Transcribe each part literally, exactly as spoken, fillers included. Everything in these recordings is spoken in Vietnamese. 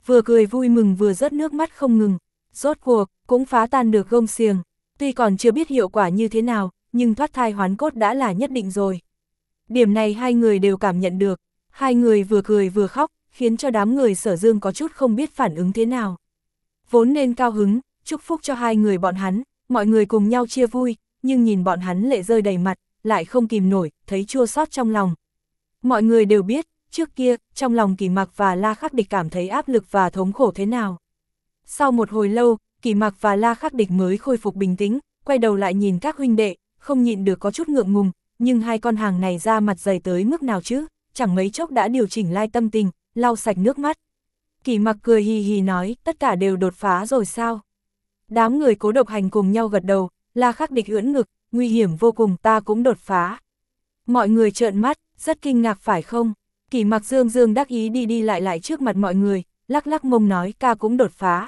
vừa cười vui mừng vừa rớt nước mắt không ngừng. Rốt cuộc, cũng phá tan được gông xiềng. Tuy còn chưa biết hiệu quả như thế nào, nhưng thoát thai hoán cốt đã là nhất định rồi. Điểm này hai người đều cảm nhận được. Hai người vừa cười vừa khóc, khiến cho đám người Sở Dương có chút không biết phản ứng thế nào. Vốn nên cao hứng, chúc phúc cho hai người bọn hắn, mọi người cùng nhau chia vui, nhưng nhìn bọn hắn lệ rơi đầy mặt, lại không kìm nổi, thấy chua xót trong lòng. Mọi người đều biết, trước kia, trong lòng Kỷ Mặc và La Khắc Địch cảm thấy áp lực và thống khổ thế nào. Sau một hồi lâu, Kỷ Mặc và La Khắc Địch mới khôi phục bình tĩnh, quay đầu lại nhìn các huynh đệ, không nhịn được có chút ngượng ngùng, nhưng hai con hàng này ra mặt dày tới mức nào chứ, chẳng mấy chốc đã điều chỉnh lại tâm tình, lau sạch nước mắt. Kỷ Mặc cười hì hì nói, tất cả đều đột phá rồi sao? Đám người Cố Độc Hành cùng nhau gật đầu, La Khắc Địch ưỡn ngực, nguy hiểm vô cùng, ta cũng đột phá. Mọi người trợn mắt, rất kinh ngạc phải không? Kỷ Mặc dương dương đắc ý đi đi lại lại trước mặt mọi người, lắc lắc mông nói, ca cũng đột phá.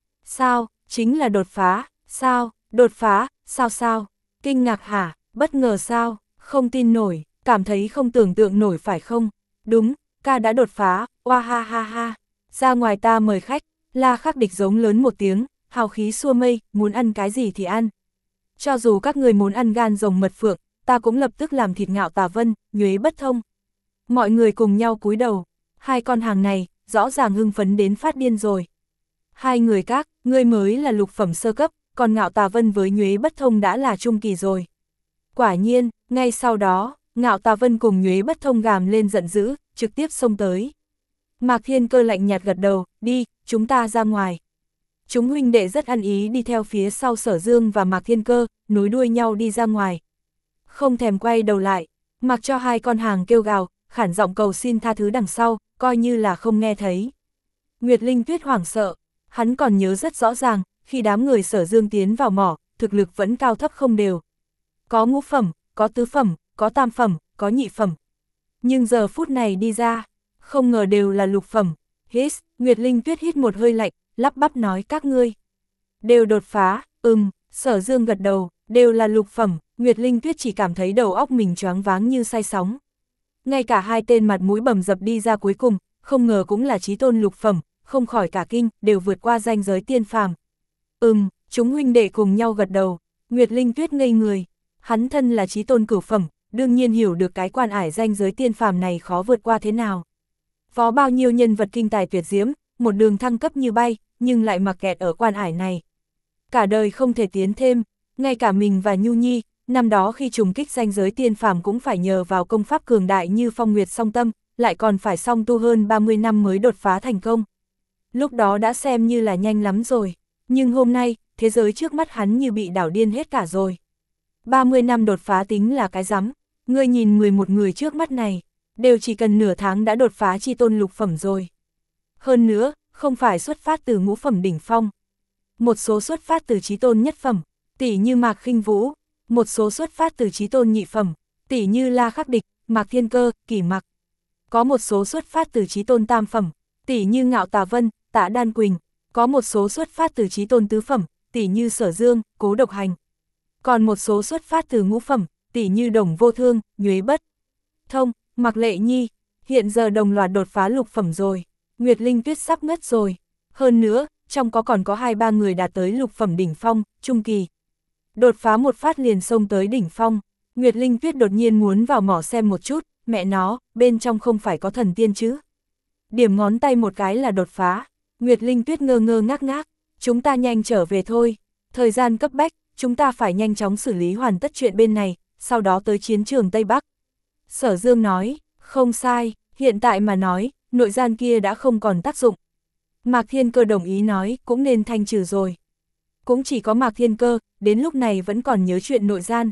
Sao, chính là đột phá, sao, đột phá, sao sao, kinh ngạc hả, bất ngờ sao, không tin nổi, cảm thấy không tưởng tượng nổi phải không? Đúng, ca đã đột phá, oa ha ha ha, ra ngoài ta mời khách. La Khắc Địch giống lớn một tiếng, hào khí xua mây, muốn ăn cái gì thì ăn. Cho dù các người muốn ăn gan rồng mật phượng, ta cũng lập tức làm thịt Ngạo Tà Vân, nhuế bất thông. Mọi người cùng nhau cúi đầu, hai con hàng này, rõ ràng hưng phấn đến phát điên rồi. Hai người các, ngươi mới là lục phẩm sơ cấp, còn Ngạo Tà Vân với nhuế bất thông đã là trung kỳ rồi. Quả nhiên, ngay sau đó, Ngạo Tà Vân cùng nhuế bất thông gàm lên giận dữ, trực tiếp xông tới. Mạc Thiên Cơ lạnh nhạt gật đầu, đi, chúng ta ra ngoài. Chúng huynh đệ rất ăn ý đi theo phía sau Sở Dương và Mạc Thiên Cơ, nối đuôi nhau đi ra ngoài. Không thèm quay đầu lại, mặc cho hai con hàng kêu gào, khản giọng cầu xin tha thứ đằng sau, coi như là không nghe thấy. Nguyệt Linh Tuyết hoảng sợ, hắn còn nhớ rất rõ ràng, khi đám người Sở Dương tiến vào mỏ, thực lực vẫn cao thấp không đều. Có ngũ phẩm, có tứ phẩm, có tam phẩm, có nhị phẩm. Nhưng giờ phút này đi ra, không ngờ đều là lục phẩm. Hít, Nguyệt Linh Tuyết hít một hơi lạnh, lắp bắp nói các ngươi đều đột phá, ừm, Sở Dương gật đầu, đều là lục phẩm. Nguyệt Linh Tuyết chỉ cảm thấy đầu óc mình choáng váng như say sóng. Ngay cả hai tên mặt mũi bầm dập đi ra cuối cùng, không ngờ cũng là chí tôn lục phẩm, không khỏi cả kinh, đều vượt qua ranh giới tiên phàm. Ừm, chúng huynh đệ cùng nhau gật đầu, Nguyệt Linh Tuyết ngây người, hắn thân là chí tôn cửu phẩm, đương nhiên hiểu được cái quan ải ranh giới tiên phàm này khó vượt qua thế nào. Phó bao nhiêu nhân vật kinh tài tuyệt diễm, một đường thăng cấp như bay, nhưng lại mặc kẹt ở quan ải này. Cả đời không thể tiến thêm, ngay cả mình và Nhu Nhi, năm đó khi trùng kích ranh giới tiên phàm cũng phải nhờ vào công pháp cường đại như Phong Nguyệt Song Tâm, lại còn phải song tu hơn ba mươi năm mới đột phá thành công. Lúc đó đã xem như là nhanh lắm rồi, nhưng hôm nay, thế giới trước mắt hắn như bị đảo điên hết cả rồi. ba mươi năm đột phá tính là cái rắm, ngươi nhìn mười một người trước mắt này, đều chỉ cần nửa tháng đã đột phá chi tôn lục phẩm rồi. Hơn nữa, không phải xuất phát từ ngũ phẩm đỉnh phong. Một số xuất phát từ chí tôn nhất phẩm, tỷ như Mạc Khinh Vũ, một số xuất phát từ chí tôn nhị phẩm, tỷ như La Khắc Địch, Mạc Thiên Cơ, Kỷ Mặc. Có một số xuất phát từ chí tôn tam phẩm, tỷ như Ngạo Tà Vân, Tạ Đan Quỳnh. Có một số xuất phát từ chí tôn tứ phẩm, tỷ như Sở Dương, Cố Độc Hành. Còn một số xuất phát từ ngũ phẩm, tỷ như Đồng Vô Thương, Nhuế Bất Thông, Mạc Lệ Nhi. Hiện giờ đồng loạt đột phá lục phẩm rồi, Nguyệt Linh Tuyết sắp ngất rồi. Hơn nữa, trong có còn có hai ba người đạt tới lục phẩm đỉnh phong, trung kỳ. Đột phá một phát liền xông tới đỉnh phong. Nguyệt Linh Tuyết đột nhiên muốn vào mỏ xem một chút, mẹ nó, bên trong không phải có thần tiên chứ. Điểm ngón tay một cái là đột phá. Nguyệt Linh Tuyết ngơ ngơ ngác ngác, chúng ta nhanh trở về thôi. Thời gian cấp bách, chúng ta phải nhanh chóng xử lý hoàn tất chuyện bên này, sau đó tới chiến trường Tây Bắc. Sở Dương nói, không sai, hiện tại mà nói, nội gian kia đã không còn tác dụng. Mạc Thiên Cơ đồng ý nói, cũng nên thanh trừ rồi. Cũng chỉ có Mạc Thiên Cơ, đến lúc này vẫn còn nhớ chuyện nội gian.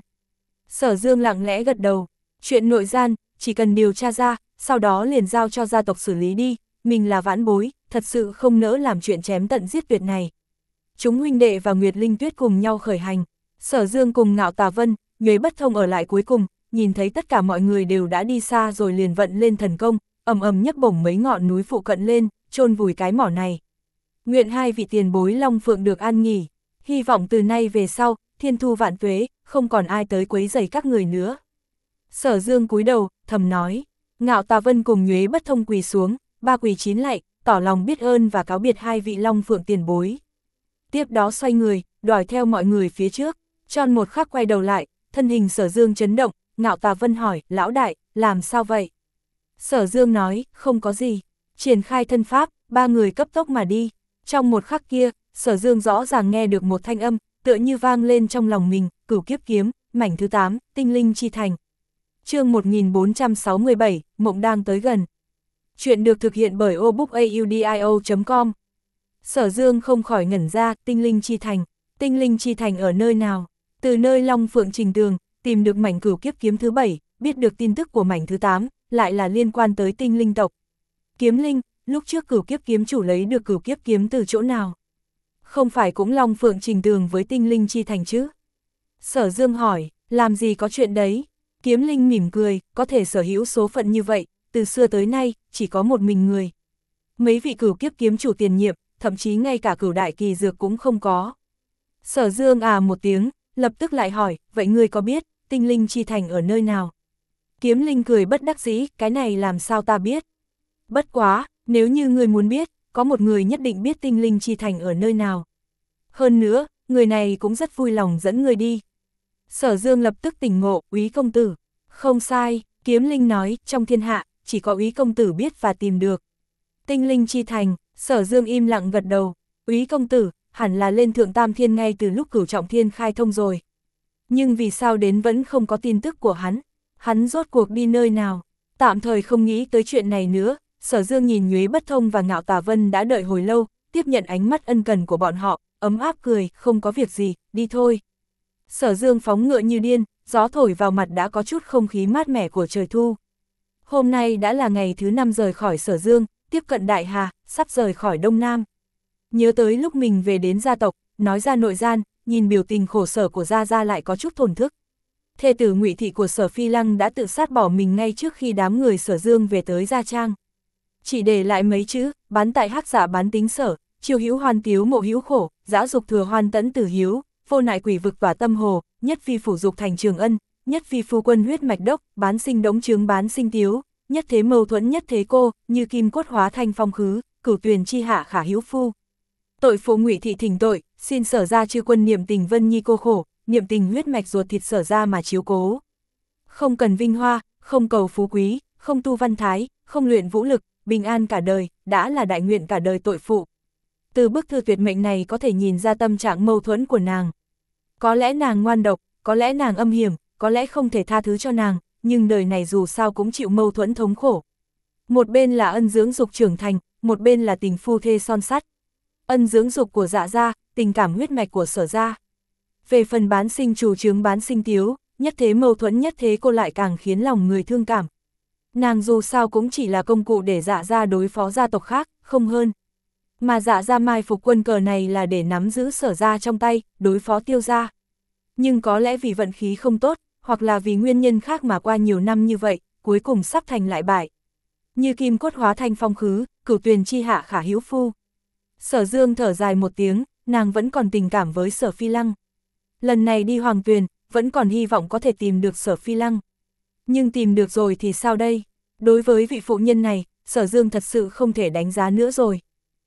Sở Dương lặng lẽ gật đầu, chuyện nội gian, chỉ cần điều tra ra, sau đó liền giao cho gia tộc xử lý đi, mình là vãn bối, thật sự không nỡ làm chuyện chém tận giết tuyệt này. Chúng huynh đệ và Nguyệt Linh Tuyết cùng nhau khởi hành, Sở Dương cùng Ngạo Tà Vân, Nhuế Bất Thông ở lại cuối cùng, nhìn thấy tất cả mọi người đều đã đi xa rồi liền vận lên thần công, ầm ầm nhấc bổng mấy ngọn núi phụ cận lên, chôn vùi cái mỏ này. Nguyện hai vị tiền bối Long Phượng được an nghỉ, hy vọng từ nay về sau, thiên thu vạn tuế, không còn ai tới quấy rầy các người nữa. Sở Dương cúi đầu, thầm nói, Ngạo Tà Vân cùng Nhuế Bất Thông quỳ xuống, ba quỳ chín lạy, tỏ lòng biết ơn và cáo biệt hai vị Long Phượng tiền bối. Tiếp đó xoay người, đuổi theo mọi người phía trước, tròn một khắc quay đầu lại, thân hình Sở Dương chấn động, Ngạo Tà Vân hỏi, lão đại, làm sao vậy? Sở Dương nói, không có gì, triển khai thân pháp, ba người cấp tốc mà đi. Trong một khắc kia, Sở Dương rõ ràng nghe được một thanh âm, tựa như vang lên trong lòng mình, Cửu Kiếp Kiếm, mảnh thứ tám, Tinh Linh Chi Thành. Chương một nghìn bốn trăm sáu mươi bảy, Mộng đang tới gần. Chuyện được thực hiện bởi obookaudio chấm com. Sở Dương không khỏi ngẩn ra, Tinh Linh Chi Thành. Tinh Linh Chi Thành ở nơi nào? Từ nơi Long Phượng Trình Tường, tìm được mảnh Cửu Kiếp Kiếm thứ bảy, biết được tin tức của mảnh thứ tám, lại là liên quan tới Tinh Linh tộc. Kiếm Linh, lúc trước Cửu Kiếp Kiếm chủ lấy được Cửu Kiếp Kiếm từ chỗ nào? Không phải cũng Long Phượng Trình Tường với Tinh Linh Chi Thành chứ? Sở Dương hỏi, làm gì có chuyện đấy? Kiếm Linh mỉm cười, có thể sở hữu số phận như vậy, từ xưa tới nay, chỉ có một mình người. Mấy vị Cửu Kiếp Kiếm chủ tiền nhiệm, thậm chí ngay cả Cửu Đại Kỳ Dược cũng không có. Sở Dương à một tiếng, lập tức lại hỏi, vậy ngươi có biết, Tinh Linh Chi Thành ở nơi nào? Kiếm Linh cười bất đắc dĩ, cái này làm sao ta biết? Bất quá, nếu như ngươi muốn biết, có một người nhất định biết Tinh Linh Chi Thành ở nơi nào. Hơn nữa, người này cũng rất vui lòng dẫn ngươi đi. Sở Dương lập tức tỉnh ngộ, Úy công tử. Không sai, Kiếm Linh nói, trong thiên hạ, chỉ có Úy công tử biết và tìm được. Tinh Linh Chi Thành, Sở Dương im lặng gật đầu, Úy công tử, hẳn là lên Thượng Tam Thiên ngay từ lúc Cửu Trọng Thiên khai thông rồi. Nhưng vì sao đến vẫn không có tin tức của hắn? Hắn rốt cuộc đi nơi nào? Tạm thời không nghĩ tới chuyện này nữa, Sở Dương nhìn Nhuế Bất Thông và Ngạo Tà Vân đã đợi hồi lâu, tiếp nhận ánh mắt ân cần của bọn họ, ấm áp cười, không có việc gì, đi thôi. Sở Dương phóng ngựa như điên, gió thổi vào mặt đã có chút không khí mát mẻ của trời thu. Hôm nay đã là ngày thứ năm rời khỏi Sở Dương, tiếp cận Đại Hà, sắp rời khỏi Đông Nam. Nhớ tới lúc mình về đến gia tộc, nói ra nội gian, nhìn biểu tình khổ sở của Gia Gia lại có chút thổn thức. Thê tử Ngụy Thị của Sở Phi Lăng đã tự sát bỏ mình ngay trước khi đám người Sở Dương về tới Gia Trang. Chỉ để lại mấy chữ, bán tại hắc giả bán tính sở, chiêu hữu hoan tiếu mộ hữu khổ, dã dục thừa hoan tẫn tử hiếu, vô nại quỷ vực tỏa tâm hồ, nhất phi phủ dục thành trường ân, nhất phi phu quân huyết mạch đốc, bán sinh đống trướng bán sinh tiếu, nhất thế mâu thuẫn nhất thế cô, như kim cốt hóa thanh phong khứ, cửu tuyền chi hạ khả hữu phu. Tội phụ Ngụy Thị thỉnh tội, xin Sở gia chư quân niệm tình Vân Nhi cô khổ, niệm tình huyết mạch ruột thịt Sở gia mà chiếu cố. Không cần vinh hoa, không cầu phú quý, không tu văn thái, không luyện vũ lực, bình an cả đời, đã là đại nguyện cả đời tội phụ. Từ bức thư tuyệt mệnh này có thể nhìn ra tâm trạng mâu thuẫn của nàng. Có lẽ nàng ngoan độc, có lẽ nàng âm hiểm, có lẽ không thể tha thứ cho nàng, nhưng đời này dù sao cũng chịu mâu thuẫn thống khổ. Một bên là ân dưỡng dục trưởng thành, một bên là tình phu thê son sắt. Ân dưỡng dục của Dạ gia, tình cảm huyết mạch của Sở gia. Về phần bán sinh chủ trướng bán sinh tiếu, nhất thế mâu thuẫn nhất thế cô lại càng khiến lòng người thương cảm. Nàng dù sao cũng chỉ là công cụ để Dạ gia đối phó gia tộc khác, không hơn. Mà Dạ gia mai phục quân cờ này là để nắm giữ Sở gia trong tay, đối phó Tiêu gia. Nhưng có lẽ vì vận khí không tốt, hoặc là vì nguyên nhân khác mà qua nhiều năm như vậy, cuối cùng sắp thành lại bại. Như kim cốt hóa thanh phong khứ, cửu tuyền chi hạ khả hữu phu. Sở Dương thở dài một tiếng, nàng vẫn còn tình cảm với Sở Phi Lăng. Lần này đi Hoàng Tuyền, vẫn còn hy vọng có thể tìm được Sở Phi Lăng. Nhưng tìm được rồi thì sao đây? Đối với vị phụ nhân này, Sở Dương thật sự không thể đánh giá nữa rồi.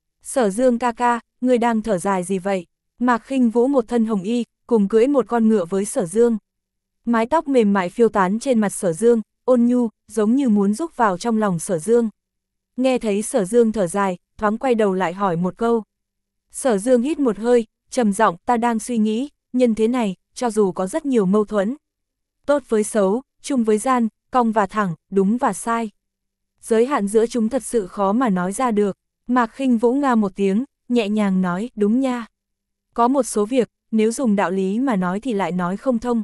Sở Dương ca ca, người đang thở dài gì vậy? Mạc Khinh Vũ một thân hồng y, cùng cưỡi một con ngựa với Sở Dương. Mái tóc mềm mại phiêu tán trên mặt Sở Dương, ôn nhu, giống như muốn rúc vào trong lòng Sở Dương. Nghe thấy Sở Dương thở dài, thoáng quay đầu lại hỏi một câu. Sở Dương hít một hơi, trầm giọng, ta đang suy nghĩ, nhân thế này, cho dù có rất nhiều mâu thuẫn. Tốt với xấu, chung với gian, cong và thẳng, đúng và sai. Giới hạn giữa chúng thật sự khó mà nói ra được. Mạc Khinh Vũ nga một tiếng, nhẹ nhàng nói, đúng nha. Có một số việc, nếu dùng đạo lý mà nói thì lại nói không thông.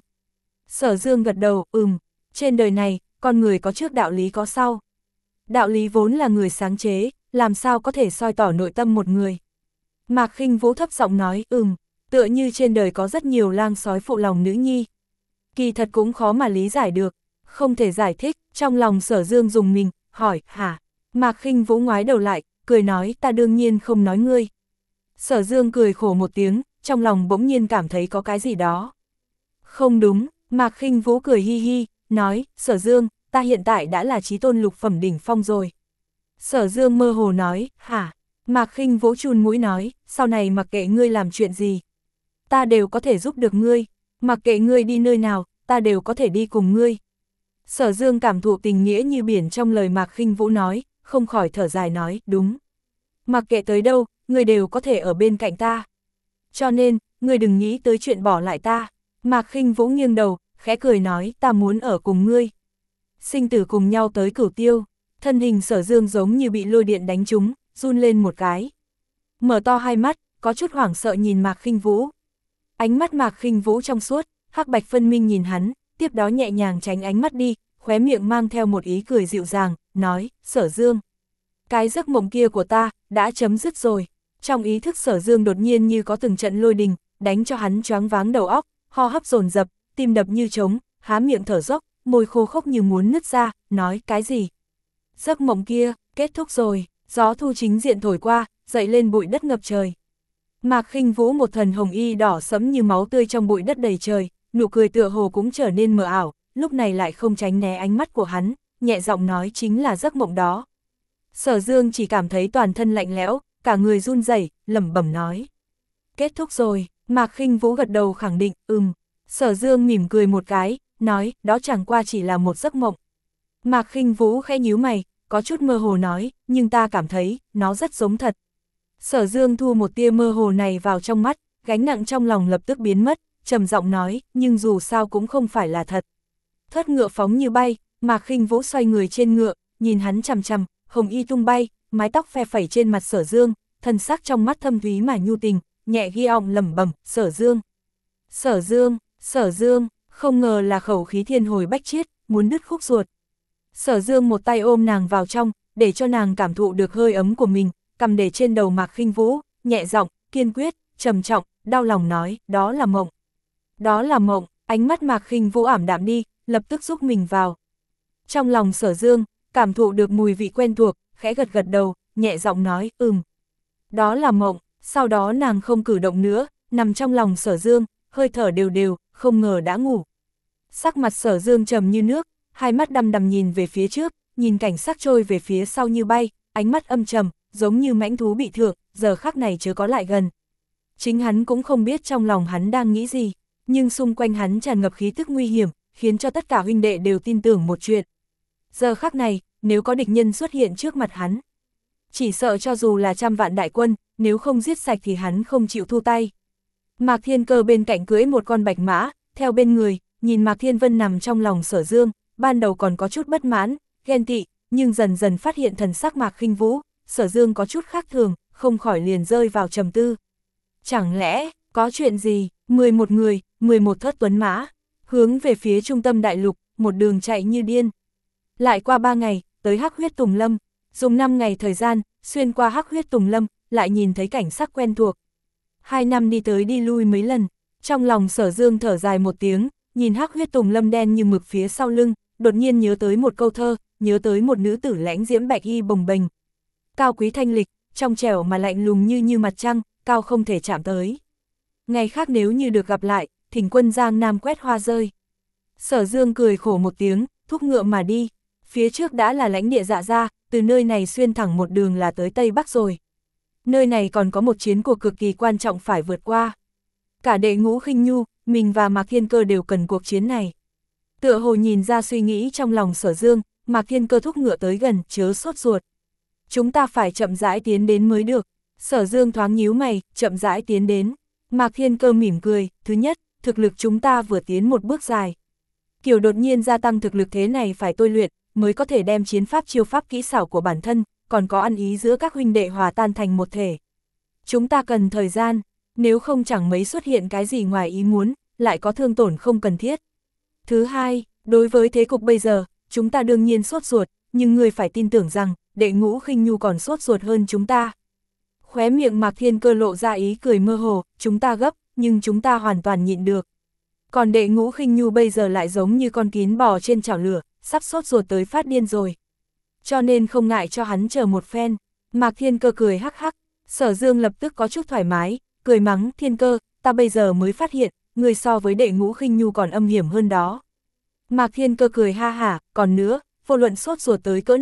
Sở Dương gật đầu, ừm, trên đời này, con người có trước đạo lý có sau. Đạo lý vốn là người sáng chế, làm sao có thể soi tỏ nội tâm một người. Mạc Khinh Vũ thấp giọng nói, ừm, tựa như trên đời có rất nhiều lang sói phụ lòng nữ nhi. Kỳ thật cũng khó mà lý giải được, không thể giải thích, trong lòng Sở Dương dùng mình, hỏi, hả? Mạc Khinh Vũ ngoái đầu lại, cười nói, ta đương nhiên không nói ngươi. Sở Dương cười khổ một tiếng, trong lòng bỗng nhiên cảm thấy có cái gì đó. Không đúng, Mạc Khinh Vũ cười hi hi, nói, Sở Dương, ta hiện tại đã là chí tôn lục phẩm đỉnh phong rồi. Sở Dương mơ hồ nói, hả? Mạc Khinh Vũ chun mũi nói, sau này mặc kệ ngươi làm chuyện gì, ta đều có thể giúp được ngươi, mặc kệ ngươi đi nơi nào, ta đều có thể đi cùng ngươi. Sở Dương cảm thụ tình nghĩa như biển trong lời Mạc Khinh Vũ nói, không khỏi thở dài nói, đúng. Mặc kệ tới đâu, ngươi đều có thể ở bên cạnh ta. Cho nên, ngươi đừng nghĩ tới chuyện bỏ lại ta. Mạc Khinh Vũ nghiêng đầu, khẽ cười nói, ta muốn ở cùng ngươi. Sinh tử cùng nhau tới Cửu Tiêu, thân hình Sở Dương giống như bị lôi điện đánh trúng, run lên một cái. Mở to hai mắt, có chút hoảng sợ nhìn Mạc Khinh Vũ. Ánh mắt Mạc Khinh Vũ trong suốt, hắc bạch phân minh nhìn hắn, tiếp đó nhẹ nhàng tránh ánh mắt đi, khóe miệng mang theo một ý cười dịu dàng, nói, Sở Dương. Cái giấc mộng kia của ta, đã chấm dứt rồi. Trong ý thức Sở Dương đột nhiên như có từng trận lôi đình, đánh cho hắn choáng váng đầu óc, ho hấp dồn dập, tim đập như trống, há miệng thở dốc, môi khô khốc như muốn nứt ra, nói cái gì? Giấc mộng kia, kết thúc rồi, gió thu chính diện thổi qua, dậy lên bụi đất ngập trời. Mạc Khinh Vũ một thần hồng y đỏ sẫm như máu tươi trong bụi đất đầy trời, nụ cười tựa hồ cũng trở nên mờ ảo, lúc này lại không tránh né ánh mắt của hắn, nhẹ giọng nói chính là giấc mộng đó. Sở Dương chỉ cảm thấy toàn thân lạnh lẽo, cả người run rẩy, lẩm bẩm nói. Kết thúc rồi, Mạc Khinh Vũ gật đầu khẳng định, ừm. Sở Dương mỉm cười một cái, nói, đó chẳng qua chỉ là một giấc mộng. Mạc Khinh Vũ khẽ nhíu mày, có chút mơ hồ nói, nhưng ta cảm thấy, nó rất giống thật. Sở Dương thu một tia mơ hồ này vào trong mắt, gánh nặng trong lòng lập tức biến mất, trầm giọng nói, nhưng dù sao cũng không phải là thật. Thớt ngựa phóng như bay, Mạc Khinh Vũ xoay người trên ngựa, nhìn hắn chằm chằm, hồng y tung bay, mái tóc phe phẩy trên mặt Sở Dương, thân sắc trong mắt thâm thúy mà nhu tình, nhẹ ghi ọng lẩm bẩm, Sở Dương. Sở Dương, Sở Dương, không ngờ là khẩu khí thiên hồi bách chiết, muốn đứt khúc ruột. Sở Dương một tay ôm nàng vào trong, để cho nàng cảm thụ được hơi ấm của mình, cầm để trên đầu Mạc Khinh Vũ, nhẹ giọng, kiên quyết, trầm trọng, đau lòng nói, đó là mộng. Đó là mộng, ánh mắt Mạc Khinh Vũ ảm đạm đi, lập tức rúc mình vào. Trong lòng Sở Dương, cảm thụ được mùi vị quen thuộc, khẽ gật gật đầu, nhẹ giọng nói, ừm. Đó là mộng, sau đó nàng không cử động nữa, nằm trong lòng Sở Dương, hơi thở đều đều, không ngờ đã ngủ. Sắc mặt Sở Dương trầm như nước, hai mắt đăm đăm nhìn về phía trước, nhìn cảnh sắc trôi về phía sau như bay, ánh mắt âm trầm, giống như mãnh thú bị thượng, giờ khắc này chớ có lại gần. Chính hắn cũng không biết trong lòng hắn đang nghĩ gì, nhưng xung quanh hắn tràn ngập khí tức nguy hiểm, khiến cho tất cả huynh đệ đều tin tưởng một chuyện. Giờ khắc này, nếu có địch nhân xuất hiện trước mặt hắn, chỉ sợ cho dù là trăm vạn đại quân, nếu không giết sạch thì hắn không chịu thu tay. Mạc Thiên Cơ bên cạnh cưỡi một con bạch mã, theo bên người, nhìn Mạc Thiên Vân nằm trong lòng Sở Dương, ban đầu còn có chút bất mãn, ghen tị, nhưng dần dần phát hiện thần sắc Mạc Khinh Vũ, Sở Dương có chút khác thường, không khỏi liền rơi vào trầm tư. Chẳng lẽ, có chuyện gì, mười một người, mười một thớt tuấn mã, hướng về phía trung tâm đại lục, một đường chạy như điên. Lại qua ba ngày, tới Hắc Huyết Tùng Lâm, dùng năm ngày thời gian, xuyên qua Hắc Huyết Tùng Lâm, lại nhìn thấy cảnh sắc quen thuộc. Hai năm đi tới đi lui mấy lần, trong lòng Sở Dương thở dài một tiếng, nhìn Hắc Huyết Tùng Lâm đen như mực phía sau lưng, đột nhiên nhớ tới một câu thơ, nhớ tới một nữ tử lãnh diễm bạch y bồng bềnh. Cao quý thanh lịch, trong trẻo mà lạnh lùng như như mặt trăng, cao không thể chạm tới. Ngày khác nếu như được gặp lại, thỉnh quân Giang Nam quét hoa rơi. Sở Dương cười khổ một tiếng, thúc ngựa mà đi. Phía trước đã là lãnh địa Dạ Gia, từ nơi này xuyên thẳng một đường là tới Tây Bắc rồi. Nơi này còn có một chiến cuộc cực kỳ quan trọng phải vượt qua. Cả Đệ Ngũ Khinh Nhu, mình và Mạc Thiên Cơ đều cần cuộc chiến này. Tựa hồ nhìn ra suy nghĩ trong lòng Sở Dương, Mạc Thiên Cơ thúc ngựa tới gần, chớ sốt ruột. Chúng ta phải chậm rãi tiến đến mới được. Sở Dương thoáng nhíu mày, chậm rãi tiến đến. Mạc Thiên Cơ mỉm cười, thứ nhất, thực lực chúng ta vừa tiến một bước dài. Kiểu đột nhiên gia tăng thực lực thế này phải tôi luyện, mới có thể đem chiến pháp chiêu pháp kỹ xảo của bản thân, còn có ăn ý giữa các huynh đệ hòa tan thành một thể. Chúng ta cần thời gian, nếu không chẳng mấy xuất hiện cái gì ngoài ý muốn, lại có thương tổn không cần thiết. Thứ hai, đối với thế cục bây giờ, chúng ta đương nhiên sốt ruột, nhưng người phải tin tưởng rằng, Đệ Ngũ Khinh Nhu còn sốt ruột hơn chúng ta. Khóe miệng Mạc Thiên Cơ lộ ra ý cười mơ hồ, chúng ta gấp, nhưng chúng ta hoàn toàn nhịn được. Còn Đệ Ngũ Khinh Nhu bây giờ lại giống như con kiến bò trên chảo lửa, sắp sốt ruột tới phát điên rồi. Cho nên không ngại cho hắn chờ một phen. Mạc Thiên Cơ cười hắc hắc, Sở Dương lập tức có chút thoải mái, cười mắng, Thiên Cơ, ta bây giờ mới phát hiện, người so với Đệ Ngũ Khinh Nhu còn âm hiểm hơn đó. Mạc Thiên Cơ cười ha hả, còn nữa, vô luận sốt ruột tới cỡ nào,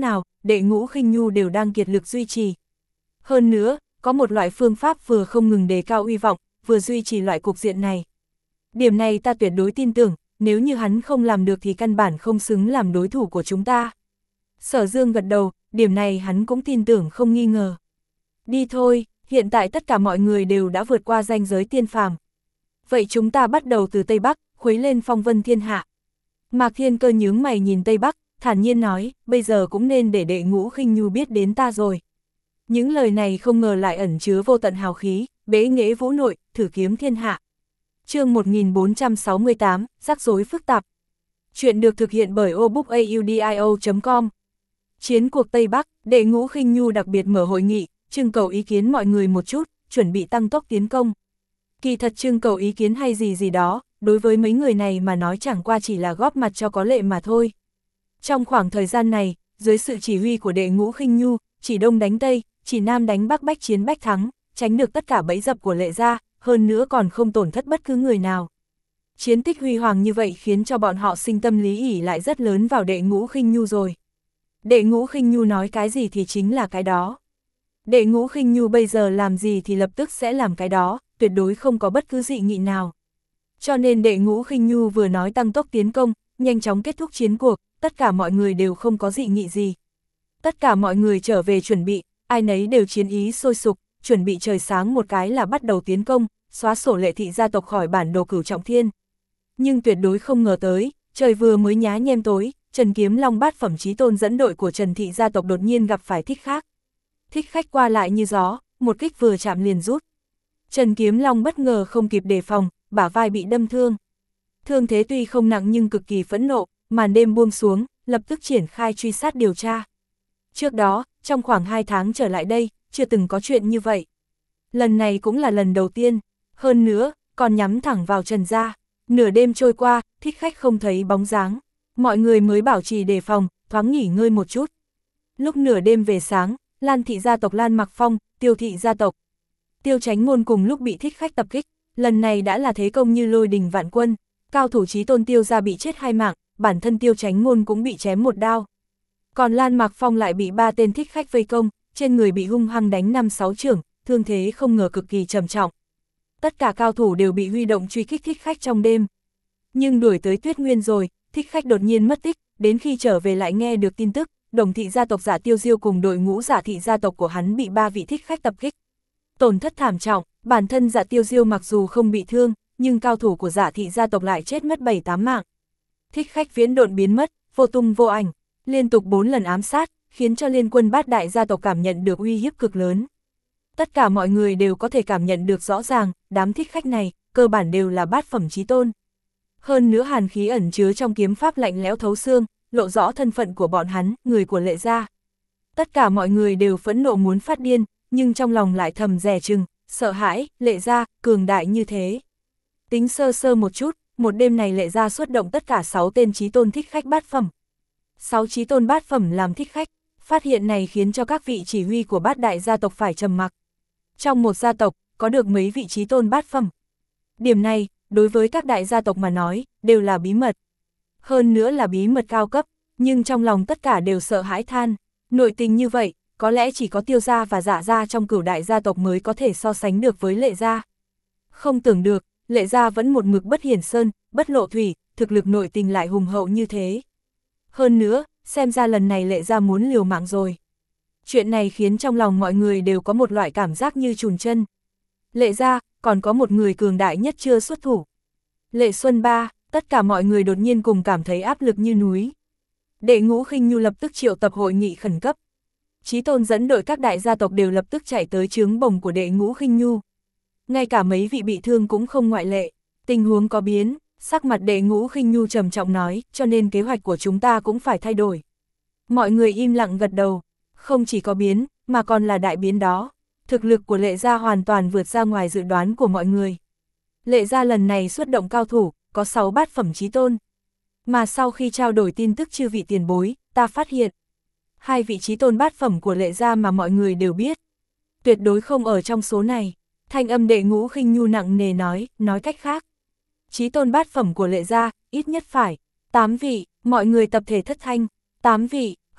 đệ ngũ khinh nhu đều đang kiệt lực duy trì. Hơn nữa, có một loại phương pháp vừa không ngừng đề cao uy vọng, vừa duy trì loại cục diện này. Điểm này ta tuyệt đối tin tưởng, nếu như hắn không làm được thì căn bản không xứng làm đối thủ của chúng ta. Sở Dương gật đầu, điểm này hắn cũng tin tưởng không nghi ngờ. Đi thôi, hiện tại tất cả mọi người đều đã vượt qua ranh giới tiên phàm. Vậy chúng ta bắt đầu từ Tây Bắc, khuấy lên phong vân thiên hạ. Mạc Thiên Cơ nhướng mày nhìn Tây Bắc, thản nhiên nói, bây giờ cũng nên để đệ ngũ khinh nhu biết đến ta rồi. Những lời này không ngờ lại ẩn chứa vô tận hào khí, bế nghệ vũ nội, thử kiếm thiên hạ. Chương một nghìn bốn trăm sáu mươi tám, rắc rối phức tạp. Chuyện được thực hiện bởi obookaudio chấm com. Chiến cuộc Tây Bắc, đệ ngũ khinh nhu đặc biệt mở hội nghị, trưng cầu ý kiến mọi người một chút, chuẩn bị tăng tốc tiến công. Kỳ thật trưng cầu ý kiến hay gì gì đó, đối với mấy người này mà nói chẳng qua chỉ là góp mặt cho có lệ mà thôi. Trong khoảng thời gian này, dưới sự chỉ huy của đệ ngũ khinh nhu, chỉ đông đánh tây, chỉ nam đánh bắc, bách chiến bách thắng, tránh được tất cả bẫy dập của Lệ gia, hơn nữa còn không tổn thất bất cứ người nào. Chiến tích huy hoàng như vậy khiến cho bọn họ sinh tâm lý ỉ lại rất lớn vào đệ ngũ khinh nhu rồi. Đệ ngũ khinh nhu nói cái gì thì chính là cái đó. Đệ ngũ khinh nhu bây giờ làm gì thì lập tức sẽ làm cái đó, tuyệt đối không có bất cứ dị nghị nào. Cho nên đệ ngũ khinh nhu vừa nói tăng tốc tiến công, nhanh chóng kết thúc chiến cuộc, tất cả mọi người đều không có dị nghị gì. Tất cả mọi người trở về chuẩn bị, ai nấy đều chiến ý sôi sục, chuẩn bị trời sáng một cái là bắt đầu tiến công, xóa sổ Lệ thị gia tộc khỏi bản đồ cửu trọng thiên. Nhưng tuyệt đối không ngờ tới, trời vừa mới nhá nhem tối, Trần Kiếm Long bát phẩm chí tôn dẫn đội của Trần thị gia tộc đột nhiên gặp phải thích khách. Thích khách qua lại như gió, một kích vừa chạm liền rút. Trần Kiếm Long bất ngờ không kịp đề phòng, bả vai bị đâm thương. Thương thế tuy không nặng nhưng cực kỳ phẫn nộ, màn đêm buông xuống, lập tức triển khai truy sát điều tra. Trước đó, trong khoảng hai tháng trở lại đây, chưa từng có chuyện như vậy. Lần này cũng là lần đầu tiên, hơn nữa, còn nhắm thẳng vào Trần gia. Nửa đêm trôi qua, thích khách không thấy bóng dáng, mọi người mới bảo trì đề phòng, thoáng nghỉ ngơi một chút. Lúc nửa đêm về sáng, Lan thị gia tộc Lan Mặc Phong, Tiêu thị gia tộc Tiêu Chánh Ngôn cùng lúc bị thích khách tập kích, lần này đã là thế công như lôi đình vạn quân, cao thủ chí tôn Tiêu gia bị chết hai mạng, bản thân Tiêu Chánh Ngôn cũng bị chém một đao. Còn Lan Mặc Phong lại bị ba tên thích khách vây công, trên người bị hung hăng đánh năm sáu chưởng, thương thế không ngờ cực kỳ trầm trọng. Tất cả cao thủ đều bị huy động truy kích thích khách trong đêm. Nhưng đuổi tới Tuyết Nguyên rồi, thích khách đột nhiên mất tích, đến khi trở về lại nghe được tin tức, Đồng thị gia tộc Giả Tiêu Diêu cùng đội ngũ Giả thị gia tộc của hắn bị ba vị thích khách tập kích. Tổn thất thảm trọng, bản thân Giả Tiêu Diêu mặc dù không bị thương, nhưng cao thủ của Giả thị gia tộc lại chết mất bảy tám mạng. Thích khách viễn độn biến mất, vô tung vô ảnh, liên tục bốn lần ám sát, khiến cho liên quân bát đại gia tộc cảm nhận được uy hiếp cực lớn. Tất cả mọi người đều có thể cảm nhận được rõ ràng, đám thích khách này, cơ bản đều là bát phẩm chí tôn. Hơn nữa hàn khí ẩn chứa trong kiếm pháp lạnh lẽo thấu xương, lộ rõ thân phận của bọn hắn, người của Lệ gia. Tất cả mọi người đều phẫn nộ muốn phát điên, nhưng trong lòng lại thầm dè chừng, sợ hãi, Lệ gia, cường đại như thế. Tính sơ sơ một chút, một đêm này Lệ gia xuất động tất cả sáu tên chí tôn thích khách bát phẩm. sáu chí tôn bát phẩm làm thích khách, phát hiện này khiến cho các vị chỉ huy của bát đại gia tộc phải trầm mặc. Trong một gia tộc, có được mấy vị chí tôn bát phẩm. Điểm này, đối với các đại gia tộc mà nói, đều là bí mật. Hơn nữa là bí mật cao cấp, nhưng trong lòng tất cả đều sợ hãi than. Nội tình như vậy, có lẽ chỉ có Tiêu gia và Dạ gia trong cửu đại gia tộc mới có thể so sánh được với Lệ gia. Không tưởng được, Lệ gia vẫn một mực bất hiển sơn, bất lộ thủy, thực lực nội tình lại hùng hậu như thế. Hơn nữa, xem ra lần này Lệ gia muốn liều mạng rồi. Chuyện này khiến trong lòng mọi người đều có một loại cảm giác như chùn chân. Lệ gia, còn có một người cường đại nhất chưa xuất thủ. Lệ Xuân Ba, tất cả mọi người đột nhiên cùng cảm thấy áp lực như núi. Đệ ngũ khinh nhu lập tức triệu tập hội nghị khẩn cấp. Chí tôn dẫn đội các đại gia tộc đều lập tức chạy tới trướng bồng của đệ ngũ khinh nhu. Ngay cả mấy vị bị thương cũng không ngoại lệ. Tình huống có biến, sắc mặt đệ ngũ khinh nhu trầm trọng nói, cho nên kế hoạch của chúng ta cũng phải thay đổi. Mọi người im lặng gật đầu, không chỉ có biến, mà còn là đại biến đó. Thực lực của Lệ gia hoàn toàn vượt ra ngoài dự đoán của mọi người. Lệ gia lần này xuất động cao thủ, có sáu bát phẩm chí tôn. Mà sau khi trao đổi tin tức chư vị tiền bối, ta phát hiện hai vị chí tôn bát phẩm của Lệ gia mà mọi người đều biết, tuyệt đối không ở trong số này. Thanh âm đệ ngũ khinh nhu nặng nề nói, nói cách khác, chí tôn bát phẩm của Lệ gia, ít nhất phải tám vị, mọi người tập thể thất thanh, tám vị,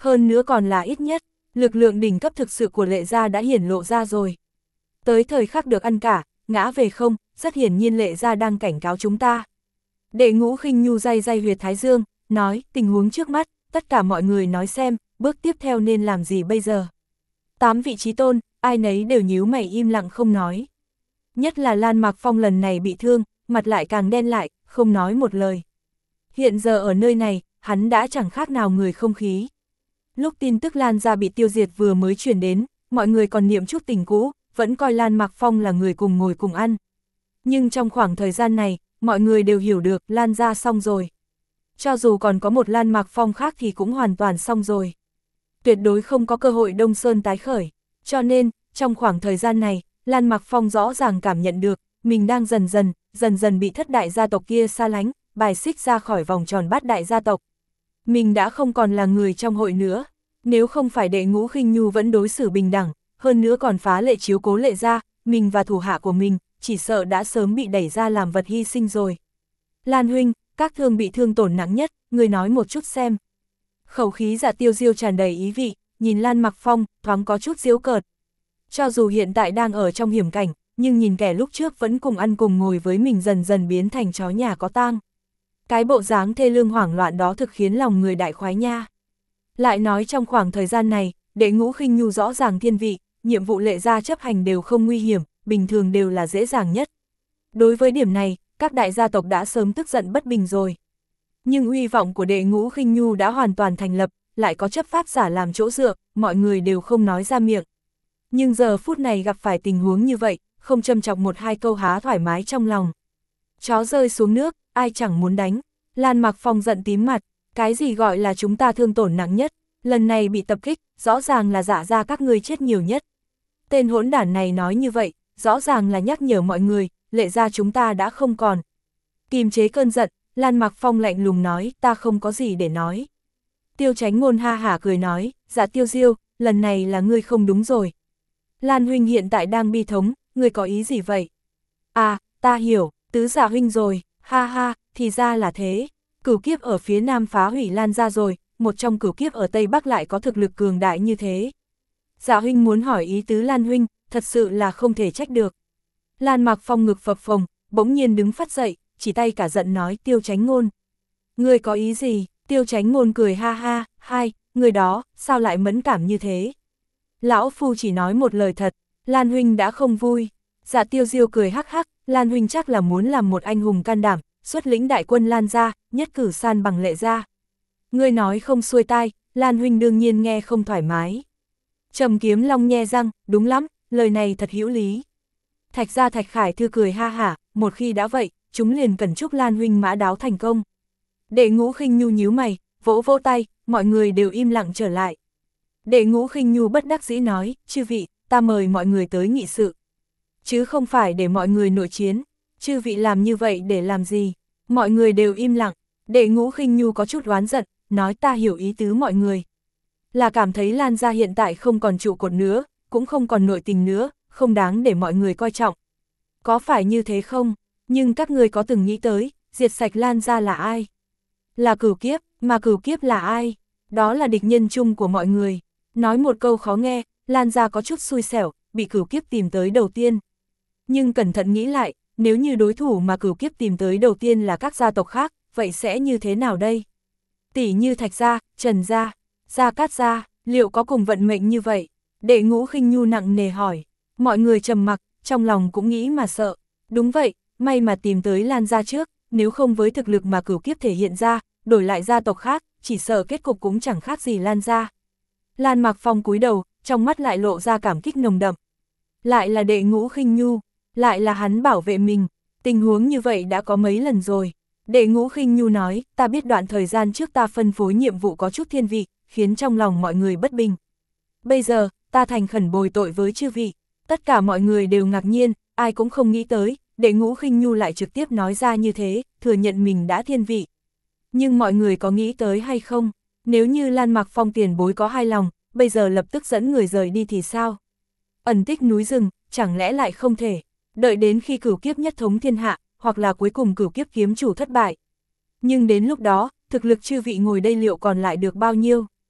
Hơn nữa còn là ít nhất, lực lượng đỉnh cấp thực sự của Lệ gia đã hiển lộ ra rồi. Tới thời khắc được ăn cả, ngã về không, rất hiển nhiên Lệ gia đang cảnh cáo chúng ta. Đệ Ngũ Khinh Nhu day day huyệt thái dương, nói, tình huống trước mắt, tất cả mọi người nói xem, bước tiếp theo nên làm gì bây giờ. Tám vị trí tôn, ai nấy đều nhíu mày im lặng không nói. Nhất là Lan Mạc Phong lần này bị thương, mặt lại càng đen lại, không nói một lời. Hiện giờ ở nơi này, hắn đã chẳng khác nào người không khí. Lúc tin tức Lan gia bị tiêu diệt vừa mới truyền đến, mọi người còn niệm chút tình cũ, vẫn coi Lan Mạc Phong là người cùng ngồi cùng ăn. Nhưng trong khoảng thời gian này, mọi người đều hiểu được Lan gia xong rồi. Cho dù còn có một Lan Mạc Phong khác thì cũng hoàn toàn xong rồi. Tuyệt đối không có cơ hội Đông Sơn tái khởi. Cho nên, trong khoảng thời gian này, Lan Mạc Phong rõ ràng cảm nhận được, mình đang dần dần, dần dần bị thất đại gia tộc kia xa lánh, bài xích ra khỏi vòng tròn bát đại gia tộc. Mình đã không còn là người trong hội nữa. Nếu không phải Đệ Ngũ Khinh Nhu vẫn đối xử bình đẳng, hơn nữa còn phá lệ chiếu cố Lệ gia, mình và thủ hạ của mình, chỉ sợ đã sớm bị đẩy ra làm vật hy sinh rồi. Lan huynh, các thương bị thương tổn nặng nhất, người nói một chút xem. Khẩu khí Dạ Tiêu Diêu tràn đầy ý vị, nhìn Lan Mạc Phong, thoáng có chút giễu cợt. Cho dù hiện tại đang ở trong hiểm cảnh, nhưng nhìn kẻ lúc trước vẫn cùng ăn cùng ngồi với mình dần dần biến thành chó nhà có tang. Cái bộ dáng thê lương hoảng loạn đó thực khiến lòng người đại khoái nha. Lại nói trong khoảng thời gian này, Đệ Ngũ Khinh Nhu rõ ràng thiên vị, nhiệm vụ Lệ gia chấp hành đều không nguy hiểm, bình thường đều là dễ dàng nhất. Đối với điểm này, các đại gia tộc đã sớm tức giận bất bình rồi. Nhưng uy vọng của Đệ Ngũ Khinh Nhu đã hoàn toàn thành lập, lại có chấp pháp giả làm chỗ dựa, mọi người đều không nói ra miệng. Nhưng giờ phút này gặp phải tình huống như vậy, không châm chọc một hai câu há thoải mái trong lòng. Chó rơi xuống nước, ai chẳng muốn đánh. Lan Mạc Phong giận tím mặt, cái gì gọi là chúng ta thương tổn nặng nhất, lần này bị tập kích, rõ ràng là Dạ gia các ngươi chết nhiều nhất. Tên hỗn đản này nói như vậy, rõ ràng là nhắc nhở mọi người, Lệ gia chúng ta đã không còn. Kìm chế cơn giận, Lan Mạc Phong lạnh lùng nói, ta không có gì để nói. Tiêu Chánh Ngôn ha hả cười nói, Dạ Tiêu Diêu, lần này là ngươi không đúng rồi. Lan huynh hiện tại đang bi thống, ngươi có ý gì vậy? À, ta hiểu, tứ Dạ huynh rồi, ha ha, thì ra là thế. Cửu kiếp ở phía nam phá hủy Lan gia rồi, một trong cửu kiếp ở Tây Bắc lại có thực lực cường đại như thế. Dạ huynh muốn hỏi ý tứ Lan huynh, thật sự là không thể trách được. Lan Mạc Phong ngực phập phồng, bỗng nhiên đứng phát dậy, chỉ tay cả giận nói, Tiêu Chánh Ngôn. Ngươi có ý gì? Tiêu Chánh Ngôn cười ha ha, hai, người đó, sao lại mẫn cảm như thế? Lão phu chỉ nói một lời thật, Lan huynh đã không vui. Dạ Tiêu Diêu cười hắc hắc, Lan huynh chắc là muốn làm một anh hùng can đảm, xuất lĩnh đại quân Lan gia, nhất cử san bằng Lệ gia. Ngươi nói không xuôi tai, Lan huynh đương nhiên nghe không thoải mái. Trầm Kiếm Long nhe răng, đúng lắm, lời này thật hữu lý. Thạch gia Thạch Khải Thư cười ha hả, một khi đã vậy, chúng liền cần chúc Lan huynh mã đáo thành công. Đệ Ngũ Khinh Nhu nhíu mày, vỗ vỗ tay, mọi người đều im lặng trở lại. Đệ Ngũ Khinh Nhu bất đắc dĩ nói, chư vị, ta mời mọi người tới nghị sự. Chứ không phải để mọi người nội chiến, chư vị làm như vậy để làm gì? Mọi người đều im lặng, Đệ Ngũ Khinh Nhu có chút oán giận, nói ta hiểu ý tứ mọi người. Là cảm thấy Lan gia hiện tại không còn trụ cột nữa, cũng không còn nội tình nữa, không đáng để mọi người coi trọng. Có phải như thế không? Nhưng các người có từng nghĩ tới, diệt sạch Lan gia là ai? Là Cửu Kiếp, mà Cửu Kiếp là ai? Đó là địch nhân chung của mọi người. Nói một câu khó nghe, Lan gia có chút xui xẻo, bị Cửu Kiếp tìm tới đầu tiên. Nhưng cẩn thận nghĩ lại, nếu như đối thủ mà Cửu Kiếp tìm tới đầu tiên là các gia tộc khác, vậy sẽ như thế nào đây? Tỷ như Thạch gia, Trần gia, Gia Cát gia, liệu có cùng vận mệnh như vậy? Đệ Ngũ Khinh Nhu nặng nề hỏi. Mọi người trầm mặc, trong lòng cũng nghĩ mà sợ. Đúng vậy, may mà tìm tới Lan gia trước, nếu không với thực lực mà Cửu Kiếp thể hiện ra, đổi lại gia tộc khác, chỉ sợ kết cục cũng chẳng khác gì Lan gia. Lan Mạc Phong cúi đầu, trong mắt lại lộ ra cảm kích nồng đậm. Lại là Đệ Ngũ Khinh Nhu, lại là hắn bảo vệ mình, tình huống như vậy đã có mấy lần rồi. Đệ Ngũ Khinh Nhu nói, ta biết đoạn thời gian trước ta phân phối nhiệm vụ có chút thiên vị, khiến trong lòng mọi người bất bình. Bây giờ, ta thành khẩn bồi tội với chư vị. Tất cả mọi người đều ngạc nhiên, ai cũng không nghĩ tới, Đệ Ngũ Khinh Nhu lại trực tiếp nói ra như thế, thừa nhận mình đã thiên vị. Nhưng mọi người có nghĩ tới hay không? Nếu như Lan Mạc Phong tiền bối có hai lòng, bây giờ lập tức dẫn người rời đi thì sao? Ẩn tích núi rừng, chẳng lẽ lại không thể? Đợi đến khi Cửu Kiếp nhất thống thiên hạ, hoặc là cuối cùng Cửu Kiếp kiếm chủ thất bại. Nhưng đến lúc đó, thực lực chư vị ngồi đây liệu còn lại được bao nhiêu?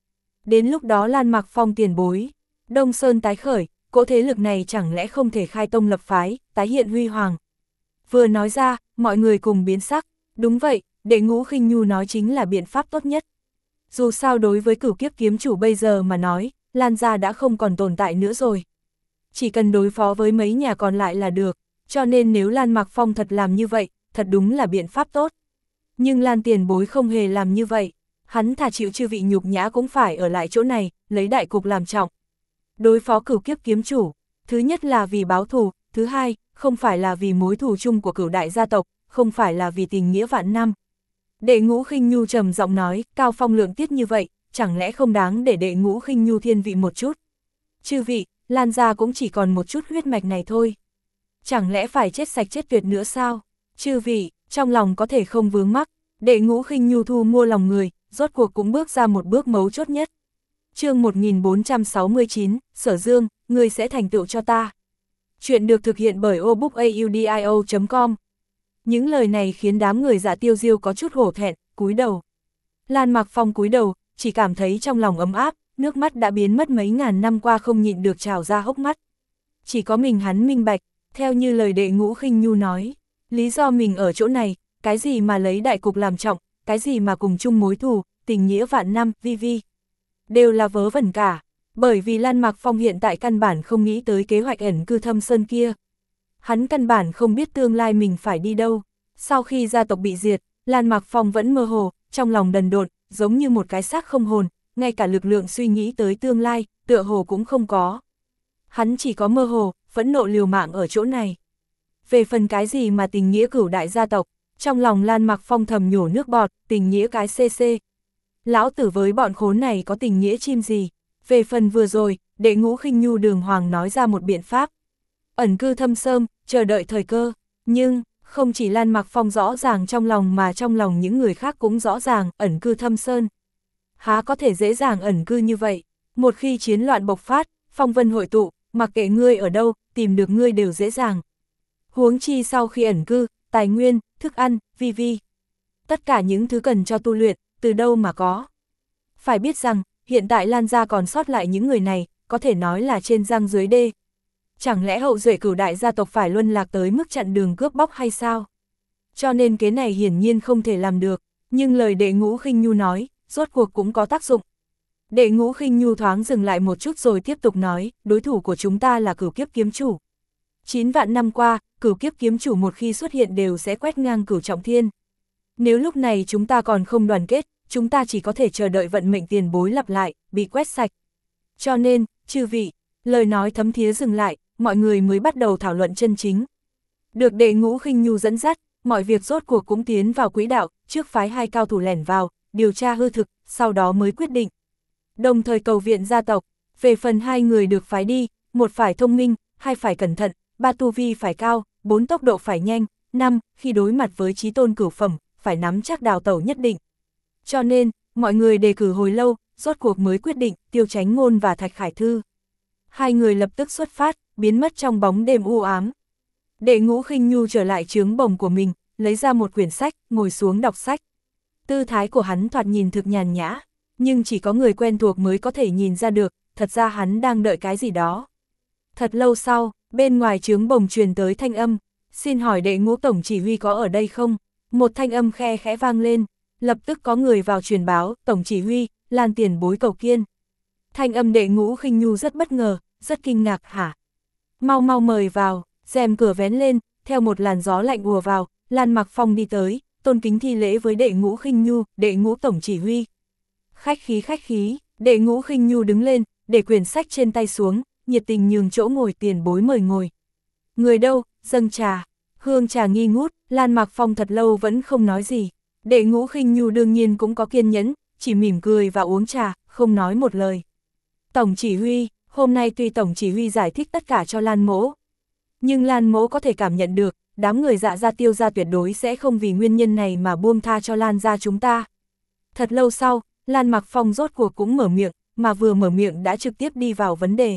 Đến lúc đó Lan Mặc Phong tiền bối, Đông Sơn tái khởi, cỗ thế lực này chẳng lẽ không thể khai tông lập phái, tái hiện huy hoàng. Vừa nói ra, mọi người cùng biến sắc, đúng vậy, Đệ Ngũ Khinh Nhu nói chính là biện pháp tốt nhất. Dù sao đối với Cửu Kiếp kiếm chủ bây giờ mà nói, Lan gia đã không còn tồn tại nữa rồi. Chỉ cần đối phó với mấy nhà còn lại là được, cho nên nếu Lan Mặc Phong thật làm như vậy, thật đúng là biện pháp tốt. Nhưng Lan tiền bối không hề làm như vậy, hắn thà chịu chư vị nhục nhã cũng phải ở lại chỗ này, lấy đại cục làm trọng. Đối phó Cửu Kiếp kiếm chủ, thứ nhất là vì báo thù, thứ hai, không phải là vì mối thù chung của cửu đại gia tộc, không phải là vì tình nghĩa vạn năm. Đệ Ngũ Khinh Nhu trầm giọng nói, cao phong lượng tiết như vậy, chẳng lẽ không đáng để Đệ Ngũ Khinh Nhu thiên vị một chút. Chư vị, Lan gia cũng chỉ còn một chút huyết mạch này thôi. Chẳng lẽ phải chết sạch chết tuyệt nữa sao? Chư vị, trong lòng có thể không vướng mắc, Đệ Ngũ Khinh Nhu thu mua lòng người, rốt cuộc cũng bước ra một bước mấu chốt nhất. Chương một nghìn bốn trăm sáu mươi chín, Sở Dương, ngươi sẽ thành tựu cho ta. Chuyện được thực hiện bởi obookaudio chấm com. Những lời này khiến đám người Dạ Tiêu Diêu có chút hổ thẹn, cúi đầu. Lan Mặc Phong cúi đầu, chỉ cảm thấy trong lòng ấm áp, nước mắt đã biến mất mấy ngàn năm qua không nhịn được trào ra hốc mắt. Chỉ có mình hắn minh bạch, theo như lời Đệ Ngũ Khinh Nhu nói, lý do mình ở chỗ này, cái gì mà lấy đại cục làm trọng, cái gì mà cùng chung mối thù, tình nghĩa vạn năm, vi vi, đều là vớ vẩn cả, bởi vì Lan Mặc Phong hiện tại căn bản không nghĩ tới kế hoạch ẩn cư Thâm Sơn kia. Hắn căn bản không biết tương lai mình phải đi đâu. Sau khi gia tộc bị diệt, Lan Mặc Phong vẫn mơ hồ, trong lòng đần độn, giống như một cái xác không hồn, ngay cả lực lượng suy nghĩ tới tương lai, tựa hồ cũng không có. Hắn chỉ có mơ hồ, phẫn nộ liều mạng ở chỗ này. Về phần cái gì mà tình nghĩa cửu đại gia tộc, trong lòng Lan Mặc Phong thầm nhổ nước bọt, tình nghĩa cái xê xê. Lão tử với bọn khốn này có tình nghĩa chim gì? Về phần vừa rồi, Đệ Ngũ Khinh Nhu đường hoàng nói ra một biện pháp. Ẩn cư Thâm Sơn, chờ đợi thời cơ. Nhưng, không chỉ Lan Mặc Phong rõ ràng trong lòng mà trong lòng những người khác cũng rõ ràng, ẩn cư Thâm Sơn. Há có thể dễ dàng ẩn cư như vậy? Một khi chiến loạn bộc phát, phong vân hội tụ, mặc kệ ngươi ở đâu, tìm được ngươi đều dễ dàng. Huống chi sau khi ẩn cư, tài nguyên, thức ăn, vi vi. Tất cả những thứ cần cho tu luyện, từ đâu mà có. Phải biết rằng, hiện tại Lan gia còn sót lại những người này, có thể nói là trên răng dưới đê. Chẳng lẽ hậu duệ cửu đại gia tộc phải luân lạc tới mức chặn đường cướp bóc hay sao? Cho nên kế này hiển nhiên không thể làm được, nhưng lời Đệ Ngũ Khinh Nhu nói, rốt cuộc cũng có tác dụng. Đệ Ngũ Khinh Nhu thoáng dừng lại một chút rồi tiếp tục nói, đối thủ của chúng ta là Cửu Kiếp kiếm chủ. Chín vạn năm qua, Cửu Kiếp kiếm chủ một khi xuất hiện đều sẽ quét ngang Cửu Trọng Thiên. Nếu lúc này chúng ta còn không đoàn kết, chúng ta chỉ có thể chờ đợi vận mệnh tiền bối lặp lại, bị quét sạch. Cho nên, chư vị, lời nói thấm thía dừng lại, mọi người mới bắt đầu thảo luận chân chính. Được Đệ Ngũ Khinh Nhu dẫn dắt, mọi việc rốt cuộc cũng tiến vào quỹ đạo, trước phái hai cao thủ lẻn vào, điều tra hư thực, sau đó mới quyết định. Đồng thời cầu viện gia tộc, về phần hai người được phái đi, một phải thông minh, hai phải cẩn thận, ba tu vi phải cao, bốn tốc độ phải nhanh, năm khi đối mặt với chí tôn cửu phẩm, phải nắm chắc đào tẩu nhất định. Cho nên, mọi người đề cử hồi lâu, rốt cuộc mới quyết định Tiêu Chánh Ngôn và Thạch Khải Thư. Hai người lập tức xuất phát, biến mất trong bóng đêm u ám. Đệ Ngũ Khinh Nhu trở lại trướng bồng của mình, lấy ra một quyển sách, ngồi xuống đọc sách. Tư thái của hắn thoạt nhìn thực nhàn nhã, nhưng chỉ có người quen thuộc mới có thể nhìn ra được, thật ra hắn đang đợi cái gì đó. Thật lâu sau, bên ngoài trướng bồng truyền tới thanh âm, xin hỏi Đệ Ngũ tổng chỉ huy có ở đây không? Một thanh âm khe khẽ vang lên, lập tức có người vào truyền báo, tổng chỉ huy, Lan tiền bối cầu kiên. Thanh âm Đệ Ngũ Khinh Nhu rất bất ngờ, rất kinh ngạc, hả? Mau mau mời vào, rèm cửa vén lên, theo một làn gió lạnh ùa vào, Lan Mặc Phong đi tới, tôn kính thi lễ với Đệ Ngũ Khinh Nhu, Đệ Ngũ tổng chỉ huy. Khách khí khách khí, Đệ Ngũ Khinh Nhu đứng lên, để quyển sách trên tay xuống, nhiệt tình nhường chỗ ngồi, tiền bối mời ngồi. Người đâu, dâng trà. Hương trà nghi ngút, Lan Mặc Phong thật lâu vẫn không nói gì. Đệ Ngũ Khinh Nhu đương nhiên cũng có kiên nhẫn, chỉ mỉm cười và uống trà, không nói một lời. Tổng chỉ huy, hôm nay tuy tổng chỉ huy giải thích tất cả cho Lan Mỗ, nhưng Lan Mỗ có thể cảm nhận được, đám người Dạ gia Tiêu gia tuyệt đối sẽ không vì nguyên nhân này mà buông tha cho Lan gia chúng ta. Thật lâu sau, Lan Mặc Phong rốt cuộc cũng mở miệng, mà vừa mở miệng đã trực tiếp đi vào vấn đề.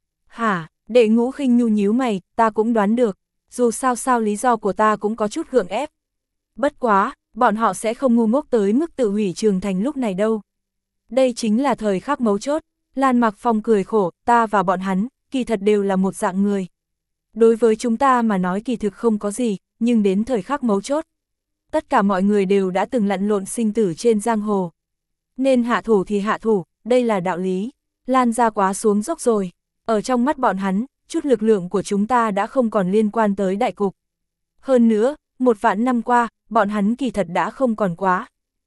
Hả, Đệ Ngũ Khinh Nhu nhíu mày, ta cũng đoán được, dù sao sao lý do của ta cũng có chút gượng ép. Bất quá, bọn họ sẽ không ngu ngốc tới mức tự hủy Trường Thành lúc này đâu. Đây chính là thời khắc mấu chốt. Lan Mặc Phong cười khổ, ta và bọn hắn, kỳ thật đều là một dạng người. Đối với chúng ta mà nói kỳ thực không có gì, nhưng đến thời khắc mấu chốt. Tất cả mọi người đều đã từng lặn lộn sinh tử trên giang hồ. Nên hạ thủ thì hạ thủ, đây là đạo lý. Lan ra quá xuống dốc rồi. Ở trong mắt bọn hắn, chút lực lượng của chúng ta đã không còn liên quan tới đại cục. Hơn nữa, một vạn năm qua, bọn hắn kỳ thật đã không còn quá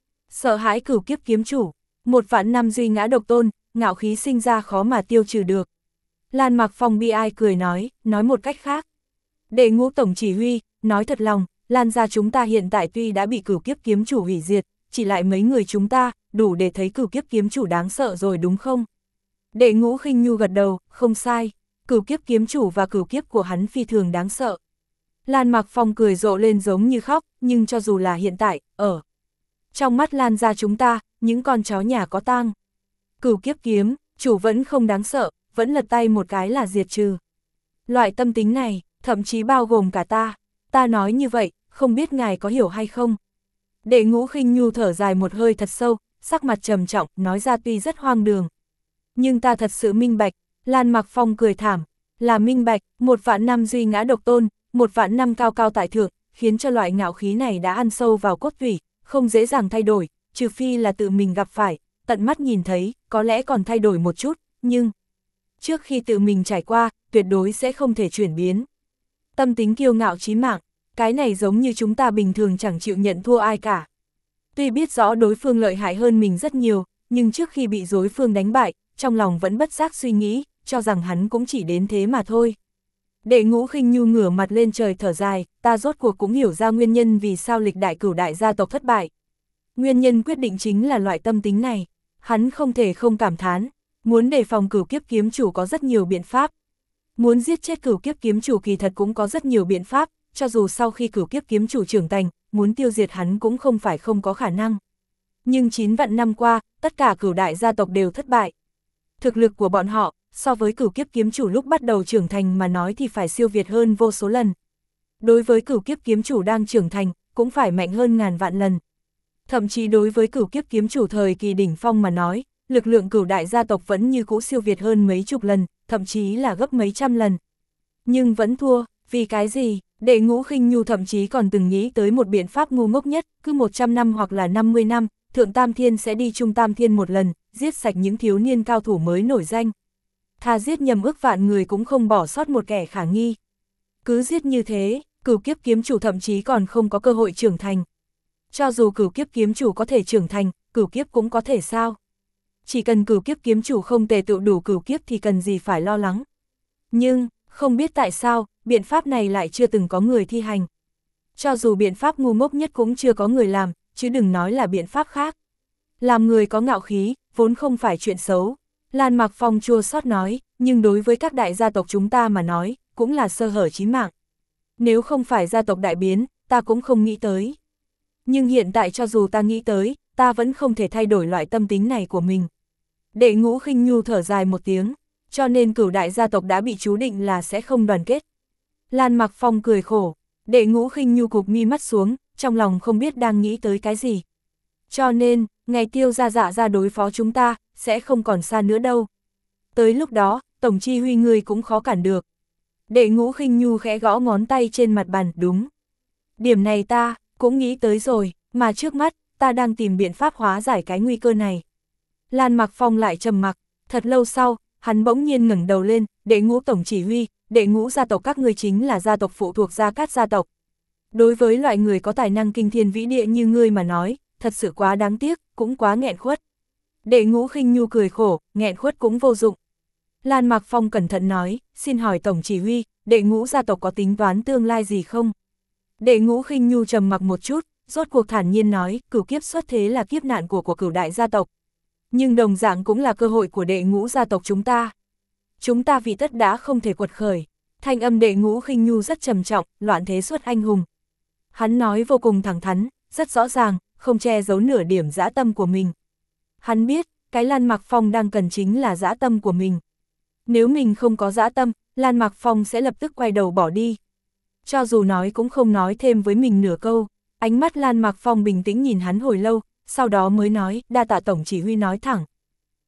sợ hãi cửu kiếp kiếm chủ. Một vạn năm duy ngã độc tôn, ngạo khí sinh ra khó mà tiêu trừ được. Lan Mặc Phong bi ai cười nói, nói một cách khác. Đệ Ngũ tổng chỉ huy, nói thật lòng, Lan gia chúng ta hiện tại tuy đã bị cửu kiếp kiếm chủ hủy diệt, chỉ lại mấy người chúng ta, đủ để thấy cửu kiếp kiếm chủ đáng sợ rồi đúng không? Đệ Ngũ khinh nhu gật đầu, không sai, cửu kiếp kiếm chủ và cửu kiếp của hắn phi thường đáng sợ. Lan Mặc Phong cười rộ lên giống như khóc, nhưng cho dù là hiện tại, ở trong mắt Lan gia chúng ta, những con chó nhà có tang. Cửu kiếp kiếm, chủ vẫn không đáng sợ, vẫn lật tay một cái là diệt trừ. Loại tâm tính này, thậm chí bao gồm cả ta. Ta nói như vậy, không biết ngài có hiểu hay không? Đệ Ngũ khinh nhu thở dài một hơi thật sâu, sắc mặt trầm trọng, nói ra tuy rất hoang đường. Nhưng ta thật sự minh bạch. Lan Mặc Phong cười thảm, là minh bạch, một vạn năm duy ngã độc tôn, một vạn năm cao cao tại thượng, khiến cho loại ngạo khí này đã ăn sâu vào cốt tủy, không dễ dàng thay đổi, trừ phi là tự mình gặp phải, tận mắt nhìn thấy, có lẽ còn thay đổi một chút, nhưng trước khi tự mình trải qua, tuyệt đối sẽ không thể chuyển biến. Tâm tính kiêu ngạo chí mạng, cái này giống như chúng ta bình thường chẳng chịu nhận thua ai cả. Tuy biết rõ đối phương lợi hại hơn mình rất nhiều, nhưng trước khi bị đối phương đánh bại, trong lòng vẫn bất giác suy nghĩ, cho rằng hắn cũng chỉ đến thế mà thôi. Đệ Ngũ khinh nhu ngửa mặt lên trời thở dài, ta rốt cuộc cũng hiểu ra nguyên nhân vì sao lịch đại cửu đại gia tộc thất bại. Nguyên nhân quyết định chính là loại tâm tính này. Hắn không thể không cảm thán, muốn đề phòng cửu kiếp kiếm chủ có rất nhiều biện pháp. Muốn giết chết cửu kiếp kiếm chủ kỳ thật cũng có rất nhiều biện pháp, cho dù sau khi cửu kiếp kiếm chủ trưởng thành, muốn tiêu diệt hắn cũng không phải không có khả năng. Nhưng chín vạn năm qua, tất cả cửu đại gia tộc đều thất bại. Thực lực của bọn họ, so với cửu kiếp kiếm chủ lúc bắt đầu trưởng thành mà nói thì phải siêu việt hơn vô số lần. Đối với cửu kiếp kiếm chủ đang trưởng thành, cũng phải mạnh hơn ngàn vạn lần. Thậm chí đối với cửu kiếp kiếm chủ thời kỳ đỉnh phong mà nói, lực lượng cửu đại gia tộc vẫn như cũ siêu việt hơn mấy chục lần, thậm chí là gấp mấy trăm lần. Nhưng vẫn thua, vì cái gì? Đệ Ngũ khinh nhu thậm chí còn từng nghĩ tới một biện pháp ngu ngốc nhất, cứ một trăm năm hoặc là năm mươi năm, Thượng Tam Thiên sẽ đi Trung Tam Thiên một lần, giết sạch những thiếu niên cao thủ mới nổi danh. Thà giết nhầm ước vạn người cũng không bỏ sót một kẻ khả nghi. Cứ giết như thế, cửu kiếp kiếm chủ thậm chí còn không có cơ hội trưởng thành. Cho dù cửu kiếp kiếm chủ có thể trưởng thành, cửu kiếp cũng có thể sao? Chỉ cần cửu kiếp kiếm chủ không tề tựu đủ cửu kiếp thì cần gì phải lo lắng. Nhưng, không biết tại sao, biện pháp này lại chưa từng có người thi hành. Cho dù biện pháp ngu ngốc nhất cũng chưa có người làm, chứ đừng nói là biện pháp khác. Làm người có ngạo khí, vốn không phải chuyện xấu. Lan Mặc Phong chua xót nói, nhưng đối với các đại gia tộc chúng ta mà nói, cũng là sơ hở chí mạng. Nếu không phải gia tộc đại biến, ta cũng không nghĩ tới. Nhưng hiện tại cho dù ta nghĩ tới, ta vẫn không thể thay đổi loại tâm tính này của mình. Đệ Ngũ khinh nhu thở dài một tiếng, cho nên cửu đại gia tộc đã bị chú định là sẽ không đoàn kết. Lan Mặc Phong cười khổ, Đệ Ngũ khinh nhu cụp mi mắt xuống, trong lòng không biết đang nghĩ tới cái gì. Cho nên, ngày Tiêu gia dạ ra đối phó chúng ta, sẽ không còn xa nữa đâu. Tới lúc đó, tổng chi huy người cũng khó cản được. Đệ Ngũ khinh nhu khẽ gõ ngón tay trên mặt bàn, đúng. Điểm này ta, cũng nghĩ tới rồi, mà trước mắt, ta đang tìm biện pháp hóa giải cái nguy cơ này. Lan Mặc Phong lại trầm mặc, thật lâu sau, hắn bỗng nhiên ngẩng đầu lên, Đệ Ngũ tổng chỉ huy, Đệ Ngũ gia tộc các ngươi chính là gia tộc phụ thuộc Gia Cát gia tộc. Đối với loại người có tài năng kinh thiên vĩ địa như ngươi mà nói, thật sự quá đáng tiếc, cũng quá nghẹn khuất. Đệ Ngũ khinh nhu cười khổ, nghẹn khuất cũng vô dụng. Lan Mặc Phong cẩn thận nói, xin hỏi tổng chỉ huy, Đệ Ngũ gia tộc có tính toán tương lai gì không? Đệ Ngũ khinh nhu trầm mặc một chút, rốt cuộc thản nhiên nói, cửu kiếp xuất thế là kiếp nạn của của cửu đại gia tộc. Nhưng đồng dạng cũng là cơ hội của Đệ Ngũ gia tộc chúng ta. Chúng ta vì tất đã không thể quật khởi. Thanh âm Đệ Ngũ khinh nhu rất trầm trọng, loạn thế xuất anh hùng. Hắn nói vô cùng thẳng thắn, rất rõ ràng, không che giấu nửa điểm dã tâm của mình. Hắn biết, cái Lan Mặc Phong đang cần chính là dã tâm của mình. Nếu mình không có dã tâm, Lan Mặc Phong sẽ lập tức quay đầu bỏ đi. Cho dù nói cũng không nói thêm với mình nửa câu. Ánh mắt Lan Mặc Phong bình tĩnh nhìn hắn hồi lâu, sau đó mới nói, đa tạ tổng chỉ huy nói thẳng,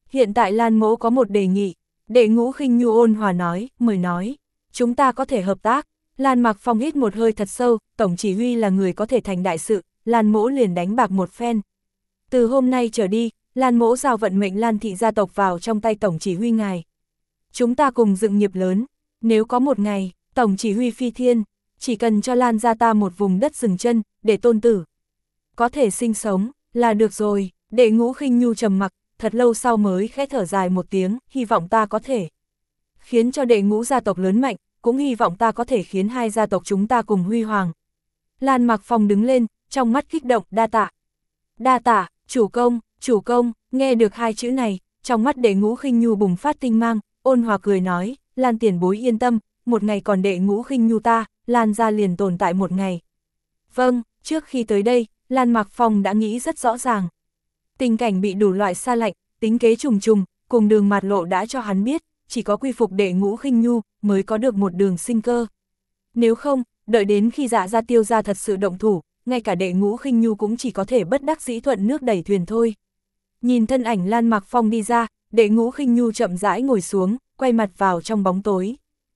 hiện tại Lan mỗ có một đề nghị. Đệ Ngũ Khinh Nhu ôn hòa nói, mời nói. Chúng ta có thể hợp tác. Lan Mặc Phong hít một hơi thật sâu, tổng chỉ huy là người có thể thành đại sự, Lan mỗ liền đánh bạc một phen. Từ hôm nay trở đi, Lan mỗ giao vận mệnh Lan thị gia tộc vào trong tay tổng chỉ huy ngài. Chúng ta cùng dựng nghiệp lớn, nếu có một ngày, tổng chỉ huy phi thiên, chỉ cần cho Lan gia ta một vùng đất dừng chân, để tôn tử có thể sinh sống, là được rồi. Đệ Ngũ Khinh Nhu trầm mặc, thật lâu sau mới khẽ thở dài một tiếng, hy vọng ta có thể khiến cho Đệ Ngũ gia tộc lớn mạnh, cũng hy vọng ta có thể khiến hai gia tộc chúng ta cùng huy hoàng. Lan Mặc Phong đứng lên, trong mắt kích động, đa tạ. Đa tạ, chủ công, chủ công, nghe được hai chữ này, trong mắt Đệ Ngũ Khinh Nhu bùng phát tinh mang, ôn hòa cười nói, Lan tiền bối yên tâm, một ngày còn Đệ Ngũ Khinh Nhu ta, Lan gia liền tồn tại một ngày. Vâng, trước khi tới đây, Lan Mặc Phong đã nghĩ rất rõ ràng. Tình cảnh bị đủ loại xa lạnh, tính kế trùng trùng, cùng đường mạt lộ đã cho hắn biết, chỉ có quy phục Đệ Ngũ Khinh Nhu mới có được một đường sinh cơ. Nếu không, đợi đến khi Dạ gia Tiêu gia thật sự động thủ, ngay cả Đệ Ngũ Khinh Nhu cũng chỉ có thể bất đắc dĩ thuận nước đẩy thuyền thôi. Nhìn thân ảnh Lan Mặc Phong đi ra, Đệ Ngũ Khinh Nhu chậm rãi ngồi xuống, quay mặt vào trong bóng tối.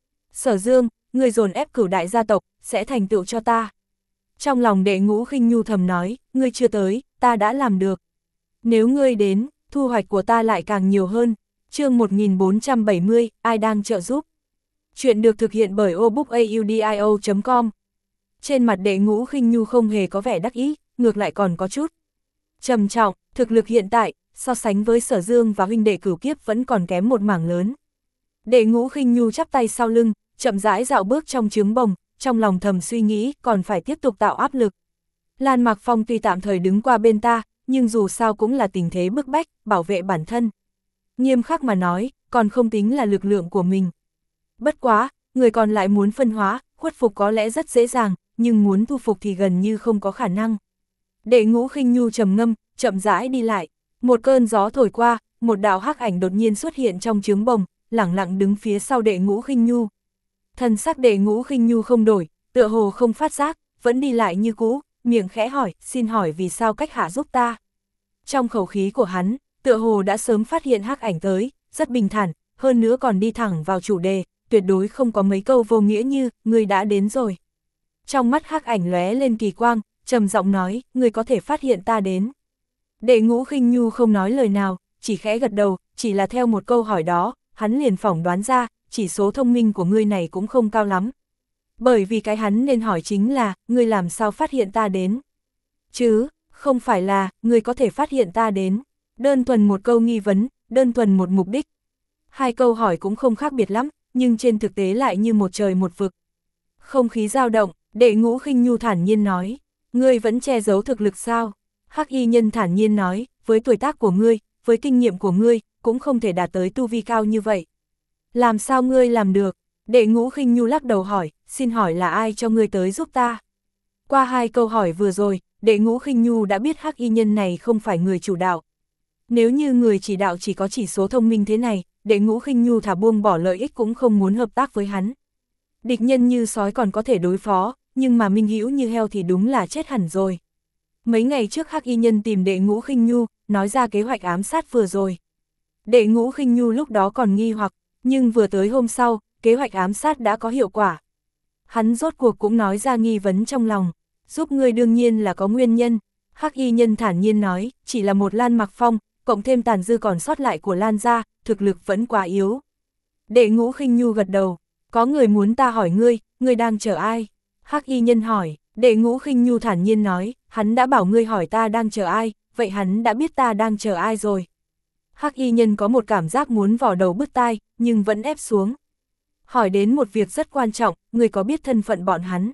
Sở Dương, người dồn ép Cửu đại gia tộc, sẽ thành tựu cho ta. Trong lòng Đệ Ngũ Khinh Nhu thầm nói, ngươi chưa tới, ta đã làm được. Nếu ngươi đến, thu hoạch của ta lại càng nhiều hơn. Chương một nghìn bốn trăm bảy mươi, ai đang trợ giúp? Chuyện được thực hiện bởi obookaudio chấm com. Trên mặt Đệ Ngũ Khinh Nhu không hề có vẻ đắc ý, ngược lại còn có chút trầm trọng, thực lực hiện tại, so sánh với Sở Dương và huynh đệ Cửu Kiếp vẫn còn kém một mảng lớn. Đệ Ngũ Khinh Nhu chắp tay sau lưng, chậm rãi dạo bước trong trướng bồng, trong lòng thầm suy nghĩ còn phải tiếp tục tạo áp lực. Lan Mặc Phong tuy tạm thời đứng qua bên ta, nhưng dù sao cũng là tình thế bức bách, bảo vệ bản thân. Nghiêm khắc mà nói, còn không tính là lực lượng của mình. Bất quá, người còn lại muốn phân hóa, khuất phục có lẽ rất dễ dàng, nhưng muốn thu phục thì gần như không có khả năng. Đệ Ngũ Khinh Nhu trầm ngâm, chậm rãi đi lại. Một cơn gió thổi qua, một đạo hắc ảnh đột nhiên xuất hiện trong trướng bồng, lẳng lặng đứng phía sau Đệ Ngũ Khinh Nhu. Thần sắc Đệ Ngũ Khinh Nhu không đổi, tựa hồ không phát giác, vẫn đi lại như cũ, miệng khẽ hỏi, xin hỏi vì sao cách hạ giúp ta. Trong khẩu khí của hắn, tựa hồ đã sớm phát hiện hắc ảnh tới, rất bình thản, hơn nữa còn đi thẳng vào chủ đề, tuyệt đối không có mấy câu vô nghĩa như, người đã đến rồi. Trong mắt hắc ảnh lóe lên kỳ quang, trầm giọng nói, người có thể phát hiện ta đến. Đệ Ngũ Khinh Nhu không nói lời nào, chỉ khẽ gật đầu, chỉ là theo một câu hỏi đó, hắn liền phỏng đoán ra, chỉ số thông minh của ngươi này cũng không cao lắm. Bởi vì cái hắn nên hỏi chính là, ngươi làm sao phát hiện ta đến? Chứ, không phải là, ngươi có thể phát hiện ta đến. Đơn thuần một câu nghi vấn, đơn thuần một mục đích. Hai câu hỏi cũng không khác biệt lắm, nhưng trên thực tế lại như một trời một vực. Không khí dao động, Đệ Ngũ Khinh Nhu thản nhiên nói, ngươi vẫn che giấu thực lực sao? Hắc y nhân thản nhiên nói, với tuổi tác của ngươi, với kinh nghiệm của ngươi, cũng không thể đạt tới tu vi cao như vậy. Làm sao ngươi làm được? Đệ Ngũ Khinh Nhu lắc đầu hỏi, xin hỏi là ai cho ngươi tới giúp ta? Qua hai câu hỏi vừa rồi, Đệ Ngũ Khinh Nhu đã biết hắc y nhân này không phải người chủ đạo. Nếu như người chỉ đạo chỉ có chỉ số thông minh thế này, Đệ Ngũ Khinh Nhu thả buông bỏ lợi ích cũng không muốn hợp tác với hắn. Địch nhân như sói còn có thể đối phó, nhưng mà minh hữu như heo thì đúng là chết hẳn rồi. Mấy ngày trước hắc y nhân tìm Đệ Ngũ Khinh Nhu, nói ra kế hoạch ám sát vừa rồi. Đệ Ngũ Khinh Nhu lúc đó còn nghi hoặc, nhưng vừa tới hôm sau, kế hoạch ám sát đã có hiệu quả. Hắn rốt cuộc cũng nói ra nghi vấn trong lòng, giúp ngươi đương nhiên là có nguyên nhân. Hắc y nhân thản nhiên nói, chỉ là một Lan Mặc Phong, cộng thêm tàn dư còn sót lại của Lan gia, thực lực vẫn quá yếu. Đệ Ngũ Khinh Nhu gật đầu, có người muốn ta hỏi ngươi, ngươi đang chờ ai? Hắc y nhân hỏi, Đệ Ngũ Khinh Nhu thản nhiên nói, hắn đã bảo ngươi hỏi ta đang chờ ai, vậy hắn đã biết ta đang chờ ai rồi. Hắc y nhân có một cảm giác muốn vò đầu bứt tai, nhưng vẫn ép xuống. Hỏi đến một việc rất quan trọng, ngươi có biết thân phận bọn hắn?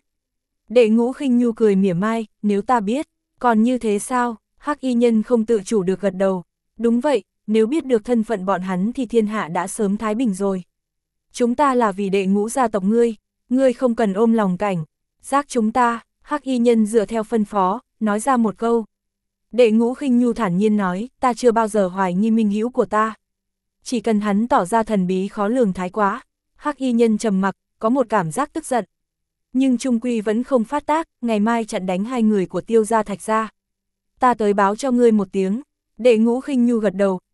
Đệ Ngũ Khinh Nhu cười mỉa mai, nếu ta biết, còn như thế sao? Hắc y nhân không tự chủ được gật đầu. Đúng vậy, nếu biết được thân phận bọn hắn thì thiên hạ đã sớm thái bình rồi. Chúng ta là vì Đệ Ngũ gia tộc ngươi, ngươi không cần ôm lòng cảnh. Giác chúng ta, Hắc y nhân dựa theo phân phó, nói ra một câu. Đệ Ngũ Khinh Nhu thản nhiên nói, ta chưa bao giờ hoài nghi minh hữu của ta. Chỉ cần hắn tỏ ra thần bí khó lường thái quá. Hắc y nhân trầm mặc, có một cảm giác tức giận. Nhưng trung quy vẫn không phát tác, ngày mai chặn đánh hai người của Tiêu gia Thạch gia. Ta tới báo cho ngươi một tiếng. Đệ Ngũ Khinh Nhu gật đầu,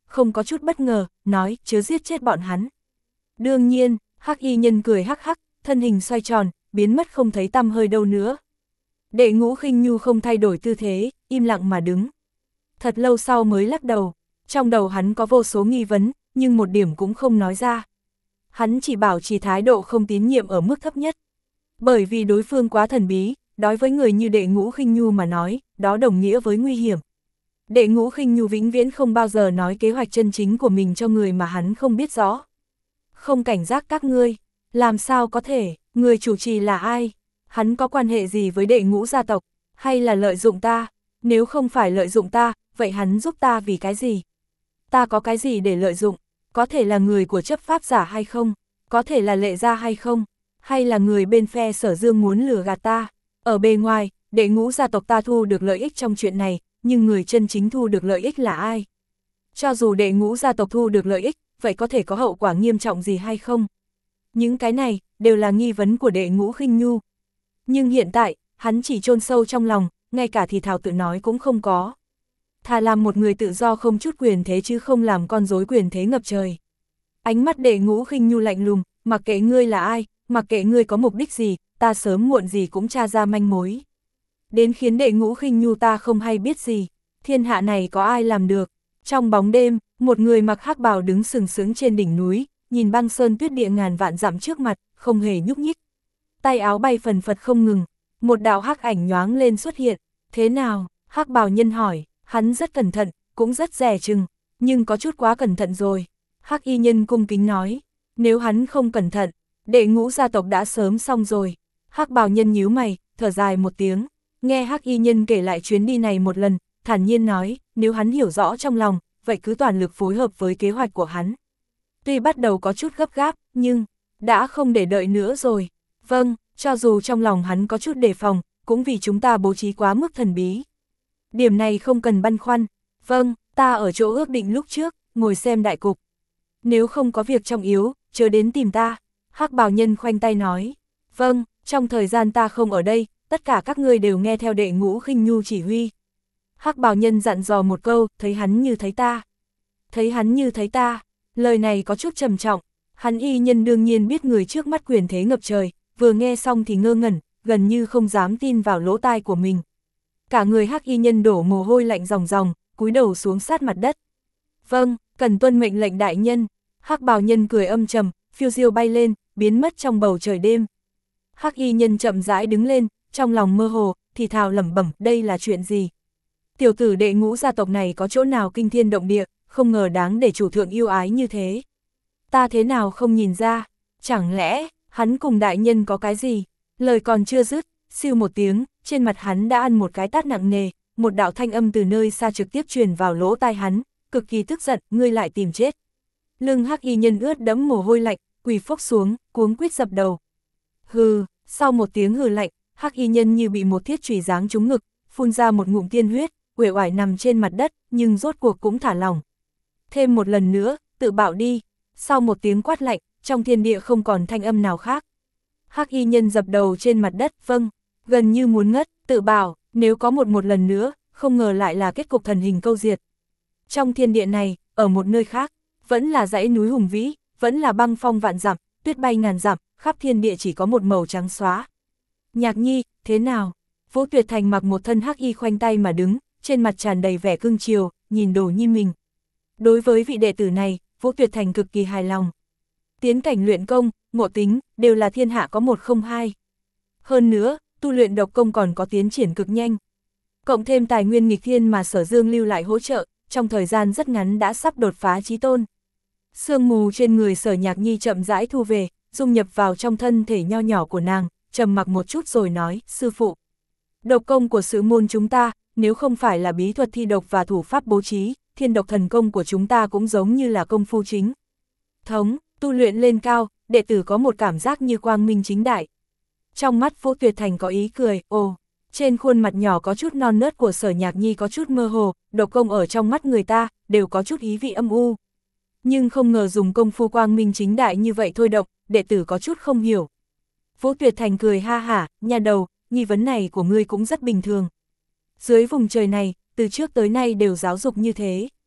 không có chút bất ngờ, nói, chớ giết chết bọn hắn. Đương nhiên, hắc y nhân cười hắc hắc, thân hình xoay tròn, biến mất không thấy tăm hơi đâu nữa. Đệ Ngũ Khinh Nhu không thay đổi tư thế, im lặng mà đứng. Thật lâu sau mới lắc đầu, trong đầu hắn có vô số nghi vấn, nhưng một điểm cũng không nói ra. Hắn chỉ bảo trì thái độ không tín nhiệm ở mức thấp nhất. Bởi vì đối phương quá thần bí, đối với người như Đệ Ngũ Khinh Nhu mà nói, đó đồng nghĩa với nguy hiểm. Đệ Ngũ Khinh Nhu vĩnh viễn không bao giờ nói kế hoạch chân chính của mình cho người mà hắn không biết rõ. Không cảnh giác các ngươi, làm sao có thể, người chủ trì là ai? Hắn có quan hệ gì với Đệ Ngũ gia tộc, hay là lợi dụng ta? Nếu không phải lợi dụng ta, vậy hắn giúp ta vì cái gì? Ta có cái gì để lợi dụng? Có thể là người của chấp pháp giả hay không? Có thể là Lệ gia hay không? Hay là người bên phe Sở Dương muốn lừa gạt ta? Ở bề ngoài, Đệ Ngũ gia tộc ta thu được lợi ích trong chuyện này, nhưng người chân chính thu được lợi ích là ai? Cho dù Đệ Ngũ gia tộc thu được lợi ích, vậy có thể có hậu quả nghiêm trọng gì hay không? Những cái này, đều là nghi vấn của Đệ Ngũ Khinh Nhu. Nhưng hiện tại, hắn chỉ chôn sâu trong lòng, ngay cả thì thào tự nói cũng không có. Thà làm một người tự do không chút quyền thế chứ không làm con rối quyền thế ngập trời. Ánh mắt Đệ Ngũ Khinh Nhu lạnh lùng, mặc kệ ngươi là ai, mặc kệ ngươi có mục đích gì, ta sớm muộn gì cũng tra ra manh mối. Đến khiến Đệ Ngũ Khinh Nhu ta không hay biết gì, thiên hạ này có ai làm được. Trong bóng đêm, một người mặc hắc bào đứng sừng sững trên đỉnh núi, nhìn băng sơn tuyết địa ngàn vạn dặm trước mặt, không hề nhúc nhích. Tay áo bay phần phật không ngừng, một đạo hắc ảnh nhoáng lên xuất hiện. Thế nào? Hắc bào nhân hỏi. Hắn rất cẩn thận, cũng rất dè chừng, nhưng có chút quá cẩn thận rồi. Hắc y nhân cung kính nói, nếu hắn không cẩn thận, Đệ Ngũ gia tộc đã sớm xong rồi. Hắc bào nhân nhíu mày, thở dài một tiếng, nghe Hắc y nhân kể lại chuyến đi này một lần, thản nhiên nói, nếu hắn hiểu rõ trong lòng, vậy cứ toàn lực phối hợp với kế hoạch của hắn. Tuy bắt đầu có chút gấp gáp, nhưng đã không để đợi nữa rồi. Vâng, cho dù trong lòng hắn có chút đề phòng, cũng vì chúng ta bố trí quá mức thần bí. Điểm này không cần băn khoăn. Vâng, ta ở chỗ ước định lúc trước, ngồi xem đại cục. Nếu không có việc trọng yếu, chớ đến tìm ta. Hắc bào nhân khoanh tay nói. Vâng, trong thời gian ta không ở đây, tất cả các ngươi đều nghe theo Đệ Ngũ Khinh Nhu chỉ huy. Hắc bào nhân dặn dò một câu, thấy hắn như thấy ta. Thấy hắn như thấy ta, lời này có chút trầm trọng. Hắn y nhân đương nhiên biết người trước mắt quyền thế ngập trời, vừa nghe xong thì ngơ ngẩn, gần như không dám tin vào lỗ tai của mình. Cả người hắc y nhân đổ mồ hôi lạnh ròng ròng, cúi đầu xuống sát mặt đất. Vâng, cần tuân mệnh lệnh đại nhân. Hắc bào nhân cười âm trầm, phiêu diêu bay lên, biến mất trong bầu trời đêm. Hắc y nhân chậm rãi đứng lên, trong lòng mơ hồ, thì thào lẩm bẩm, đây là chuyện gì? Tiểu tử Đệ Ngũ gia tộc này có chỗ nào kinh thiên động địa, không ngờ đáng để chủ thượng yêu ái như thế. Ta thế nào không nhìn ra, chẳng lẽ, hắn cùng đại nhân có cái gì? Lời còn chưa dứt, siêu một tiếng, trên mặt hắn đã ăn một cái tát nặng nề, một đạo thanh âm từ nơi xa trực tiếp truyền vào lỗ tai hắn, cực kỳ tức giận, ngươi lại tìm chết. Lưng hắc y nhân ướt đẫm mồ hôi lạnh, quỳ phốc xuống, cuống quýt dập đầu. Hừ, sau một tiếng hừ lạnh, hắc y nhân như bị một thiết chùy giáng trúng ngực, phun ra một ngụm tiên huyết, uể oải nằm trên mặt đất, nhưng rốt cuộc cũng thả lỏng. Thêm một lần nữa, tự bạo đi. Sau một tiếng quát lạnh, trong thiên địa không còn thanh âm nào khác. Hắc y nhân dập đầu trên mặt đất, vâng, gần như muốn ngất, tự bảo, nếu có một một lần nữa, không ngờ lại là kết cục thần hình câu diệt. Trong thiên địa này, ở một nơi khác, vẫn là dãy núi hùng vĩ, vẫn là băng phong vạn dặm, tuyết bay ngàn dặm, khắp thiên địa chỉ có một màu trắng xóa. Nhạc Nhi, thế nào? Vũ Tuyệt Thành mặc một thân hắc y khoanh tay mà đứng, trên mặt tràn đầy vẻ cưng chiều, nhìn Đồ Nhi mình. Đối với vị đệ tử này, Vũ Tuyệt Thành cực kỳ hài lòng. Tiến cảnh luyện công, ngộ tính, đều là thiên hạ có một không hai. Hơn nữa, tu luyện độc công còn có tiến triển cực nhanh. Cộng thêm tài nguyên nghịch thiên mà Sở Dương lưu lại hỗ trợ, trong thời gian rất ngắn đã sắp đột phá chí tôn. Sương mù trên người Sở Nhạc Nhi chậm rãi thu về, dung nhập vào trong thân thể nho nhỏ của nàng, trầm mặc một chút rồi nói, sư phụ. Độc công của sứ môn chúng ta, nếu không phải là bí thuật thi độc và thủ pháp bố trí, thiên độc thần công của chúng ta cũng giống như là công phu chính thống, tu luyện lên cao, đệ tử có một cảm giác như quang minh chính đại. Trong mắt Vũ Tuyệt Thành có ý cười, ồ, trên khuôn mặt nhỏ có chút non nớt của Sở Nhạc Nhi có chút mơ hồ, độc công ở trong mắt người ta, đều có chút ý vị âm u. Nhưng không ngờ dùng công phu quang minh chính đại như vậy thôi độc, đệ tử có chút không hiểu. Vũ Tuyệt Thành cười ha hả, nhà đầu, nghi vấn này của ngươi cũng rất bình thường. Dưới vùng trời này, từ trước tới nay đều giáo dục như thế.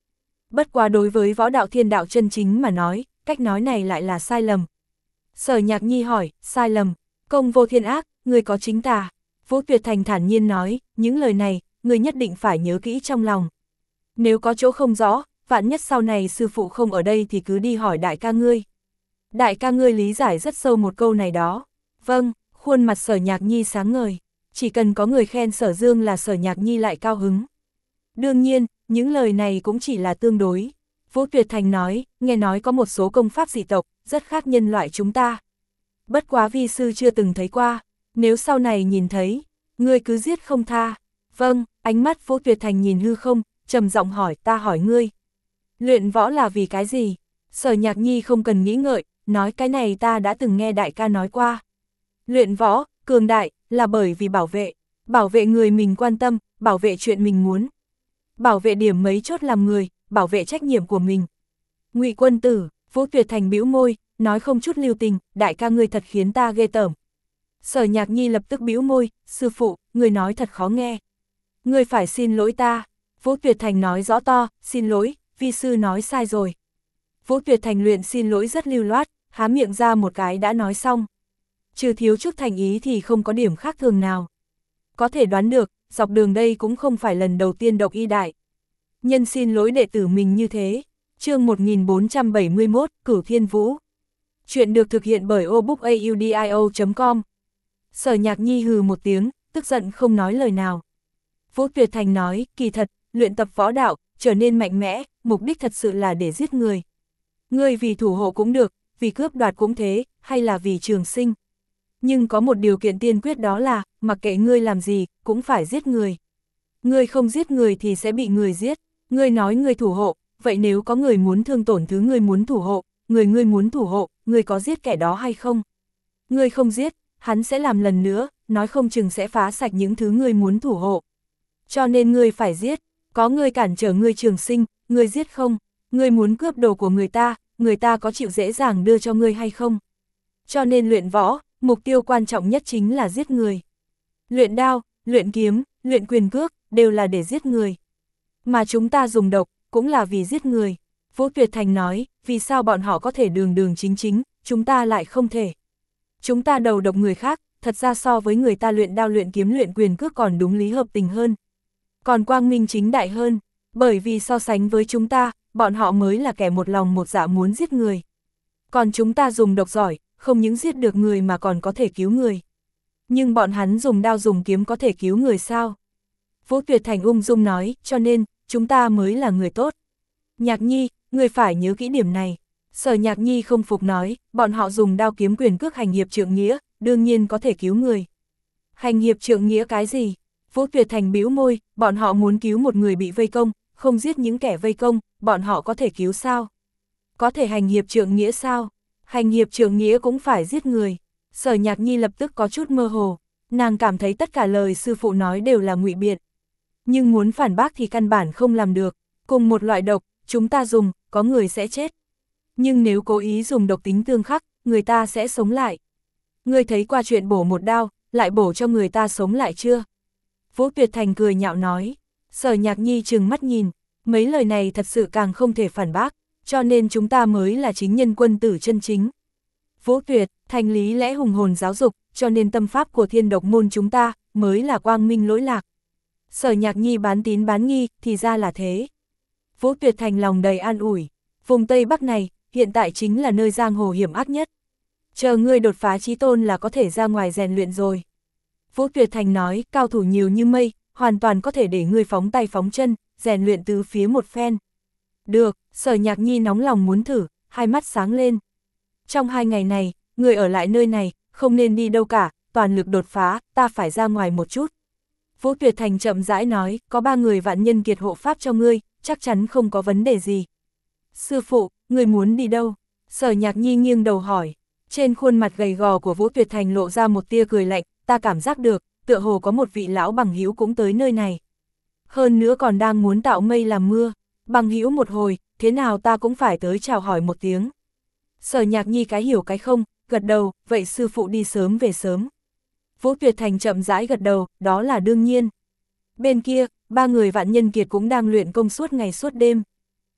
Bất quá đối với võ đạo thiên đạo chân chính mà nói, cách nói này lại là sai lầm. Sở Nhạc Nhi hỏi, sai lầm, công vô thiên ác, người có chính tà. Vũ Tuyệt Thành thản nhiên nói, những lời này, người nhất định phải nhớ kỹ trong lòng. Nếu có chỗ không rõ, vạn nhất sau này sư phụ không ở đây thì cứ đi hỏi đại ca ngươi. Đại ca ngươi lý giải rất sâu một câu này đó. Vâng, khuôn mặt Sở Nhạc Nhi sáng ngời. Chỉ cần có người khen Sở Dương là Sở Nhạc Nhi lại cao hứng. Đương nhiên, những lời này cũng chỉ là tương đối. Vũ Tuyệt Thành nói, nghe nói có một số công pháp dị tộc, rất khác nhân loại chúng ta. Bất quá vi sư chưa từng thấy qua, nếu sau này nhìn thấy, ngươi cứ giết không tha. Vâng, ánh mắt Vũ Tuyệt Thành nhìn hư không, trầm giọng hỏi, ta hỏi ngươi. Luyện võ là vì cái gì? Sở Nhạc Nhi không cần nghĩ ngợi, nói cái này ta đã từng nghe đại ca nói qua. Luyện võ, cường đại, là bởi vì bảo vệ, bảo vệ người mình quan tâm, bảo vệ chuyện mình muốn. Bảo vệ điểm mấy chốt làm người, bảo vệ trách nhiệm của mình. Ngụy Quân Tử, Vũ Tuyệt Thành bĩu môi, nói không chút lưu tình, đại ca ngươi thật khiến ta ghê tởm. Sở Nhạc Nhi lập tức bĩu môi, sư phụ, ngươi nói thật khó nghe. Ngươi phải xin lỗi ta. Vũ Tuyệt Thành nói rõ to, xin lỗi, vi sư nói sai rồi. Vũ Tuyệt Thành luyện xin lỗi rất lưu loát, há miệng ra một cái đã nói xong. Trừ thiếu chút thành ý thì không có điểm khác thường nào. Có thể đoán được, dọc đường đây cũng không phải lần đầu tiên độc y đại. Nhân xin lỗi đệ tử mình như thế. Chương một nghìn bốn trăm bảy mươi mốt, Cửu Thiên Vũ. Chuyện được thực hiện bởi obookaudio chấm com. Sở Nhạc Nhi hừ một tiếng, tức giận không nói lời nào. Vũ Tuyệt Thành nói, kỳ thật, luyện tập võ đạo, trở nên mạnh mẽ, mục đích thật sự là để giết người. Ngươi vì thủ hộ cũng được, vì cướp đoạt cũng thế, hay là vì trường sinh. Nhưng có một điều kiện tiên quyết đó là, mặc kệ ngươi làm gì, cũng phải giết người. Ngươi không giết người thì sẽ bị người giết. Ngươi nói ngươi thủ hộ, vậy nếu có người muốn thương tổn thứ ngươi muốn thủ hộ, người ngươi muốn thủ hộ, ngươi có giết kẻ đó hay không? Ngươi không giết, hắn sẽ làm lần nữa, nói không chừng sẽ phá sạch những thứ ngươi muốn thủ hộ. Cho nên ngươi phải giết, có người cản trở ngươi trường sinh, ngươi giết không? Ngươi muốn cướp đồ của người ta, người ta có chịu dễ dàng đưa cho ngươi hay không? Cho nên luyện võ, mục tiêu quan trọng nhất chính là giết người. Luyện đao, luyện kiếm, luyện quyền cước, đều là để giết người. Mà chúng ta dùng độc, cũng là vì giết người. Vũ Tuyệt Thành nói, vì sao bọn họ có thể đường đường chính chính, chúng ta lại không thể. Chúng ta đầu độc người khác, thật ra so với người ta luyện đao luyện kiếm luyện quyền cước còn đúng lý hợp tình hơn. Còn quang minh chính đại hơn, bởi vì so sánh với chúng ta, bọn họ mới là kẻ một lòng một dạ muốn giết người. Còn chúng ta dùng độc giỏi, không những giết được người mà còn có thể cứu người. Nhưng bọn hắn dùng đao dùng kiếm có thể cứu người sao? Vũ Tuyệt Thành ung dung nói, cho nên, chúng ta mới là người tốt. Nhạc Nhi, người phải nhớ kỹ điểm này. Sở Nhạc Nhi không phục nói, bọn họ dùng đao kiếm quyền cước hành hiệp trượng nghĩa, đương nhiên có thể cứu người. Hành hiệp trượng nghĩa cái gì? Vũ Tuyệt Thành bĩu môi, bọn họ muốn cứu một người bị vây công, không giết những kẻ vây công, bọn họ có thể cứu sao? Có thể hành hiệp trượng nghĩa sao? Hành hiệp trượng nghĩa cũng phải giết người. Sở Nhạc Nhi lập tức có chút mơ hồ, nàng cảm thấy tất cả lời sư phụ nói đều là ngụy biện. Nhưng muốn phản bác thì căn bản không làm được, cùng một loại độc, chúng ta dùng, có người sẽ chết. Nhưng nếu cố ý dùng độc tính tương khắc, người ta sẽ sống lại. Ngươi thấy qua chuyện bổ một đao, lại bổ cho người ta sống lại chưa? Vũ Tuyệt Thành cười nhạo nói. Sở Nhạc Nhi trừng mắt nhìn, mấy lời này thật sự càng không thể phản bác, cho nên chúng ta mới là chính nhân quân tử chân chính. Vũ Tuyệt, Thành lý lẽ hùng hồn giáo dục, cho nên tâm pháp của thiên độc môn chúng ta, mới là quang minh lỗi lạc. Sở Nhạc Nhi bán tín bán nghi, thì ra là thế. Vũ Tuyệt Thành lòng đầy an ủi, vùng Tây Bắc này, hiện tại chính là nơi giang hồ hiểm ác nhất. Chờ ngươi đột phá chí tôn là có thể ra ngoài rèn luyện rồi. Vũ Tuyệt Thành nói, cao thủ nhiều như mây, hoàn toàn có thể để ngươi phóng tay phóng chân, rèn luyện từ phía một phen. Được, Sở Nhạc Nhi nóng lòng muốn thử, hai mắt sáng lên. Trong hai ngày này, ngươi ở lại nơi này, không nên đi đâu cả, toàn lực đột phá, ta phải ra ngoài một chút. Vũ Tuyệt Thành chậm rãi nói, có ba người vạn nhân kiệt hộ pháp cho ngươi, chắc chắn không có vấn đề gì. Sư phụ, ngươi muốn đi đâu? Sở Nhạc Nhi nghiêng đầu hỏi. Trên khuôn mặt gầy gò của Vũ Tuyệt Thành lộ ra một tia cười lạnh, ta cảm giác được, tựa hồ có một vị lão bằng hữu cũng tới nơi này. Hơn nữa còn đang muốn tạo mây làm mưa, bằng hữu một hồi, thế nào ta cũng phải tới chào hỏi một tiếng. Sở Nhạc Nhi cái hiểu cái không, gật đầu, vậy sư phụ đi sớm về sớm. Vũ Tuyệt Thành chậm rãi gật đầu, đó là đương nhiên. Bên kia, ba người vạn nhân kiệt cũng đang luyện công suốt ngày suốt đêm.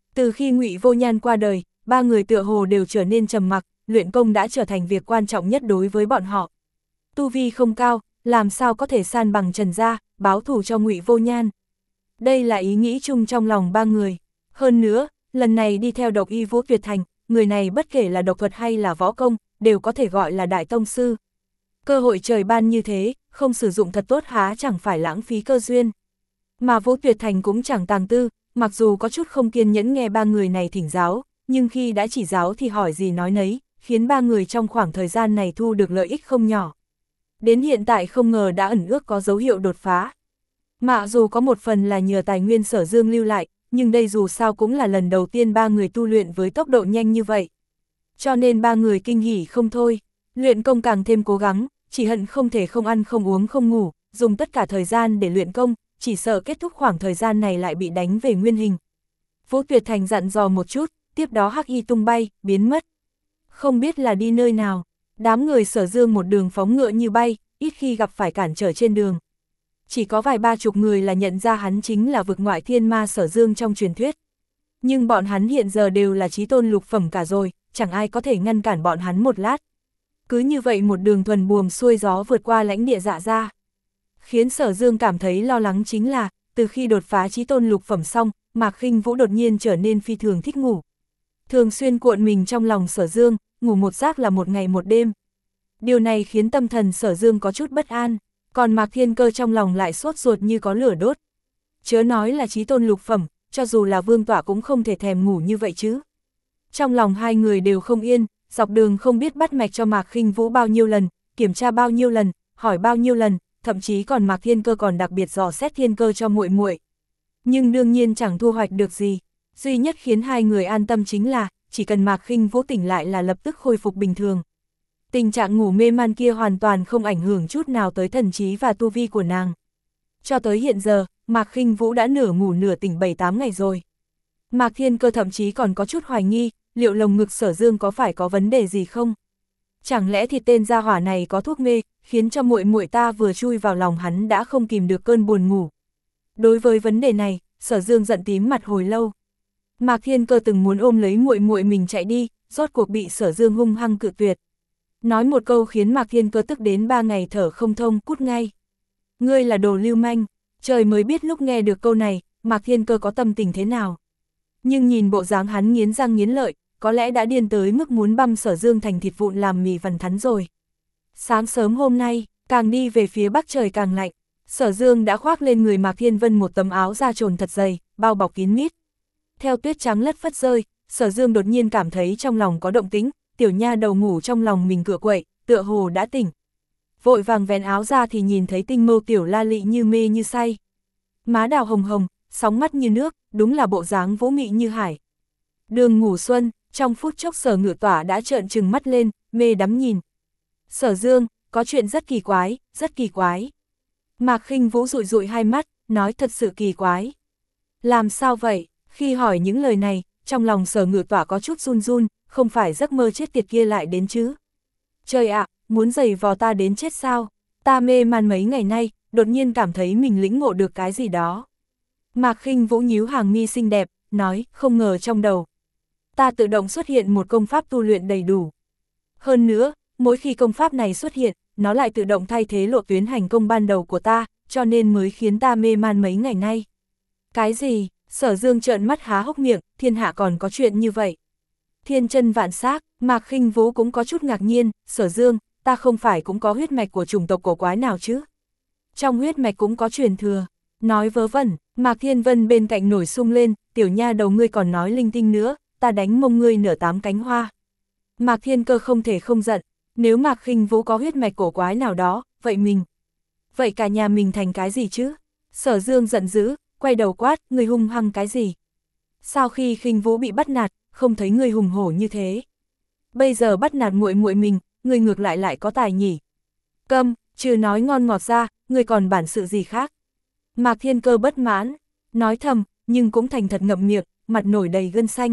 Từ khi Ngụy Vô Nhan qua đời, ba người tựa hồ đều trở nên trầm mặc, luyện công đã trở thành việc quan trọng nhất đối với bọn họ. Tu vi không cao, làm sao có thể san bằng Trần gia, báo thù cho Ngụy Vô Nhan. Đây là ý nghĩ chung trong lòng ba người. Hơn nữa, lần này đi theo độc y Vũ Tuyệt Thành, người này bất kể là độc thuật hay là võ công, đều có thể gọi là đại tông sư. Cơ hội trời ban như thế, không sử dụng thật tốt há chẳng phải lãng phí cơ duyên. Mà Vũ Tuyệt Thành cũng chẳng tàng tư, mặc dù có chút không kiên nhẫn nghe ba người này thỉnh giáo, nhưng khi đã chỉ giáo thì hỏi gì nói nấy, khiến ba người trong khoảng thời gian này thu được lợi ích không nhỏ. Đến hiện tại không ngờ đã ẩn ước có dấu hiệu đột phá. Mặc dù có một phần là nhờ tài nguyên Sở Dương lưu lại, nhưng đây dù sao cũng là lần đầu tiên ba người tu luyện với tốc độ nhanh như vậy. Cho nên ba người kinh hỉ không thôi, luyện công càng thêm cố gắng, chỉ hận không thể không ăn không uống không ngủ, dùng tất cả thời gian để luyện công, chỉ sợ kết thúc khoảng thời gian này lại bị đánh về nguyên hình. Vũ Tuyệt Thành dặn dò một chút, tiếp đó hắc y tung bay, biến mất. Không biết là đi nơi nào, đám người Sở Dương một đường phóng ngựa như bay, ít khi gặp phải cản trở trên đường. Chỉ có vài ba chục người là nhận ra hắn chính là vực ngoại thiên ma Sở Dương trong truyền thuyết. Nhưng bọn hắn hiện giờ đều là chí tôn lục phẩm cả rồi, chẳng ai có thể ngăn cản bọn hắn một lát. Cứ như vậy một đường thuần buồm xuôi gió vượt qua lãnh địa Dạ gia. Khiến Sở Dương cảm thấy lo lắng chính là, từ khi đột phá chí tôn lục phẩm xong, Mạc Khinh Vũ đột nhiên trở nên phi thường thích ngủ. Thường xuyên cuộn mình trong lòng Sở Dương, ngủ một giấc là một ngày một đêm. Điều này khiến tâm thần Sở Dương có chút bất an, còn Mạc Thiên Cơ trong lòng lại sốt ruột như có lửa đốt. Chớ nói là chí tôn lục phẩm, cho dù là vương tọa cũng không thể thèm ngủ như vậy chứ. Trong lòng hai người đều không yên, dọc đường không biết bắt mạch cho Mạc Khinh Vũ bao nhiêu lần, kiểm tra bao nhiêu lần, hỏi bao nhiêu lần, thậm chí còn Mạc Thiên Cơ còn đặc biệt dò xét Thiên Cơ cho muội muội. Nhưng đương nhiên chẳng thu hoạch được gì, duy nhất khiến hai người an tâm chính là, chỉ cần Mạc Khinh Vũ tỉnh lại là lập tức khôi phục bình thường. Tình trạng ngủ mê man kia hoàn toàn không ảnh hưởng chút nào tới thần trí và tu vi của nàng. Cho tới hiện giờ, Mạc Khinh Vũ đã nửa ngủ nửa tỉnh bảy tám ngày rồi. Mạc Thiên Cơ thậm chí còn có chút hoài nghi, liệu lồng ngực Sở Dương có phải có vấn đề gì không? Chẳng lẽ thì tên gia hỏa này có thuốc mê, khiến cho muội muội ta vừa chui vào lòng hắn đã không kìm được cơn buồn ngủ. Đối với vấn đề này, Sở Dương giận tím mặt hồi lâu. Mạc Thiên Cơ từng muốn ôm lấy muội muội mình chạy đi, rốt cuộc bị Sở Dương hung hăng cự tuyệt. Nói một câu khiến Mạc Thiên Cơ tức đến ba ngày thở không thông, cút ngay. Ngươi là đồ lưu manh, trời mới biết lúc nghe được câu này, Mạc Thiên Cơ có tâm tình thế nào. Nhưng nhìn bộ dáng hắn nghiến răng nghiến lợi, có lẽ đã điên tới mức muốn băm Sở Dương thành thịt vụn làm mì vằn thắn rồi. Sáng sớm hôm nay, càng đi về phía bắc trời càng lạnh, Sở Dương đã khoác lên người Mạc Thiên Vân một tấm áo da trồn thật dày, bao bọc kín mít. Theo tuyết trắng lất phất rơi, Sở Dương đột nhiên cảm thấy trong lòng có động tĩnh, tiểu nha đầu ngủ trong lòng mình cựa quậy, tựa hồ đã tỉnh. Vội vàng vén áo ra thì nhìn thấy Tinh Mâu tiểu La Lị như mê như say. Má đào hồng hồng, sóng mắt như nước, đúng là bộ dáng vũ mị như hải. Đường ngủ xuân, trong phút chốc Sở Ngự Tỏa đã trợn trừng mắt lên, mê đắm nhìn. Sở Dương, có chuyện rất kỳ quái, rất kỳ quái. Mạc Khinh Vũ dụi dụi hai mắt, nói thật sự kỳ quái. Làm sao vậy? Khi hỏi những lời này, trong lòng Sở Ngự Tỏa có chút run run, không phải giấc mơ chết tiệt kia lại đến chứ. Trời ạ, muốn giày vò ta đến chết sao? Ta mê man mấy ngày nay, đột nhiên cảm thấy mình lĩnh ngộ được cái gì đó. Mạc Khinh Vũ nhíu hàng mi xinh đẹp, nói, không ngờ trong đầu ta tự động xuất hiện một công pháp tu luyện đầy đủ. Hơn nữa, mỗi khi công pháp này xuất hiện, nó lại tự động thay thế lộ tuyến hành công ban đầu của ta, cho nên mới khiến ta mê man mấy ngày nay. Cái gì? Sở Dương trợn mắt há hốc miệng, thiên hạ còn có chuyện như vậy. Thiên chân vạn xác, Mạc Khinh Vũ cũng có chút ngạc nhiên, Sở Dương, ta không phải cũng có huyết mạch của chủng tộc cổ quái nào chứ? Trong huyết mạch cũng có truyền thừa. Nói vớ vẩn, Mạc Thiên Vân bên cạnh nổi sung lên, tiểu nha đầu ngươi còn nói linh tinh nữa, ta đánh mông ngươi nở tám cánh hoa. Mạc Thiên Cơ không thể không giận, nếu Mạc Khinh Vũ có huyết mạch cổ quái nào đó, vậy mình, vậy cả nhà mình thành cái gì chứ? Sở Dương giận dữ, quay đầu quát, ngươi hung hăng cái gì? Sau khi Khinh Vũ bị bắt nạt, không thấy ngươi hùng hổ như thế. Bây giờ bắt nạt muội muội mình, ngươi ngược lại lại có tài nhỉ? Câm, trừ nói ngon ngọt ra, ngươi còn bản sự gì khác? Mạc Thiên Cơ bất mãn, nói thầm, nhưng cũng thành thật ngậm miệng, mặt nổi đầy gân xanh.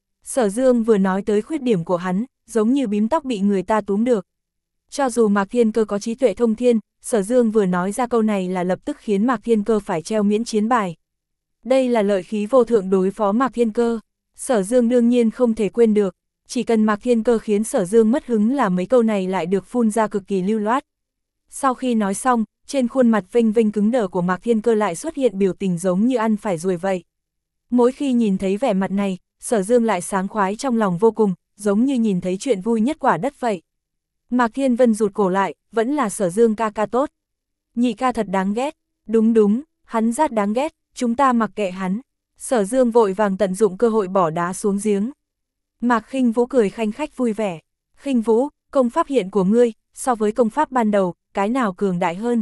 Sở Dương vừa nói tới khuyết điểm của hắn, giống như bím tóc bị người ta túm được. Cho dù Mạc Thiên Cơ có trí tuệ thông thiên, Sở Dương vừa nói ra câu này là lập tức khiến Mạc Thiên Cơ phải treo miễn chiến bài. Đây là lợi khí vô thượng đối phó Mạc Thiên Cơ. Sở Dương đương nhiên không thể quên được, chỉ cần Mạc Thiên Cơ khiến Sở Dương mất hứng là mấy câu này lại được phun ra cực kỳ lưu loát. Sau khi nói xong, trên khuôn mặt vinh vinh cứng đờ của Mạc Thiên Cơ lại xuất hiện biểu tình giống như ăn phải ruồi vậy. Mỗi khi nhìn thấy vẻ mặt này, Sở Dương lại sáng khoái trong lòng vô cùng, giống như nhìn thấy chuyện vui nhất quả đất vậy. Mạc Thiên Vân rụt cổ lại, vẫn là Sở Dương ca ca tốt. Nhị ca thật đáng ghét, đúng đúng, hắn rất đáng ghét, chúng ta mặc kệ hắn. Sở Dương vội vàng tận dụng cơ hội bỏ đá xuống giếng. Mạc Khinh Vũ cười khanh khách vui vẻ. Khinh Vũ, công pháp hiện của ngươi, so với công pháp ban đầu, cái nào cường đại hơn?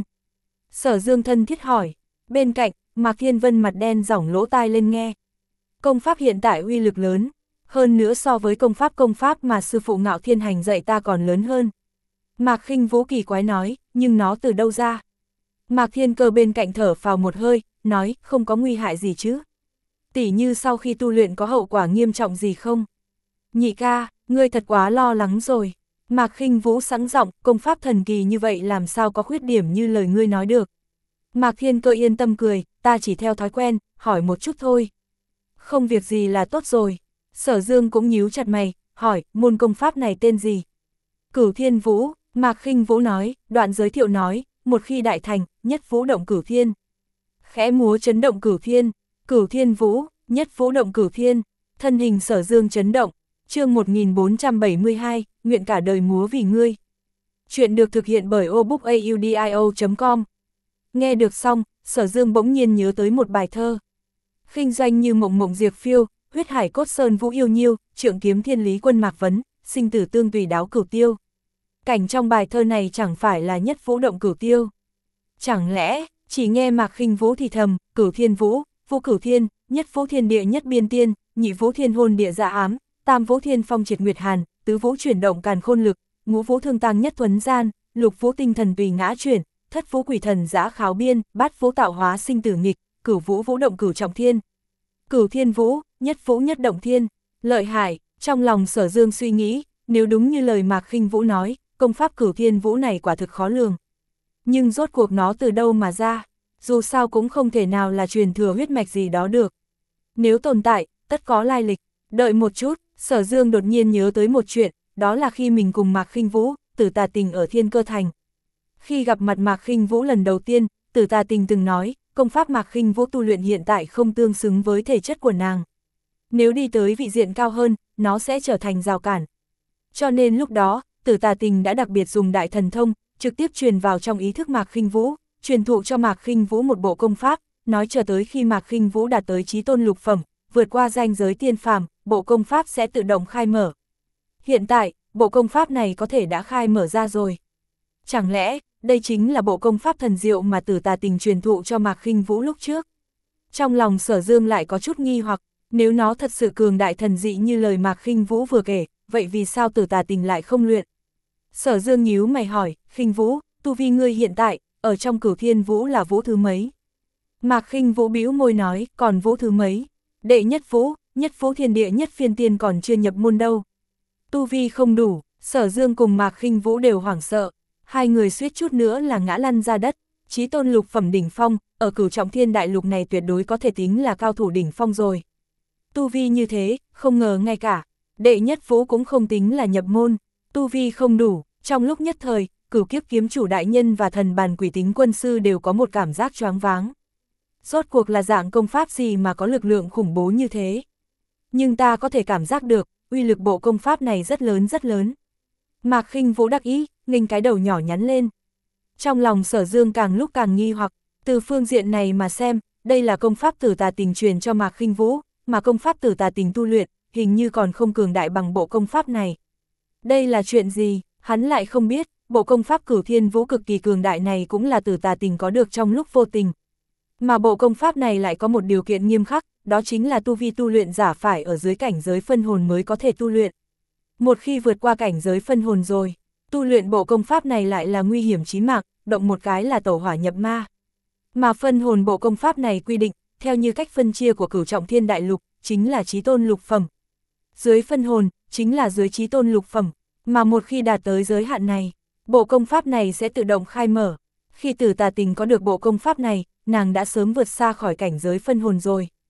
Sở Dương thân thiết hỏi. Bên cạnh, Mạc Thiên Vân mặt đen giỏng lỗ tai lên nghe. Công pháp hiện tại uy lực lớn, hơn nữa so với công pháp công pháp mà sư phụ Ngạo Thiên Hành dạy ta còn lớn hơn. Mạc Khinh Vũ kỳ quái nói, nhưng nó từ đâu ra? Mạc Thiên Cơ bên cạnh thở phào một hơi, nói, không có nguy hại gì chứ. Tỉ như sau khi tu luyện có hậu quả nghiêm trọng gì không? Nhị ca, ngươi thật quá lo lắng rồi. Mạc Khinh Vũ sẵn giọng, công pháp thần kỳ như vậy làm sao có khuyết điểm như lời ngươi nói được. Mạc Thiên Cơ yên tâm cười, ta chỉ theo thói quen, hỏi một chút thôi. Không việc gì là tốt rồi. Sở Dương cũng nhíu chặt mày, hỏi, môn công pháp này tên gì? Cửu Thiên Vũ, Mạc Khinh Vũ nói, đoạn giới thiệu nói, một khi đại thành, nhất vũ động cửu thiên. Khẽ múa chấn động cửu thiên, Cửu Thiên Vũ, nhất vũ động cửu thiên, thân hình Sở Dương chấn động. Chương một nghìn bốn trăm bảy mươi hai, nguyện cả đời múa vì ngươi. Chuyện được thực hiện bởi obookaudio chấm com. Nghe được xong, Sở Dương bỗng nhiên nhớ tới một bài thơ. Khinh doanh như mộng mộng diệp phiêu, huyết hải cốt sơn vũ yêu nhiêu, trượng kiếm thiên lý quân Mạc Vấn, sinh tử tương tùy đáo cửu tiêu. Cảnh trong bài thơ này chẳng phải là nhất vũ động cửu tiêu. Chẳng lẽ, chỉ nghe Mạc Khinh Vũ thì thầm, Cửu Thiên Vũ, Vũ Cửu Thiên, nhất vũ thiên địa nhất biên tiên, nhị vũ thiên hôn địa dạ ám, tam vũ thiên phong triệt nguyệt hàn, tứ vũ chuyển động càn khôn lực, ngũ vũ thương tăng nhất thuấn gian, lục vũ tinh thần tùy ngã chuyển, thất vũ quỷ thần giã kháo biên, bát vũ tạo hóa sinh tử nghịch, cửu vũ vũ động cửu trọng thiên. Cửu Thiên Vũ, nhất vũ nhất động thiên, lợi hại. Trong lòng Sở Dương suy nghĩ, nếu đúng như lời Mạc Khinh Vũ nói, công pháp Cửu Thiên Vũ này quả thực khó lường. Nhưng rốt cuộc nó từ đâu mà ra, dù sao cũng không thể nào là truyền thừa huyết mạch gì đó được. Nếu tồn tại, tất có lai lịch. Đợi một chút, Sở Dương đột nhiên nhớ tới một chuyện, đó là khi mình cùng Mạc Khinh Vũ, Tử Tà Tình ở Thiên Cơ Thành. Khi gặp mặt Mạc Khinh Vũ lần đầu tiên, Tử Tà Tình từng nói, công pháp Mạc Khinh Vũ tu luyện hiện tại không tương xứng với thể chất của nàng. Nếu đi tới vị diện cao hơn, nó sẽ trở thành rào cản. Cho nên lúc đó, Tử Tà Tình đã đặc biệt dùng đại thần thông, trực tiếp truyền vào trong ý thức Mạc Khinh Vũ, truyền thụ cho Mạc Khinh Vũ một bộ công pháp, nói chờ tới khi Mạc Khinh Vũ đạt tới chí tôn lục phẩm, vượt qua ranh giới tiên phàm, bộ công pháp sẽ tự động khai mở. Hiện tại, bộ công pháp này có thể đã khai mở ra rồi. Chẳng lẽ, đây chính là bộ công pháp thần diệu mà Tử Tà Tình truyền thụ cho Mạc Khinh Vũ lúc trước? Trong lòng Sở Dương lại có chút nghi hoặc, nếu nó thật sự cường đại thần dị như lời Mạc Khinh Vũ vừa kể, vậy vì sao Tử Tà Tình lại không luyện? Sở Dương nhíu mày hỏi, Khinh Vũ, tu vi ngươi hiện tại, ở trong Cửu Thiên Vũ là vũ thứ mấy? Mạc Khinh Vũ bĩu môi nói, còn vũ thứ mấy? Đệ nhất vũ, nhất vũ thiên địa nhất phiên tiên còn chưa nhập môn đâu. Tu vi không đủ, Sở Dương cùng Mạc Khinh Vũ đều hoảng sợ, hai người suýt chút nữa là ngã lăn ra đất. Chí tôn lục phẩm đỉnh phong, ở Cửu Trọng Thiên đại lục này tuyệt đối có thể tính là cao thủ đỉnh phong rồi. Tu vi như thế, không ngờ ngay cả đệ nhất vũ cũng không tính là nhập môn, tu vi không đủ. Trong lúc nhất thời, Cửu Kiếp kiếm chủ đại nhân và thần bàn quỷ tính quân sư đều có một cảm giác choáng váng. Rốt cuộc là dạng công pháp gì mà có lực lượng khủng bố như thế? Nhưng ta có thể cảm giác được, uy lực bộ công pháp này rất lớn rất lớn. Mạc Khinh Vũ đắc ý, nghênh cái đầu nhỏ nhắn lên. Trong lòng Sở Dương càng lúc càng nghi hoặc, từ phương diện này mà xem, đây là công pháp Tử Tà Tình truyền cho Mạc Khinh Vũ, mà công pháp Tử Tà Tình tu luyện, hình như còn không cường đại bằng bộ công pháp này. Đây là chuyện gì, hắn lại không biết, bộ công pháp Cửu Thiên Vũ cực kỳ cường đại này cũng là Tử Tà Tình có được trong lúc vô tình. Mà bộ công pháp này lại có một điều kiện nghiêm khắc, đó chính là tu vi tu luyện giả phải ở dưới cảnh giới phân hồn mới có thể tu luyện. Một khi vượt qua cảnh giới phân hồn rồi, tu luyện bộ công pháp này lại là nguy hiểm chí mạng, động một cái là tẩu hỏa nhập ma. Mà phân hồn bộ công pháp này quy định, theo như cách phân chia của Cửu Trọng Thiên đại lục, chính là chí tôn lục phẩm. Dưới phân hồn, chính là dưới chí tôn lục phẩm, mà một khi đạt tới giới hạn này, bộ công pháp này sẽ tự động khai mở. Khi Tử Tà Tình có được bộ công pháp này, nàng đã sớm vượt xa khỏi cảnh giới phân hồn rồi.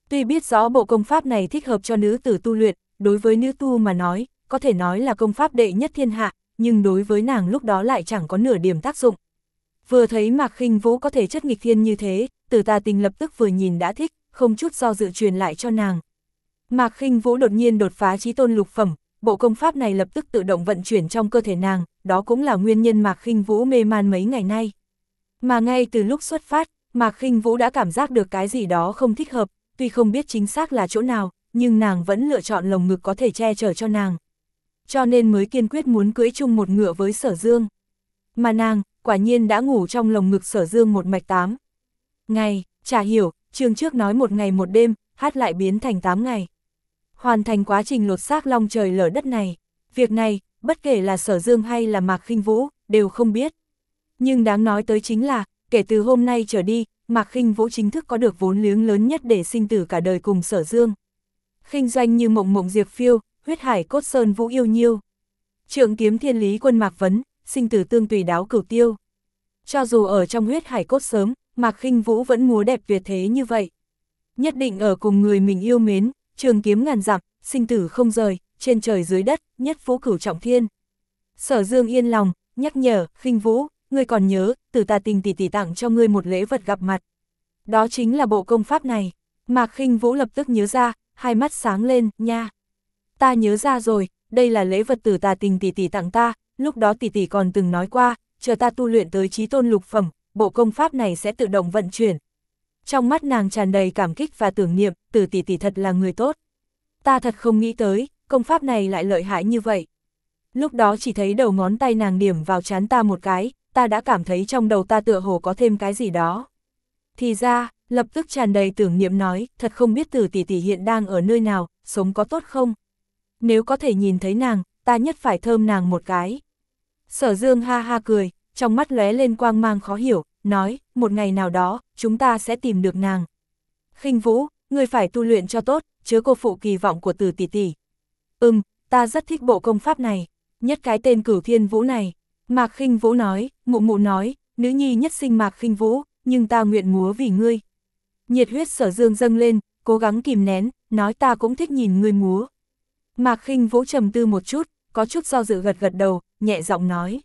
Tuy biết rõ bộ công pháp này thích hợp cho nữ tử tu luyện, đối với nữ tu mà nói, có thể nói là công pháp đệ nhất thiên hạ, nhưng đối với nàng lúc đó lại chẳng có nửa điểm tác dụng. Vừa thấy Mạc Khinh Vũ có thể chất nghịch thiên như thế, Tử Tà Tình lập tức vừa nhìn đã thích, không chút do dự truyền lại cho nàng. Mạc Khinh Vũ đột nhiên đột phá chí tôn lục phẩm, bộ công pháp này lập tức tự động vận chuyển trong cơ thể nàng, đó cũng là nguyên nhân Mạc Khinh Vũ mê man mấy ngày nay. Mà ngay từ lúc xuất phát, Mạc Khinh Vũ đã cảm giác được cái gì đó không thích hợp, tuy không biết chính xác là chỗ nào, nhưng nàng vẫn lựa chọn lồng ngực có thể che chở cho nàng. Cho nên mới kiên quyết muốn cưỡi chung một ngựa với Sở Dương. Mà nàng, quả nhiên đã ngủ trong lồng ngực Sở Dương một mạch tám ngày, chả hiểu, chương trước nói một ngày một đêm, hát lại biến thành tám ngày. Hoàn thành quá trình lột xác long trời lở đất này. Việc này, bất kể là Sở Dương hay là Mạc Khinh Vũ, đều không biết. Nhưng đáng nói tới chính là, kể từ hôm nay trở đi, Mạc Khinh Vũ chính thức có được vốn liếng lớn nhất để sinh tử cả đời cùng Sở Dương. Khinh doanh như mộng mộng diệp phiêu, huyết hải cốt sơn vũ yêu nhiêu. Trượng kiếm thiên lý quân Mạc Vấn, sinh tử tương tùy đáo cửu tiêu. Cho dù ở trong huyết hải cốt sớm, Mạc Khinh Vũ vẫn múa đẹp tuyệt thế như vậy. Nhất định ở cùng người mình yêu mến, trường kiếm ngàn dặm, sinh tử không rời, trên trời dưới đất, nhất phú cửu trọng thiên. Sở Dương yên lòng, nhắc nhở, Khinh Vũ, ngươi còn nhớ, Tử Tà Tình tỷ tỷ tặng cho ngươi một lễ vật gặp mặt. Đó chính là bộ công pháp này. Mạc Khinh Vũ lập tức nhớ ra, hai mắt sáng lên, nha. Ta nhớ ra rồi, đây là lễ vật Tử Tà Tình tỷ tỷ tặng ta, lúc đó tỷ tỷ còn từng nói qua, chờ ta tu luyện tới chí tôn lục phẩm, bộ công pháp này sẽ tự động vận chuyển. Trong mắt nàng tràn đầy cảm kích và tưởng niệm, Tử tỷ tỷ thật là người tốt. Ta thật không nghĩ tới, công pháp này lại lợi hại như vậy. Lúc đó chỉ thấy đầu ngón tay nàng điểm vào trán ta một cái, ta đã cảm thấy trong đầu ta tựa hồ có thêm cái gì đó. Thì ra, lập tức tràn đầy tưởng niệm nói, thật không biết Tử tỷ tỷ hiện đang ở nơi nào, sống có tốt không? Nếu có thể nhìn thấy nàng, ta nhất phải thơm nàng một cái. Sở Dương ha ha cười, trong mắt lóe lên quang mang khó hiểu, nói, một ngày nào đó, chúng ta sẽ tìm được nàng. Khinh Vũ, ngươi phải tu luyện cho tốt, chớ cô phụ kỳ vọng của Tử tỷ tỷ. Ừm, ta rất thích bộ công pháp này, nhất cái tên Cửu Thiên Vũ này. Mạc Khinh Vũ nói, mụ mụ nói, nữ nhi nhất sinh Mạc Khinh Vũ, nhưng ta nguyện múa vì ngươi. Nhiệt huyết Sở Dương dâng lên, cố gắng kìm nén, nói ta cũng thích nhìn ngươi múa. Mạc Khinh Vũ trầm tư một chút, có chút do dự gật gật đầu, nhẹ giọng nói.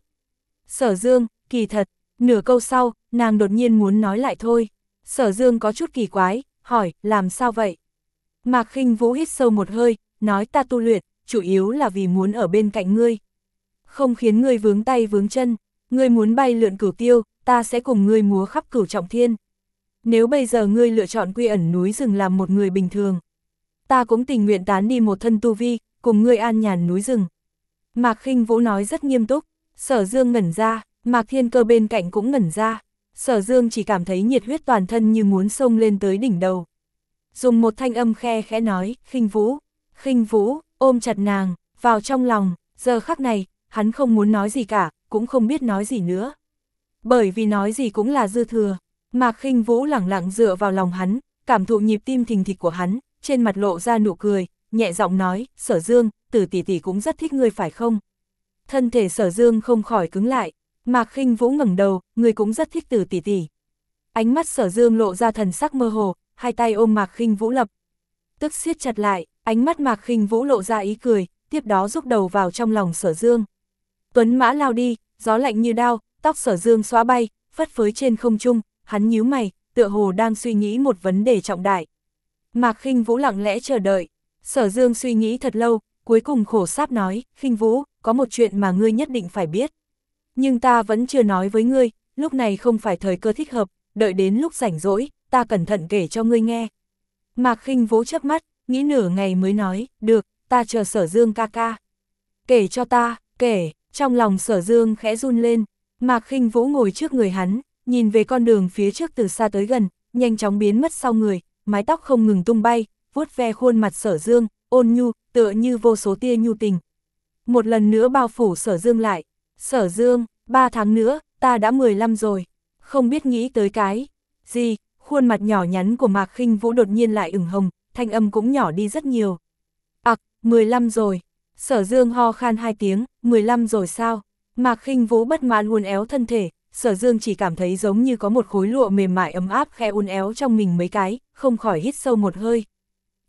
Sở Dương, kỳ thật, nửa câu sau, nàng đột nhiên muốn nói lại thôi. Sở Dương có chút kỳ quái, hỏi, làm sao vậy? Mạc Khinh Vũ hít sâu một hơi, nói ta tu luyện, chủ yếu là vì muốn ở bên cạnh ngươi. Không khiến ngươi vướng tay vướng chân, ngươi muốn bay lượn cửu tiêu, ta sẽ cùng ngươi múa khắp cửu trọng thiên. Nếu bây giờ ngươi lựa chọn quy ẩn núi rừng làm một người bình thường, ta cũng tình nguyện tán đi một thân tu vi, cùng ngươi an nhàn núi rừng. Mạc Khinh Vũ nói rất nghiêm túc. Sở Dương ngẩn ra, Mạc Thiên Cơ bên cạnh cũng ngẩn ra. Sở Dương chỉ cảm thấy nhiệt huyết toàn thân như muốn xông lên tới đỉnh đầu. Dùng một thanh âm khe khẽ nói, Khinh Vũ, Khinh Vũ, ôm chặt nàng, vào trong lòng. Giờ khắc này, hắn không muốn nói gì cả, cũng không biết nói gì nữa. Bởi vì nói gì cũng là dư thừa. Mạc Khinh Vũ lẳng lặng dựa vào lòng hắn, cảm thụ nhịp tim thình thịch của hắn, trên mặt lộ ra nụ cười, nhẹ giọng nói, Sở Dương, Tử tỷ tỷ cũng rất thích ngươi phải không? Thân thể Sở Dương không khỏi cứng lại, Mạc Khinh Vũ ngẩng đầu, ngươi cũng rất thích Tử tỷ tỷ. Ánh mắt Sở Dương lộ ra thần sắc mơ hồ, hai tay ôm Mạc Khinh Vũ lập tức siết chặt lại, ánh mắt Mạc Khinh Vũ lộ ra ý cười, tiếp đó rúc đầu vào trong lòng Sở Dương. Tuấn mã lao đi, gió lạnh như đao, tóc Sở Dương xóa bay, phất phới trên không trung, hắn nhíu mày, tựa hồ đang suy nghĩ một vấn đề trọng đại. Mạc Khinh Vũ lặng lẽ chờ đợi, Sở Dương suy nghĩ thật lâu, cuối cùng khổ sáp nói, Khinh Vũ, có một chuyện mà ngươi nhất định phải biết. Nhưng ta vẫn chưa nói với ngươi, lúc này không phải thời cơ thích hợp, đợi đến lúc rảnh rỗi, ta cẩn thận kể cho ngươi nghe. Mạc Khinh Vũ chớp mắt, nghĩ nửa ngày mới nói, được, ta chờ Sở Dương ca ca. Kể cho ta, kể, trong lòng Sở Dương khẽ run lên, Mạc Khinh Vũ ngồi trước người hắn, nhìn về con đường phía trước từ xa tới gần, nhanh chóng biến mất sau người, mái tóc không ngừng tung bay, vuốt ve khuôn mặt Sở Dương, ôn nhu, tựa như vô số tia nhu tình. Một lần nữa bao phủ Sở Dương lại, Sở Dương, ba tháng nữa, ta đã mười lăm rồi, không biết nghĩ tới cái gì, khuôn mặt nhỏ nhắn của Mạc Khinh Vũ đột nhiên lại ửng hồng, thanh âm cũng nhỏ đi rất nhiều. Ặc, mười lăm rồi, Sở Dương ho khan hai tiếng, mười lăm rồi sao? Mạc Khinh Vũ bất mãn uốn éo thân thể, Sở Dương chỉ cảm thấy giống như có một khối lụa mềm mại ấm áp khe uốn éo trong mình mấy cái, không khỏi hít sâu một hơi.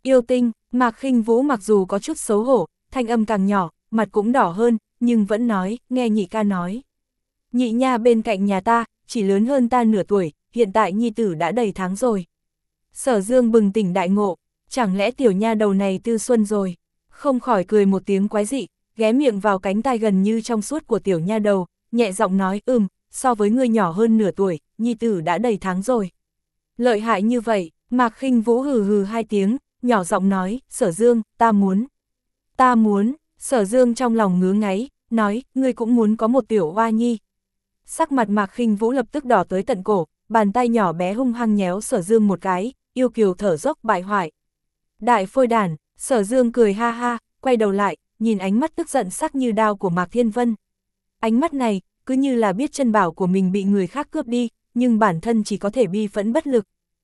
Yêu tinh. Mạc Khinh Vũ mặc dù có chút xấu hổ, thanh âm càng nhỏ, mặt cũng đỏ hơn, nhưng vẫn nói, nghe nhị ca nói. Nhị nha bên cạnh nhà ta, chỉ lớn hơn ta nửa tuổi, hiện tại nhi tử đã đầy tháng rồi. Sở Dương bừng tỉnh đại ngộ, chẳng lẽ tiểu nha đầu này tư xuân rồi, không khỏi cười một tiếng quái dị, ghé miệng vào cánh tai gần như trong suốt của tiểu nha đầu, nhẹ giọng nói, ừm, so với ngươi nhỏ hơn nửa tuổi, nhi tử đã đầy tháng rồi. Lợi hại như vậy. Mạc Khinh Vũ hừ hừ hai tiếng, nhỏ giọng nói, Sở Dương, ta muốn. Ta muốn. Sở Dương trong lòng ngứa ngáy, nói, ngươi cũng muốn có một tiểu oa nhi. Sắc mặt Mạc Khinh Vũ lập tức đỏ tới tận cổ, bàn tay nhỏ bé hung hăng nhéo Sở Dương một cái, yêu kiều thở dốc bại hoại. Đại phôi đản. Sở Dương cười ha ha, quay đầu lại, nhìn ánh mắt tức giận sắc như đao của Mạc Thiên Vân. Ánh mắt này, cứ như là biết chân bảo của mình bị người khác cướp đi, nhưng bản thân chỉ có thể bi phẫn bất lực.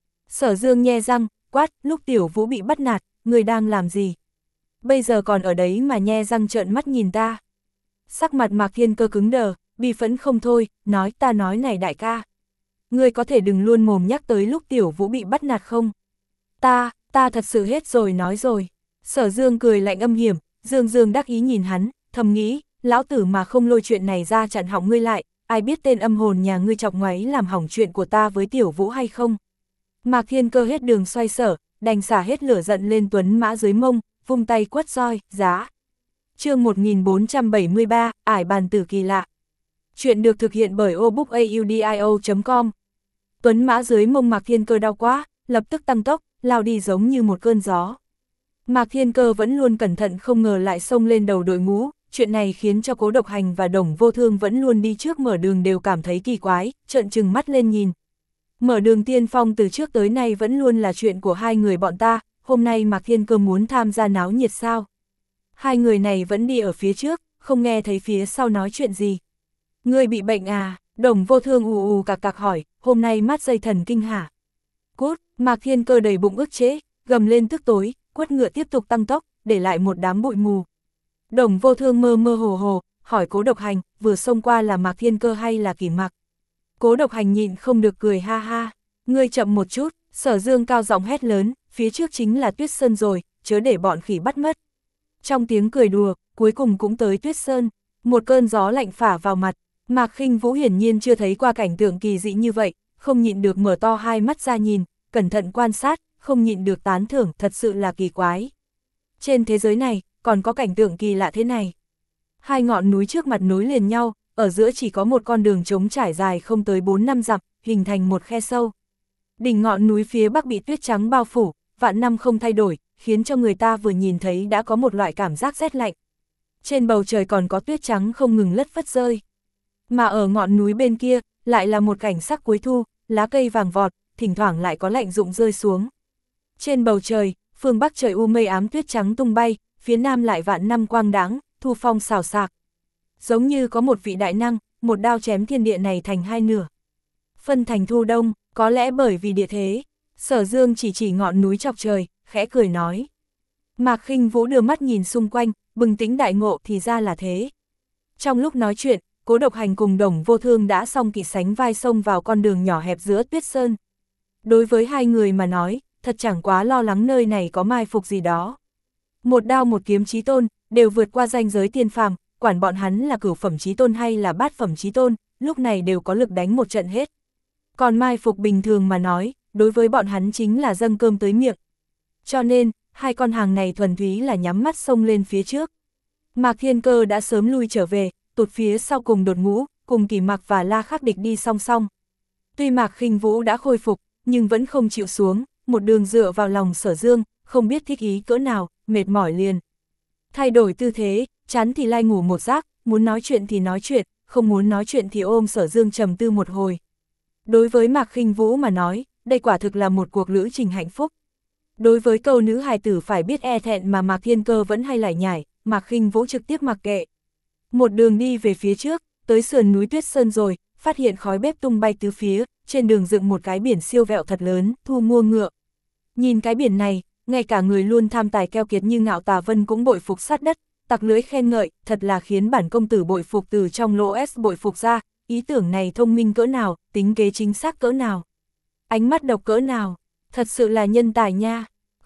Sở Dương nhe răng, quát, lúc Tiểu Vũ bị bắt nạt, người đang làm gì? Bây giờ còn ở đấy mà nhe răng trợn mắt nhìn ta. Sắc mặt Mạc Thiên Cơ cứng đờ, bi phẫn không thôi, nói, ta nói này đại ca. Ngươi có thể đừng luôn mồm nhắc tới lúc Tiểu Vũ bị bắt nạt không? Ta, ta thật sự hết rồi nói rồi. Sở Dương cười lạnh âm hiểm, Dương Dương đắc ý nhìn hắn, thầm nghĩ, lão tử mà không lôi chuyện này ra chặn hỏng ngươi lại, ai biết tên âm hồn nhà ngươi chọc ngoáy làm hỏng chuyện của ta với Tiểu Vũ hay không? Mạc Thiên Cơ hết đường xoay sở, đành xả hết lửa giận lên tuấn mã dưới mông, vung tay quất roi, giá. Chương một nghìn bốn trăm bảy mươi ba, ải bàn tử kỳ lạ. Chuyện được thực hiện bởi obookaudio chấm com. Tuấn mã dưới mông Mạc Thiên Cơ đau quá, lập tức tăng tốc, lao đi giống như một cơn gió. Mạc Thiên Cơ vẫn luôn cẩn thận không ngờ lại xông lên đầu đội ngũ, chuyện này khiến cho Cố Độc Hành và Đồng Vô Thương vẫn luôn đi trước mở đường đều cảm thấy kỳ quái, trợn trừng mắt lên nhìn. Mở đường tiên phong từ trước tới nay vẫn luôn là chuyện của hai người bọn ta, hôm nay Mạc Thiên Cơ muốn tham gia náo nhiệt sao? Hai người này vẫn đi ở phía trước, không nghe thấy phía sau nói chuyện gì. Ngươi bị bệnh à? Đồng Vô Thương ù ù cạc cạc hỏi, hôm nay mát dây thần kinh hả? Cút. Mạc Thiên Cơ đầy bụng ức chế, gầm lên tức tối, quất ngựa tiếp tục tăng tốc, để lại một đám bụi mù. Đồng Vô Thương mơ mơ hồ hồ, hỏi Cố Độc Hành, vừa xông qua là Mạc Thiên Cơ hay là Kỷ Mặc? Cố Độc Hành nhịn không được cười ha ha, ngươi chậm một chút. Sở Dương cao giọng hét lớn, phía trước chính là Tuyết Sơn rồi, chớ để bọn khỉ bắt mất. Trong tiếng cười đùa, cuối cùng cũng tới Tuyết Sơn, một cơn gió lạnh phả vào mặt, Mạc Khinh Vũ hiển nhiên chưa thấy qua cảnh tượng kỳ dị như vậy, không nhịn được mở to hai mắt ra nhìn, cẩn thận quan sát, không nhịn được tán thưởng, thật sự là kỳ quái. Trên thế giới này, còn có cảnh tượng kỳ lạ thế này. Hai ngọn núi trước mặt nối liền nhau, ở giữa chỉ có một con đường trống trải dài không tới bốn năm dặm, hình thành một khe sâu. Đỉnh ngọn núi phía bắc bị tuyết trắng bao phủ, vạn năm không thay đổi, khiến cho người ta vừa nhìn thấy đã có một loại cảm giác rét lạnh. Trên bầu trời còn có tuyết trắng không ngừng lất phất rơi. Mà ở ngọn núi bên kia, lại là một cảnh sắc cuối thu, lá cây vàng vọt, thỉnh thoảng lại có lạnh rụng rơi xuống. Trên bầu trời, phương bắc trời u mây ám tuyết trắng tung bay, phía nam lại vạn năm quang đãng, thu phong xào xạc. Giống như có một vị đại năng, một đao chém thiên địa này thành hai nửa. Phân thành thu đông, có lẽ bởi vì địa thế. Sở Dương chỉ chỉ ngọn núi chọc trời, khẽ cười nói. Mạc Khinh Vũ đưa mắt nhìn xung quanh, bừng tỉnh đại ngộ thì ra là thế. Trong lúc nói chuyện, Cố Độc Hành cùng Đồng Vô Thương đã song kỵ sánh vai xông vào con đường nhỏ hẹp giữa Tuyết Sơn. Đối với hai người mà nói, thật chẳng quá lo lắng nơi này có mai phục gì đó. Một đao một kiếm chí tôn, đều vượt qua ranh giới tiên phàm, quản bọn hắn là cửu phẩm chí tôn hay là bát phẩm chí tôn, lúc này đều có lực đánh một trận hết. Còn mai phục bình thường mà nói, đối với bọn hắn chính là dâng cơm tới miệng. Cho nên, hai con hàng này thuần túy là nhắm mắt xông lên phía trước. Mạc Thiên Cơ đã sớm lui trở về, tụt phía sau cùng đột ngũ, cùng Kỷ Mặc và La Khắc Địch đi song song. Tuy Mạc Khinh Vũ đã khôi phục, nhưng vẫn không chịu xuống, một đường dựa vào lòng Sở Dương, không biết thích ý cỡ nào, mệt mỏi liền. Thay đổi tư thế, chán thì lai ngủ một giấc, muốn nói chuyện thì nói chuyện, không muốn nói chuyện thì ôm Sở Dương trầm tư một hồi. Đối với Mạc Khinh Vũ mà nói, đây quả thực là một cuộc lữ trình hạnh phúc. Đối với câu nữ hài tử phải biết e thẹn mà Mạc Thiên Cơ vẫn hay lải nhải, Mạc Khinh Vũ trực tiếp mặc kệ. Một đường đi về phía trước, tới sườn núi Tuyết Sơn rồi, phát hiện khói bếp tung bay tứ phía, trên đường dựng một cái biển siêu vẹo thật lớn, thu mua ngựa. Nhìn cái biển này, ngay cả người luôn tham tài keo kiệt như Ngạo Tà Vân cũng bội phục sát đất, tặc lưỡi khen ngợi, thật là khiến bản công tử bội phục từ trong lỗ S bội phục ra, ý tưởng này thông minh cỡ nào, tính kế chính xác cỡ nào, ánh mắt độc cỡ nào, thật sự là nhân tài nha.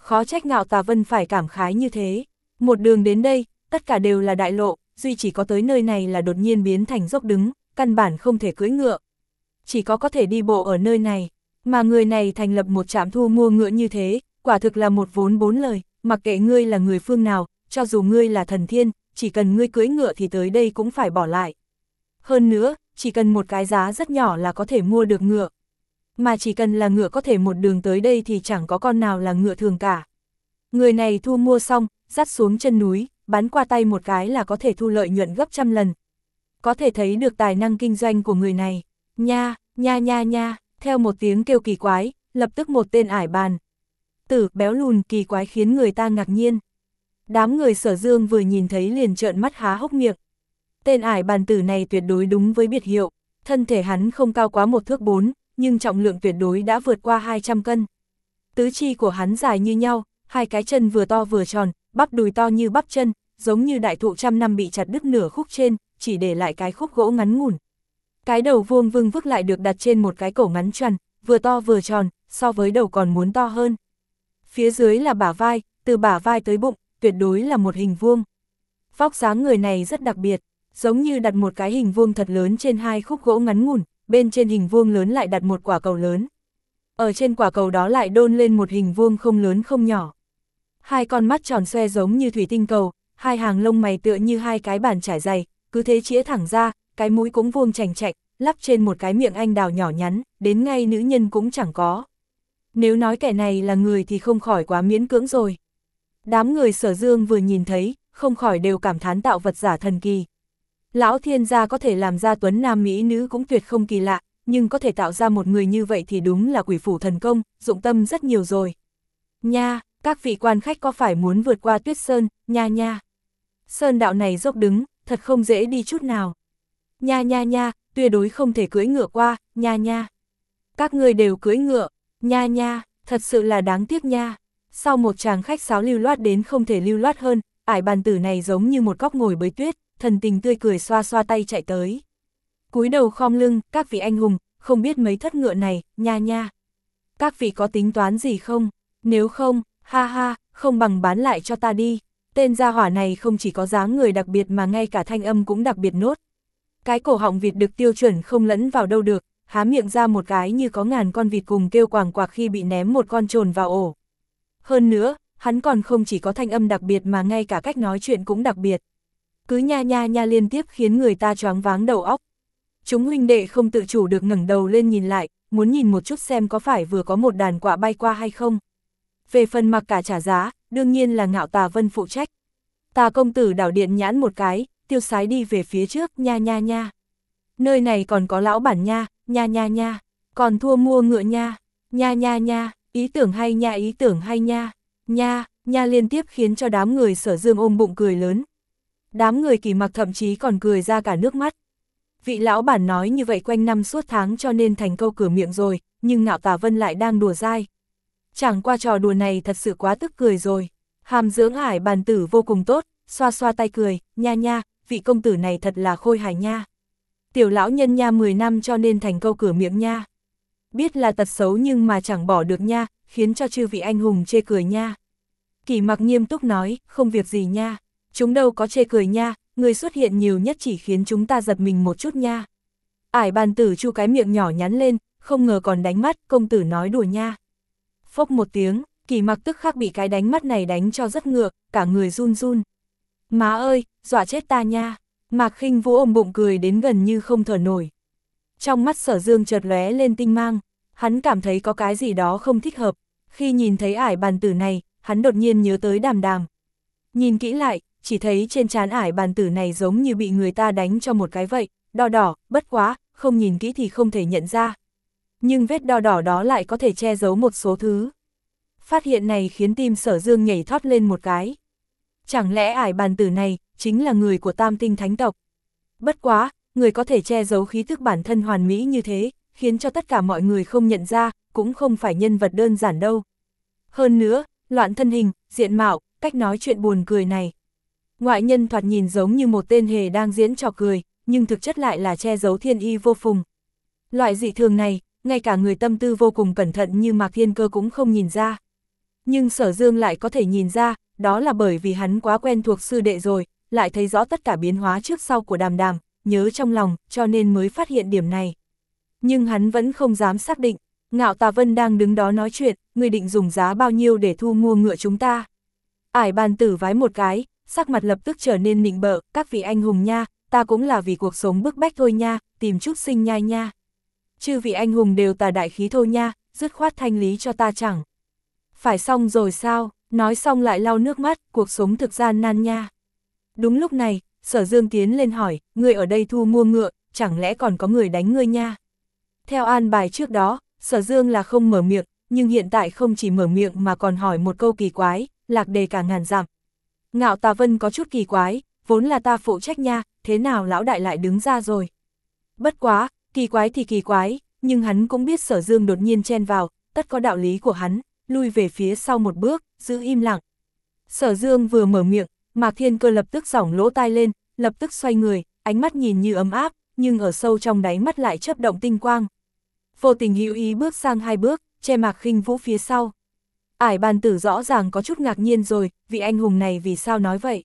Khó trách Ngạo Tà Vân phải cảm khái như thế. Một đường đến đây, tất cả đều là đại lộ, duy chỉ có tới nơi này là đột nhiên biến thành dốc đứng, căn bản không thể cưỡi ngựa. Chỉ có có thể đi bộ ở nơi này, mà người này thành lập một trạm thu mua ngựa như thế, quả thực là một vốn bốn lời, mặc kệ ngươi là người phương nào, cho dù ngươi là thần thiên, chỉ cần ngươi cưỡi ngựa thì tới đây cũng phải bỏ lại. Hơn nữa, chỉ cần một cái giá rất nhỏ là có thể mua được ngựa. Mà chỉ cần là ngựa có thể một đường tới đây thì chẳng có con nào là ngựa thường cả. Người này thu mua xong, dắt xuống chân núi, bán qua tay một cái là có thể thu lợi nhuận gấp trăm lần. Có thể thấy được tài năng kinh doanh của người này. Nha, nha nha nha, theo một tiếng kêu kỳ quái, lập tức một tên ải bàn tử béo lùn kỳ quái khiến người ta ngạc nhiên. Đám người Sở Dương vừa nhìn thấy liền trợn mắt há hốc miệng. Tên ải bàn tử này tuyệt đối đúng với biệt hiệu, thân thể hắn không cao quá một thước bốn, nhưng trọng lượng tuyệt đối đã vượt qua hai trăm cân. Tứ chi của hắn dài như nhau, hai cái chân vừa to vừa tròn, bắp đùi to như bắp chân, giống như đại thụ trăm năm bị chặt đứt nửa khúc trên, chỉ để lại cái khúc gỗ ngắn ngủn. Cái đầu vuông vưng vức lại được đặt trên một cái cổ ngắn tròn, vừa to vừa tròn, so với đầu còn muốn to hơn. Phía dưới là bả vai, từ bả vai tới bụng, tuyệt đối là một hình vuông. Vóc dáng người này rất đặc biệt, giống như đặt một cái hình vuông thật lớn trên hai khúc gỗ ngắn ngủn, bên trên hình vuông lớn lại đặt một quả cầu lớn. Ở trên quả cầu đó lại đôn lên một hình vuông không lớn không nhỏ. Hai con mắt tròn xoe giống như thủy tinh cầu, hai hàng lông mày tựa như hai cái bàn trải dày, cứ thế chĩa thẳng ra, cái mũi cũng vuông chành chạch, lắp trên một cái miệng anh đào nhỏ nhắn, đến ngay nữ nhân cũng chẳng có. Nếu nói kẻ này là người thì không khỏi quá miễn cưỡng rồi. Đám người Sở Dương vừa nhìn thấy, không khỏi đều cảm thán tạo vật giả thần kỳ. Lão thiên gia có thể làm ra tuấn nam mỹ nữ cũng tuyệt không kỳ lạ, nhưng có thể tạo ra một người như vậy thì đúng là quỷ phủ thần công, dụng tâm rất nhiều rồi. Nha, các vị quan khách có phải muốn vượt qua Tuyết Sơn, nha nha. Sơn đạo này dốc đứng, thật không dễ đi chút nào. Nha nha nha, tuyệt đối không thể cưỡi ngựa qua, nha nha. Các người đều cưỡi ngựa, nha nha, thật sự là đáng tiếc nha. Sau một chàng khách sáo lưu loát đến không thể lưu loát hơn, ải bàn tử này giống như một góc ngồi bới tuyết, thần tình tươi cười xoa xoa tay chạy tới. Cúi đầu khom lưng, các vị anh hùng, không biết mấy thất ngựa này, nha nha. Các vị có tính toán gì không? Nếu không, ha ha, không bằng bán lại cho ta đi. Tên gia hỏa này không chỉ có dáng người đặc biệt mà ngay cả thanh âm cũng đặc biệt nốt. Cái cổ họng vịt được tiêu chuẩn không lẫn vào đâu được, há miệng ra một cái như có ngàn con vịt cùng kêu quàng quạc khi bị ném một con trồn vào ổ. Hơn nữa, hắn còn không chỉ có thanh âm đặc biệt mà ngay cả cách nói chuyện cũng đặc biệt. Cứ nha nha nha liên tiếp khiến người ta choáng váng đầu óc. Chúng huynh đệ không tự chủ được ngẩng đầu lên nhìn lại, muốn nhìn một chút xem có phải vừa có một đàn quạ bay qua hay không. Về phần mặc cả trả giá, đương nhiên là Ngạo Tà Vân phụ trách. Tà công tử đảo điện nhãn một cái, tiêu sái đi về phía trước, nha nha nha. Nơi này còn có lão bản nha, nha nha nha. Còn thua mua ngựa nha, nha nha nha, ý tưởng hay nha, ý tưởng hay nha. Nha, nha liên tiếp khiến cho đám người Sở Dương ôm bụng cười lớn. Đám người Kỳ Mặc thậm chí còn cười ra cả nước mắt. Vị lão bản nói như vậy quanh năm suốt tháng cho nên thành câu cửa miệng rồi, nhưng Ngạo Tà Vân lại đang đùa dai. Chẳng qua trò đùa này thật sự quá tức cười rồi. Hàm dưỡng ải bàn tử vô cùng tốt, xoa xoa tay cười, nha nha, vị công tử này thật là khôi hài nha. Tiểu lão nhân nha mười năm cho nên thành câu cửa miệng nha. Biết là tật xấu nhưng mà chẳng bỏ được nha, khiến cho chư vị anh hùng chê cười nha. Kỳ Mặc nghiêm túc nói, không việc gì nha, chúng đâu có chê cười nha, người xuất hiện nhiều nhất chỉ khiến chúng ta giật mình một chút nha. Ải bàn tử chu cái miệng nhỏ nhắn lên, không ngờ còn đánh mắt, công tử nói đùa nha. Phốc một tiếng, Kỳ Mặc tức khắc bị cái đánh mắt này đánh cho rất ngược, cả người run run. Má ơi, dọa chết ta nha. Mạc Khinh Vũ ôm bụng cười đến gần như không thở nổi. Trong mắt Sở Dương chợt lóe lên tinh mang, hắn cảm thấy có cái gì đó không thích hợp. Khi nhìn thấy ải bàn tử này, hắn đột nhiên nhớ tới Đàm Đàm. Nhìn kỹ lại, chỉ thấy trên trán ải bàn tử này giống như bị người ta đánh cho một cái vậy, đỏ đỏ, bất quá, không nhìn kỹ thì không thể nhận ra. Nhưng vết đỏ đỏ đó lại có thể che giấu một số thứ. Phát hiện này khiến tim Sở Dương nhảy thoát lên một cái. Chẳng lẽ ải bàn tử này chính là người của Tam Tinh Thánh tộc? Bất quá, người có thể che giấu khí thức bản thân hoàn mỹ như thế, khiến cho tất cả mọi người không nhận ra, cũng không phải nhân vật đơn giản đâu. Hơn nữa, loạn thân hình, diện mạo, cách nói chuyện buồn cười này. Ngoại nhân thoạt nhìn giống như một tên hề đang diễn trò cười, nhưng thực chất lại là che giấu thiên y vô phùng. Loại dị thường này, ngay cả người tâm tư vô cùng cẩn thận như Mạc Thiên Cơ cũng không nhìn ra. Nhưng Sở Dương lại có thể nhìn ra, đó là bởi vì hắn quá quen thuộc sư đệ rồi, lại thấy rõ tất cả biến hóa trước sau của Đàm Đàm, nhớ trong lòng, cho nên mới phát hiện điểm này. Nhưng hắn vẫn không dám xác định, Ngạo Tà Vân đang đứng đó nói chuyện, người định dùng giá bao nhiêu để thu mua ngựa chúng ta. Ải Bàn Tử vái một cái, sắc mặt lập tức trở nên nịnh bợ, các vị anh hùng nha, ta cũng là vì cuộc sống bức bách thôi nha, tìm chút sinh nhai nha. Chư vị anh hùng đều tà đại khí thôi nha, dứt khoát thanh lý cho ta chẳng. Phải xong rồi sao, nói xong lại lau nước mắt, cuộc sống thực gian nan nha. Đúng lúc này, Sở Dương tiến lên hỏi, người ở đây thu mua ngựa, chẳng lẽ còn có người đánh ngươi nha? Theo an bài trước đó, Sở Dương là không mở miệng, nhưng hiện tại không chỉ mở miệng mà còn hỏi một câu kỳ quái, lạc đề cả ngàn dặm. Ngạo Tà Vân có chút kỳ quái, vốn là ta phụ trách nha, thế nào lão đại lại đứng ra rồi? Bất quá, kỳ quái thì kỳ quái, nhưng hắn cũng biết Sở Dương đột nhiên chen vào, tất có đạo lý của hắn, lui về phía sau một bước, giữ im lặng. Sở Dương vừa mở miệng, Mạc Thiên Cơ lập tức giỏng lỗ tai lên, lập tức xoay người, ánh mắt nhìn như ấm áp, nhưng ở sâu trong đáy mắt lại chớp động tinh quang. Vô tình hữu ý bước sang hai bước, che Mạc Khinh Vũ phía sau. Ải Bàn Tử rõ ràng có chút ngạc nhiên rồi, vị anh hùng này vì sao nói vậy?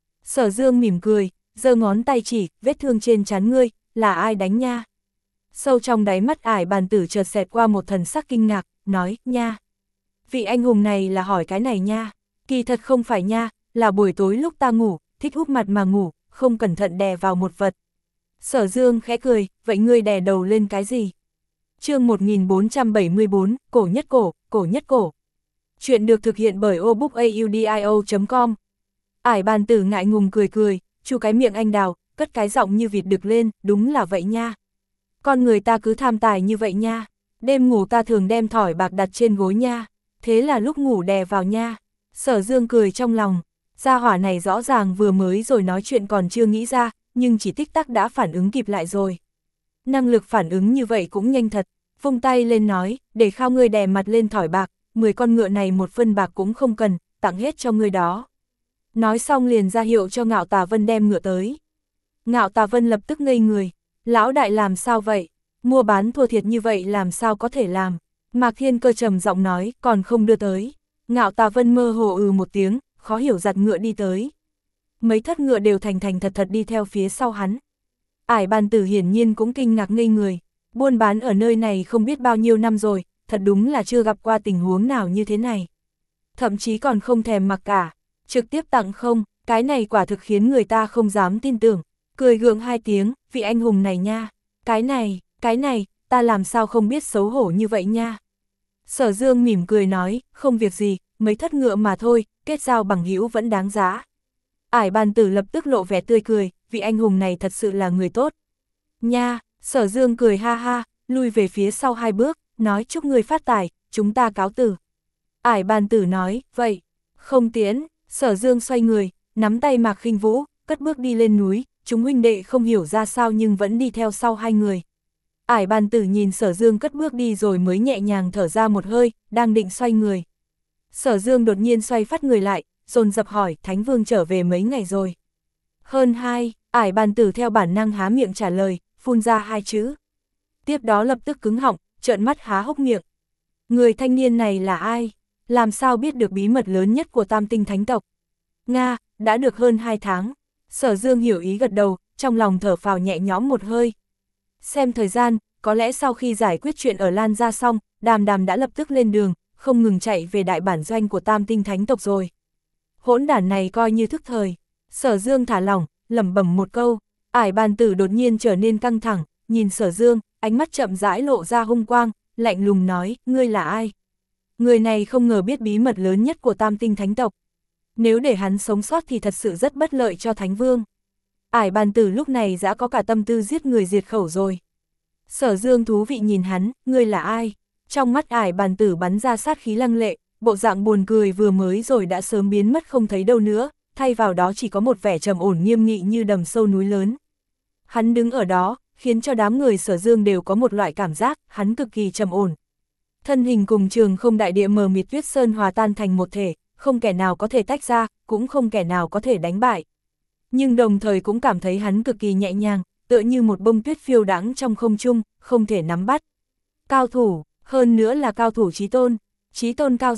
Sở Dương mỉm cười, giơ ngón tay chỉ, vết thương trên trán ngươi, là ai đánh nha? Sâu trong đáy mắt Ải Bàn Tử chợt xẹt qua một thần sắc kinh ngạc, nói, nha. Vị anh hùng này là hỏi cái này nha, kỳ thật không phải nha, là buổi tối lúc ta ngủ, thích húp mặt mà ngủ, không cẩn thận đè vào một vật. Sở Dương khẽ cười, vậy ngươi đè đầu lên cái gì? Chương một nghìn bốn trăm bảy mươi bốn, cổ nhất cổ, cổ nhất cổ. Chuyện được thực hiện bởi obookaudio chấm com. Ải Bàn Tử ngại ngùng cười cười, chu cái miệng anh đào, cất cái giọng như vịt đực lên, đúng là vậy nha. Con người ta cứ tham tài như vậy nha, đêm ngủ ta thường đem thỏi bạc đặt trên gối nha, thế là lúc ngủ đè vào nha. Sở Dương cười trong lòng, gia hỏa này rõ ràng vừa mới rồi nói chuyện còn chưa nghĩ ra, nhưng chỉ tích tắc đã phản ứng kịp lại rồi. Năng lực phản ứng như vậy cũng nhanh thật, vung tay lên nói, để khao ngươi đè mặt lên thỏi bạc, mười con ngựa này một phân bạc cũng không cần, tặng hết cho ngươi đó. Nói xong liền ra hiệu cho Ngạo Tà Vân đem ngựa tới. Ngạo Tà Vân lập tức ngây người, lão đại làm sao vậy, mua bán thua thiệt như vậy làm sao có thể làm. Mạc Thiên Cơ trầm giọng nói, còn không đưa tới. Ngạo Tà Vân mơ hồ ừ một tiếng, khó hiểu giặt ngựa đi tới. Mấy thất ngựa đều thành thành thật thật đi theo phía sau hắn. Ải Bàn Tử hiển nhiên cũng kinh ngạc ngây người, buôn bán ở nơi này không biết bao nhiêu năm rồi, thật đúng là chưa gặp qua tình huống nào như thế này. Thậm chí còn không thèm mặc cả, trực tiếp tặng không, cái này quả thực khiến người ta không dám tin tưởng. Cười gượng hai tiếng, vị anh hùng này nha, cái này, cái này, ta làm sao không biết xấu hổ như vậy nha. Sở Dương mỉm cười nói, không việc gì, mấy thất ngựa mà thôi, kết giao bằng hữu vẫn đáng giá. Ải Bàn Tử lập tức lộ vẻ tươi cười, vị anh hùng này thật sự là người tốt. Nha, Sở Dương cười ha ha, lui về phía sau hai bước, nói chúc người phát tài, chúng ta cáo từ. Ải Bàn Tử nói, vậy, không tiến. Sở Dương xoay người, nắm tay Mạc Khinh Vũ, cất bước đi lên núi, chúng huynh đệ không hiểu ra sao nhưng vẫn đi theo sau hai người. Ải Bàn Tử nhìn Sở Dương cất bước đi rồi mới nhẹ nhàng thở ra một hơi, đang định xoay người. Sở Dương đột nhiên xoay phát người lại, dồn dập hỏi, Thánh Vương trở về mấy ngày rồi? Hơn hai, Ải Bàn Tử theo bản năng há miệng trả lời, phun ra hai chữ. Tiếp đó lập tức cứng họng, trợn mắt há hốc miệng. Người thanh niên này là ai? Làm sao biết được bí mật lớn nhất của Tam Tinh Thánh tộc? Nga, đã được hơn hai tháng. Sở Dương hiểu ý gật đầu, trong lòng thở phào nhẹ nhõm một hơi. Xem thời gian, có lẽ sau khi giải quyết chuyện ở Lan Gia xong, Đàm Đàm đã lập tức lên đường, không ngừng chạy về đại bản doanh của Tam Tinh Thánh tộc rồi. Hỗn đản này coi như thức thời. Sở Dương thả lỏng, lẩm bẩm một câu. Ải Bàn Tử đột nhiên trở nên căng thẳng, nhìn Sở Dương, ánh mắt chậm rãi lộ ra hung quang, lạnh lùng nói, ngươi là ai? Người này không ngờ biết bí mật lớn nhất của Tam Tinh Thánh tộc. Nếu để hắn sống sót thì thật sự rất bất lợi cho Thánh Vương. Ải Bàn Tử lúc này đã có cả tâm tư giết người diệt khẩu rồi. Sở Dương thú vị nhìn hắn, ngươi là ai? Trong mắt Ải Bàn Tử bắn ra sát khí lăng lệ, bộ dạng buồn cười vừa mới rồi đã sớm biến mất không thấy đâu nữa, thay vào đó chỉ có một vẻ trầm ổn nghiêm nghị như đầm sâu núi lớn. Hắn đứng ở đó, khiến cho đám người Sở Dương đều có một loại cảm giác, hắn cực kỳ trầm ổn. Thân hình cùng trường không đại địa mờ mịt tuyết sơn hòa tan thành một thể, không kẻ nào có thể tách ra, cũng không kẻ nào có thể đánh bại. Nhưng đồng thời cũng cảm thấy hắn cực kỳ nhẹ nhàng, tựa như một bông tuyết phiêu đãng trong không trung, không thể nắm bắt. Cao thủ, hơn nữa là cao thủ chí tôn, chí tôn cao giai,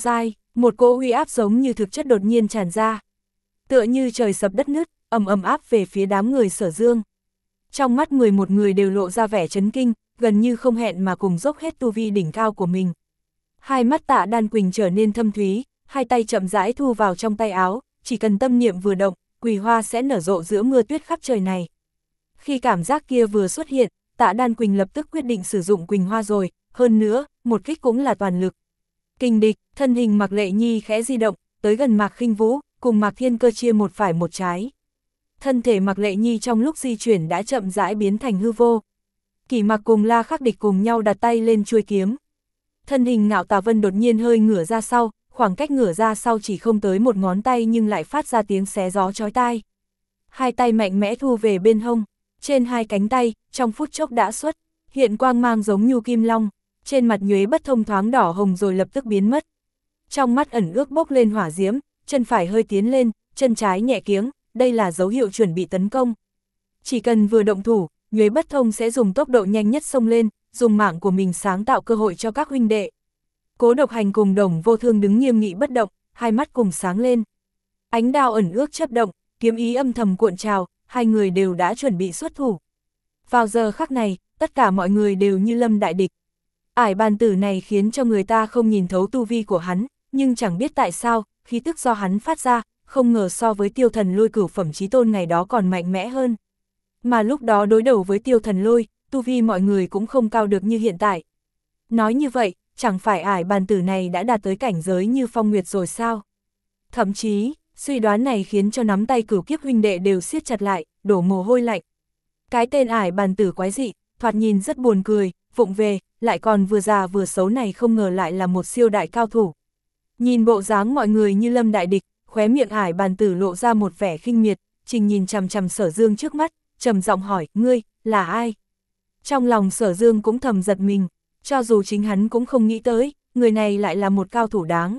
Một cỗ uy áp giống như thực chất đột nhiên tràn ra. Tựa như trời sập đất nứt, ầm ầm áp về phía đám người Sở Dương. Trong mắt mười một người đều lộ ra vẻ chấn kinh, gần như không hẹn mà cùng dốc hết tu vi đỉnh cao của mình. Hai mắt Tạ Đan Quỳnh trở nên thâm thúy, hai tay chậm rãi thu vào trong tay áo, chỉ cần tâm niệm vừa động, quỳ hoa sẽ nở rộ giữa mưa tuyết khắp trời này. Khi cảm giác kia vừa xuất hiện, Tạ Đan Quỳnh lập tức quyết định sử dụng quỳnh hoa rồi, hơn nữa, một kích cũng là toàn lực. Kình địch, thân hình Mạc Lệ Nhi khẽ di động, tới gần Mạc Khinh Vũ, cùng Mạc Thiên Cơ chia một phải một trái. Thân thể Mạc Lệ Nhi trong lúc di chuyển đã chậm rãi biến thành hư vô. Kỷ Mạc cùng La Khắc Địch cùng nhau đặt tay lên chuôi kiếm. Thân hình Ngạo Tà Vân đột nhiên hơi ngửa ra sau, khoảng cách ngửa ra sau chỉ không tới một ngón tay nhưng lại phát ra tiếng xé gió chói tai. Hai tay mạnh mẽ thu về bên hông, trên hai cánh tay, trong phút chốc đã xuất, hiện quang mang giống như kim long, trên mặt Nhuế Bất Thông thoáng đỏ hồng rồi lập tức biến mất. Trong mắt ẩn ước bốc lên hỏa diễm, chân phải hơi tiến lên, chân trái nhẹ kiếng, đây là dấu hiệu chuẩn bị tấn công. Chỉ cần vừa động thủ, Nhuế Bất Thông sẽ dùng tốc độ nhanh nhất xông lên, dùng mạng của mình sáng tạo cơ hội cho các huynh đệ. Cố Độc Hành cùng Đồng Vô Thương đứng nghiêm nghị bất động, hai mắt cùng sáng lên. Ánh đao ẩn ước chớp động, kiếm ý âm thầm cuộn trào, hai người đều đã chuẩn bị xuất thủ. Vào giờ khắc này, tất cả mọi người đều như lâm đại địch. Ải bàn tử này khiến cho người ta không nhìn thấu tu vi của hắn, nhưng chẳng biết tại sao, khí tức do hắn phát ra, không ngờ so với Tiêu Thần Lôi cửu phẩm chí tôn ngày đó còn mạnh mẽ hơn. Mà lúc đó đối đầu với Tiêu Thần Lôi, tu vi mọi người cũng không cao được như hiện tại. Nói như vậy, chẳng phải ải bàn tử này đã đạt tới cảnh giới như Phong Nguyệt rồi sao? Thậm chí, suy đoán này khiến cho nắm tay cửu kiếp huynh đệ đều siết chặt lại, đổ mồ hôi lạnh. Cái tên ải bàn tử quái dị, thoạt nhìn rất buồn cười, vụng về, lại còn vừa già vừa xấu này không ngờ lại là một siêu đại cao thủ. Nhìn bộ dáng mọi người như lâm đại địch, khóe miệng ải bàn tử lộ ra một vẻ khinh miệt, Trình nhìn chằm chằm Sở Dương trước mắt, trầm giọng hỏi, ngươi, là ai? Trong lòng Sở Dương cũng thầm giật mình, cho dù chính hắn cũng không nghĩ tới, người này lại là một cao thủ đáng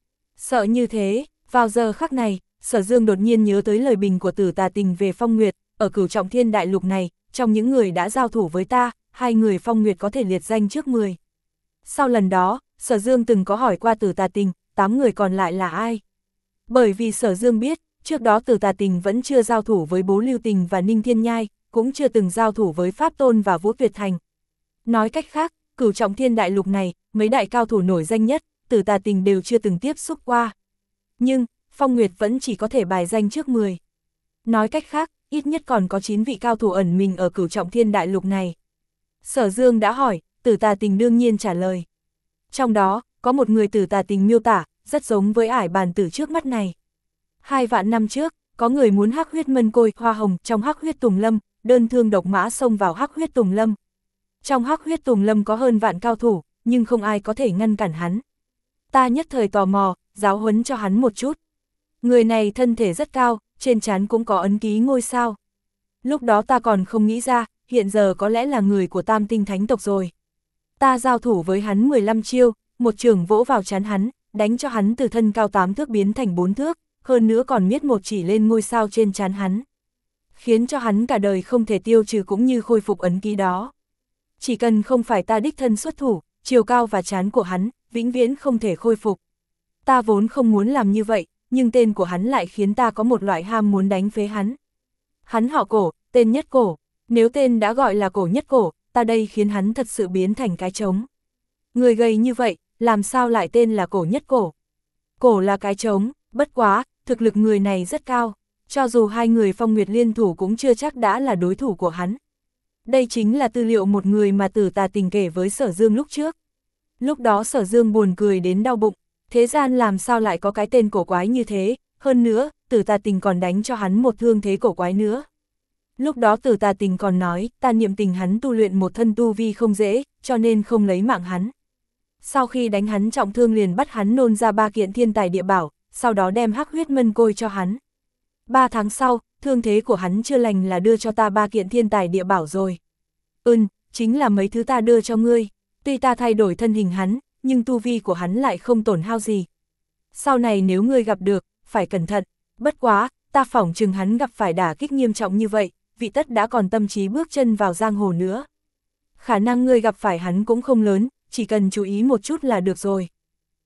sợ như thế. Vào giờ khắc này, Sở Dương đột nhiên nhớ tới lời bình của Tử Tà Tình về Phong Nguyệt, ở Cửu Trọng Thiên Đại Lục này, trong những người đã giao thủ với ta, hai người Phong Nguyệt có thể liệt danh trước mười. Sau lần đó, Sở Dương từng có hỏi qua Tử Tà Tình, tám người còn lại là ai? Bởi vì Sở Dương biết, trước đó Tử Tà Tình vẫn chưa giao thủ với Bố Lưu Tình và Ninh Thiên Nhai, cũng chưa từng giao thủ với Pháp Tôn và Vũ Tuyệt Thành. Nói cách khác, Cửu Trọng Thiên Đại Lục này, mấy đại cao thủ nổi danh nhất, Tử Tà Tình đều chưa từng tiếp xúc qua. Nhưng, Phong Nguyệt vẫn chỉ có thể bài danh trước mười. Nói cách khác, ít nhất còn có chín vị cao thủ ẩn mình ở Cửu Trọng Thiên Đại Lục này. Sở Dương đã hỏi, Tử Tà Tình đương nhiên trả lời. Trong đó, có một người Tử Tà Tình miêu tả, rất giống với ải bàn tử trước mắt này. Hai vạn năm trước, có người muốn hắc huyết mân côi hoa hồng trong hắc huyết tùng lâm, đơn thương độc mã xông vào hắc huyết tùng lâm. Trong hắc huyết tùng lâm có hơn vạn cao thủ, nhưng không ai có thể ngăn cản hắn. Ta nhất thời tò mò, giáo huấn cho hắn một chút. Người này thân thể rất cao, trên trán cũng có ấn ký ngôi sao. Lúc đó ta còn không nghĩ ra, hiện giờ có lẽ là người của Tam Tinh Thánh tộc rồi. Ta giao thủ với hắn mười lăm chiêu, một trường vỗ vào trán hắn, đánh cho hắn từ thân cao tám thước biến thành bốn thước, hơn nữa còn miết một chỉ lên ngôi sao trên trán hắn. Khiến cho hắn cả đời không thể tiêu trừ cũng như khôi phục ấn ký đó. Chỉ cần không phải ta đích thân xuất thủ, chiều cao và trán của hắn, vĩnh viễn không thể khôi phục. Ta vốn không muốn làm như vậy, nhưng tên của hắn lại khiến ta có một loại ham muốn đánh phế hắn. Hắn họ Cổ, tên Nhất Cổ, nếu tên đã gọi là Cổ Nhất Cổ, ta đây khiến hắn thật sự biến thành cái trống. Người gầy như vậy, làm sao lại tên là Cổ Nhất Cổ? Cổ là cái trống, bất quá, thực lực người này rất cao, cho dù hai người Phong Nguyệt liên thủ cũng chưa chắc đã là đối thủ của hắn. Đây chính là tư liệu một người mà Tử Tà Tình kể với Sở Dương lúc trước. Lúc đó Sở Dương buồn cười đến đau bụng, thế gian làm sao lại có cái tên cổ quái như thế, hơn nữa, Tử Tà Tình còn đánh cho hắn một thương thế cổ quái nữa. Lúc đó Tử Tà Tình còn nói, ta niệm tình hắn tu luyện một thân tu vi không dễ, cho nên không lấy mạng hắn. Sau khi đánh hắn trọng thương liền bắt hắn nôn ra ba kiện thiên tài địa bảo, sau đó đem hắc huyết mân côi cho hắn. Ba tháng sau, thương thế của hắn chưa lành là đưa cho ta ba kiện thiên tài địa bảo rồi. Ừm, chính là mấy thứ ta đưa cho ngươi. Tuy ta thay đổi thân hình hắn, nhưng tu vi của hắn lại không tổn hao gì. Sau này nếu ngươi gặp được, phải cẩn thận. Bất quá, ta phỏng chừng hắn gặp phải đả kích nghiêm trọng như vậy, vị tất đã còn tâm trí bước chân vào giang hồ nữa. Khả năng ngươi gặp phải hắn cũng không lớn, chỉ cần chú ý một chút là được rồi.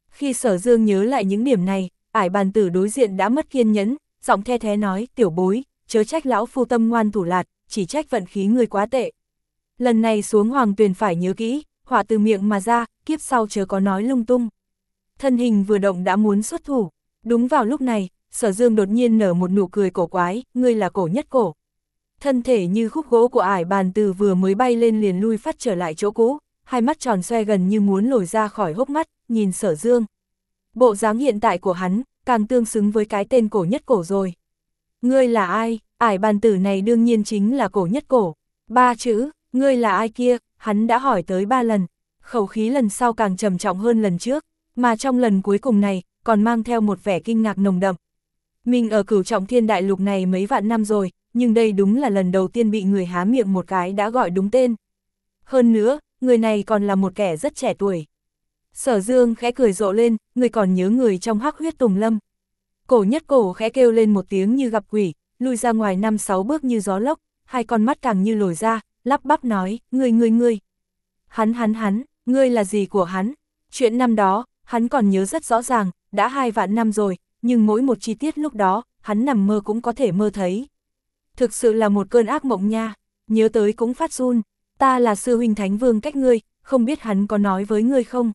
Khi Sở Dương nhớ lại những điểm này, ải bàn tử đối diện đã mất kiên nhẫn, giọng the thế nói, tiểu bối, chớ trách lão phu tâm ngoan thủ lạt, chỉ trách vận khí người quá tệ. Lần này xuống hoàng tuyền phải nhớ kỹ, họa từ miệng mà ra, kiếp sau chớ có nói lung tung. Thân hình vừa động đã muốn xuất thủ, đúng vào lúc này, Sở Dương đột nhiên nở một nụ cười cổ quái, ngươi là Cổ Nhất Cổ. Thân thể như khúc gỗ của ải bàn từ vừa mới bay lên liền lui phát trở lại chỗ cũ, hai mắt tròn xoe gần như muốn lồi ra khỏi hốc mắt, nhìn Sở Dương. Bộ dáng hiện tại của hắn, càng tương xứng với cái tên Cổ Nhất Cổ rồi. Ngươi là ai? Ải bàn tử này đương nhiên chính là Cổ Nhất Cổ. Ba chữ, ngươi là ai kia, hắn đã hỏi tới ba lần, khẩu khí lần sau càng trầm trọng hơn lần trước, mà trong lần cuối cùng này, còn mang theo một vẻ kinh ngạc nồng đậm. Mình ở Cửu Trọng Thiên Đại Lục này mấy vạn năm rồi, nhưng đây đúng là lần đầu tiên bị người há miệng một cái đã gọi đúng tên. Hơn nữa, người này còn là một kẻ rất trẻ tuổi. Sở Dương khẽ cười rộ lên, người còn nhớ người trong Hắc Huyết Tùng Lâm. Cổ Nhất Cổ khẽ kêu lên một tiếng như gặp quỷ, lui ra ngoài năm sáu bước như gió lốc, hai con mắt càng như lồi ra, lắp bắp nói, ngươi ngươi ngươi. Hắn hắn hắn, ngươi là gì của hắn? Chuyện năm đó, hắn còn nhớ rất rõ ràng, đã hai vạn năm rồi, nhưng mỗi một chi tiết lúc đó, hắn nằm mơ cũng có thể mơ thấy. Thực sự là một cơn ác mộng nha, nhớ tới cũng phát run, ta là sư huynh Thánh Vương cách ngươi, không biết hắn có nói với ngươi không?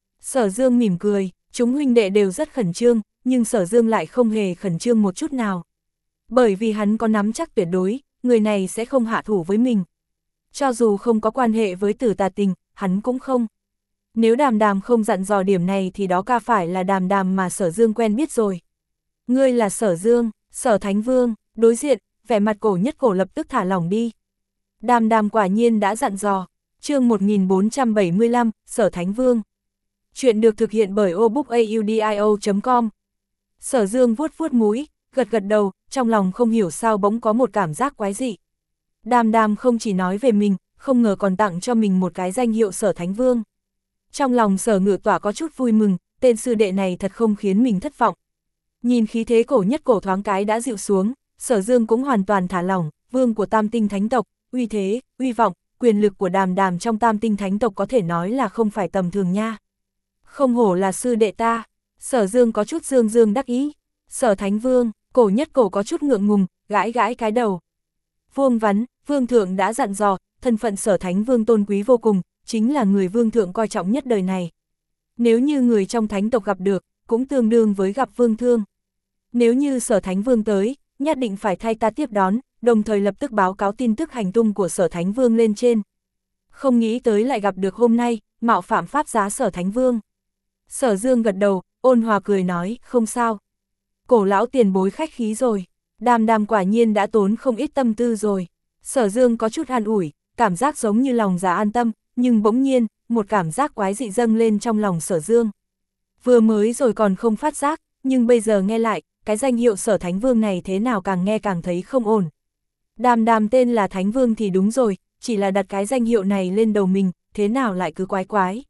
Sở Dương mỉm cười, chúng huynh đệ đều rất khẩn trương, nhưng Sở Dương lại không hề khẩn trương một chút nào. Bởi vì hắn có nắm chắc tuyệt đối, người này sẽ không hạ thủ với mình. Cho dù không có quan hệ với Tử Tà Tình, hắn cũng không. Nếu Đàm Đàm không dặn dò điểm này thì đó ca phải là Đàm Đàm mà Sở Dương quen biết rồi. Ngươi là Sở Dương, Sở Thánh Vương, đối diện, vẻ mặt Cổ Nhất Cổ lập tức thả lỏng đi. Đàm Đàm quả nhiên đã dặn dò, chương một nghìn bốn trăm bảy mươi lăm, Sở Thánh Vương. Chuyện được thực hiện bởi obookaudio chấm com. Sở Dương vuốt vuốt mũi, gật gật đầu, trong lòng không hiểu sao bỗng có một cảm giác quái dị. Đàm Đàm không chỉ nói về mình, không ngờ còn tặng cho mình một cái danh hiệu Sở Thánh Vương. Trong lòng Sở Ngự Tỏa có chút vui mừng, tên sư đệ này thật không khiến mình thất vọng. Nhìn khí thế Cổ Nhất Cổ thoáng cái đã dịu xuống, Sở Dương cũng hoàn toàn thả lỏng, vương của Tam Tinh Thánh tộc, uy thế, uy vọng, quyền lực của Đàm Đàm trong Tam Tinh Thánh tộc có thể nói là không phải tầm thường nha. Không hổ là sư đệ ta, Sở Dương có chút dương dương đắc ý. Sở Thánh Vương, Cổ Nhất Cổ có chút ngượng ngùng, gãi gãi cái đầu. Vuông vắn, Vương Thượng đã dặn dò, thân phận Sở Thánh Vương tôn quý vô cùng, chính là người Vương Thượng coi trọng nhất đời này. Nếu như người trong Thánh tộc gặp được, cũng tương đương với gặp Vương Thương. Nếu như Sở Thánh Vương tới, nhất định phải thay ta tiếp đón, đồng thời lập tức báo cáo tin tức hành tung của Sở Thánh Vương lên trên. Không nghĩ tới lại gặp được hôm nay, mạo phạm pháp giá Sở Thánh Vương. Sở Dương gật đầu, ôn hòa cười nói, không sao. Cổ lão tiền bối khách khí rồi, Đàm Đàm quả nhiên đã tốn không ít tâm tư rồi. Sở Dương có chút an ủi, cảm giác giống như lòng dạ an tâm, nhưng bỗng nhiên, một cảm giác quái dị dâng lên trong lòng Sở Dương. Vừa mới rồi còn không phát giác, nhưng bây giờ nghe lại, cái danh hiệu Sở Thánh Vương này thế nào càng nghe càng thấy không ổn. Đàm Đàm tên là Thánh Vương thì đúng rồi, chỉ là đặt cái danh hiệu này lên đầu mình, thế nào lại cứ quái quái.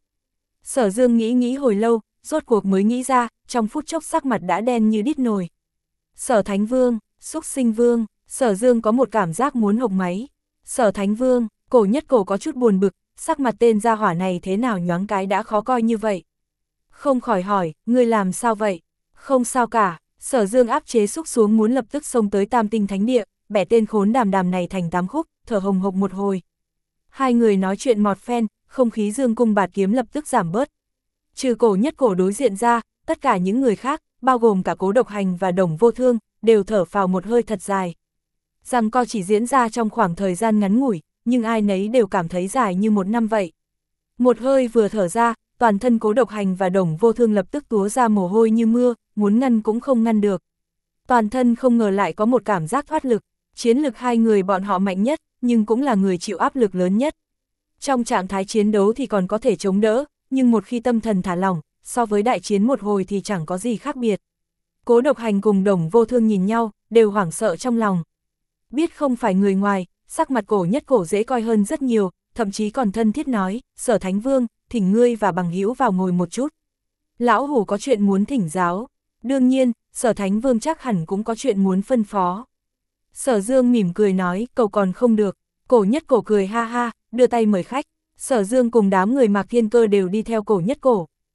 Sở Dương nghĩ nghĩ hồi lâu, rốt cuộc mới nghĩ ra, trong phút chốc sắc mặt đã đen như đít nồi. Sở Thánh Vương, Xúc Sinh Vương, Sở Dương có một cảm giác muốn hộc máy. Sở Thánh Vương, Cổ Nhất Cổ có chút buồn bực, sắc mặt tên gia hỏa này thế nào nhoáng cái đã khó coi như vậy. Không khỏi hỏi, ngươi làm sao vậy? Không sao cả, Sở Dương áp chế xúc xuống muốn lập tức xông tới Tam Tinh Thánh Địa, bẻ tên khốn Đàm Đàm này thành tám khúc, thở hồng hộc một hồi. Hai người nói chuyện mọt phen, không khí dương cung bạt kiếm lập tức giảm bớt. Trừ Cổ Nhất Cổ đối diện ra, tất cả những người khác, bao gồm cả Cố Độc Hành và Đồng Vô Thương, đều thở phào một hơi thật dài. Giằng co chỉ diễn ra trong khoảng thời gian ngắn ngủi, nhưng ai nấy đều cảm thấy dài như một năm vậy. Một hơi vừa thở ra, toàn thân Cố Độc Hành và Đồng Vô Thương lập tức túa ra mồ hôi như mưa, muốn ngăn cũng không ngăn được. Toàn thân không ngờ lại có một cảm giác thoát lực, chiến lực hai người bọn họ mạnh nhất, nhưng cũng là người chịu áp lực lớn nhất. Trong trạng thái chiến đấu thì còn có thể chống đỡ, nhưng một khi tâm thần thả lỏng, so với đại chiến một hồi thì chẳng có gì khác biệt. Cố Độc Hành cùng Đồng Vô Thương nhìn nhau, đều hoảng sợ trong lòng. Biết không phải người ngoài, sắc mặt Cổ Nhất Cổ dễ coi hơn rất nhiều, thậm chí còn thân thiết nói, Sở Thánh Vương, thỉnh ngươi và bằng hữu vào ngồi một chút. Lão hủ có chuyện muốn thỉnh giáo. Đương nhiên, Sở Thánh Vương chắc hẳn cũng có chuyện muốn phân phó. Sở Dương mỉm cười nói, cầu còn không được. Cổ Nhất Cổ cười ha ha, đưa tay mời khách. Sở Dương cùng đám người Mạc Thiên Cơ đều đi theo Cổ Nhất Cổ.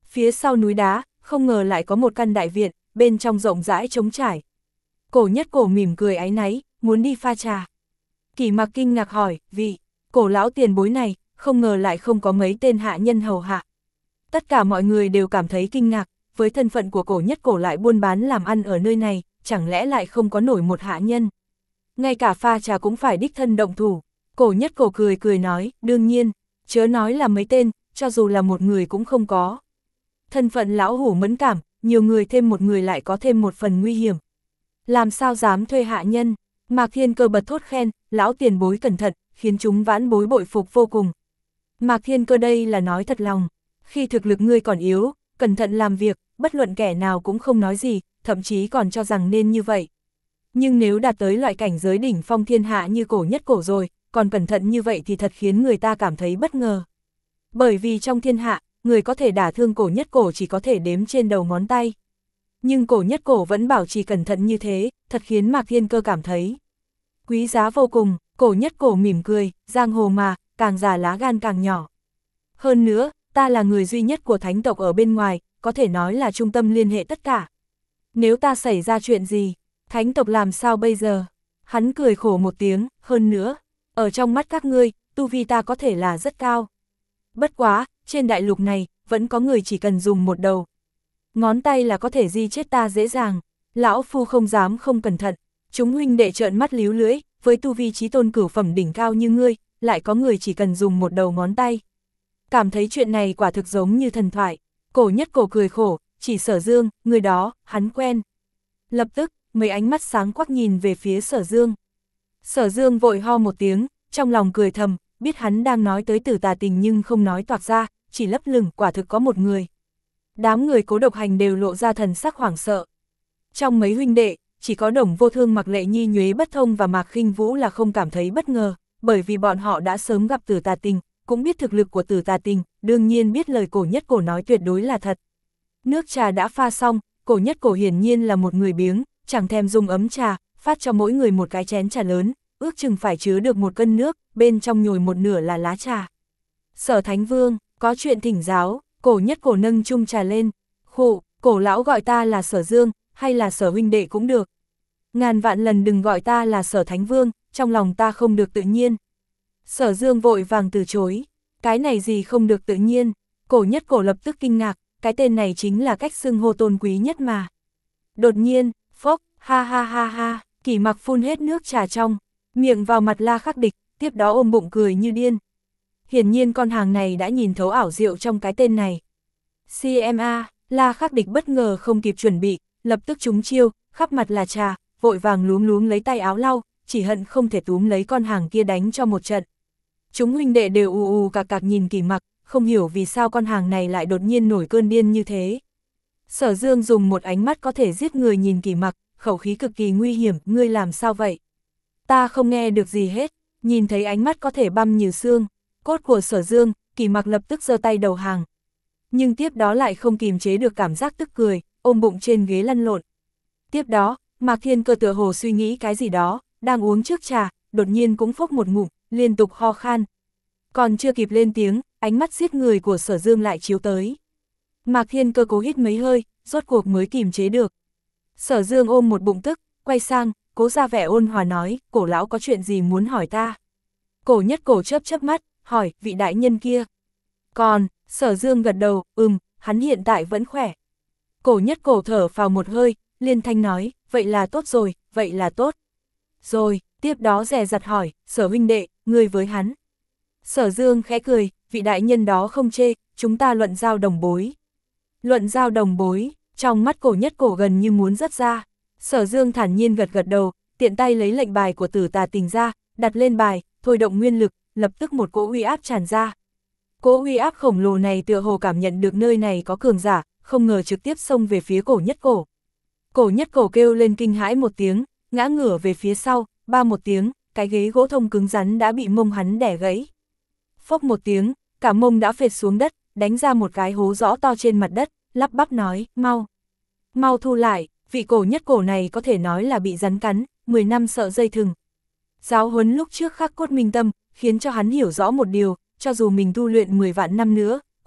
Phía sau núi đá, không ngờ lại có một căn đại viện, bên trong rộng rãi trống trải. Cổ Nhất Cổ mỉm cười áy náy, muốn đi pha trà. Kỷ Mặc kinh ngạc hỏi, vị, cổ lão tiền bối này, không ngờ lại không có mấy tên hạ nhân hầu hạ. Tất cả mọi người đều cảm thấy kinh ngạc, với thân phận của Cổ Nhất Cổ lại buôn bán làm ăn ở nơi này, chẳng lẽ lại không có nổi một hạ nhân. Ngay cả pha trà cũng phải đích thân động thủ. Cổ Nhất Cổ cười cười nói, đương nhiên, chớ nói là mấy tên, cho dù là một người cũng không có. Thân phận lão hủ mẫn cảm, nhiều người thêm một người lại có thêm một phần nguy hiểm. Làm sao dám thuê hạ nhân? Mạc Thiên Cơ bật thốt khen, lão tiền bối cẩn thận, khiến chúng vãn bối bội phục vô cùng. Mạc Thiên Cơ đây là nói thật lòng, khi thực lực ngươi còn yếu, cẩn thận làm việc, bất luận kẻ nào cũng không nói gì, thậm chí còn cho rằng nên như vậy. Nhưng nếu đạt tới loại cảnh giới đỉnh phong thiên hạ như Cổ Nhất Cổ rồi, còn cẩn thận như vậy thì thật khiến người ta cảm thấy bất ngờ. Bởi vì trong thiên hạ, người có thể đả thương Cổ Nhất Cổ chỉ có thể đếm trên đầu ngón tay. Nhưng Cổ Nhất Cổ vẫn bảo trì cẩn thận như thế, thật khiến Mạc Thiên Cơ cảm thấy quý giá vô cùng. Cổ Nhất Cổ mỉm cười, giang hồ mà, càng già lá gan càng nhỏ. Hơn nữa, ta là người duy nhất của thánh tộc ở bên ngoài, có thể nói là trung tâm liên hệ tất cả. Nếu ta xảy ra chuyện gì, thánh tộc làm sao bây giờ? Hắn cười khổ một tiếng, hơn nữa, ở trong mắt các ngươi, tu vi ta có thể là rất cao. Bất quá, trên đại lục này, vẫn có người chỉ cần dùng một đầu ngón tay là có thể di chết ta dễ dàng. Lão phu không dám không cẩn thận. Chúng huynh đệ trợn mắt líu lưỡi, với tu vi chí tôn cửu phẩm đỉnh cao như ngươi, lại có người chỉ cần dùng một đầu ngón tay. Cảm thấy chuyện này quả thực giống như thần thoại. Cổ Nhất Cổ cười khổ, chỉ Sở Dương, người đó, hắn quen. Lập tức, mấy ánh mắt sáng quắc nhìn về phía Sở Dương. Sở Dương vội ho một tiếng, trong lòng cười thầm, biết hắn đang nói tới Tử Tà Tình nhưng không nói toạc ra, chỉ lấp lửng quả thực có một người. Đám người Cố Độc Hành đều lộ ra thần sắc hoảng sợ. Trong mấy huynh đệ, chỉ có Đồng Vô Thương, Mạc Lệ Nhi, Nhuế Bất Thông và Mạc Khinh Vũ là không cảm thấy bất ngờ, bởi vì bọn họ đã sớm gặp Tử Tà Tình, cũng biết thực lực của Tử Tà Tình, đương nhiên biết lời Cổ Nhất Cổ nói tuyệt đối là thật. Nước trà đã pha xong, Cổ Nhất Cổ hiển nhiên là một người biếng, chẳng thèm dùng ấm trà, phát cho mỗi người một cái chén trà lớn, ước chừng phải chứa được một cân nước, bên trong nhồi một nửa là lá trà. Sở Thánh Vương, có chuyện thỉnh giáo. Cổ Nhất Cổ nâng chung trà lên, khụ, Cổ lão gọi ta là Sở Dương, hay là Sở huynh đệ cũng được. Ngàn vạn lần đừng gọi ta là Sở Thánh Vương, trong lòng ta không được tự nhiên. Sở Dương vội vàng từ chối, cái này gì không được tự nhiên. Cổ Nhất Cổ lập tức kinh ngạc, cái tên này chính là cách xưng hô tôn quý nhất mà. Đột nhiên, phốc, ha ha ha ha, Kỷ Mặc phun hết nước trà trong, miệng vào mặt La Khắc Địch, tiếp đó ôm bụng cười như điên. Hiển nhiên con hàng này đã nhìn thấu ảo diệu trong cái tên này. xê em a, La Khắc Địch bất ngờ không kịp chuẩn bị, lập tức trúng chiêu, khắp mặt là trà, vội vàng luống luống lấy tay áo lau, chỉ hận không thể túm lấy con hàng kia đánh cho một trận. Chúng huynh đệ đều ù ù cạc cạc nhìn Kỷ Mặc, không hiểu vì sao con hàng này lại đột nhiên nổi cơn điên như thế. Sở Dương dùng một ánh mắt có thể giết người nhìn Kỷ Mặc, khẩu khí cực kỳ nguy hiểm, ngươi làm sao vậy? Ta không nghe được gì hết, nhìn thấy ánh mắt có thể băm như xương. Cốt của Sở Dương, Kỷ Mặc lập tức giơ tay đầu hàng. Nhưng tiếp đó lại không kìm chế được cảm giác tức cười, ôm bụng trên ghế lăn lộn. Tiếp đó, Mạc Thiên Cơ tựa hồ suy nghĩ cái gì đó, đang uống trước trà, đột nhiên cũng phốc một ngụm, liên tục ho khan. Còn chưa kịp lên tiếng, ánh mắt giết người của Sở Dương lại chiếu tới. Mạc Thiên Cơ cố hít mấy hơi, rốt cuộc mới kìm chế được. Sở Dương ôm một bụng tức, quay sang, cố ra vẻ ôn hòa nói, Cổ lão có chuyện gì muốn hỏi ta? Cổ Nhất Cổ chớp chớp mắt, hỏi, vị đại nhân kia. Còn, Sở Dương gật đầu, ừm, hắn hiện tại vẫn khỏe. Cổ Nhất Cổ thở vào một hơi, liên thanh nói, vậy là tốt rồi, vậy là tốt. Rồi, tiếp đó dè dặt hỏi, Sở huynh đệ, ngươi với hắn. Sở Dương khẽ cười, vị đại nhân đó không chê, chúng ta luận giao đồng bối. Luận giao đồng bối, trong mắt Cổ Nhất Cổ gần như muốn rớt ra. Sở Dương thản nhiên gật gật đầu, tiện tay lấy lệnh bài của Tử Tà Tình ra, đặt lên bài, thôi động nguyên lực, lập tức một cỗ uy áp tràn ra. Cỗ uy áp khổng lồ này tựa hồ cảm nhận được nơi này có cường giả, không ngờ trực tiếp xông về phía Cổ Nhất Cổ. Cổ Nhất Cổ kêu lên kinh hãi một tiếng, ngã ngửa về phía sau, ba một tiếng, cái ghế gỗ thông cứng rắn đã bị mông hắn đẻ gãy. Phốc một tiếng, cả mông đã phệt xuống đất, đánh ra một cái hố rõ to trên mặt đất, lắp bắp nói, mau, mau thu lại, vị Cổ Nhất Cổ này có thể nói là bị rắn cắn, mười năm sợ dây thừng. Giáo huấn lúc trước khắc cốt minh tâm, khiến cho hắn hiểu rõ một điều, cho dù mình tu luyện mười vạn năm nữa,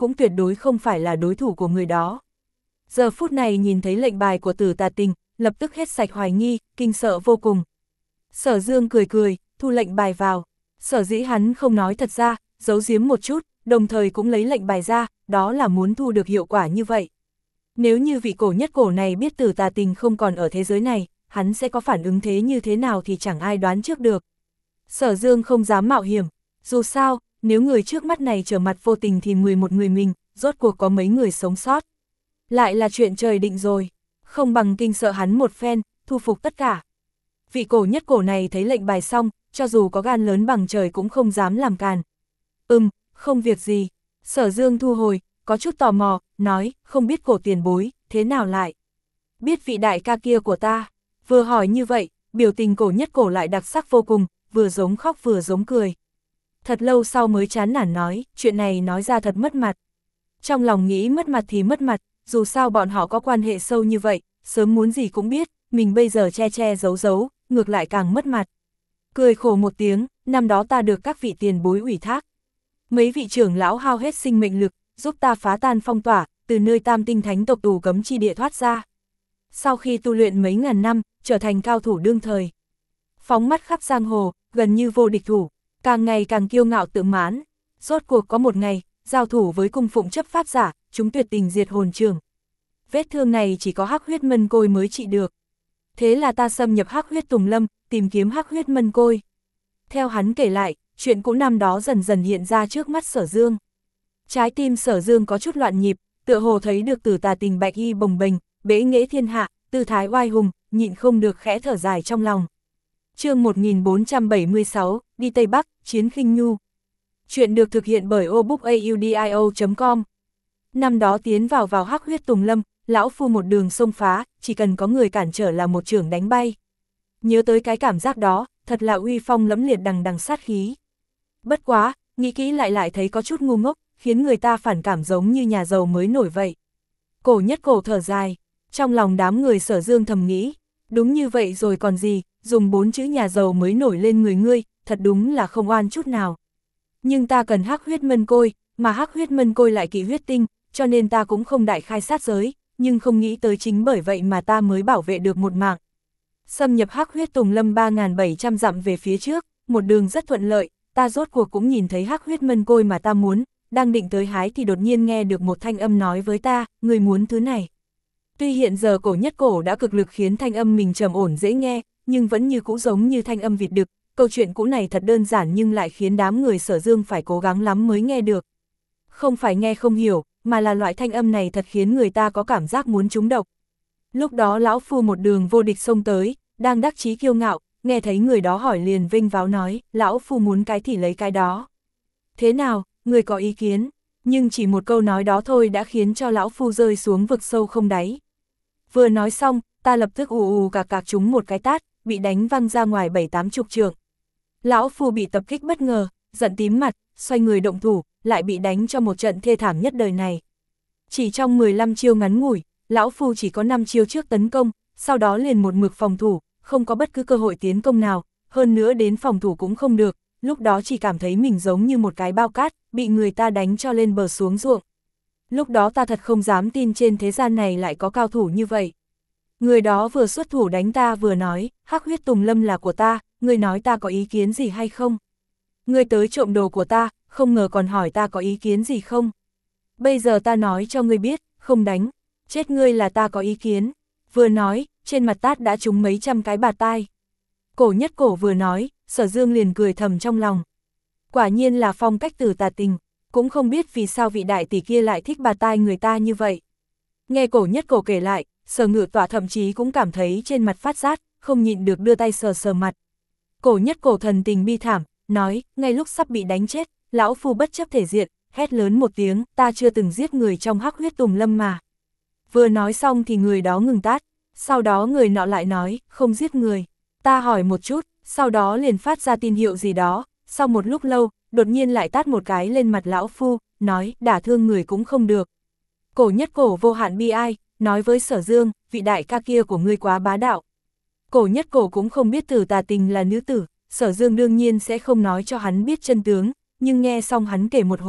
cũng tuyệt đối không phải là đối thủ của người đó. Giờ phút này nhìn thấy lệnh bài của Tử Tà Tình, lập tức hết sạch hoài nghi, kinh sợ vô cùng. Sở Dương cười cười, thu lệnh bài vào. Sở dĩ hắn không nói thật ra, giấu giếm một chút, đồng thời cũng lấy lệnh bài ra, đó là muốn thu được hiệu quả như vậy. Nếu như vị cổ nhất cổ này biết Tử Tà Tình không còn ở thế giới này, hắn sẽ có phản ứng thế như thế nào thì chẳng ai đoán trước được. Sở Dương không dám mạo hiểm, dù sao, nếu người trước mắt này trở mặt vô tình thì mười một người mình, rốt cuộc có mấy người sống sót. Lại là chuyện trời định rồi, không bằng kinh sợ hắn một phen, thu phục tất cả. Vị cổ nhất cổ này thấy lệnh bài xong, cho dù có gan lớn bằng trời cũng không dám làm càn. Ừm, không việc gì. Sở Dương thu hồi, có chút tò mò, nói, không biết cổ tiền bối, thế nào lại? Biết vị đại ca kia của ta. Vừa hỏi như vậy, biểu tình cổ nhất cổ lại đặc sắc vô cùng, vừa giống khóc vừa giống cười. Thật lâu sau mới chán nản nói, chuyện này nói ra thật mất mặt. Trong lòng nghĩ mất mặt thì mất mặt, dù sao bọn họ có quan hệ sâu như vậy, sớm muốn gì cũng biết, mình bây giờ che che giấu giấu, ngược lại càng mất mặt. Cười khổ một tiếng, năm đó ta được các vị tiền bối ủy thác. Mấy vị trưởng lão hao hết sinh mệnh lực, giúp ta phá tan phong tỏa, từ nơi tam tinh thánh tộc tù cấm chi địa thoát ra. Sau khi tu luyện mấy ngàn năm, trở thành cao thủ đương thời. Phóng mắt khắp giang hồ, gần như vô địch thủ, càng ngày càng kiêu ngạo tự mãn. Rốt cuộc có một ngày, giao thủ với cung phụng chấp pháp giả, chúng tuyệt tình diệt hồn trường. Vết thương này chỉ có hắc huyết mân côi mới trị được. Thế là ta xâm nhập hắc huyết tùng lâm, tìm kiếm hắc huyết mân côi. Theo hắn kể lại, chuyện cũ năm đó dần dần hiện ra trước mắt Sở Dương. Trái tim Sở Dương có chút loạn nhịp, tựa hồ thấy được Tử Tà Tình bạch y bồng bềnh, bế nghệ thiên hạ, tư thái oai hùng, nhịn không được khẽ thở dài trong lòng. Chương một nghìn bốn trăm bảy mươi sáu, đi Tây Bắc, chiến khinh nhu. Chuyện được thực hiện bởi obookaudio chấm com. Năm đó tiến vào vào hắc huyết tùng lâm, lão phu một đường xông phá, chỉ cần có người cản trở là một chưởng đánh bay. Nhớ tới cái cảm giác đó, thật là uy phong lẫm liệt đằng đằng sát khí. Bất quá, nghĩ kỹ lại lại thấy có chút ngu ngốc, khiến người ta phản cảm giống như nhà giàu mới nổi vậy. Cổ nhất cổ thở dài, trong lòng đám người Sở Dương thầm nghĩ, đúng như vậy rồi còn gì, dùng bốn chữ nhà giàu mới nổi lên người ngươi, thật đúng là không oan chút nào. Nhưng ta cần hắc huyết mân côi, mà hắc huyết mân côi lại kỵ huyết tinh, cho nên ta cũng không đại khai sát giới, nhưng không nghĩ tới chính bởi vậy mà ta mới bảo vệ được một mạng. Xâm nhập hắc huyết tùng lâm ba nghìn bảy trăm dặm về phía trước, một đường rất thuận lợi, ta rốt cuộc cũng nhìn thấy hắc huyết mân côi mà ta muốn, đang định tới hái thì đột nhiên nghe được một thanh âm nói với ta, người muốn thứ này. Tuy hiện giờ cổ nhất cổ đã cực lực khiến thanh âm mình trầm ổn dễ nghe, nhưng vẫn như cũ giống như thanh âm vịt đực, câu chuyện cũ này thật đơn giản nhưng lại khiến đám người Sở Dương phải cố gắng lắm mới nghe được. Không phải nghe không hiểu, mà là loại thanh âm này thật khiến người ta có cảm giác muốn trúng độc. Lúc đó lão phu một đường vô địch xông tới, đang đắc chí kiêu ngạo, nghe thấy người đó hỏi liền vinh váo nói, lão phu muốn cái thì lấy cái đó. Thế nào, người có ý kiến? Nhưng chỉ một câu nói đó thôi đã khiến cho lão phu rơi xuống vực sâu không đáy. Vừa nói xong, ta lập tức ù ù cạc cạc trúng một cái tát, bị đánh văng ra ngoài bảy tám chục trượng. Lão phu bị tập kích bất ngờ, giận tím mặt, xoay người động thủ, lại bị đánh cho một trận thê thảm nhất đời này. Chỉ trong mười lăm chiêu ngắn ngủi, lão phu chỉ có năm chiêu trước tấn công, sau đó liền một mực phòng thủ, không có bất cứ cơ hội tiến công nào, hơn nữa đến phòng thủ cũng không được, lúc đó chỉ cảm thấy mình giống như một cái bao cát, bị người ta đánh cho lên bờ xuống ruộng. Lúc đó ta thật không dám tin trên thế gian này lại có cao thủ như vậy. Người đó vừa xuất thủ đánh ta vừa nói, hắc huyết tùng lâm là của ta, người nói ta có ý kiến gì hay không? Người tới trộm đồ của ta, không ngờ còn hỏi ta có ý kiến gì không? Bây giờ ta nói cho ngươi biết, không đánh, chết ngươi là ta có ý kiến. Vừa nói, trên mặt tát đã trúng mấy trăm cái bạt tai. Cổ nhất cổ vừa nói, Sở Dương liền cười thầm trong lòng. Quả nhiên là phong cách Tử Tà Tình, cũng không biết vì sao vị đại tỷ kia lại thích bạt tai người ta như vậy. Nghe cổ nhất cổ kể lại, Sở Ngự Tọa thậm chí cũng cảm thấy trên mặt phát rát, không nhịn được đưa tay sờ sờ mặt. Cổ nhất cổ thần tình bi thảm, nói, ngay lúc sắp bị đánh chết, lão phu bất chấp thể diện, hét lớn một tiếng, ta chưa từng giết người trong hắc huyết tùng lâm mà. Vừa nói xong thì người đó ngừng tát, sau đó người nọ lại nói, không giết người. Ta hỏi một chút, sau đó liền phát ra tin hiệu gì đó, sau một lúc lâu, đột nhiên lại tát một cái lên mặt lão phu, nói, đả thương người cũng không được. Cổ nhất cổ vô hạn bi ai, nói với Sở Dương, vị đại ca kia của ngươi quá bá đạo. Cổ nhất cổ cũng không biết Tử Tà Tình là nữ tử, Sở Dương đương nhiên sẽ không nói cho hắn biết chân tướng, nhưng nghe xong hắn kể một hồi,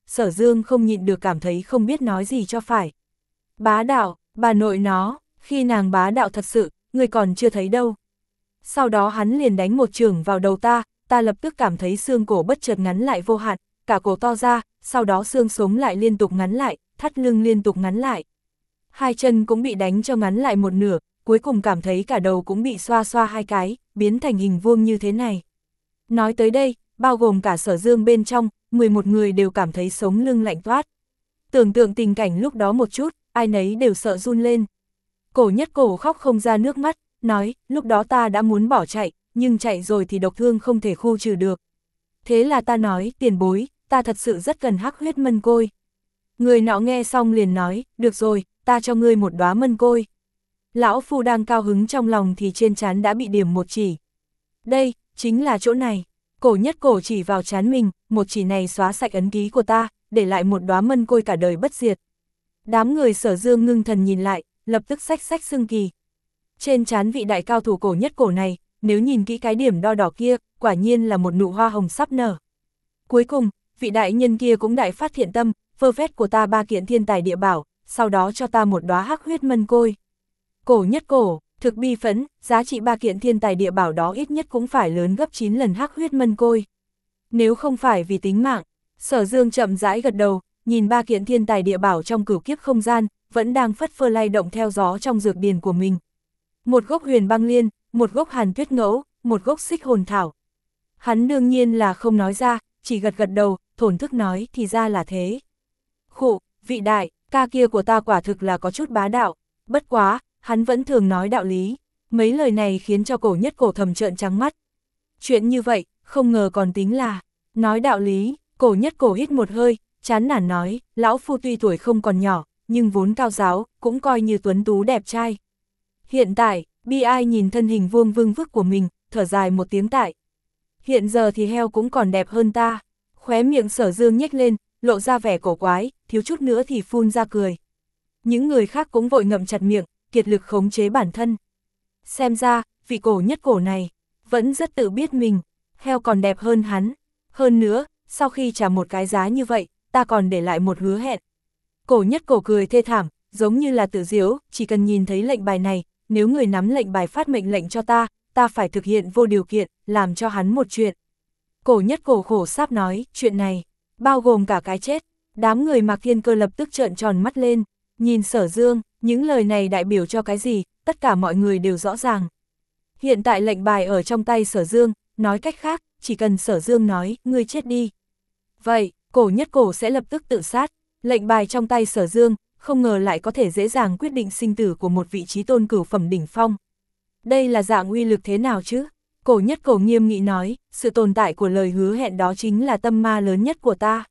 Sở Dương không nhịn được cảm thấy không biết nói gì cho phải. Bá đạo, bà nội nó, khi nàng bá đạo thật sự, người còn chưa thấy đâu. Sau đó hắn liền đánh một chưởng vào đầu ta, ta lập tức cảm thấy xương cổ bất chợt ngắn lại vô hạn, cả cổ to ra, sau đó xương sống lại liên tục ngắn lại, thắt lưng liên tục ngắn lại. Hai chân cũng bị đánh cho ngắn lại một nửa, cuối cùng cảm thấy cả đầu cũng bị xoa xoa hai cái, biến thành hình vuông như thế này. Nói tới đây, bao gồm cả Sở Dương bên trong, mười một người đều cảm thấy sống lưng lạnh toát. Tưởng tượng tình cảnh lúc đó một chút, ai nấy đều sợ run lên. Cổ Nhất Cổ khóc không ra nước mắt, nói, lúc đó ta đã muốn bỏ chạy, nhưng chạy rồi thì độc thương không thể khu trừ được. Thế là ta nói, tiền bối, ta thật sự rất cần hắc huyết mân côi. Người nọ nghe xong liền nói, được rồi, ta cho ngươi một đóa mân côi. Lão phu đang cao hứng trong lòng thì trên trán đã bị điểm một chỉ. Đây, chính là chỗ này. Cổ Nhất Cổ chỉ vào trán mình, một chỉ này xóa sạch ấn ký của ta, để lại một đóa mân côi cả đời bất diệt. Đám người Sở Dương ngưng thần nhìn lại, lập tức xách xách xưng kỳ. Trên trán vị đại cao thủ Cổ Nhất Cổ này, nếu nhìn kỹ cái điểm đo đỏ kia, quả nhiên là một nụ hoa hồng sắp nở. Cuối cùng, vị đại nhân kia cũng đại phát thiện tâm, vơ vét của ta ba kiện thiên tài địa bảo, sau đó cho ta một đóa hắc huyết mân côi. Cổ Nhất Cổ, thực bi phẫn, giá trị ba kiện thiên tài địa bảo đó ít nhất cũng phải lớn gấp chín lần hắc huyết mân côi. Nếu không phải vì tính mạng, Sở Dương chậm rãi gật đầu, nhìn ba kiện thiên tài địa bảo trong cửu kiếp không gian, vẫn đang phất phơ lay động theo gió trong dược điền của mình. Một gốc huyền băng liên, một gốc hàn tuyết ngẫu, một gốc xích hồn thảo. Hắn đương nhiên là không nói ra, chỉ gật gật đầu, thổn thức nói thì ra là thế. Khụ, vị đại, ca kia của ta quả thực là có chút bá đạo, bất quá, hắn vẫn thường nói đạo lý. Mấy lời này khiến cho Cổ Nhất Cổ thầm trợn trắng mắt. Chuyện như vậy, không ngờ còn tính là nói đạo lý. Cổ Nhất Cổ hít một hơi, chán nản nói, lão phu tuy tuổi không còn nhỏ, nhưng vốn cao giáo, cũng coi như tuấn tú đẹp trai. Hiện tại, bi ai nhìn thân hình vuông vương vức của mình, thở dài một tiếng tại. Hiện giờ thì heo cũng còn đẹp hơn ta. Khóe miệng Sở Dương nhếch lên, lộ ra vẻ cổ quái, thiếu chút nữa thì phun ra cười. Những người khác cũng vội ngậm chặt miệng, kiệt lực khống chế bản thân. Xem ra, vị Cổ Nhất Cổ này, vẫn rất tự biết mình, heo còn đẹp hơn hắn. Hơn nữa, sau khi trả một cái giá như vậy, ta còn để lại một hứa hẹn. Cổ Nhất Cổ cười thê thảm, giống như là tự diếu, chỉ cần nhìn thấy lệnh bài này, nếu người nắm lệnh bài phát mệnh lệnh cho ta, ta phải thực hiện vô điều kiện, làm cho hắn một chuyện. Cổ Nhất Cổ khổ sáp nói, chuyện này, bao gồm cả cái chết. Đám người Mạc Thiên Cơ lập tức trợn tròn mắt lên, nhìn Sở Dương, những lời này đại biểu cho cái gì, tất cả mọi người đều rõ ràng. Hiện tại lệnh bài ở trong tay Sở Dương, nói cách khác, chỉ cần Sở Dương nói, ngươi chết đi. Vậy, Cổ Nhất Cổ sẽ lập tức tự sát, lệnh bài trong tay Sở Dương, không ngờ lại có thể dễ dàng quyết định sinh tử của một vị trí tôn cửu phẩm đỉnh phong. Đây là dạng uy lực thế nào chứ? Cổ Nhất Cổ nghiêm nghị nói, sự tồn tại của lời hứa hẹn đó chính là tâm ma lớn nhất của ta.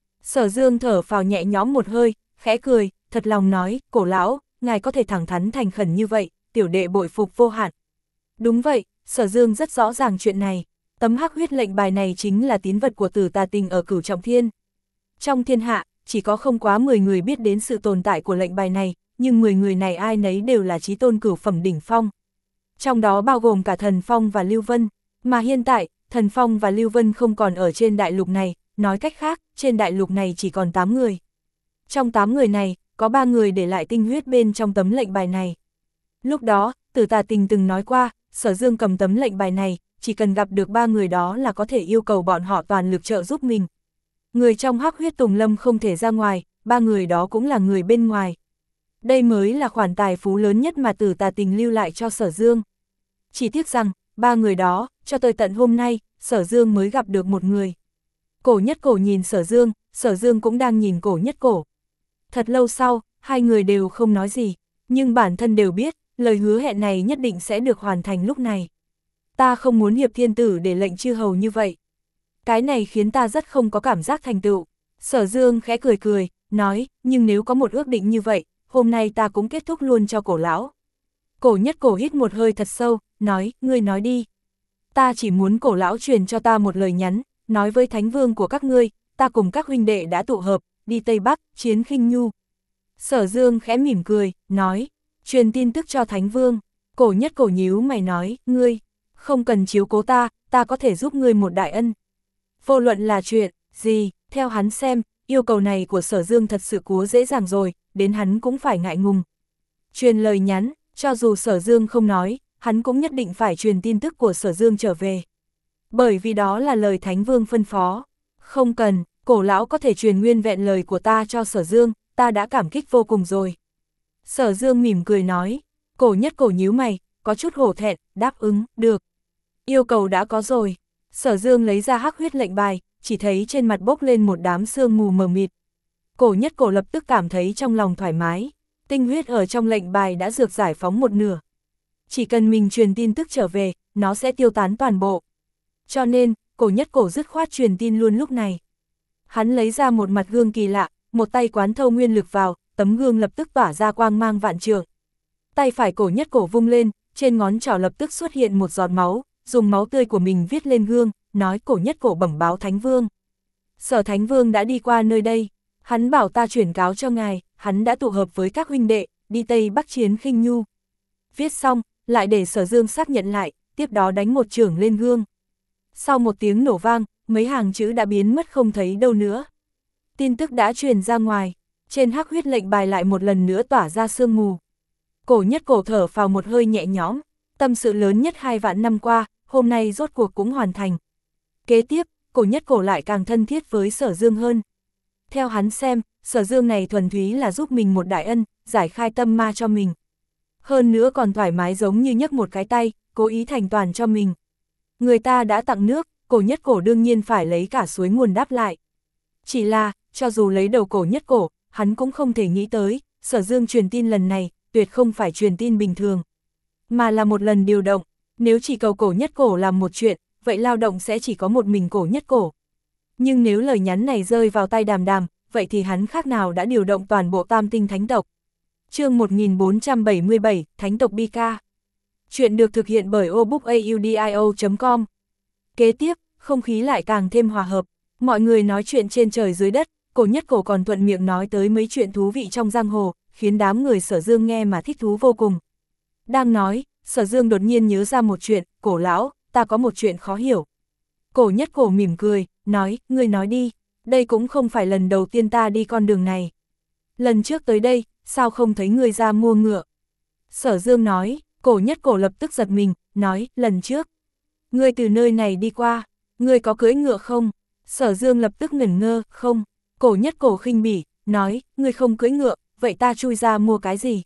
Sở Dương thở phào nhẹ nhõm một hơi, khẽ cười, thật lòng nói, Cổ lão, ngài có thể thẳng thắn thành khẩn như vậy, tiểu đệ bội phục vô hạn. Đúng vậy, Sở Dương rất rõ ràng chuyện này, tấm hắc huyết lệnh bài này chính là tín vật của Tử Tà Tình ở Cửu Trọng Thiên. Trong thiên hạ, chỉ có không quá mười người biết đến sự tồn tại của lệnh bài này, nhưng mười người này ai nấy đều là chí tôn cửu phẩm đỉnh phong. Trong đó bao gồm cả Thần Phong và Lưu Vân, mà hiện tại, Thần Phong và Lưu Vân không còn ở trên đại lục này, nói cách khác, trên đại lục này chỉ còn tám người. Trong tám người này, có ba người để lại tinh huyết bên trong tấm lệnh bài này. Lúc đó, Tử Tà Tình từng nói qua, Sở Dương cầm tấm lệnh bài này, chỉ cần gặp được ba người đó là có thể yêu cầu bọn họ toàn lực trợ giúp mình. Người trong hắc huyết Tùng Lâm không thể ra ngoài, ba người đó cũng là người bên ngoài. Đây mới là khoản tài phú lớn nhất mà Tử Tà Tình lưu lại cho Sở Dương. Chỉ tiếc rằng, ba người đó, cho tới tận hôm nay, Sở Dương mới gặp được một người. Cổ Nhất Cổ nhìn Sở Dương, Sở Dương cũng đang nhìn Cổ Nhất Cổ. Thật lâu sau, hai người đều không nói gì, nhưng bản thân đều biết, lời hứa hẹn này nhất định sẽ được hoàn thành lúc này. Ta không muốn hiệp thiên tử để lệnh chư hầu như vậy. Cái này khiến ta rất không có cảm giác thành tựu. Sở Dương khẽ cười cười, nói, nhưng nếu có một ước định như vậy, hôm nay ta cũng kết thúc luôn cho Cổ lão. Cổ Nhất Cổ hít một hơi thật sâu, nói, ngươi nói đi. Ta chỉ muốn Cổ lão truyền cho ta một lời nhắn, nói với Thánh Vương của các ngươi, ta cùng các huynh đệ đã tụ hợp, đi Tây Bắc, chiến Khinh Nhu. Sở Dương khẽ mỉm cười, nói, truyền tin tức cho Thánh Vương. Cổ Nhất Cổ nhíu mày nói, ngươi, không cần chiếu cố ta, ta có thể giúp ngươi một đại ân. Vô luận là chuyện gì, theo hắn xem, yêu cầu này của Sở Dương thật sự quá dễ dàng rồi, đến hắn cũng phải ngại ngùng. Truyền lời nhắn, cho dù Sở Dương không nói, hắn cũng nhất định phải truyền tin tức của Sở Dương trở về. Bởi vì đó là lời Thánh Vương phân phó. Không cần, cổ lão có thể truyền nguyên vẹn lời của ta cho Sở Dương, ta đã cảm kích vô cùng rồi. Sở Dương mỉm cười nói, Cổ Nhất Cổ nhíu mày, có chút hổ thẹn, đáp ứng, được. Yêu cầu đã có rồi. Sở Dương lấy ra hắc huyết lệnh bài, chỉ thấy trên mặt bốc lên một đám sương mù mờ mịt. Cổ Nhất Cổ lập tức cảm thấy trong lòng thoải mái, tinh huyết ở trong lệnh bài đã dược giải phóng một nửa. Chỉ cần mình truyền tin tức trở về, nó sẽ tiêu tán toàn bộ. Cho nên, Cổ Nhất Cổ dứt khoát truyền tin luôn lúc này. Hắn lấy ra một mặt gương kỳ lạ, một tay quán thâu nguyên lực vào, tấm gương lập tức tỏa ra quang mang vạn trượng. Tay phải Cổ Nhất Cổ vung lên, trên ngón trỏ lập tức xuất hiện một giọt máu, dùng máu tươi của mình viết lên gương, nói Cổ Nhất Cổ bẩm báo Thánh Vương. Sở Thánh Vương đã đi qua nơi đây, hắn bảo ta chuyển cáo cho ngài, hắn đã tụ hợp với các huynh đệ, đi Tây Bắc chiến khinh nhu. Viết xong, lại để Sở Dương xác nhận lại, tiếp đó đánh một chưởng lên gương. Sau một tiếng nổ vang, mấy hàng chữ đã biến mất không thấy đâu nữa. Tin tức đã truyền ra ngoài, trên hắc huyết lệnh bài lại một lần nữa tỏa ra sương mù. Cổ Nhất Cổ thở phào một hơi nhẹ nhõm, tâm sự lớn nhất hai vạn năm qua, hôm nay rốt cuộc cũng hoàn thành. Kế tiếp, Cổ Nhất Cổ lại càng thân thiết với Sở Dương hơn. Theo hắn xem, Sở Dương này thuần túy là giúp mình một đại ân, giải khai tâm ma cho mình. Hơn nữa còn thoải mái giống như nhấc một cái tay, cố ý thành toàn cho mình. Người ta đã tặng nước, Cổ Nhất Cổ đương nhiên phải lấy cả suối nguồn đáp lại. Chỉ là, cho dù lấy đầu Cổ Nhất Cổ, hắn cũng không thể nghĩ tới, Sở Dương truyền tin lần này, tuyệt không phải truyền tin bình thường, mà là một lần điều động. Nếu chỉ cầu Cổ Nhất Cổ làm một chuyện, vậy lao động sẽ chỉ có một mình Cổ Nhất Cổ. Nhưng nếu lời nhắn này rơi vào tay Đàm Đàm, vậy thì hắn khác nào đã điều động toàn bộ Tam Tinh Thánh tộc. Chương một nghìn bốn trăm bảy mươi bảy, Thánh tộc Bika. Chuyện được thực hiện bởi obookaudio chấm com. Kế tiếp, không khí lại càng thêm hòa hợp, mọi người nói chuyện trên trời dưới đất, Cổ Nhất Cổ còn thuận miệng nói tới mấy chuyện thú vị trong giang hồ, khiến đám người Sở Dương nghe mà thích thú vô cùng. Đang nói, Sở Dương đột nhiên nhớ ra một chuyện, Cổ lão, ta có một chuyện khó hiểu. Cổ Nhất Cổ mỉm cười, nói, ngươi nói đi, đây cũng không phải lần đầu tiên ta đi con đường này. Lần trước tới đây, sao không thấy ngươi ra mua ngựa? Sở Dương nói. Cổ Nhất Cổ lập tức giật mình, nói, lần trước, ngươi từ nơi này đi qua, ngươi có cưỡi ngựa không? Sở Dương lập tức ngẩn ngơ, không. Cổ Nhất Cổ khinh bỉ, nói, ngươi không cưỡi ngựa, vậy ta chui ra mua cái gì?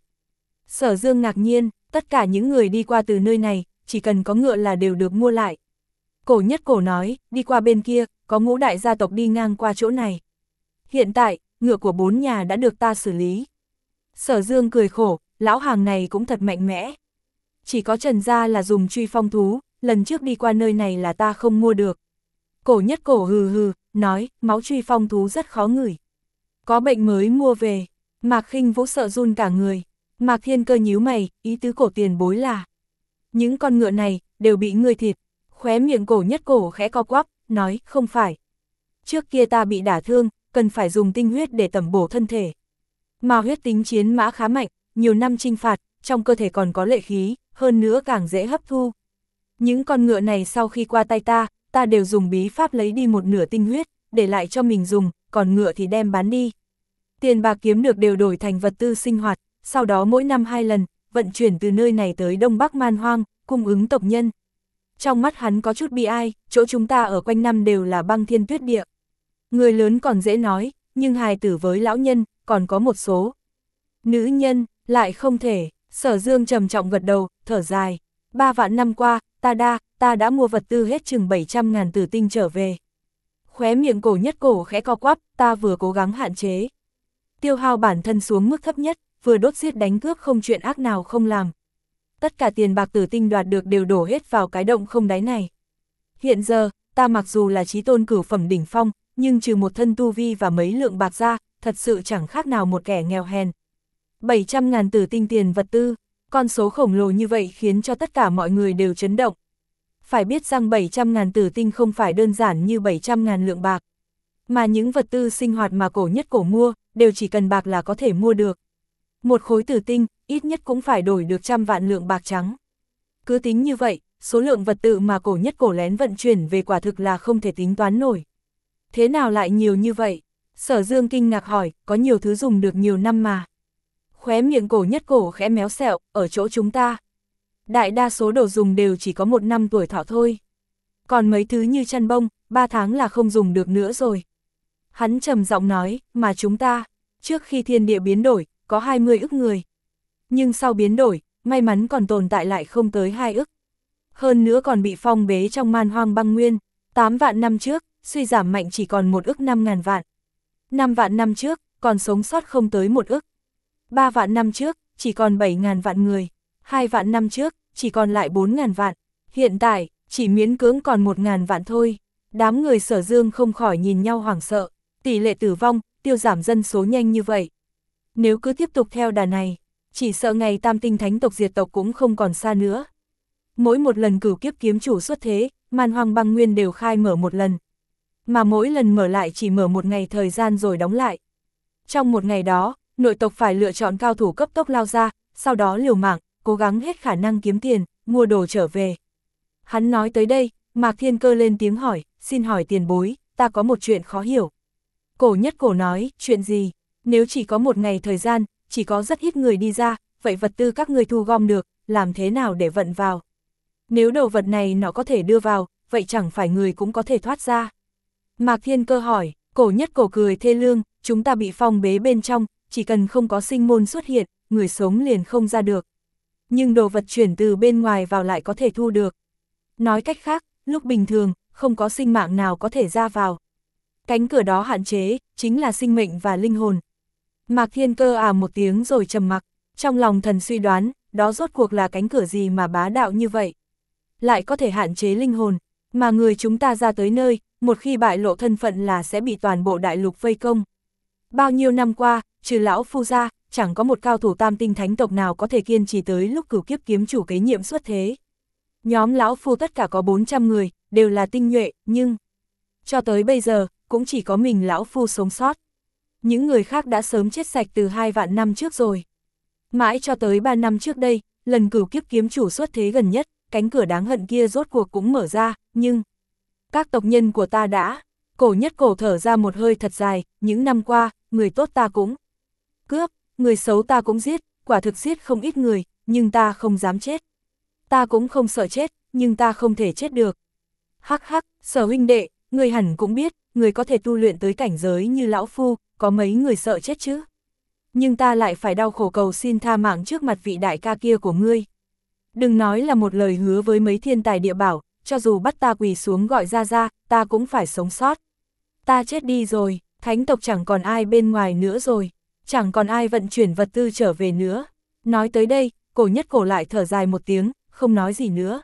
Sở Dương ngạc nhiên, tất cả những người đi qua từ nơi này, chỉ cần có ngựa là đều được mua lại. Cổ Nhất Cổ nói, đi qua bên kia, có ngũ đại gia tộc đi ngang qua chỗ này. Hiện tại, ngựa của bốn nhà đã được ta xử lý. Sở Dương cười khổ, lão hàng này cũng thật mạnh mẽ. Chỉ có Trần gia là dùng truy phong thú, lần trước đi qua nơi này là ta không mua được. Cổ Nhất Cổ hừ hừ, nói, máu truy phong thú rất khó ngửi. Có bệnh mới mua về. Mạc Khinh Vũ sợ run cả người. Mạc Thiên Cơ nhíu mày, ý tứ Cổ tiền bối là những con ngựa này, đều bị ngươi thịt. Khóe miệng Cổ Nhất Cổ khẽ co quắp, nói, không phải. Trước kia ta bị đả thương, cần phải dùng tinh huyết để tẩm bổ thân thể. Mà huyết tính chiến mã khá mạnh, nhiều năm chinh phạt, trong cơ thể còn có lệ khí, hơn nữa càng dễ hấp thu. Những con ngựa này sau khi qua tay ta, ta đều dùng bí pháp lấy đi một nửa tinh huyết, để lại cho mình dùng, còn ngựa thì đem bán đi. Tiền bạc kiếm được đều đổi thành vật tư sinh hoạt, sau đó mỗi năm hai lần, vận chuyển từ nơi này tới Đông Bắc Man Hoang, cung ứng tộc nhân. Trong mắt hắn có chút bi ai, chỗ chúng ta ở quanh năm đều là băng thiên tuyết địa. Người lớn còn dễ nói, nhưng hài tử với lão nhân, còn có một số. Nữ nhân, lại không thể. Sở Dương trầm trọng gật đầu, thở dài. Ba vạn năm qua, ta đa, ta đã mua vật tư hết chừng bảy trăm ngàn tử tinh trở về. Khóe miệng Cổ Nhất Cổ khẽ co quắp, ta vừa cố gắng hạn chế. Tiêu hao bản thân xuống mức thấp nhất, vừa đốt giết đánh cướp không chuyện ác nào không làm. Tất cả tiền bạc tử tinh đoạt được đều đổ hết vào cái động không đáy này. Hiện giờ, ta mặc dù là chí tôn cửu phẩm đỉnh phong, nhưng trừ một thân tu vi và mấy lượng bạc ra, thật sự chẳng khác nào một kẻ nghèo hèn. bảy trăm ngàn tử tinh tiền vật tư, con số khổng lồ như vậy khiến cho tất cả mọi người đều chấn động. Phải biết rằng bảy trăm ngàn tử tinh không phải đơn giản như bảy trăm ngàn lượng bạc, mà những vật tư sinh hoạt mà Cổ Nhất Cổ mua, đều chỉ cần bạc là có thể mua được. Một khối tử tinh, ít nhất cũng phải đổi được trăm vạn lượng bạc trắng. Cứ tính như vậy, số lượng vật tư mà Cổ Nhất Cổ lén vận chuyển về quả thực là không thể tính toán nổi. Thế nào lại nhiều như vậy? Sở Dương kinh ngạc hỏi, có nhiều thứ dùng được nhiều năm mà. Khóe miệng Cổ Nhất Cổ khẽ méo sẹo, ở chỗ chúng ta. Đại đa số đồ dùng đều chỉ có một năm tuổi thọ thôi. Còn mấy thứ như chăn bông, ba tháng là không dùng được nữa rồi. Hắn trầm giọng nói, mà chúng ta, trước khi thiên địa biến đổi, có hai mươi ức người. Nhưng sau biến đổi, may mắn còn tồn tại lại không tới hai ức. Hơn nữa còn bị phong bế trong man hoang băng nguyên, tám vạn năm trước, suy giảm mạnh chỉ còn một ức năm ngàn vạn. năm vạn năm trước, còn sống sót không tới một ức. ba vạn năm trước, chỉ còn bảy ngàn vạn người. hai vạn năm trước, chỉ còn lại bốn ngàn vạn. Hiện tại, chỉ miễn cưỡng còn một ngàn vạn thôi. Đám người Sở Dương không khỏi nhìn nhau hoảng sợ. Tỷ lệ tử vong, tiêu giảm dân số nhanh như vậy. Nếu cứ tiếp tục theo đà này, chỉ sợ ngày Tam Tinh Thánh tộc diệt tộc cũng không còn xa nữa. Mỗi một lần cửu kiếp kiếm chủ xuất thế, man hoang băng nguyên đều khai mở một lần. Mà mỗi lần mở lại chỉ mở một ngày thời gian rồi đóng lại. Trong một ngày đó, nội tộc phải lựa chọn cao thủ cấp tốc lao ra, sau đó liều mạng, cố gắng hết khả năng kiếm tiền, mua đồ trở về. Hắn nói tới đây, Mạc Thiên Cơ lên tiếng hỏi, xin hỏi tiền bối, ta có một chuyện khó hiểu. Cổ Nhất Cổ nói, chuyện gì? Nếu chỉ có một ngày thời gian, chỉ có rất ít người đi ra, vậy vật tư các người thu gom được, làm thế nào để vận vào? Nếu đồ vật này nó có thể đưa vào, vậy chẳng phải người cũng có thể thoát ra. Mạc Thiên Cơ hỏi, Cổ Nhất Cổ cười thê lương, chúng ta bị phong bế bên trong, chỉ cần không có sinh môn xuất hiện, người sống liền không ra được. Nhưng đồ vật chuyển từ bên ngoài vào lại có thể thu được. Nói cách khác, lúc bình thường, không có sinh mạng nào có thể ra vào. Cánh cửa đó hạn chế, chính là sinh mệnh và linh hồn. Mạc Thiên Cơ à một tiếng rồi trầm mặc, trong lòng thần suy đoán, đó rốt cuộc là cánh cửa gì mà bá đạo như vậy. Lại có thể hạn chế linh hồn, mà người chúng ta ra tới nơi, một khi bại lộ thân phận là sẽ bị toàn bộ đại lục vây công. Bao nhiêu năm qua, trừ lão phu ra, chẳng có một cao thủ Tam Tinh Thánh tộc nào có thể kiên trì tới lúc cửu kiếp kiếm chủ kế nhiệm xuất thế. Nhóm lão phu tất cả có bốn trăm người, đều là tinh nhuệ, nhưng cho tới bây giờ, cũng chỉ có mình lão phu sống sót. Những người khác đã sớm chết sạch từ hai vạn năm trước rồi. Mãi cho tới ba năm trước đây, lần cửu kiếp kiếm chủ xuất thế gần nhất, cánh cửa đáng hận kia rốt cuộc cũng mở ra, nhưng các tộc nhân của ta đã, Cổ Nhất Cổ thở ra một hơi thật dài, những năm qua, người tốt ta cũng cướp, người xấu ta cũng giết, quả thực giết không ít người, nhưng ta không dám chết. Ta cũng không sợ chết, nhưng ta không thể chết được. Hắc hắc, Sở huynh đệ, người hẳn cũng biết, người có thể tu luyện tới cảnh giới như lão phu, có mấy người sợ chết chứ. Nhưng ta lại phải đau khổ cầu xin tha mạng trước mặt vị đại ca kia của ngươi. Đừng nói là một lời hứa với mấy thiên tài địa bảo, cho dù bắt ta quỳ xuống gọi ra ra, ta cũng phải sống sót. Ta chết đi rồi, thánh tộc chẳng còn ai bên ngoài nữa rồi, chẳng còn ai vận chuyển vật tư trở về nữa. Nói tới đây, Cổ Nhất Cổ lại thở dài một tiếng, không nói gì nữa.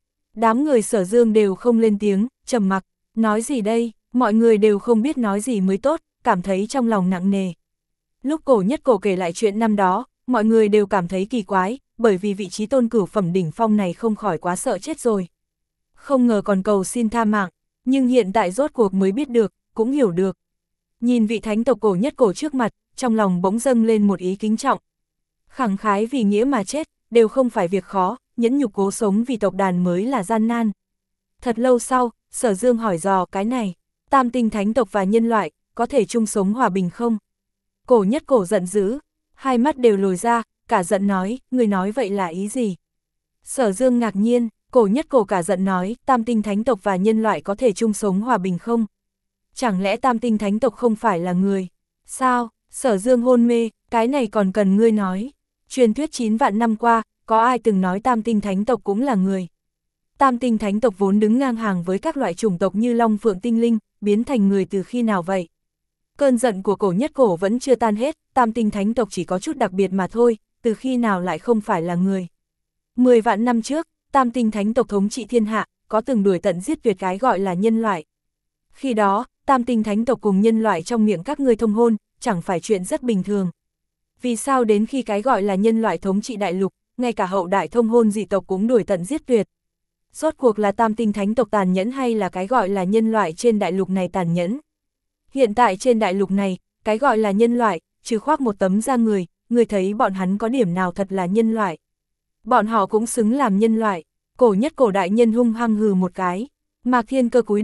Đám người Sở Dương đều không lên tiếng, trầm mặc, nói gì đây, mọi người đều không biết nói gì mới tốt, cảm thấy trong lòng nặng nề. Lúc Cổ Nhất Cổ kể lại chuyện năm đó, mọi người đều cảm thấy kỳ quái, bởi vì vị trí tôn cửu phẩm đỉnh phong này không khỏi quá sợ chết rồi. Không ngờ còn cầu xin tha mạng, nhưng hiện tại rốt cuộc mới biết được, cũng hiểu được. Nhìn vị thánh tộc Cổ Nhất Cổ trước mặt, trong lòng bỗng dâng lên một ý kính trọng. Khẳng khái vì nghĩa mà chết, đều không phải việc khó, nhẫn nhục cố sống vì tộc đàn mới là gian nan. Thật lâu sau, Sở Dương hỏi dò cái này, Tam Tinh Thánh tộc và nhân loại, có thể chung sống hòa bình không? Cổ Nhất Cổ giận dữ, hai mắt đều lồi ra, cả giận nói, người nói vậy là ý gì? Sở Dương ngạc nhiên, Cổ Nhất Cổ cả giận nói, Tam Tinh Thánh tộc và nhân loại có thể chung sống hòa bình không? Chẳng lẽ Tam Tinh Thánh tộc không phải là người? Sao? Sở Dương hôn mê, cái này còn cần ngươi nói. Truyền thuyết chín vạn năm qua, có ai từng nói Tam Tinh Thánh tộc cũng là người? Tam Tinh Thánh tộc vốn đứng ngang hàng với các loại chủng tộc như Long Phượng Tinh Linh, biến thành người từ khi nào vậy? Cơn giận của Cổ Nhất Cổ vẫn chưa tan hết, Tam Tinh Thánh tộc chỉ có chút đặc biệt mà thôi, từ khi nào lại không phải là người? Mười vạn năm trước, Tam Tinh Thánh tộc thống trị thiên hạ, có từng đuổi tận giết tuyệt cái gọi là nhân loại. Khi đó, Tam Tinh Thánh tộc cùng nhân loại trong miệng các ngươi thông hôn, chẳng phải chuyện rất bình thường. Vì sao đến khi cái gọi là nhân loại thống trị đại lục, ngay cả hậu đại thông hôn dị tộc cũng đuổi tận giết tuyệt? Rốt cuộc là Tam Tinh Thánh tộc tàn nhẫn hay là cái gọi là nhân loại trên đại lục này tàn nhẫn? Hiện tại trên đại lục này, cái gọi là nhân loại, trừ khoác một tấm da người, người thấy bọn hắn có điểm nào thật là nhân loại? Bọn họ cũng xứng làm nhân loại. Cổ Nhất Cổ đại nhân hung hăng hừ một cái. Mạc Thiên Cơ cúi đầu,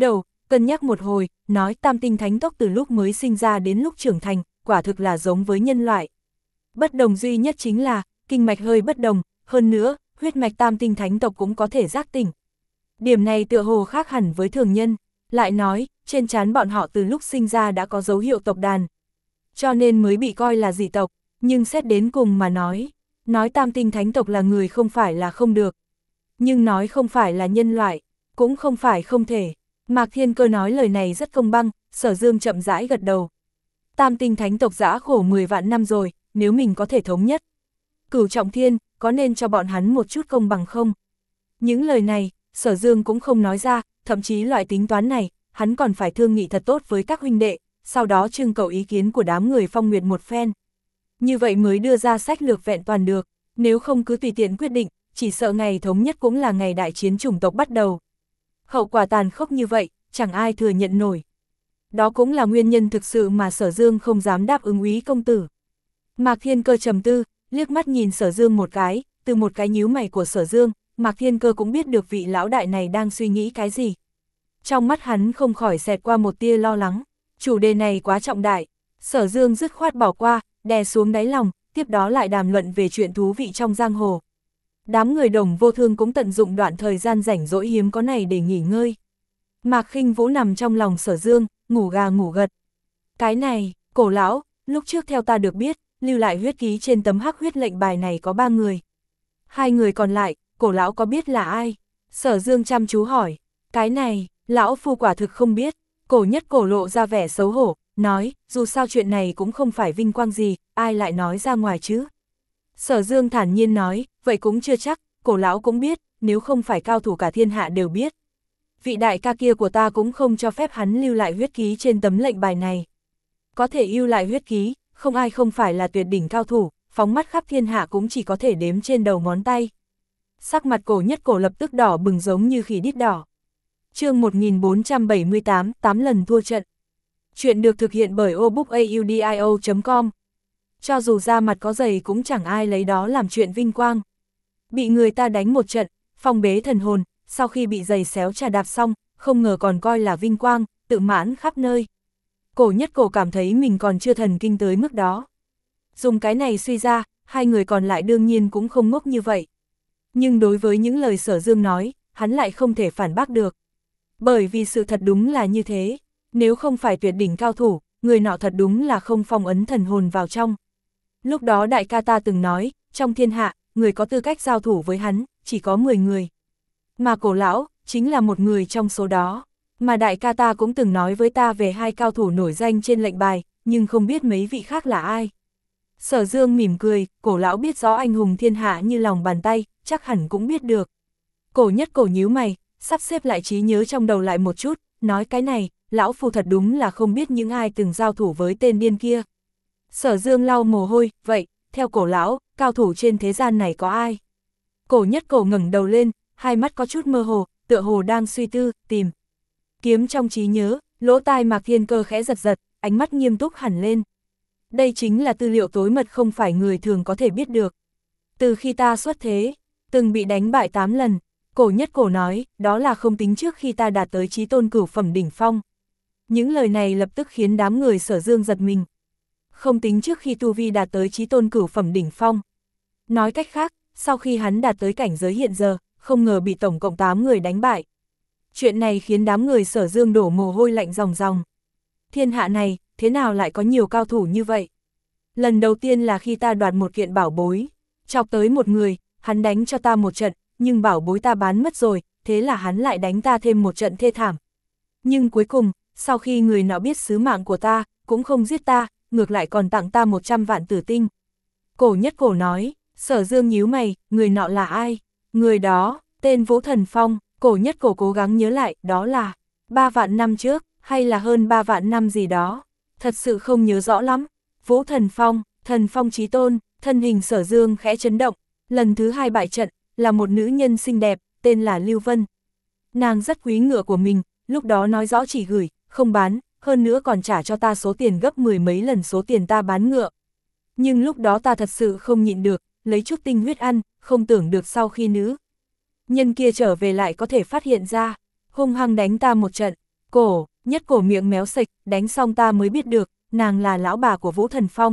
cân nhắc một hồi, nói tam tinh thánh tộc từ lúc mới sinh ra đến lúc trưởng thành, quả thực là giống với nhân loại. Bất đồng duy nhất chính là, kinh mạch hơi bất đồng, hơn nữa, huyết mạch tam tinh thánh tộc cũng có thể giác tỉnh. Điểm này tựa hồ khác hẳn với thường nhân, lại nói, trên trán bọn họ từ lúc sinh ra đã có dấu hiệu tộc đàn. Cho nên mới bị coi là dị tộc, nhưng xét đến cùng mà nói, nói tam tinh thánh tộc là người không phải là không được. Nhưng nói không phải là nhân loại, cũng không phải không thể. Mạc Thiên Cơ nói lời này rất công bằng, Sở Dương chậm rãi gật đầu. Tam tinh thánh tộc dã khổ mười vạn năm rồi, nếu mình có thể thống nhất. Cửu Trọng Thiên, có nên cho bọn hắn một chút công bằng không? Những lời này, Sở Dương cũng không nói ra, thậm chí loại tính toán này, hắn còn phải thương nghị thật tốt với các huynh đệ, sau đó trưng cầu ý kiến của đám người Phong Nguyệt một phen. Như vậy mới đưa ra sách lược vẹn toàn được, nếu không cứ tùy tiện quyết định, chỉ sợ ngày thống nhất cũng là ngày đại chiến chủng tộc bắt đầu. Hậu quả tàn khốc như vậy, chẳng ai thừa nhận nổi. Đó cũng là nguyên nhân thực sự mà Sở Dương không dám đáp ứng Úy công tử. Mạc Thiên Cơ trầm tư, liếc mắt nhìn Sở Dương một cái, từ một cái nhíu mày của Sở Dương, Mạc Thiên Cơ cũng biết được vị lão đại này đang suy nghĩ cái gì. Trong mắt hắn không khỏi xẹt qua một tia lo lắng, chủ đề này quá trọng đại, Sở Dương dứt khoát bỏ qua, đè xuống đáy lòng, tiếp đó lại đàm luận về chuyện thú vị trong giang hồ. Đám người Đồng Vô Thương cũng tận dụng đoạn thời gian rảnh rỗi hiếm có này để nghỉ ngơi. Mạc Khinh Vũ nằm trong lòng Sở Dương, ngủ gà ngủ gật. Cái này, Cổ lão, lúc trước theo ta được biết, lưu lại huyết ký trên tấm hắc huyết lệnh bài này có ba người. Hai người còn lại, Cổ lão có biết là ai? Sở Dương chăm chú hỏi. Cái này, lão phu quả thực không biết. Cổ Nhất Cổ lộ ra vẻ xấu hổ, nói, dù sao chuyện này cũng không phải vinh quang gì, ai lại nói ra ngoài chứ? Sở Dương thản nhiên nói, vậy cũng chưa chắc, Cổ lão cũng biết, nếu không phải cao thủ cả thiên hạ đều biết. Vị đại ca kia của ta cũng không cho phép hắn lưu lại huyết ký trên tấm lệnh bài này. Có thể lưu lại huyết ký, không ai không phải là tuyệt đỉnh cao thủ, phóng mắt khắp thiên hạ cũng chỉ có thể đếm trên đầu ngón tay. Sắc mặt Cổ Nhất Cổ lập tức đỏ bừng giống như khỉ đít đỏ. Chương một nghìn bốn trăm bảy mươi tám, tám lần thua trận. Chuyện được thực hiện bởi obookaudio chấm com. Cho dù da mặt có dày cũng chẳng ai lấy đó làm chuyện vinh quang. Bị người ta đánh một trận, phong bế thần hồn, sau khi bị giày xéo trà đạp xong, không ngờ còn coi là vinh quang, tự mãn khắp nơi. Cổ Nhất Cổ cảm thấy mình còn chưa thần kinh tới mức đó. Dùng cái này suy ra, hai người còn lại đương nhiên cũng không ngốc như vậy. Nhưng đối với những lời Sở Dương nói, hắn lại không thể phản bác được. Bởi vì sự thật đúng là như thế, nếu không phải tuyệt đỉnh cao thủ, người nọ thật đúng là không phong ấn thần hồn vào trong. Lúc đó đại ca ta từng nói, trong thiên hạ, người có tư cách giao thủ với hắn, chỉ có mười người. Mà Cổ lão, chính là một người trong số đó. Mà đại ca ta cũng từng nói với ta về hai cao thủ nổi danh trên lệnh bài, nhưng không biết mấy vị khác là ai. Sở Dương mỉm cười, Cổ lão biết rõ anh hùng thiên hạ như lòng bàn tay, chắc hẳn cũng biết được. Cổ Nhất Cổ nhíu mày, sắp xếp lại trí nhớ trong đầu lại một chút, nói cái này, lão phu thật đúng là không biết những ai từng giao thủ với tên điên kia. Sở Dương lau mồ hôi, vậy, theo Cổ lão, cao thủ trên thế gian này có ai? Cổ Nhất Cổ ngẩng đầu lên, hai mắt có chút mơ hồ, tựa hồ đang suy tư, tìm. Kiếm trong trí nhớ, lỗ tai Mạc Thiên Cơ khẽ giật giật, ánh mắt nghiêm túc hẳn lên. Đây chính là tư liệu tối mật không phải người thường có thể biết được. Từ khi ta xuất thế, từng bị đánh bại tám lần, Cổ Nhất Cổ nói, đó là không tính trước khi ta đạt tới chí tôn cửu phẩm đỉnh phong. Những lời này lập tức khiến đám người Sở Dương giật mình. Không tính trước khi tu vi đạt tới chí tôn cửu phẩm đỉnh phong. Nói cách khác, sau khi hắn đạt tới cảnh giới hiện giờ, không ngờ bị tổng cộng tám người đánh bại. Chuyện này khiến đám người Sở Dương đổ mồ hôi lạnh ròng ròng. Thiên hạ này, thế nào lại có nhiều cao thủ như vậy? Lần đầu tiên là khi ta đoạt một kiện bảo bối, chọc tới một người, hắn đánh cho ta một trận, nhưng bảo bối ta bán mất rồi, thế là hắn lại đánh ta thêm một trận thê thảm. Nhưng cuối cùng, sau khi người nọ biết sứ mạng của ta, cũng không giết ta, ngược lại còn tặng ta một trăm vạn tử tinh. Cổ Nhất Cổ nói, Sở Dương nhíu mày, người nọ là ai? Người đó, tên Vũ Thần Phong. Cổ Nhất Cổ cố gắng nhớ lại, đó là ba vạn năm trước, hay là hơn ba vạn năm gì đó. Thật sự không nhớ rõ lắm. Vũ Thần Phong, Thần Phong chí tôn, thân hình Sở Dương khẽ chấn động. Lần thứ hai bại trận, là một nữ nhân xinh đẹp, tên là Lưu Vân. Nàng rất quý ngựa của mình, lúc đó nói rõ chỉ gửi, không bán, hơn nữa còn trả cho ta số tiền gấp mười mấy lần số tiền ta bán ngựa. Nhưng lúc đó ta thật sự không nhịn được, lấy chút tinh huyết ăn, không tưởng được sau khi nữ nhân kia trở về lại có thể phát hiện ra, hung hăng đánh ta một trận. Cổ, Nhất Cổ miệng méo sạch, đánh xong ta mới biết được, nàng là lão bà của Vũ Thần Phong.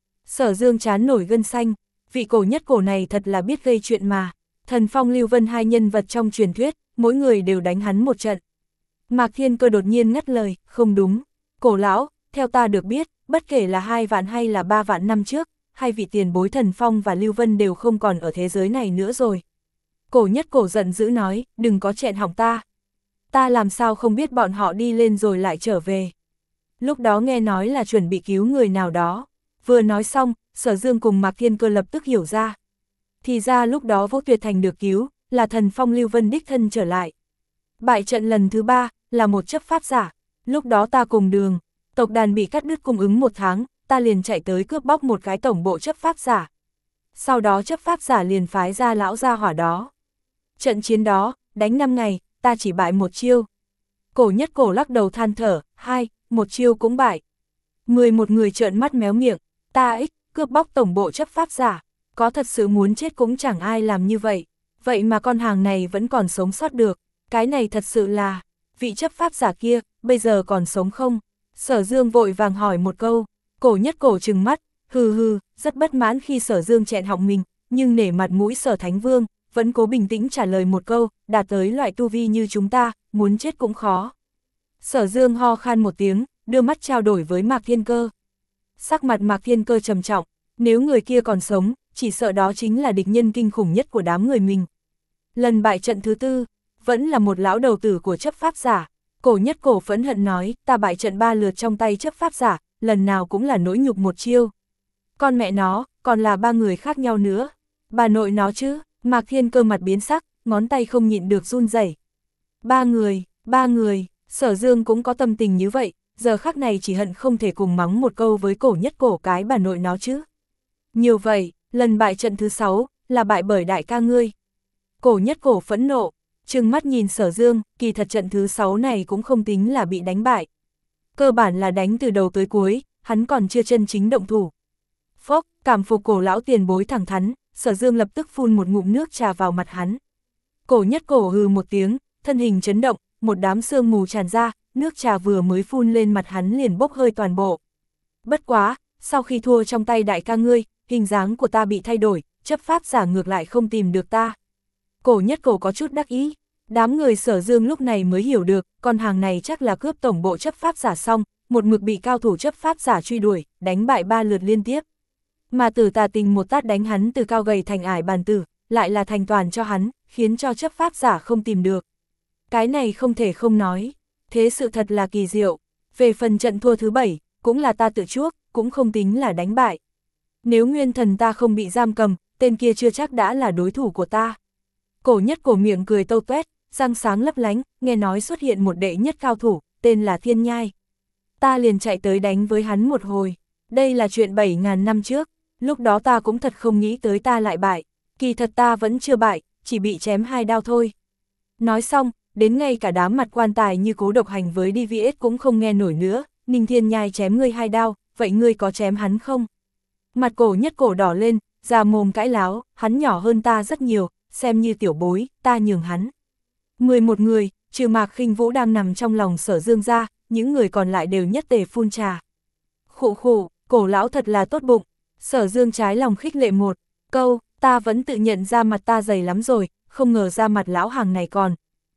Sở Dương chán nổi gân xanh, vị Cổ Nhất Cổ này thật là biết gây chuyện mà. Thần Phong Lưu Vân hai nhân vật trong truyền thuyết, mỗi người đều đánh hắn một trận. Mạc Thiên Cơ đột nhiên ngắt lời, không đúng. Cổ lão, theo ta được biết, bất kể là hai vạn hay là ba vạn năm trước, hai vị tiền bối Thần Phong và Lưu Vân đều không còn ở thế giới này nữa rồi. Cổ Nhất Cổ giận dữ nói, đừng có chẹn hỏng ta. Ta làm sao không biết bọn họ đi lên rồi lại trở về. Lúc đó nghe nói là chuẩn bị cứu người nào đó. Vừa nói xong, Sở Dương cùng Mạc Thiên Cơ lập tức hiểu ra. Thì ra lúc đó Vô Tuyệt Thành được cứu, là Thần Phong Lưu Vân đích thân trở lại. Bại trận lần thứ ba, là một chấp pháp giả. Lúc đó ta cùng Đường, tộc đàn bị cắt đứt cung ứng một tháng, ta liền chạy tới cướp bóc một cái tổng bộ chấp pháp giả. Sau đó chấp pháp giả liền phái ra lão gia hỏa đó. Trận chiến đó, đánh năm ngày, ta chỉ bại một chiêu. Cổ Nhất Cổ lắc đầu than thở, hai, một chiêu cũng bại. Mười một người trợn mắt méo miệng, ta ích, cướp bóc tổng bộ chấp pháp giả, có thật sự muốn chết cũng chẳng ai làm như vậy. Vậy mà con hàng này vẫn còn sống sót được, cái này thật sự là, vị chấp pháp giả kia, bây giờ còn sống không? Sở Dương vội vàng hỏi một câu, Cổ Nhất Cổ trừng mắt, hừ hừ, rất bất mãn khi Sở Dương chẹn họng mình, nhưng nể mặt mũi Sở Thánh Vương, vẫn cố bình tĩnh trả lời một câu, đạt tới loại tu vi như chúng ta, muốn chết cũng khó. Sở Dương ho khan một tiếng, đưa mắt trao đổi với Mạc Thiên Cơ. Sắc mặt Mạc Thiên Cơ trầm trọng, nếu người kia còn sống, chỉ sợ đó chính là địch nhân kinh khủng nhất của đám người mình. Lần bại trận thứ tư, vẫn là một lão đầu tử của chấp pháp giả. Cổ Nhất Cổ phẫn hận nói, ta bại trận ba lượt trong tay chấp pháp giả, lần nào cũng là nỗi nhục một chiêu. Con mẹ nó, còn là ba người khác nhau nữa. Bà nội nó chứ. Mạc Thiên Cơ mặt biến sắc, ngón tay không nhịn được run rẩy. Ba người, ba người, Sở Dương cũng có tâm tình như vậy, giờ khắc này chỉ hận không thể cùng mắng một câu với Cổ Nhất Cổ cái bà nội nó chứ. Nhiều vậy, lần bại trận thứ sáu, là bại bởi đại ca ngươi. Cổ Nhất Cổ phẫn nộ, trừng mắt nhìn Sở Dương, kỳ thật trận thứ sáu này cũng không tính là bị đánh bại. Cơ bản là đánh từ đầu tới cuối, hắn còn chưa chân chính động thủ. Phốc, cảm phục Cổ lão tiền bối thẳng thắn, Sở Dương lập tức phun một ngụm nước trà vào mặt hắn. Cổ Nhất Cổ hừ một tiếng, thân hình chấn động, một đám sương mù tràn ra, nước trà vừa mới phun lên mặt hắn liền bốc hơi toàn bộ. Bất quá, sau khi thua trong tay đại ca ngươi, hình dáng của ta bị thay đổi, chấp pháp giả ngược lại không tìm được ta. Cổ Nhất Cổ có chút đắc ý, đám người Sở Dương lúc này mới hiểu được, con hàng này chắc là cướp tổng bộ chấp pháp giả xong, một mực bị cao thủ chấp pháp giả truy đuổi, đánh bại ba lượt liên tiếp. Mà Tử Tà Tình một tát đánh hắn từ cao gầy thành ải bàn tử, lại là thành toàn cho hắn, khiến cho chấp pháp giả không tìm được. Cái này không thể không nói, thế sự thật là kỳ diệu. Về phần trận thua thứ bảy, cũng là ta tự chuốc, cũng không tính là đánh bại. Nếu nguyên thần ta không bị giam cầm, tên kia chưa chắc đã là đối thủ của ta. Cổ Nhất Cổ miệng cười tâu tuét, răng sáng lấp lánh, nghe nói xuất hiện một đệ nhất cao thủ, tên là Thiên Nhai. Ta liền chạy tới đánh với hắn một hồi, đây là chuyện bảy ngàn năm trước. Lúc đó ta cũng thật không nghĩ tới ta lại bại, kỳ thật ta vẫn chưa bại, chỉ bị chém hai đao thôi. Nói xong, đến ngay cả đám mặt quan tài như Cố Độc Hành với đê vê ét cũng không nghe nổi nữa, Ninh Thiên Nhai chém ngươi hai đao, vậy ngươi có chém hắn không? Mặt Cổ Nhất Cổ đỏ lên, già mồm cãi láo, hắn nhỏ hơn ta rất nhiều, xem như tiểu bối, ta nhường hắn. mười một người, trừ Mạc Khinh Vũ đang nằm trong lòng Sở Dương ra, những người còn lại đều nhất tề phun trà. Khụ khụ, Cổ lão thật là tốt bụng. Sở Dương trái lòng khích lệ một câu, ta vẫn tự nhận ra mặt ta dày lắm rồi, không ngờ ra mặt lão hàng này còn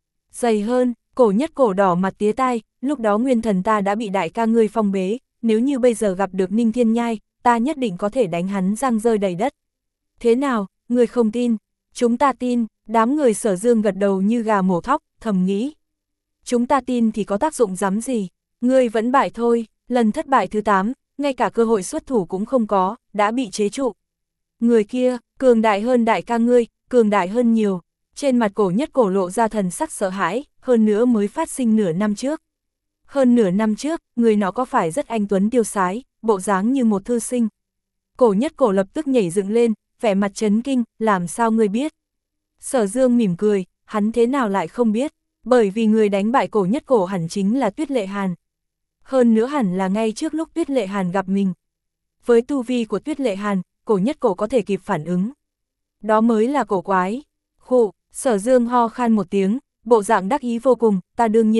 dày hơn. Cổ Nhất Cổ đỏ mặt tía tai, lúc đó nguyên thần ta đã bị đại ca ngươi phong bế, nếu như bây giờ gặp được Ninh Thiên Nhai, ta nhất định có thể đánh hắn răng rơi đầy đất. Thế nào, ngươi không tin? Chúng ta tin. Đám người Sở Dương gật đầu như gà mổ thóc, thầm nghĩ. Chúng ta tin thì có tác dụng dám gì, ngươi vẫn bại thôi. Lần thất bại thứ tám, ngay cả cơ hội xuất thủ cũng không có, đã bị chế trụ. Người kia, cường đại hơn đại ca ngươi, cường đại hơn nhiều. Trên mặt Cổ Nhất Cổ lộ ra thần sắc sợ hãi, hơn nữa mới phát sinh nửa năm trước. Hơn nửa năm trước, người nó có phải rất anh tuấn tiêu sái, bộ dáng như một thư sinh. Cổ Nhất Cổ lập tức nhảy dựng lên, vẻ mặt chấn kinh, làm sao ngươi biết? Sở Dương mỉm cười, hắn thế nào lại không biết, bởi vì người đánh bại Cổ Nhất Cổ hẳn chính là Tuyết Lệ Hàn. Hơn nữa hẳn là ngay trước lúc Tuyết Lệ Hàn gặp mình. Với tu vi của Tuyết Lệ Hàn, Cổ Nhất Cổ có thể kịp phản ứng. Đó mới là cổ quái. Khụ, Sở Dương ho khan một tiếng, bộ dạng đắc ý vô cùng, ta đương nhiên biết,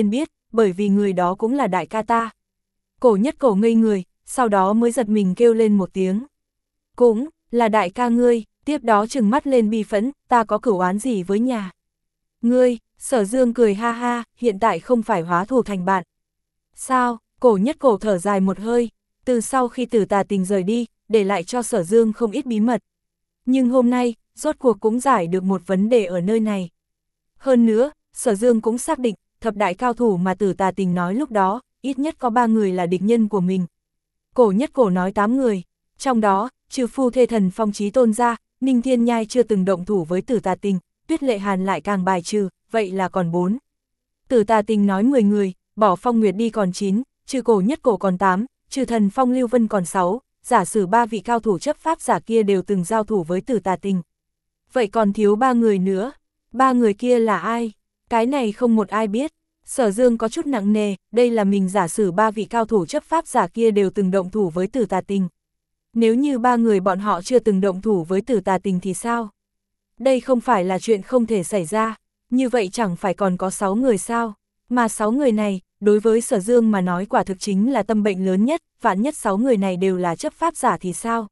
bởi vì người đó cũng là đại ca ta. Cổ Nhất Cổ ngây người, sau đó mới giật mình kêu lên một tiếng. Cũng, là đại ca ngươi, tiếp đó trừng mắt lên bi phẫn, ta có cửu oán gì với nhà. Ngươi, Sở Dương cười ha ha, hiện tại không phải hóa thù thành bạn. Sao, Cổ Nhất Cổ thở dài một hơi, từ sau khi Tử Tà Tình rời đi, để lại cho Sở Dương không ít bí mật. Nhưng hôm nay, rốt cuộc cũng giải được một vấn đề ở nơi này. Hơn nữa, Sở Dương cũng xác định, thập đại cao thủ mà Tử Tà Tình nói lúc đó, ít nhất có ba người là địch nhân của mình. Cổ Nhất Cổ nói tám người, trong đó, trừ phu thê thần Phong Chí Tôn ra, Ninh Thiên Nhai chưa từng động thủ với Tử Tà Tình, Tuyết Lệ Hàn lại càng bài trừ, vậy là còn bốn. Tử Tà Tình nói mười người, bỏ Phong Nguyệt đi còn chín, trừ Cổ Nhất Cổ còn tám, trừ thần Phong Lưu Vân còn sáu, giả sử ba vị cao thủ chấp pháp giả kia đều từng giao thủ với Tử Tà Tình. Vậy còn thiếu ba người nữa, ba người kia là ai? Cái này không một ai biết. Sở Dương có chút nặng nề, đây là mình giả sử ba vị cao thủ chấp pháp giả kia đều từng động thủ với Tử Tà Tình. Nếu như ba người bọn họ chưa từng động thủ với Tử Tà Tình thì sao? Đây không phải là chuyện không thể xảy ra, như vậy chẳng phải còn có sáu người sao? Mà sáu người này, đối với Sở Dương mà nói quả thực chính là tâm bệnh lớn nhất, vạn nhất sáu người này đều là chấp pháp giả thì sao?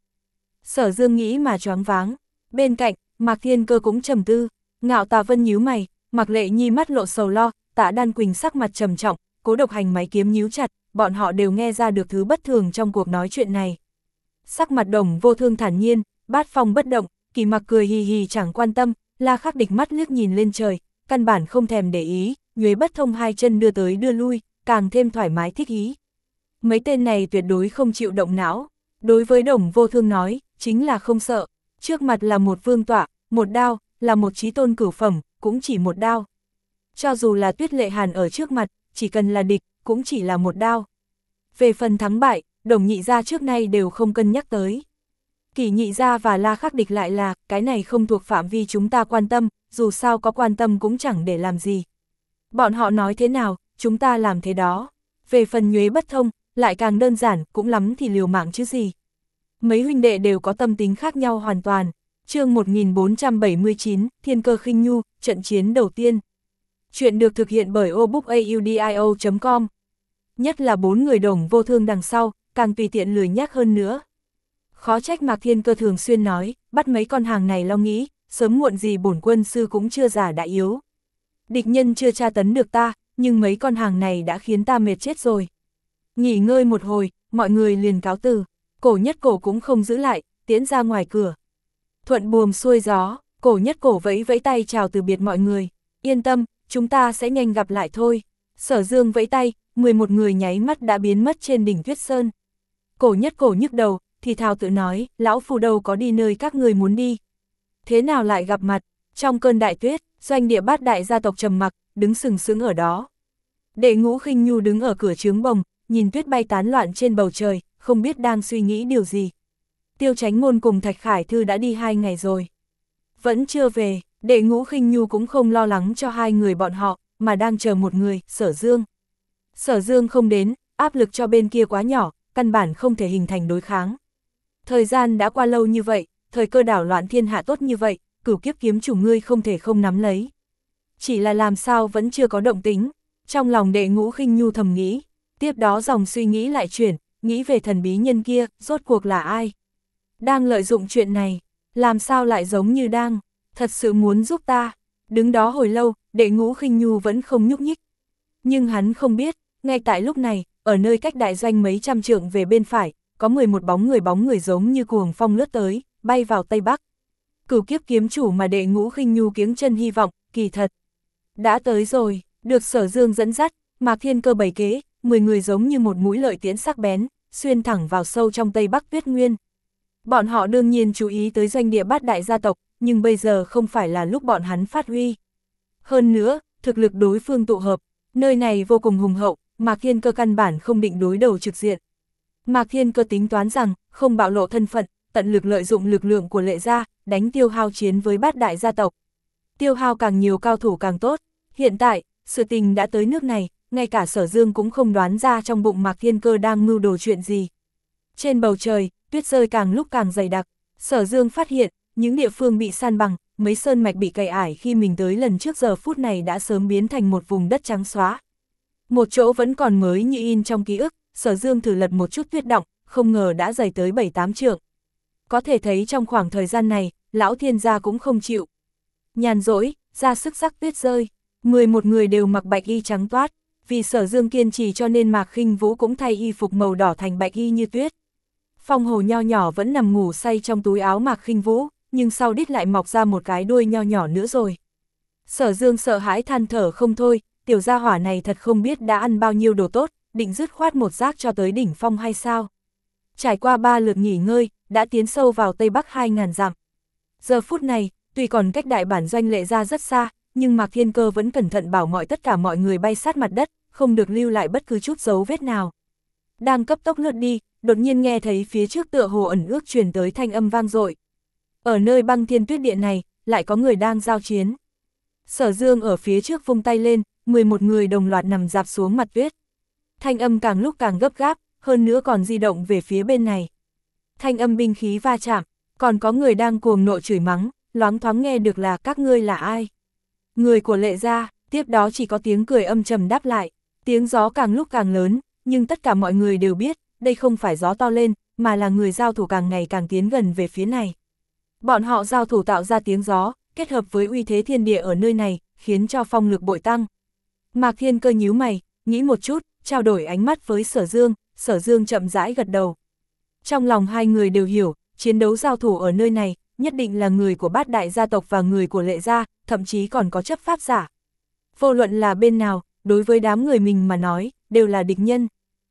Sở Dương nghĩ mà choáng váng. Bên cạnh, Mạc Thiên Cơ cũng trầm tư, Ngạo Tà Vân nhíu mày, Mạc Lệ Nhi mắt lộ sầu lo, Tạ Đan Quỳnh sắc mặt trầm trọng, Cố Độc Hành máy kiếm nhíu chặt, bọn họ đều nghe ra được thứ bất thường trong cuộc nói chuyện này. Sắc mặt Đồng Vô Thương thản nhiên, Bát Phong bất động, Kỳ Mặc cười hì hì chẳng quan tâm, La Khắc Địch mắt liếc nhìn lên trời, căn bản không thèm để ý, Nhuế Bất Thông hai chân đưa tới đưa lui, càng thêm thoải mái thích ý. Mấy tên này tuyệt đối không chịu động não, đối với Đồng Vô Thương nói, chính là không sợ, trước mặt là một vương tọa, một đao, là một chí tôn cửu phẩm, cũng chỉ một đao. Cho dù là Tuyết Lệ Hàn ở trước mặt, chỉ cần là địch, cũng chỉ là một đao. Về phần thắng bại, Đồng Nhị Gia trước nay đều không cân nhắc tới. Kỷ Nhị Gia và La Khắc Địch lại là, cái này không thuộc phạm vi chúng ta quan tâm, dù sao có quan tâm cũng chẳng để làm gì. Bọn họ nói thế nào, chúng ta làm thế đó. Về phần Nhuế Bất Thông, lại càng đơn giản, cũng lắm thì liều mạng chứ gì. Mấy huynh đệ đều có tâm tính khác nhau hoàn toàn. Chương một nghìn bốn trăm bảy mươi chín, Thiên Cơ Khinh Nhu, trận chiến đầu tiên. Chuyện được thực hiện bởi obookaudio chấm com. Nhất là bốn người Đồng Vô Thương đằng sau, càng tùy tiện lười nhác hơn nữa. Khó trách Mạc Thiên Cơ thường xuyên nói, bắt mấy con hàng này lo nghĩ, sớm muộn gì bổn quân sư cũng chưa già đã yếu. Địch nhân chưa tra tấn được ta, nhưng mấy con hàng này đã khiến ta mệt chết rồi. Nghỉ ngơi một hồi, mọi người liền cáo từ, Cổ Nhất Cổ cũng không giữ lại, tiến ra ngoài cửa. Thuận buồm xuôi gió, Cổ Nhất Cổ vẫy vẫy tay chào từ biệt mọi người, yên tâm, chúng ta sẽ nhanh gặp lại thôi. Sở Dương vẫy tay, mười một người nháy mắt đã biến mất trên đỉnh Tuyết Sơn. Cổ Nhất Cổ nhức đầu, thì thào tự nói, lão phu đâu có đi nơi các người muốn đi. Thế nào lại gặp mặt, trong cơn đại tuyết, doanh địa bát đại gia tộc trầm mặc, đứng sừng sững ở đó. Đệ Ngũ Khinh Nhu đứng ở cửa trướng bồng, nhìn tuyết bay tán loạn trên bầu trời, không biết đang suy nghĩ điều gì. Tiêu Chánh Ngôn cùng Thạch Khải Thư đã đi hai ngày rồi. Vẫn chưa về, Đệ Ngũ Khinh Nhu cũng không lo lắng cho hai người bọn họ, mà đang chờ một người, Sở Dương. Sở Dương không đến, áp lực cho bên kia quá nhỏ, căn bản không thể hình thành đối kháng. Thời gian đã qua lâu như vậy, thời cơ đảo loạn thiên hạ tốt như vậy, Cửu Kiếp kiếm chủ ngươi không thể không nắm lấy. Chỉ là làm sao vẫn chưa có động tính, trong lòng Đệ Ngũ Khinh Nhu thầm nghĩ, tiếp đó dòng suy nghĩ lại chuyển, nghĩ về thần bí nhân kia, rốt cuộc là ai? Đang lợi dụng chuyện này, làm sao lại giống như đang, thật sự muốn giúp ta? Đứng đó hồi lâu, Đệ Ngũ Khinh Nhu vẫn không nhúc nhích. Nhưng hắn không biết, ngay tại lúc này, ở nơi cách đại doanh mấy trăm trượng về bên phải, có mười một bóng người bóng người giống như cuồng phong lướt tới, bay vào Tây Bắc. Cửu Kiếp kiếm chủ mà Đệ Ngũ Khinh Nhu kiếng chân hy vọng, kỳ thật. Đã tới rồi, được Sở Dương dẫn dắt, Mạc Thiên Cơ bày kế, mười người giống như một mũi lợi tiễn sắc bén, xuyên thẳng vào sâu trong Tây Bắc Tuyết Nguyên. Bọn họ đương nhiên chú ý tới doanh địa bát đại gia tộc, nhưng bây giờ không phải là lúc bọn hắn phát huy. Hơn nữa, thực lực đối phương tụ hợp, nơi này vô cùng hùng hậu, Mạc Thiên Cơ căn bản không định đối đầu trực diện. Mạc Thiên Cơ tính toán rằng, không bạo lộ thân phận, tận lực lợi dụng lực lượng của Lệ gia, đánh tiêu hao chiến với bát đại gia tộc. Tiêu hao càng nhiều cao thủ càng tốt. Hiện tại, sự tình đã tới nước này, ngay cả Sở Dương cũng không đoán ra trong bụng Mạc Thiên Cơ đang mưu đồ chuyện gì. Trên bầu trời, tuyết rơi càng lúc càng dày đặc, Sở Dương phát hiện, những địa phương bị san bằng, mấy sơn mạch bị cày ải khi mình tới lần trước giờ phút này đã sớm biến thành một vùng đất trắng xóa. Một chỗ vẫn còn mới như in trong ký ức, Sở Dương thử lật một chút tuyết đọng, không ngờ đã dày tới bảy tám trượng. Có thể thấy trong khoảng thời gian này, lão thiên gia cũng không chịu nhàn rỗi, ra sức sắc tuyết rơi. mười một người đều mặc bạch y trắng toát, vì Sở Dương kiên trì cho nên Mạc Khinh Vũ cũng thay y phục màu đỏ thành bạch y như tuyết. Phong Hồ nho nhỏ vẫn nằm ngủ say trong túi áo Mạc Khinh Vũ, nhưng sau đít lại mọc ra một cái đuôi nho nhỏ nữa rồi. Sở Dương sợ hãi than thở không thôi, tiểu gia hỏa này thật không biết đã ăn bao nhiêu đồ tốt, định dứt khoát một rác cho tới đỉnh phong hay sao. Trải qua ba lượt nghỉ ngơi, đã tiến sâu vào Tây Bắc hai ngàn dặm. Giờ phút này, tuy còn cách đại bản doanh Lệ Gia rất xa, nhưng Mạc Thiên Cơ vẫn cẩn thận bảo mọi tất cả mọi người bay sát mặt đất, không được lưu lại bất cứ chút dấu vết nào. Đang cấp tốc lướt đi, đột nhiên nghe thấy phía trước tựa hồ ẩn ước truyền tới thanh âm vang dội. Ở nơi băng thiên tuyết địa này, lại có người đang giao chiến. Sở Dương ở phía trước vung tay lên, mười một người đồng loạt nằm dạp xuống mặt tuyết. Thanh âm càng lúc càng gấp gáp, hơn nữa còn di động về phía bên này. Thanh âm binh khí va chạm, còn có người đang cuồng nộ chửi mắng, loáng thoáng nghe được là các ngươi là ai. Người của Lệ Gia, tiếp đó chỉ có tiếng cười âm trầm đáp lại, tiếng gió càng lúc càng lớn, nhưng tất cả mọi người đều biết, đây không phải gió to lên, mà là người giao thủ càng ngày càng tiến gần về phía này. Bọn họ giao thủ tạo ra tiếng gió, kết hợp với uy thế thiên địa ở nơi này, khiến cho phong lực bội tăng. Mạc Thiên Cơ nhíu mày, nghĩ một chút, trao đổi ánh mắt với Sở Dương, Sở Dương chậm rãi gật đầu. Trong lòng hai người đều hiểu, chiến đấu giao thủ ở nơi này, nhất định là người của bát đại gia tộc và người của Lệ Gia, thậm chí còn có chấp pháp giả. Vô luận là bên nào, đối với đám người mình mà nói, đều là địch nhân.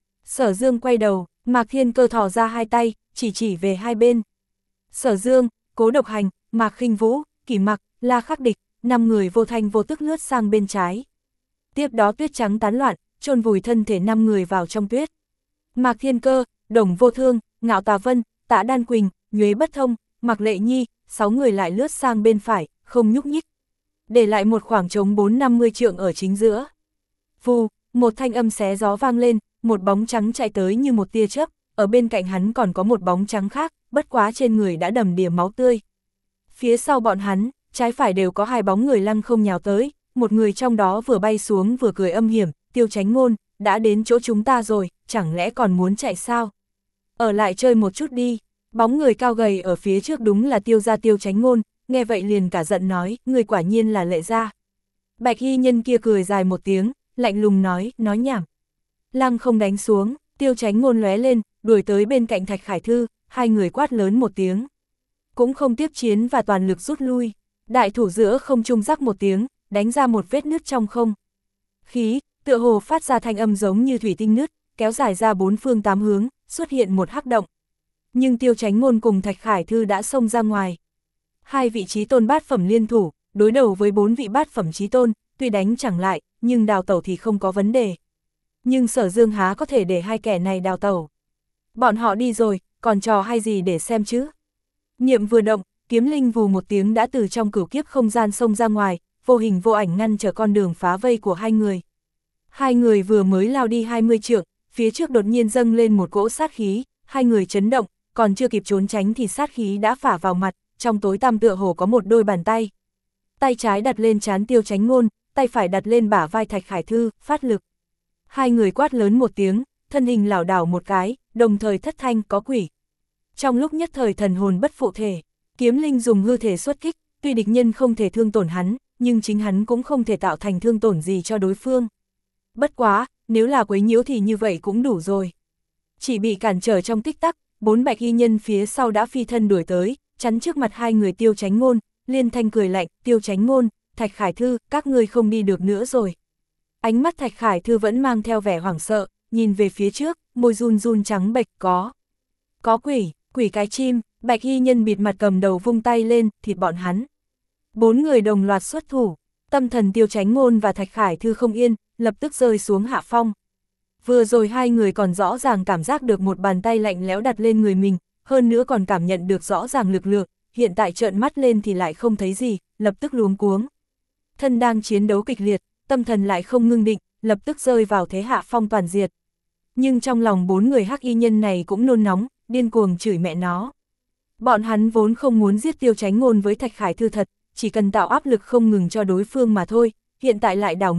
Sở Dương quay đầu, Mạc Thiên Cơ thò ra hai tay, chỉ chỉ về hai bên. Sở Dương, Cố Độc Hành, Mạc Khinh Vũ, Kỷ Mặc, La Khắc Địch, năm người vô thanh vô tức lướt sang bên trái. Tiếp đó tuyết trắng tán loạn, chôn vùi thân thể năm người vào trong tuyết. Mạc Thiên Cơ, Đồng Vô Thương, Ngạo Tà Vân, Tạ Đan Quỳnh, Nhuế Bất Thông, Mạc Lệ Nhi, sáu người lại lướt sang bên phải, không nhúc nhích. Để lại một khoảng trống bốn năm mươi trượng ở chính giữa. Vù, một thanh âm xé gió vang lên, một bóng trắng chạy tới như một tia chớp, ở bên cạnh hắn còn có một bóng trắng khác, bất quá trên người đã đầm đìa máu tươi. Phía sau bọn hắn, trái phải đều có hai bóng người lăng không nhào tới, một người trong đó vừa bay xuống vừa cười âm hiểm, Tiêu Chánh Ngôn, đã đến chỗ chúng ta rồi, chẳng lẽ còn muốn chạy sao? Ở lại chơi một chút đi. Bóng người cao gầy ở phía trước đúng là Tiêu gia Tiêu Chánh Ngôn, nghe vậy liền cả giận nói, người quả nhiên là Lệ Gia. Bạch y nhân kia cười dài một tiếng, lạnh lùng nói, nói nhảm. Lăng không đánh xuống, Tiêu Chánh Ngôn lóe lên, đuổi tới bên cạnh Thạch Khải Thư, hai người quát lớn một tiếng. Cũng không tiếp chiến và toàn lực rút lui, đại thủ giữa không trung rắc một tiếng, đánh ra một vết nứt trong không. Khí, tựa hồ phát ra thanh âm giống như thủy tinh nứt, kéo dài ra bốn phương tám hướng, xuất hiện một hắc động. Nhưng Tiêu Chánh Ngôn cùng Thạch Khải Thư đã xông ra ngoài. Hai vị chí tôn bát phẩm liên thủ, đối đầu với bốn vị bát phẩm chí tôn, tuy đánh chẳng lại, nhưng đào tẩu thì không có vấn đề. Nhưng Sở Dương há có thể để hai kẻ này đào tẩu. Bọn họ đi rồi, còn trò hay gì để xem chứ? Niệm vừa động, kiếm linh vù một tiếng đã từ trong cửu kiếp không gian xông ra ngoài, vô hình vô ảnh ngăn trở con đường phá vây của hai người. Hai người vừa mới lao đi hai mươi trượng, phía trước đột nhiên dâng lên một cỗ sát khí, hai người chấn động, còn chưa kịp trốn tránh thì sát khí đã phả vào mặt, trong tối tăm tựa hồ có một đôi bàn tay. Tay trái đặt lên trán Tiêu Chánh Ngôn, tay phải đặt lên bả vai Thạch Khải Thư, phát lực. Hai người quát lớn một tiếng, thân hình lảo đảo một cái, đồng thời thất thanh có quỷ. Trong lúc nhất thời thần hồn bất phụ thể, kiếm linh dùng hư thể xuất kích, tuy địch nhân không thể thương tổn hắn, nhưng chính hắn cũng không thể tạo thành thương tổn gì cho đối phương. Bất quá, nếu là quấy nhiễu thì như vậy cũng đủ rồi. Chỉ bị cản trở trong tích tắc, bốn bạch y nhân phía sau đã phi thân đuổi tới, chắn trước mặt hai người Tiêu Chánh Ngôn, liên thanh cười lạnh, Tiêu Chánh Ngôn, Thạch Khải Thư, các ngươi không đi được nữa rồi. Ánh mắt Thạch Khải Thư vẫn mang theo vẻ hoảng sợ, nhìn về phía trước, môi run run trắng bệch, có. Có quỷ, quỷ cái chim, bạch y nhân bịt mặt cầm đầu vung tay lên, thịt bọn hắn. Bốn người đồng loạt xuất thủ, tâm thần Tiêu Chánh Ngôn và Thạch Khải Thư không yên, lập tức rơi xuống hạ phong. Vừa rồi hai người còn rõ ràng cảm giác được một bàn tay lạnh lẽo đặt lên người mình, hơn nữa còn cảm nhận được rõ ràng lực lượng, hiện tại trợn mắt lên thì lại không thấy gì, lập tức luống cuống. Thân đang chiến đấu kịch liệt, tâm thần lại không ngưng định, lập tức rơi vào thế hạ phong toàn diệt. Nhưng trong lòng bốn người hắc y nhân này cũng nôn nóng, điên cuồng chửi mẹ nó. Bọn hắn vốn không muốn giết Tiêu Chánh Ngôn với Thạch Khải Thư thật, chỉ cần tạo áp lực không ngừng cho đối phương mà thôi, hiện tại lại đảo ngược,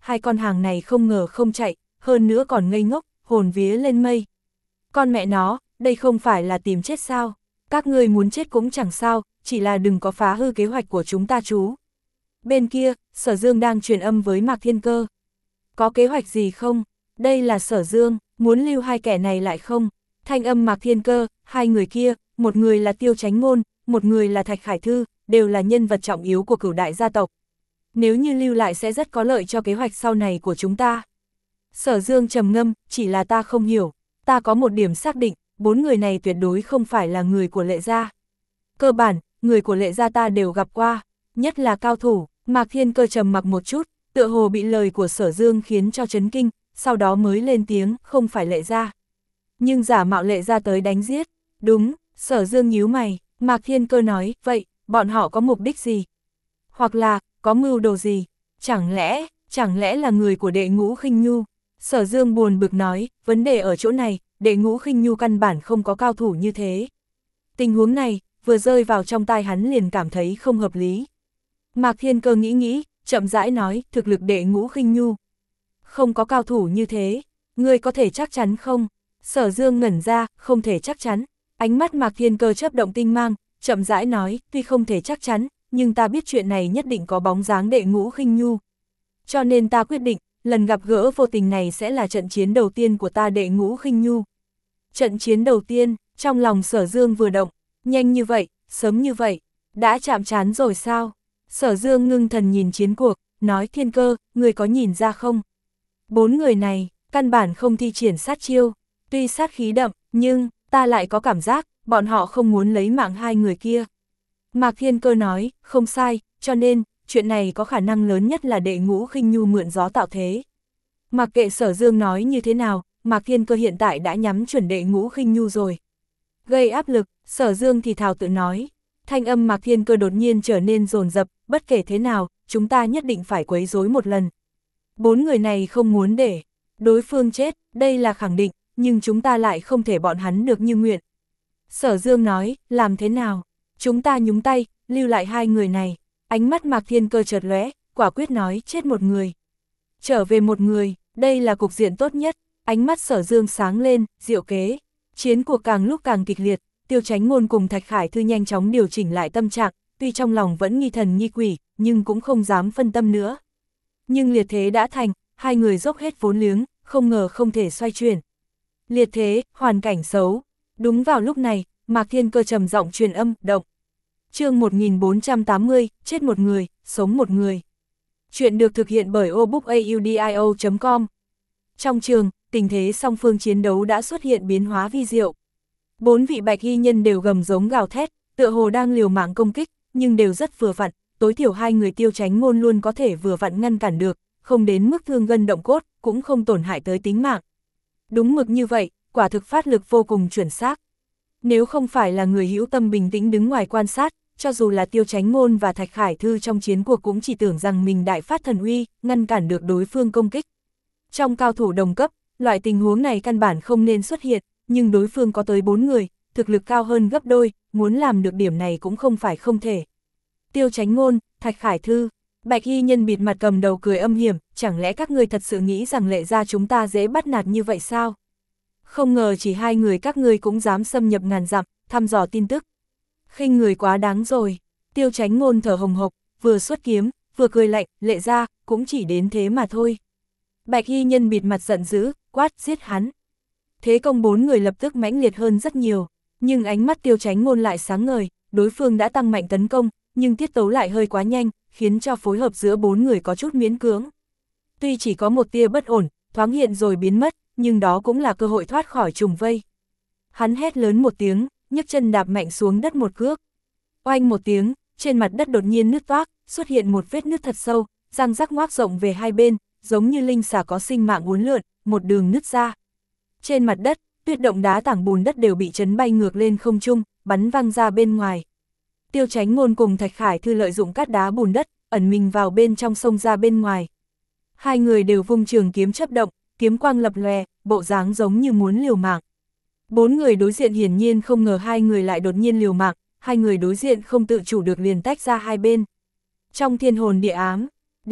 hai con hàng này không ngờ không chạy, hơn nữa còn ngây ngốc, hồn vía lên mây. Con mẹ nó, đây không phải là tìm chết sao? Các ngươi muốn chết cũng chẳng sao, chỉ là đừng có phá hư kế hoạch của chúng ta chú. Bên kia, Sở Dương đang truyền âm với Mạc Thiên Cơ. Có kế hoạch gì không? Đây là Sở Dương, muốn lưu hai kẻ này lại không? Thanh âm Mạc Thiên Cơ, hai người kia, một người là Tiêu Chánh Ngôn, một người là Thạch Khải Thư, đều là nhân vật trọng yếu của Cửu đại gia tộc. Nếu như lưu lại sẽ rất có lợi cho kế hoạch sau này của chúng ta. Sở Dương trầm ngâm, chỉ là ta không hiểu, ta có một điểm xác định, bốn người này tuyệt đối không phải là người của Lệ gia. Cơ bản, người của Lệ gia ta đều gặp qua, nhất là cao thủ. Mạc Thiên Cơ trầm mặc một chút, tựa hồ bị lời của Sở Dương khiến cho chấn kinh, sau đó mới lên tiếng, không phải Lệ gia. Nhưng giả mạo Lệ gia tới đánh giết. Đúng, Sở Dương nhíu mày, Mạc Thiên Cơ nói, vậy, bọn họ có mục đích gì? Hoặc là, có mưu đồ gì? Chẳng lẽ, chẳng lẽ là người của Đệ Ngũ Khinh Nhu? Sở Dương buồn bực nói, vấn đề ở chỗ này, Đệ Ngũ Khinh Nhu căn bản không có cao thủ như thế. Tình huống này, vừa rơi vào trong tai hắn liền cảm thấy không hợp lý. Mạc Thiên Cơ nghĩ nghĩ, chậm rãi nói, thực lực Đệ Ngũ Khinh Nhu không có cao thủ như thế, ngươi có thể chắc chắn không? Sở Dương ngẩn ra, không thể chắc chắn. Ánh mắt Mạc Thiên Cơ chớp động tinh mang, chậm rãi nói, tuy không thể chắc chắn, nhưng ta biết chuyện này nhất định có bóng dáng Đệ Ngũ Khinh Nhu. Cho nên ta quyết định, lần gặp gỡ vô tình này sẽ là trận chiến đầu tiên của ta Đệ Ngũ Khinh Nhu. Trận chiến đầu tiên, trong lòng Sở Dương vừa động, nhanh như vậy, sớm như vậy, đã chạm trán rồi sao? Sở Dương ngưng thần nhìn chiến cuộc, nói Thiên Cơ, người có nhìn ra không? Bốn người này, căn bản không thi triển sát chiêu, tuy sát khí đậm, nhưng, ta lại có cảm giác, bọn họ không muốn lấy mạng hai người kia. Mạc Thiên Cơ nói, không sai, cho nên, chuyện này có khả năng lớn nhất là Đệ Ngũ Khinh Nhu mượn gió tạo thế. Mặc kệ Sở Dương nói như thế nào, Mạc Thiên Cơ hiện tại đã nhắm chuẩn Đệ Ngũ Khinh Nhu rồi. Gây áp lực, Sở Dương thì thào tự nói. Thanh âm Mạc Thiên Cơ đột nhiên trở nên dồn dập, bất kể thế nào, chúng ta nhất định phải quấy rối một lần. Bốn người này không muốn để đối phương chết, đây là khẳng định, nhưng chúng ta lại không thể bọn hắn được như nguyện. Sở Dương nói, làm thế nào? Chúng ta nhúng tay, lưu lại hai người này. Ánh mắt Mạc Thiên Cơ chợt lóe, quả quyết nói, chết một người. Trở về một người, đây là cục diện tốt nhất. Ánh mắt Sở Dương sáng lên, diệu kế. Chiến cuộc càng lúc càng kịch liệt, Tiêu Chánh Ngôn cùng Thạch Khải Thư nhanh chóng điều chỉnh lại tâm trạng, tuy trong lòng vẫn nghi thần nghi quỷ, nhưng cũng không dám phân tâm nữa. Nhưng liệt thế đã thành, hai người dốc hết vốn liếng, không ngờ không thể xoay chuyển. Liệt thế, hoàn cảnh xấu. Đúng vào lúc này, Mạc Thiên Cơ trầm giọng truyền âm, động. Chương một nghìn bốn trăm tám mươi, chết một người, sống một người. Chuyện được thực hiện bởi obookaudio chấm com. Trong trường, tình thế song phương chiến đấu đã xuất hiện biến hóa vi diệu. Bốn vị bạch y nhân đều gầm giống gào thét, tựa hồ đang liều mạng công kích, nhưng đều rất vừa vặn, tối thiểu hai người Tiêu Chánh Ngôn luôn có thể vừa vặn ngăn cản được, không đến mức thương gân động cốt, cũng không tổn hại tới tính mạng. Đúng mực như vậy, quả thực phát lực vô cùng chuẩn xác. Nếu không phải là người hữu tâm bình tĩnh đứng ngoài quan sát, cho dù là Tiêu Chánh Ngôn và Thạch Khải Thư trong chiến cuộc cũng chỉ tưởng rằng mình đại phát thần uy, ngăn cản được đối phương công kích. Trong cao thủ đồng cấp, loại tình huống này căn bản không nên xuất hiện, nhưng đối phương có tới bốn người, thực lực cao hơn gấp đôi, muốn làm được điểm này cũng không phải không thể. Tiêu Chánh Ngôn, Thạch Khải Thư, bạch y nhân bịt mặt cầm đầu cười âm hiểm, chẳng lẽ các ngươi thật sự nghĩ rằng Lệ gia chúng ta dễ bắt nạt như vậy sao? Không ngờ chỉ hai người các ngươi cũng dám xâm nhập ngàn dặm, thăm dò tin tức. Khinh người quá đáng rồi. Tiêu Chánh Ngôn thở hồng hộc, vừa xuất kiếm, vừa cười lạnh, Lệ gia, cũng chỉ đến thế mà thôi. Bạch y nhân bịt mặt giận dữ, quát, giết hắn. Thế công bốn người lập tức mãnh liệt hơn rất nhiều, nhưng ánh mắt Tiêu Chánh Ngôn lại sáng ngời, đối phương đã tăng mạnh tấn công, nhưng tiết tấu lại hơi quá nhanh, khiến cho phối hợp giữa bốn người có chút miễn cưỡng. Tuy chỉ có một tia bất ổn, thoáng hiện rồi biến mất, nhưng đó cũng là cơ hội thoát khỏi trùng vây. Hắn hét lớn một tiếng, nhấc chân đạp mạnh xuống đất một cước. Oanh một tiếng, trên mặt đất đột nhiên nứt toác, xuất hiện một vết nứt thật sâu, răng rắc ngoác rộng về hai bên, giống như linh xà có sinh mạng uốn lượn, một đường nứt ra. Trên mặt đất, tuyết động đá tảng bùn đất đều bị chấn bay ngược lên không trung, bắn văng ra bên ngoài. Tiêu Chánh Ngôn cùng Thạch Khải Thư lợi dụng cát đá bùn đất, ẩn mình vào bên trong sông ra bên ngoài. Hai người đều vung trường kiếm chớp động, kiếm quang lập lòe, bộ dáng giống như muốn liều mạng. Bốn người đối diện hiển nhiên không ngờ hai người lại đột nhiên liều mạng, hai người đối diện không tự chủ được liền tách ra hai bên. Trong thiên hồn địa ám, đi,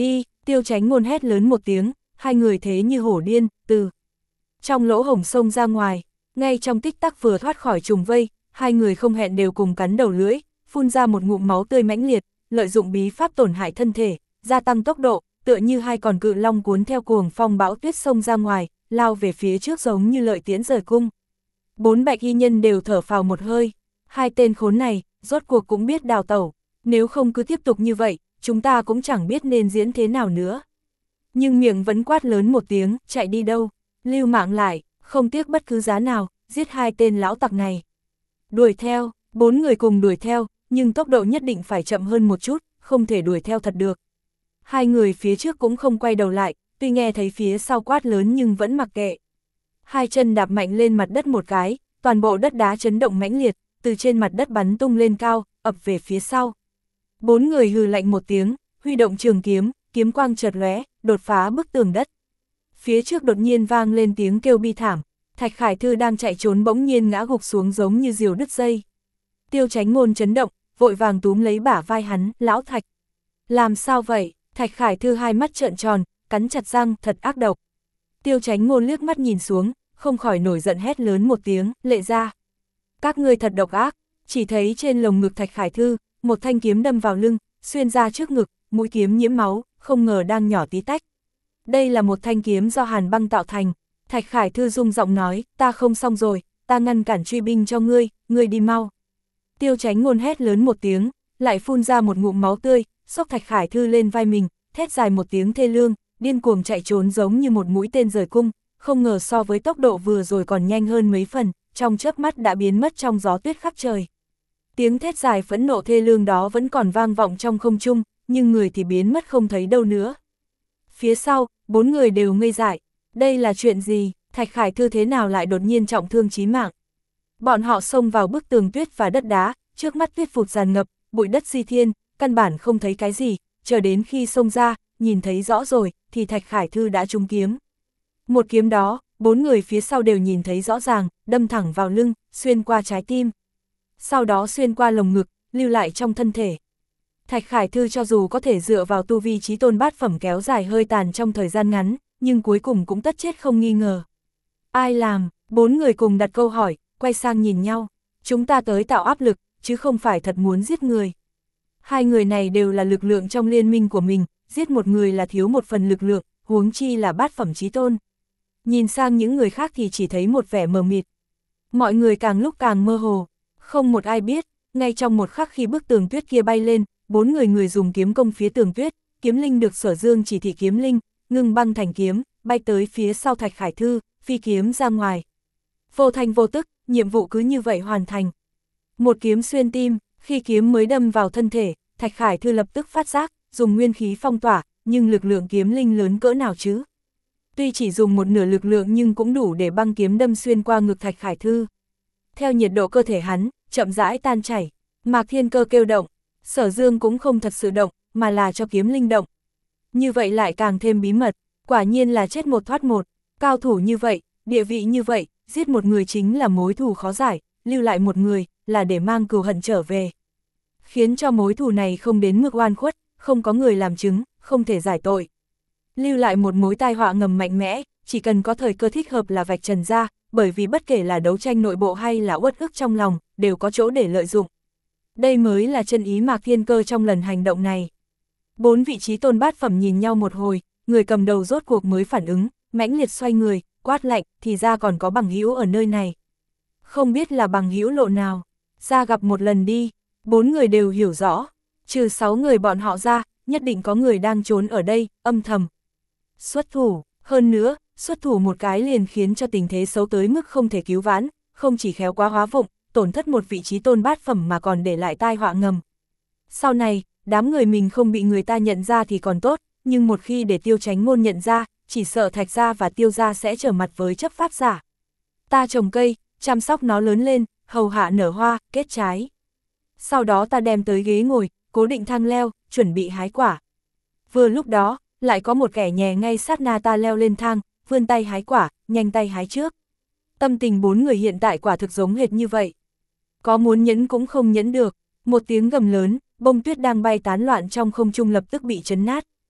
Tiêu Chánh Ngôn hét lớn một tiếng, hai người thế như hổ điên, từ trong lỗ hổng xông ra ngoài, ngay trong tích tắc vừa thoát khỏi trùng vây, hai người không hẹn đều cùng cắn đầu lưỡi, phun ra một ngụm máu tươi mãnh liệt, lợi dụng bí pháp tổn hại thân thể, gia tăng tốc độ, tựa như hai con cự long cuốn theo cuồng phong bão tuyết xông ra ngoài, lao về phía trước giống như lợi tiễn rời cung. Bốn bạch y nhân đều thở phào một hơi, hai tên khốn này, rốt cuộc cũng biết đào tẩu, nếu không cứ tiếp tục như vậy, chúng ta cũng chẳng biết nên diễn thế nào nữa. Nhưng miệng vẫn quát lớn một tiếng, chạy đi đâu, lưu mạng lại, không tiếc bất cứ giá nào, giết hai tên lão tặc này. Đuổi theo, bốn người cùng đuổi theo, nhưng tốc độ nhất định phải chậm hơn một chút, không thể đuổi theo thật được. Hai người phía trước cũng không quay đầu lại, tuy nghe thấy phía sau quát lớn nhưng vẫn mặc kệ. Hai chân đạp mạnh lên mặt đất một cái, toàn bộ đất đá chấn động mãnh liệt, từ trên mặt đất bắn tung lên cao, ập về phía sau. Bốn người hừ lạnh một tiếng, huy động trường kiếm, kiếm quang chợt lóe, đột phá bức tường đất. Phía trước đột nhiên vang lên tiếng kêu bi thảm, Thạch Khải Thư đang chạy trốn bỗng nhiên ngã gục xuống giống như diều đứt dây. Tiêu Chánh Ngôn chấn động, vội vàng túm lấy bả vai hắn, lão Thạch. Làm sao vậy? Thạch Khải Thư hai mắt trợn tròn, cắn chặt răng, thật ác độc. Tiêu Chánh Ngôn liếc mắt nhìn xuống, không khỏi nổi giận hét lớn một tiếng, Lệ Gia. Các ngươi thật độc ác, chỉ thấy trên lồng ngực Thạch Khải Thư, một thanh kiếm đâm vào lưng, xuyên ra trước ngực, mũi kiếm nhiễm máu, không ngờ đang nhỏ tí tách. Đây là một thanh kiếm do hàn băng tạo thành. Thạch Khải Thư rung giọng nói, ta không xong rồi, ta ngăn cản truy binh cho ngươi, ngươi đi mau. Tiêu Chánh Ngôn hét lớn một tiếng, lại phun ra một ngụm máu tươi, xốc Thạch Khải Thư lên vai mình, thét dài một tiếng thê lương, điên cuồng chạy trốn giống như một mũi tên rời cung, không ngờ so với tốc độ vừa rồi còn nhanh hơn mấy phần, trong chớp mắt đã biến mất trong gió tuyết khắp trời. Tiếng thét dài phẫn nộ thê lương đó vẫn còn vang vọng trong không trung, nhưng người thì biến mất không thấy đâu nữa. Phía sau, bốn người đều ngây dại, đây là chuyện gì, Thạch Khải Thư thế nào lại đột nhiên trọng thương chí mạng. Bọn họ xông vào bức tường tuyết và đất đá, trước mắt tuyết phụt tràn ngập, bụi đất di thiên, căn bản không thấy cái gì, chờ đến khi xông ra, nhìn thấy rõ rồi, thì Thạch Khải Thư đã trúng kiếm. Một kiếm đó, bốn người phía sau đều nhìn thấy rõ ràng, đâm thẳng vào lưng, xuyên qua trái tim. Sau đó xuyên qua lồng ngực, lưu lại trong thân thể. Thạch Khải Thư cho dù có thể dựa vào tu vi chí tôn bát phẩm kéo dài hơi tàn trong thời gian ngắn, nhưng cuối cùng cũng tất chết không nghi ngờ. Ai làm? Bốn người cùng đặt câu hỏi, quay sang nhìn nhau. Chúng ta tới tạo áp lực, chứ không phải thật muốn giết người. Hai người này đều là lực lượng trong liên minh của mình, giết một người là thiếu một phần lực lượng, huống chi là bát phẩm chí tôn. Nhìn sang những người khác thì chỉ thấy một vẻ mờ mịt. Mọi người càng lúc càng mơ hồ, không một ai biết, ngay trong một khắc khi bức tường tuyết kia bay lên, bốn người người dùng kiếm công phía tường tuyết, kiếm linh được Sở Dương chỉ thị kiếm linh, ngưng băng thành kiếm, bay tới phía sau Thạch Khải Thư, phi kiếm ra ngoài. Vô thanh vô tức, nhiệm vụ cứ như vậy hoàn thành. Một kiếm xuyên tim, khi kiếm mới đâm vào thân thể, Thạch Khải Thư lập tức phát giác, dùng nguyên khí phong tỏa, nhưng lực lượng kiếm linh lớn cỡ nào chứ? Tuy chỉ dùng một nửa lực lượng nhưng cũng đủ để băng kiếm đâm xuyên qua ngực Thạch Khải Thư. Theo nhiệt độ cơ thể hắn, chậm rãi tan chảy, Mạc Thiên Cơ kêu động, Sở Dương cũng không thật sự động, mà là cho kiếm linh động. Như vậy lại càng thêm bí mật, quả nhiên là chết một thoát một, cao thủ như vậy, địa vị như vậy, giết một người chính là mối thù khó giải, lưu lại một người, là để mang cừu hận trở về. Khiến cho mối thù này không đến mức oan khuất, không có người làm chứng, không thể giải tội. Lưu lại một mối tai họa ngầm mạnh mẽ, chỉ cần có thời cơ thích hợp là vạch trần ra, bởi vì bất kể là đấu tranh nội bộ hay là uất ức trong lòng, đều có chỗ để lợi dụng. Đây mới là chân ý Mạc Thiên Cơ trong lần hành động này. Bốn vị trí tôn bát phẩm nhìn nhau một hồi, người cầm đầu rốt cuộc mới phản ứng, mãnh liệt xoay người, quát lạnh, thì ra còn có bằng hữu ở nơi này. Không biết là bằng hữu lộ nào, ra gặp một lần đi. Bốn người đều hiểu rõ, trừ sáu người bọn họ ra, nhất định có người đang trốn ở đây, âm thầm. Xuất thủ, hơn nữa, xuất thủ một cái liền khiến cho tình thế xấu tới mức không thể cứu vãn, không chỉ khéo quá hóa vụng, tổn thất một vị trí tôn bát phẩm mà còn để lại tai họa ngầm. Sau này, đám người mình không bị người ta nhận ra thì còn tốt, nhưng một khi để Tiêu Chánh Ngôn nhận ra, chỉ sợ Thạch gia và Tiêu gia sẽ trở mặt với chấp pháp giả. Ta trồng cây, chăm sóc nó lớn lên, hầu hạ nở hoa, kết trái. Sau đó ta đem tới ghế ngồi, cố định thang leo, chuẩn bị hái quả. Vừa lúc đó, lại có một kẻ nhè ngay sát na ta leo lên thang, vươn tay hái quả, nhanh tay hái trước. Tâm tình bốn người hiện tại quả thực giống hệt như vậy. Có muốn nhẫn cũng không nhẫn được, một tiếng gầm lớn, bông tuyết đang bay tán loạn trong không trung lập tức bị chấn nát.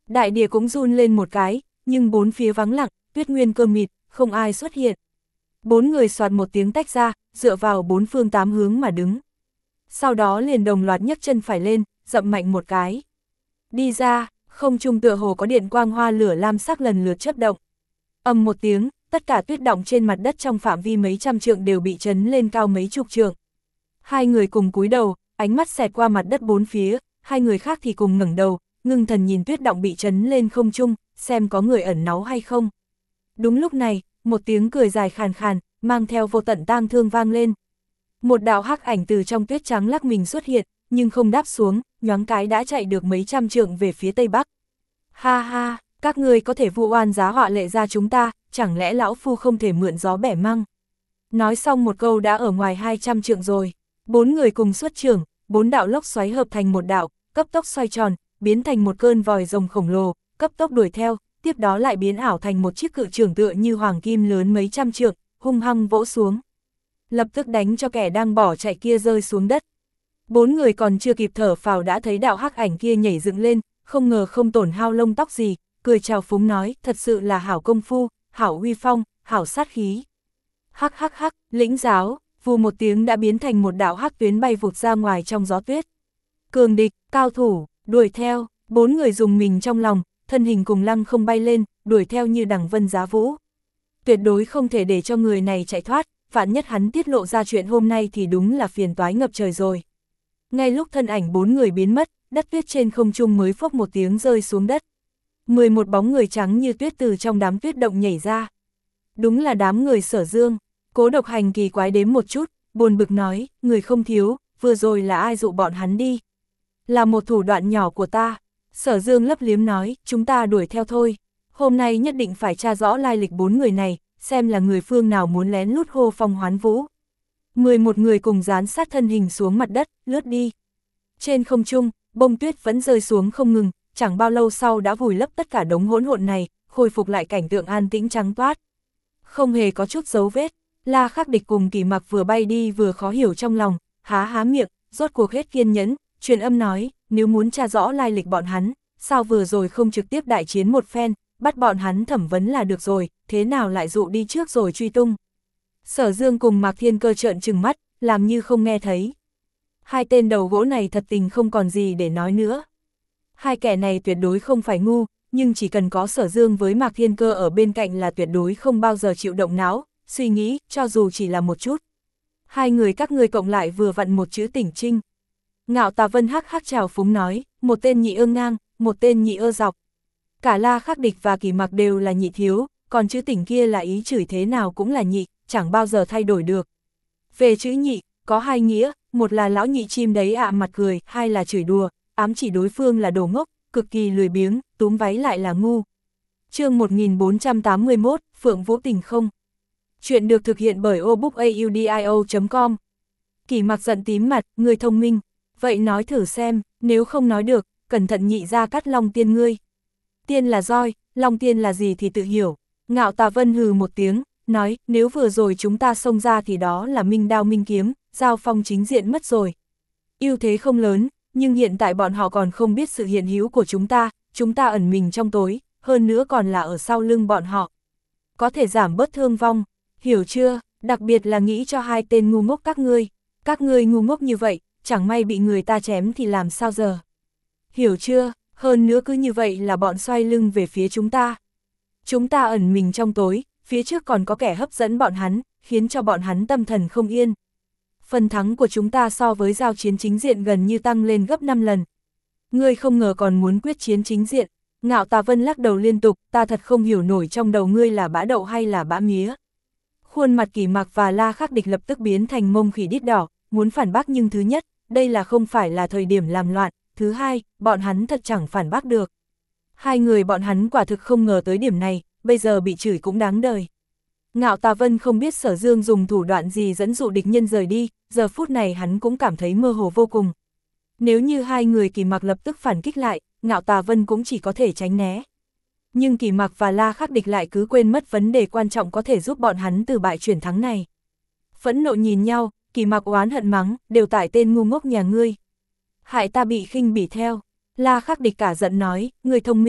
Đại địa cũng run lên một cái, nhưng bốn phía vắng lặng, tuyết nguyên cơ mịt, không ai xuất hiện. Bốn người soạt một tiếng tách ra, dựa vào bốn phương tám hướng mà đứng. Sau đó liền đồng loạt nhấc chân phải lên, dậm mạnh một cái. Đi ra, không trung tựa hồ có điện quang hoa lửa lam sắc lần lượt chớp động. Ầm một tiếng, tất cả tuyết động trên mặt đất trong phạm vi mấy trăm trượng đều bị chấn lên cao mấy chục trượng. Hai người cùng cúi đầu, ánh mắt xẹt qua mặt đất bốn phía, hai người khác thì cùng ngẩng đầu, ngưng thần nhìn tuyết động bị chấn lên không trung, xem có người ẩn náu hay không. Đúng lúc này, một tiếng cười dài khàn khàn, mang theo vô tận tang thương vang lên. Một đạo hắc ảnh từ trong tuyết trắng lắc mình xuất hiện, nhưng không đáp xuống, nhoáng cái đã chạy được mấy trăm trượng về phía tây bắc. Ha ha, các ngươi có thể vu oan giá họa lệ ra chúng ta, chẳng lẽ lão phu không thể mượn gió bẻ măng. Nói xong một câu đã ở ngoài hai trăm trượng rồi, bốn người cùng xuất trưởng, bốn đạo lốc xoáy hợp thành một đạo, cấp tốc xoay tròn, biến thành một cơn vòi rồng khổng lồ, cấp tốc đuổi theo, tiếp đó lại biến ảo thành một chiếc cự trưởng tựa như hoàng kim lớn mấy trăm trượng, hung hăng vỗ xuống. Lập tức đánh cho kẻ đang bỏ chạy kia rơi xuống đất. Bốn người còn chưa kịp thở phào đã thấy đạo hắc ảnh kia nhảy dựng lên, không ngờ không tổn hao lông tóc gì, cười chào phúng nói, thật sự là hảo công phu, hảo uy phong, hảo sát khí. Hắc hắc hắc, lĩnh giáo, vù một tiếng đã biến thành một đạo hắc tuyến bay vụt ra ngoài trong gió tuyết. Cường địch, cao thủ, đuổi theo, bốn người dùng mình trong lòng, thân hình cùng lăng không bay lên, đuổi theo như đằng vân giá vũ. Tuyệt đối không thể để cho người này chạy thoát, vạn nhất hắn tiết lộ ra chuyện hôm nay thì đúng là phiền toái ngập trời rồi. Ngay lúc thân ảnh bốn người biến mất, đất tuyết trên không trung mới phốc một tiếng rơi xuống đất. mười một bóng người trắng như tuyết từ trong đám tuyết động nhảy ra. Đúng là đám người Sở Dương. Cố Độc Hành kỳ quái đếm một chút, buồn bực nói, người không thiếu, vừa rồi là ai dụ bọn hắn đi. Là một thủ đoạn nhỏ của ta. Sở Dương lấp liếm nói, chúng ta đuổi theo thôi. Hôm nay nhất định phải tra rõ lai lịch bốn người này, xem là người phương nào muốn lén lút hô phong hoán vũ. mười một người cùng dán sát thân hình xuống mặt đất, lướt đi. Trên không trung, bông tuyết vẫn rơi xuống không ngừng, chẳng bao lâu sau đã vùi lấp tất cả đống hỗn độn này, khôi phục lại cảnh tượng an tĩnh trắng toát. Không hề có chút dấu vết, La Khắc Địch cùng Kỳ Mặc vừa bay đi vừa khó hiểu trong lòng, há há miệng, rốt cuộc hết kiên nhẫn, truyền âm nói, nếu muốn tra rõ lai lịch bọn hắn, sao vừa rồi không trực tiếp đại chiến một phen, bắt bọn hắn thẩm vấn là được rồi, thế nào lại dụ đi trước rồi truy tung. Sở Dương cùng Mạc Thiên Cơ trợn trừng mắt, làm như không nghe thấy. Hai tên đầu gỗ này thật tình không còn gì để nói nữa. Hai kẻ này tuyệt đối không phải ngu, nhưng chỉ cần có Sở Dương với Mạc Thiên Cơ ở bên cạnh là tuyệt đối không bao giờ chịu động não, suy nghĩ, cho dù chỉ là một chút. Hai người các ngươi cộng lại vừa vặn một chữ tỉnh trinh. Ngạo Tà Vân hắc hắc chào phúng nói, một tên nhị ơ ngang, một tên nhị ơ dọc. Cả La Khắc Địch và Kỳ Mặc đều là nhị thiếu, còn chữ tỉnh kia là ý chửi thế nào cũng là nhị, chẳng bao giờ thay đổi được. Về chữ nhị, có hai nghĩa, một là lão nhị chim đấy ạ mặt cười, hai là chửi đùa, ám chỉ đối phương là đồ ngốc, cực kỳ lười biếng, túm váy lại là ngu. Chương một nghìn bốn trăm tám mươi mốt, Phượng Vũ Tình không. Chuyện được thực hiện bởi obookaudio chấm com. Kỳ Mặc giận tím mặt, người thông minh, vậy nói thử xem, nếu không nói được, cẩn thận nhị ra cắt long tiên ngươi. Tiên là roi, long tiên là gì thì tự hiểu. Ngạo Tà Vân hừ một tiếng, nói, nếu vừa rồi chúng ta xông ra thì đó là minh đao minh kiếm, giao phong chính diện mất rồi. Ưu thế không lớn, nhưng hiện tại bọn họ còn không biết sự hiện hữu của chúng ta, chúng ta ẩn mình trong tối, hơn nữa còn là ở sau lưng bọn họ. Có thể giảm bớt thương vong, hiểu chưa, đặc biệt là nghĩ cho hai tên ngu ngốc các ngươi, các ngươi ngu ngốc như vậy, chẳng may bị người ta chém thì làm sao giờ. Hiểu chưa, hơn nữa cứ như vậy là bọn xoay lưng về phía chúng ta. Chúng ta ẩn mình trong tối, phía trước còn có kẻ hấp dẫn bọn hắn, khiến cho bọn hắn tâm thần không yên. Phần thắng của chúng ta so với giao chiến chính diện gần như tăng lên gấp năm lần. Ngươi không ngờ còn muốn quyết chiến chính diện. Ngạo Tà Vân lắc đầu liên tục, ta thật không hiểu nổi trong đầu ngươi là bã đậu hay là bã mía. Khuôn mặt Kỳ Mặc và La Khắc Địch lập tức biến thành mông khỉ đít đỏ, muốn phản bác nhưng thứ nhất, đây là không phải là thời điểm làm loạn, thứ hai, bọn hắn thật chẳng phản bác được. Hai người bọn hắn quả thực không ngờ tới điểm này, bây giờ bị chửi cũng đáng đời. Ngạo Tà Vân không biết Sở Dương dùng thủ đoạn gì dẫn dụ địch nhân rời đi, giờ phút này hắn cũng cảm thấy mơ hồ vô cùng. Nếu như hai người Kỳ Mặc lập tức phản kích lại, Ngạo Tà Vân cũng chỉ có thể tránh né. Nhưng Kỳ Mặc và La Khắc Địch lại cứ quên mất vấn đề quan trọng có thể giúp bọn hắn từ bại chuyển thắng này. Phẫn nộ nhìn nhau, Kỳ Mặc oán hận mắng, đều tại tên ngu ngốc nhà ngươi. Hại ta bị khinh bỉ theo. La Khắc Địch cả giận nói, người thông minh,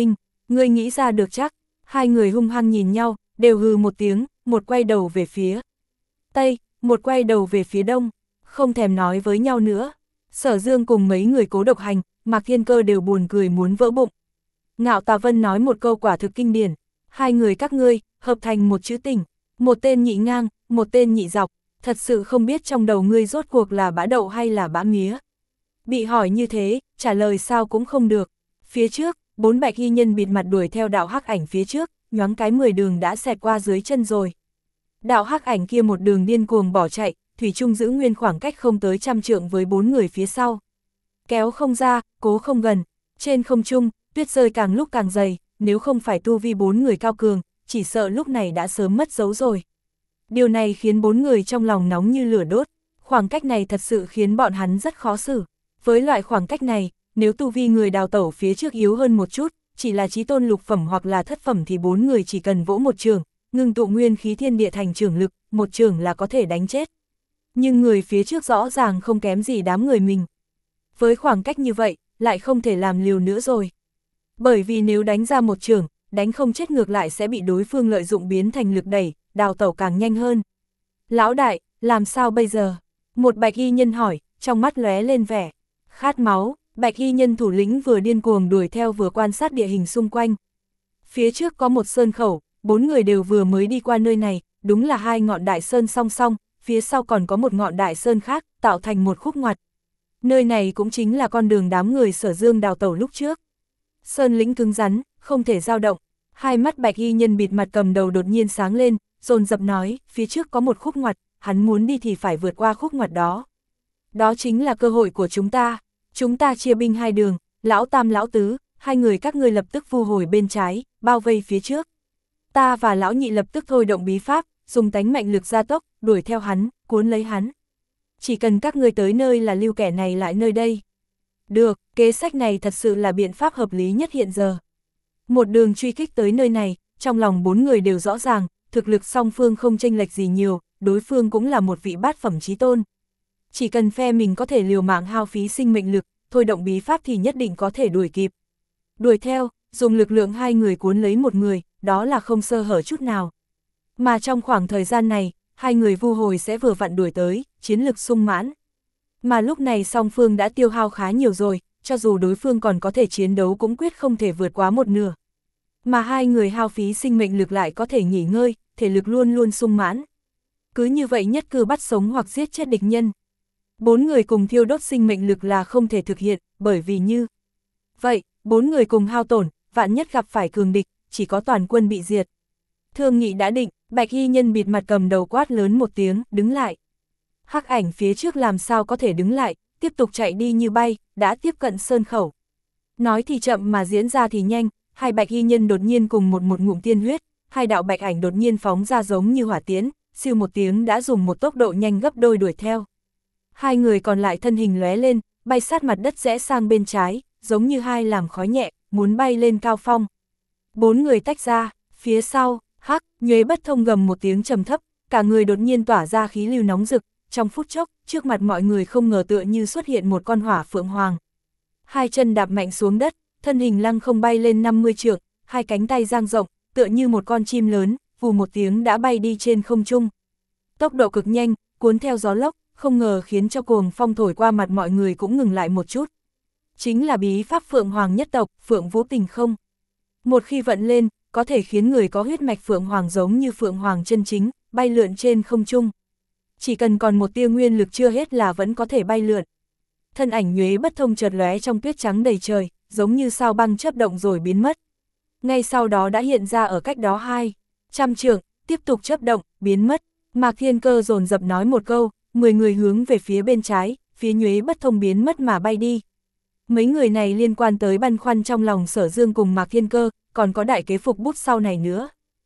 Ngươi nghĩ ra được chắc? Hai người hung hăng nhìn nhau, đều hừ một tiếng, một quay đầu về phía Tây, một quay đầu về phía Đông, không thèm nói với nhau nữa. Sở Dương cùng mấy người Cố Độc Hành, Mạc Thiên Cơ đều buồn cười muốn vỡ bụng. Ngạo Tà Vân nói một câu quả thực kinh điển, hai người các ngươi, hợp thành một chữ tình, một tên nhị ngang, một tên nhị dọc, thật sự không biết trong đầu ngươi rốt cuộc là bã đậu hay là bã mía. Bị hỏi như thế, trả lời sao cũng không được. Phía trước, bốn bạch y nhân bịt mặt đuổi theo đạo hắc ảnh phía trước, nhoáng cái mười đường đã xẹt qua dưới chân rồi. Đạo hắc ảnh kia một đường điên cuồng bỏ chạy, thủy chung giữ nguyên khoảng cách không tới trăm trượng với bốn người phía sau. Kéo không ra, cố không gần, trên không trung, tuyết rơi càng lúc càng dày, nếu không phải tu vi bốn người cao cường, chỉ sợ lúc này đã sớm mất dấu rồi. Điều này khiến bốn người trong lòng nóng như lửa đốt, khoảng cách này thật sự khiến bọn hắn rất khó xử. Với loại khoảng cách này, nếu tu vi người đào tẩu phía trước yếu hơn một chút, chỉ là chí tôn lục phẩm hoặc là thất phẩm thì bốn người chỉ cần vỗ một trường, ngưng tụ nguyên khí thiên địa thành trường lực, một trường là có thể đánh chết. Nhưng người phía trước rõ ràng không kém gì đám người mình. Với khoảng cách như vậy, lại không thể làm liều nữa rồi. Bởi vì nếu đánh ra một trường, đánh không chết ngược lại sẽ bị đối phương lợi dụng biến thành lực đẩy, đào tẩu càng nhanh hơn. Lão đại, làm sao bây giờ? Một bạch y nhân hỏi, trong mắt lóe lên vẻ khát máu. Bạch y nhân thủ lĩnh vừa điên cuồng đuổi theo vừa quan sát địa hình xung quanh. Phía trước có một sơn khẩu, bốn người đều vừa mới đi qua nơi này, đúng là hai ngọn đại sơn song song, phía sau còn có một ngọn đại sơn khác, tạo thành một khúc ngoặt. Nơi này cũng chính là con đường đám người Sở Dương đào tẩu lúc trước. Sơn lĩnh cứng rắn, không thể dao động. Hai mắt bạch y nhân bịt mặt cầm đầu đột nhiên sáng lên, dồn dập nói, phía trước có một khúc ngoặt, hắn muốn đi thì phải vượt qua khúc ngoặt đó. Đó chính là cơ hội của chúng ta. Chúng ta chia binh hai đường, lão tam lão tứ, hai người các ngươi lập tức vu hồi bên trái, bao vây phía trước. Ta và lão nhị lập tức thôi động bí pháp, dùng tánh mạnh lực gia tốc, đuổi theo hắn, cuốn lấy hắn. Chỉ cần các ngươi tới nơi là lưu kẻ này lại nơi đây. Được, kế sách này thật sự là biện pháp hợp lý nhất hiện giờ. Một đường truy kích tới nơi này, trong lòng bốn người đều rõ ràng, thực lực song phương không chênh lệch gì nhiều, đối phương cũng là một vị bát phẩm chí tôn. Chỉ cần phe mình có thể liều mạng hao phí sinh mệnh lực, thôi động bí pháp thì nhất định có thể đuổi kịp. Đuổi theo, dùng lực lượng hai người cuốn lấy một người, đó là không sơ hở chút nào. Mà trong khoảng thời gian này, hai người vu hồi sẽ vừa vặn đuổi tới, chiến lực sung mãn. Mà lúc này song phương đã tiêu hao khá nhiều rồi, cho dù đối phương còn có thể chiến đấu cũng quyết không thể vượt quá một nửa. Mà hai người hao phí sinh mệnh lực lại có thể nghỉ ngơi, thể lực luôn luôn sung mãn. Cứ như vậy nhất cư bắt sống hoặc giết chết địch nhân. Bốn người cùng thiêu đốt sinh mệnh lực là không thể thực hiện, bởi vì như vậy, bốn người cùng hao tổn, vạn nhất gặp phải cường địch, chỉ có toàn quân bị diệt. Thương nghị đã định, bạch y nhân bịt mặt cầm đầu quát lớn một tiếng, đứng lại. Hắc ảnh phía trước làm sao có thể đứng lại, tiếp tục chạy đi như bay, đã tiếp cận sơn khẩu. Nói thì chậm mà diễn ra thì nhanh, hai bạch y nhân đột nhiên cùng một một ngụm tiên huyết, hai đạo bạch ảnh đột nhiên phóng ra giống như hỏa tiễn, siêu một tiếng đã dùng một tốc độ nhanh gấp đôi đuổi theo. Hai người còn lại thân hình lóe lên, bay sát mặt đất rẽ sang bên trái, giống như hai làm khói nhẹ, muốn bay lên cao phong. Bốn người tách ra, phía sau, hắc, Nhuế Bất Thông gầm một tiếng trầm thấp, cả người đột nhiên tỏa ra khí lưu nóng rực, trong phút chốc, trước mặt mọi người không ngờ tựa như xuất hiện một con hỏa phượng hoàng. Hai chân đạp mạnh xuống đất, thân hình lăng không bay lên năm mươi trượng, hai cánh tay dang rộng, tựa như một con chim lớn, vù một tiếng đã bay đi trên không trung. Tốc độ cực nhanh, cuốn theo gió lốc, không ngờ khiến cho cuồng phong thổi qua mặt mọi người cũng ngừng lại một chút. Chính là bí pháp Phượng Hoàng nhất tộc, Phượng Vũ Tình không. Một khi vận lên, có thể khiến người có huyết mạch Phượng Hoàng giống như Phượng Hoàng chân chính, bay lượn trên không trung. Chỉ cần còn một tia nguyên lực chưa hết là vẫn có thể bay lượn. Thân ảnh Nhuế Bất Thông chợt lóe trong tuyết trắng đầy trời, giống như sao băng chớp động rồi biến mất. Ngay sau đó đã hiện ra ở cách đó hai trăm trượng, tiếp tục chớp động, biến mất. Mạc Thiên Cơ dồn dập nói một câu, mười người hướng về phía bên trái, phía Nhuế Bất Thông biến mất mà bay đi. Mấy người này liên quan tới băn khoăn trong lòng Sở Dương cùng Mạc Thiên Cơ, còn có đại kế phục bút sau này nữa.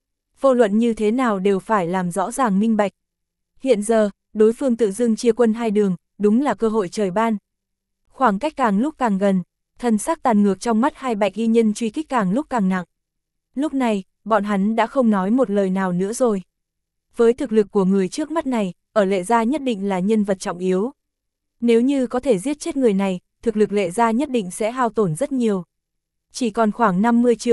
Vô luận như thế nào đều phải làm rõ ràng minh bạch. Hiện giờ, đối phương tự dưng chia quân hai đường, đúng là cơ hội trời ban. Khoảng cách càng lúc càng gần, thần sắc tàn ngược trong mắt hai bạch y nhân truy kích càng lúc càng nặng. Lúc này, bọn hắn đã không nói một lời nào nữa rồi. Với thực lực của người trước mắt này, ở Lệ Gia nhất định là nhân vật trọng yếu. Nếu như có thể giết chết người này, thực lực Lệ Gia nhất định sẽ hao tổn rất nhiều. Chỉ còn khoảng năm mươi trượng,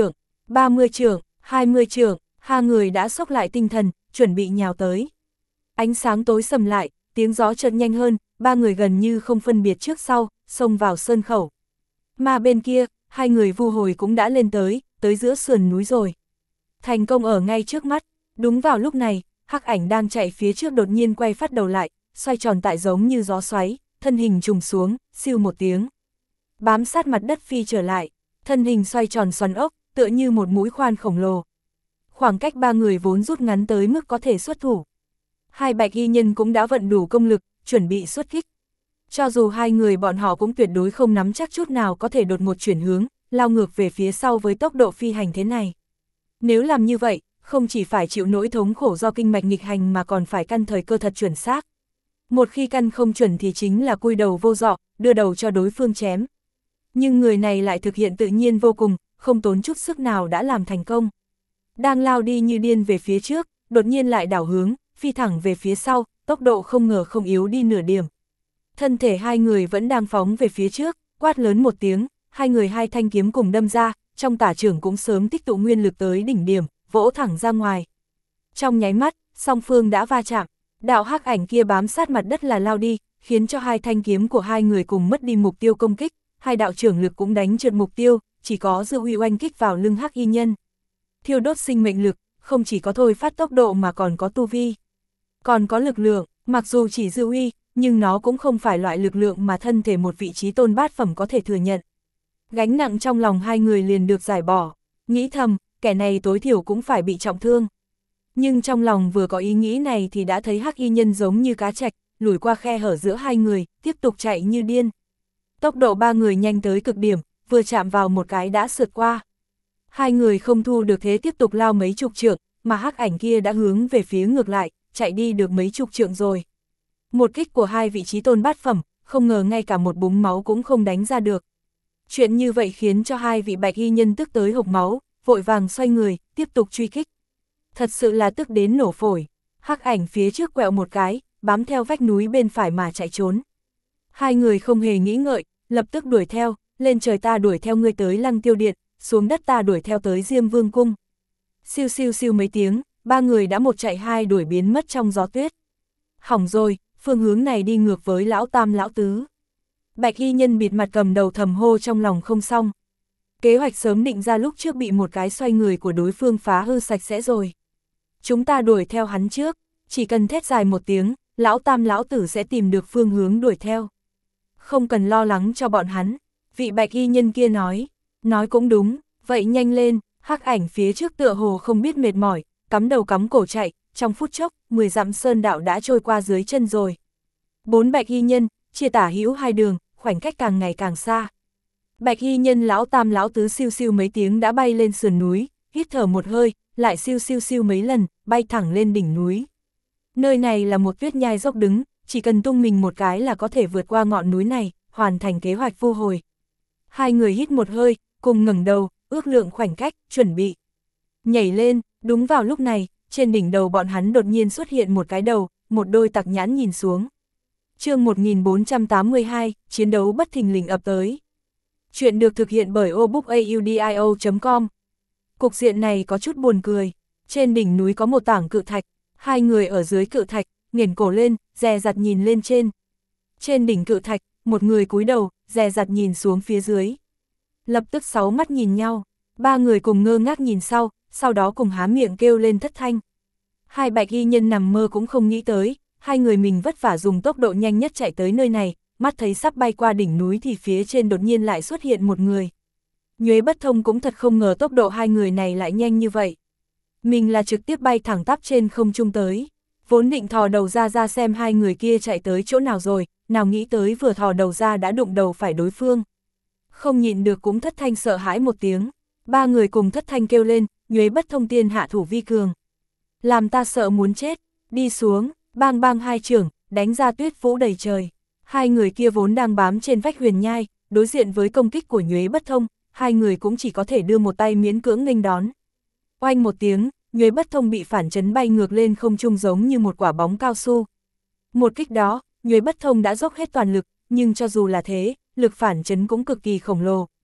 ba mươi trượng, hai mươi trượng, hai người đã xốc lại tinh thần, chuẩn bị nhào tới. Ánh sáng tối sầm lại, tiếng gió chợt nhanh hơn, ba người gần như không phân biệt trước sau, xông vào sơn khẩu. Mà bên kia, hai người vu hồi cũng đã lên tới, tới giữa sườn núi rồi. Thành công ở ngay trước mắt, đúng vào lúc này, hắc ảnh đang chạy phía trước đột nhiên quay phát đầu lại, xoay tròn tại giống như gió xoáy, thân hình trùng xuống, siêu một tiếng. Bám sát mặt đất phi trở lại, thân hình xoay tròn xoắn ốc, tựa như một mũi khoan khổng lồ. Khoảng cách ba người vốn rút ngắn tới mức có thể xuất thủ. Hai bạch y nhân cũng đã vận đủ công lực, chuẩn bị xuất kích. Cho dù hai người bọn họ cũng tuyệt đối không nắm chắc chút nào có thể đột ngột chuyển hướng, lao ngược về phía sau với tốc độ phi hành thế này. Nếu làm như vậy, không chỉ phải chịu nỗi thống khổ do kinh mạch nghịch hành mà còn phải căn thời cơ thật chuẩn xác. Một khi căn không chuẩn thì chính là cui đầu vô dọ, đưa đầu cho đối phương chém. Nhưng người này lại thực hiện tự nhiên vô cùng, không tốn chút sức nào đã làm thành công. Đang lao đi như điên về phía trước, đột nhiên lại đảo hướng, phi thẳng về phía sau, tốc độ không ngờ không yếu đi nửa điểm. Thân thể hai người vẫn đang phóng về phía trước, quát lớn một tiếng, hai người hai thanh kiếm cùng đâm ra, trong tả trưởng cũng sớm tích tụ nguyên lực tới đỉnh điểm, vỗ thẳng ra ngoài. Trong nháy mắt, song phương đã va chạm, đạo hắc ảnh kia bám sát mặt đất là lao đi, khiến cho hai thanh kiếm của hai người cùng mất đi mục tiêu công kích, hai đạo trưởng lực cũng đánh trượt mục tiêu, chỉ có dư uy oanh kích vào lưng hắc y nhân. Thiêu đốt sinh mệnh lực, không chỉ có thôi phát tốc độ mà còn có tu vi. Còn có lực lượng, mặc dù chỉ dư uy, nhưng nó cũng không phải loại lực lượng mà thân thể một vị trí tôn bát phẩm có thể thừa nhận. Gánh nặng trong lòng hai người liền được giải bỏ, nghĩ thầm, kẻ này tối thiểu cũng phải bị trọng thương. Nhưng trong lòng vừa có ý nghĩ này thì đã thấy hắc y nhân giống như cá trạch, lùi qua khe hở giữa hai người, tiếp tục chạy như điên. Tốc độ ba người nhanh tới cực điểm, vừa chạm vào một cái đã sượt qua. Hai người không thu được thế tiếp tục lao mấy chục trượng, mà hắc ảnh kia đã hướng về phía ngược lại, chạy đi được mấy chục trượng rồi. Một kích của hai vị trí tôn bát phẩm, không ngờ ngay cả một búng máu cũng không đánh ra được. Chuyện như vậy khiến cho hai vị bạch y nhân tức tới hộc máu, vội vàng xoay người, tiếp tục truy kích. Thật sự là tức đến nổ phổi, hắc ảnh phía trước quẹo một cái, bám theo vách núi bên phải mà chạy trốn. Hai người không hề nghĩ ngợi, lập tức đuổi theo, lên trời ta đuổi theo ngươi tới Lăng Tiêu Điện, xuống đất ta đuổi theo tới Diêm Vương Cung. Siêu siêu siêu mấy tiếng, ba người đã một chạy hai đuổi biến mất trong gió tuyết. Hỏng rồi, phương hướng này đi ngược với lão tam lão tứ. Bạch y nhân bịt mặt cầm đầu thầm hô trong lòng không xong. Kế hoạch sớm định ra lúc trước bị một cái xoay người của đối phương phá hư sạch sẽ rồi. Chúng ta đuổi theo hắn trước, chỉ cần thét dài một tiếng, lão tam lão tử sẽ tìm được phương hướng đuổi theo. Không cần lo lắng cho bọn hắn, vị bạch y nhân kia nói. Nói cũng đúng, vậy nhanh lên, hắc ảnh phía trước tựa hồ không biết mệt mỏi, cắm đầu cắm cổ chạy, trong phút chốc, mười dặm sơn đạo đã trôi qua dưới chân rồi. Bốn bạch y nhân, chia tả hữu hai đường, khoảnh cách càng ngày càng xa. Bạch y nhân lão tam lão tứ siêu siêu mấy tiếng đã bay lên sườn núi, hít thở một hơi, lại siêu siêu siêu mấy lần, bay thẳng lên đỉnh núi. Nơi này là một tuyết nhai dốc đứng, chỉ cần tung mình một cái là có thể vượt qua ngọn núi này, hoàn thành kế hoạch vu hồi. Hai người hít một hơi, cùng ngẩng đầu, ước lượng khoảnh cách, chuẩn bị. Nhảy lên, đúng vào lúc này, trên đỉnh đầu bọn hắn đột nhiên xuất hiện một cái đầu, một đôi tặc nhãn nhìn xuống. Chương một nghìn bốn trăm tám mươi hai, chiến đấu bất thình lình ập tới. Chuyện được thực hiện bởi obookaudio chấm com. Cục diện này có chút buồn cười. Trên đỉnh núi có một tảng cự thạch, hai người ở dưới cự thạch, nghiền cổ lên, dè dặt nhìn lên trên. Trên đỉnh cự thạch, một người cúi đầu, dè dặt nhìn xuống phía dưới. Lập tức sáu mắt nhìn nhau, ba người cùng ngơ ngác nhìn sau, sau đó cùng há miệng kêu lên thất thanh. Hai bạch y nhân nằm mơ cũng không nghĩ tới, hai người mình vất vả dùng tốc độ nhanh nhất chạy tới nơi này, mắt thấy sắp bay qua đỉnh núi thì phía trên đột nhiên lại xuất hiện một người. Nhuế Bất Thông cũng thật không ngờ tốc độ hai người này lại nhanh như vậy. Mình là trực tiếp bay thẳng tắp trên không trung tới, vốn định thò đầu ra ra xem hai người kia chạy tới chỗ nào rồi, nào nghĩ tới vừa thò đầu ra đã đụng đầu phải đối phương. Không nhịn được cũng thất thanh sợ hãi một tiếng, ba người cùng thất thanh kêu lên, Nhuế Bất Thông tiên hạ thủ vi cường. Làm ta sợ muốn chết, đi xuống, bang bang hai chưởng, đánh ra tuyết vũ đầy trời. Hai người kia vốn đang bám trên vách huyền nhai, đối diện với công kích của Nhuế Bất Thông, hai người cũng chỉ có thể đưa một tay miễn cưỡng nghênh đón. Oanh một tiếng, Nhuế Bất Thông bị phản chấn bay ngược lên không trung giống như một quả bóng cao su. Một kích đó, Nhuế Bất Thông đã dốc hết toàn lực, nhưng cho dù là thế, lực phản chấn cũng cực kỳ khổng lồ.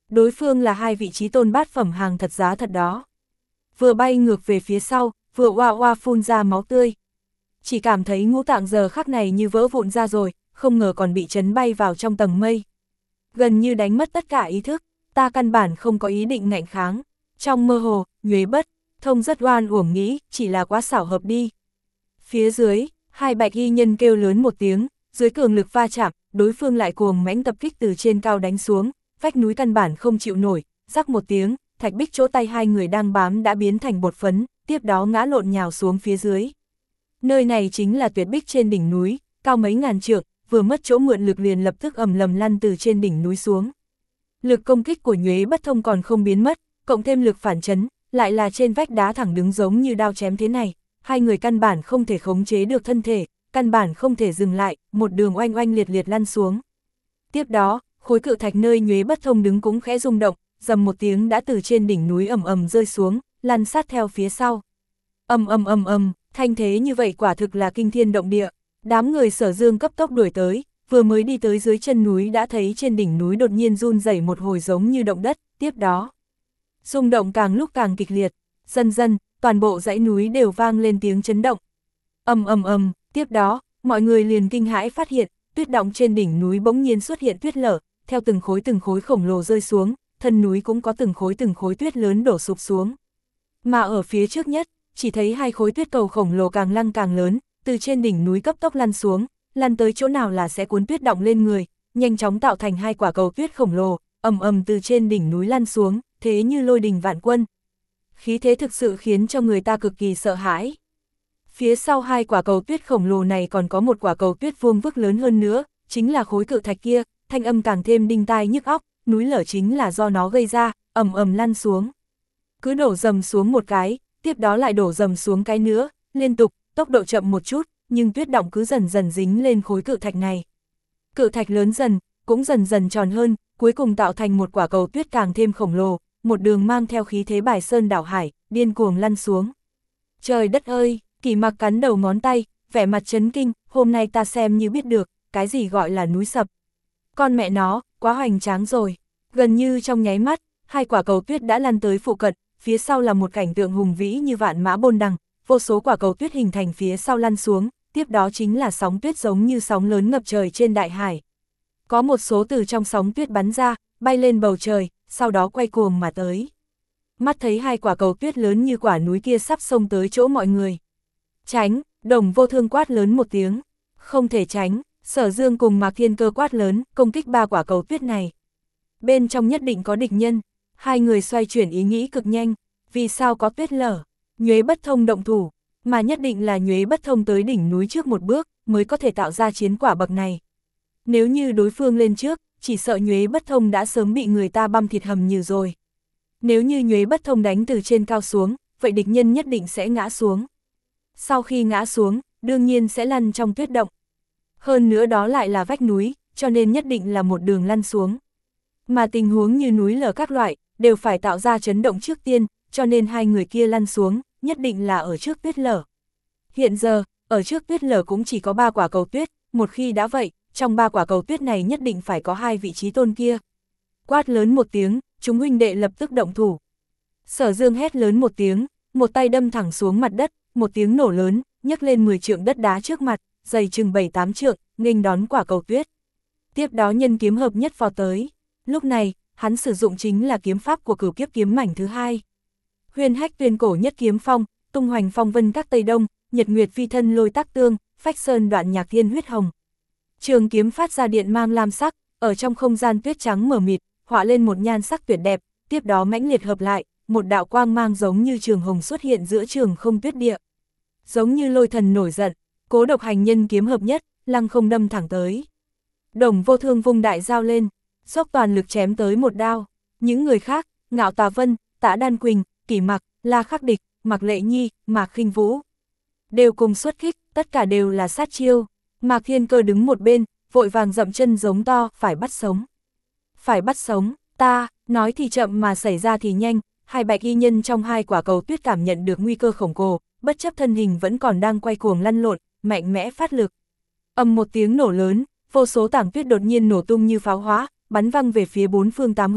Đối phương là hai vị trí tôn bát phẩm hàng thật giá thật đó. Vừa bay ngược về phía sau, vừa oa oa phun ra máu tươi. Chỉ cảm thấy ngũ tạng giờ khắc này như vỡ vụn ra rồi, không ngờ còn bị chấn bay vào trong tầng mây. Gần như đánh mất tất cả ý thức, ta căn bản không có ý định ngạnh kháng. Trong mơ hồ, Nhuế Bất Thông rất oan uổng nghĩ, chỉ là quá xảo hợp đi. Phía dưới, hai bạch y nhân kêu lớn một tiếng, dưới cường lực va chạm, đối phương lại cuồng mãnh tập kích từ trên cao đánh xuống, vách núi căn bản không chịu nổi, rắc một tiếng, thạch bích chỗ tay hai người đang bám đã biến thành bột phấn, tiếp đó ngã lộn nhào xuống phía dưới. Nơi này chính là tuyệt bích trên đỉnh núi, cao mấy ngàn trượng, vừa mất chỗ mượn lực liền lập tức ầm lầm lăn từ trên đỉnh núi xuống. Lực công kích của Nhuế Bất Thông còn không biến mất, cộng thêm lực phản chấn, lại là trên vách đá thẳng đứng giống như đao chém thế này, hai người căn bản không thể khống chế được thân thể, căn bản không thể dừng lại, một đường oanh oanh liệt liệt lăn xuống. Tiếp đó, khối cự thạch nơi Nhuế Bất Thông đứng cũng khẽ rung động, dầm một tiếng đã từ trên đỉnh núi ầm ầm rơi xuống, lăn sát theo phía sau. Ầm ầm ầm ầm, thanh thế như vậy quả thực là kinh thiên động địa. Đám người Sở Dương cấp tốc đuổi tới, vừa mới đi tới dưới chân núi đã thấy trên đỉnh núi đột nhiên run rẩy một hồi giống như động đất, tiếp đó rung động càng lúc càng kịch liệt, dần dần, toàn bộ dãy núi đều vang lên tiếng chấn động. Ầm ầm ầm, tiếp đó, mọi người liền kinh hãi phát hiện, tuyết động trên đỉnh núi bỗng nhiên xuất hiện tuyết lở, theo từng khối từng khối khổng lồ rơi xuống, thân núi cũng có từng khối từng khối tuyết lớn đổ sụp xuống. Mà ở phía trước nhất, chỉ thấy hai khối tuyết cầu khổng lồ càng lăn càng lớn, từ trên đỉnh núi cấp tốc lăn xuống, lăn tới chỗ nào là sẽ cuốn tuyết động lên người, nhanh chóng tạo thành hai quả cầu tuyết khổng lồ, ầm ầm từ trên đỉnh núi lăn xuống, thế như lôi đình vạn quân. Khí thế thực sự khiến cho người ta cực kỳ sợ hãi. Phía sau hai quả cầu tuyết khổng lồ này còn có một quả cầu tuyết vuông vức lớn hơn nữa, chính là khối cự thạch kia, thanh âm càng thêm đinh tai nhức óc, núi lở chính là do nó gây ra, ầm ầm lăn xuống. Cứ đổ dầm xuống một cái, tiếp đó lại đổ dầm xuống cái nữa, liên tục, tốc độ chậm một chút, nhưng tuyết động cứ dần dần dính lên khối cự thạch này. Cự thạch lớn dần, cũng dần dần tròn hơn, cuối cùng tạo thành một quả cầu tuyết càng thêm khổng lồ, một đường mang theo khí thế bài sơn đảo hải, điên cuồng lăn xuống. Trời đất ơi, Kỷ Mặc cắn đầu ngón tay, vẻ mặt chấn kinh, hôm nay ta xem như biết được, cái gì gọi là núi sập. Con mẹ nó, quá hoành tráng rồi. Gần như trong nháy mắt, hai quả cầu tuyết đã lăn tới phụ cận, phía sau là một cảnh tượng hùng vĩ như vạn mã bôn đằng, vô số quả cầu tuyết hình thành phía sau lăn xuống, tiếp đó chính là sóng tuyết giống như sóng lớn ngập trời trên đại hải. Có một số từ trong sóng tuyết bắn ra, bay lên bầu trời, sau đó quay cuồng mà tới. Mắt thấy hai quả cầu tuyết lớn như quả núi kia sắp xông tới chỗ mọi người. Tránh, Đồng Vô Thương quát lớn một tiếng. Không thể tránh, Sở Dương cùng Mạc Thiên Cơ quát lớn, công kích ba quả cầu tuyết này. Bên trong nhất định có địch nhân. Hai người xoay chuyển ý nghĩ cực nhanh. Vì sao có tuyết lở? Nhuế Bất Thông động thủ, mà nhất định là Nhuế Bất Thông tới đỉnh núi trước một bước, mới có thể tạo ra chiến quả bậc này. Nếu như đối phương lên trước, chỉ sợ Nhuế Bất Thông đã sớm bị người ta băm thịt hầm như rồi. Nếu như Nhuế Bất Thông đánh từ trên cao xuống, vậy địch nhân nhất định sẽ ngã xuống. Sau khi ngã xuống, đương nhiên sẽ lăn trong tuyết động. Hơn nữa đó lại là vách núi, cho nên nhất định là một đường lăn xuống. Mà tình huống như núi lở các loại, đều phải tạo ra chấn động trước tiên, cho nên hai người kia lăn xuống, nhất định là ở trước tuyết lở. Hiện giờ, ở trước tuyết lở cũng chỉ có ba quả cầu tuyết, một khi đã vậy, trong ba quả cầu tuyết này nhất định phải có hai vị trí tôn kia. Quát lớn một tiếng, chúng huynh đệ lập tức động thủ. Sở Dương hét lớn một tiếng, một tay đâm thẳng xuống mặt đất, một tiếng nổ lớn, nhấc lên mười trượng đất đá trước mặt, dày chừng bảy tám trượng, nghênh đón quả cầu tuyết. Tiếp đó nhân kiếm hợp nhất vào tới. Lúc này, hắn sử dụng chính là kiếm pháp của Cửu Kiếp kiếm mảnh thứ hai. Huyền Hách Tuyên Cổ Nhất Kiếm Phong, tung hoành phong vân các Tây Đông, nhật nguyệt phi thân lôi tác tương, phách sơn đoạn nhạc thiên huyết hồng. Trường kiếm phát ra điện mang lam sắc, ở trong không gian tuyết trắng mờ mịt, họa lên một nhan sắc tuyệt đẹp, tiếp đó mãnh liệt hợp lại, một đạo quang mang giống như trường hồng xuất hiện giữa trường không tuyết địa. Giống như lôi thần nổi giận, Cố Độc hành nhân kiếm hợp nhất, lăng không đâm thẳng tới. Đồng Vô Thương vung đại dao lên, dốc toàn lực chém tới một đao. Những người khác, Ngạo Tà Vân, Tạ Đan Quỳnh, Kỷ Mặc, La Khắc Địch, Mạc Lệ Nhi, Mạc Khinh Vũ, đều cùng xuất kích, tất cả đều là sát chiêu. Mạc Thiên Cơ đứng một bên, vội vàng dậm chân giống to, phải bắt sống. Phải bắt sống, ta, nói thì chậm mà xảy ra thì nhanh, hai bạch y nhân trong hai quả cầu tuyết cảm nhận được nguy cơ khổng lồ, bất chấp thân hình vẫn còn đang quay cuồng lăn lộn, mạnh mẽ phát lực. Ầm một tiếng nổ lớn, vô số tảng tuyết đột nhiên nổ tung như pháo hóa, bắn văng về phía bốn phương tám hướng,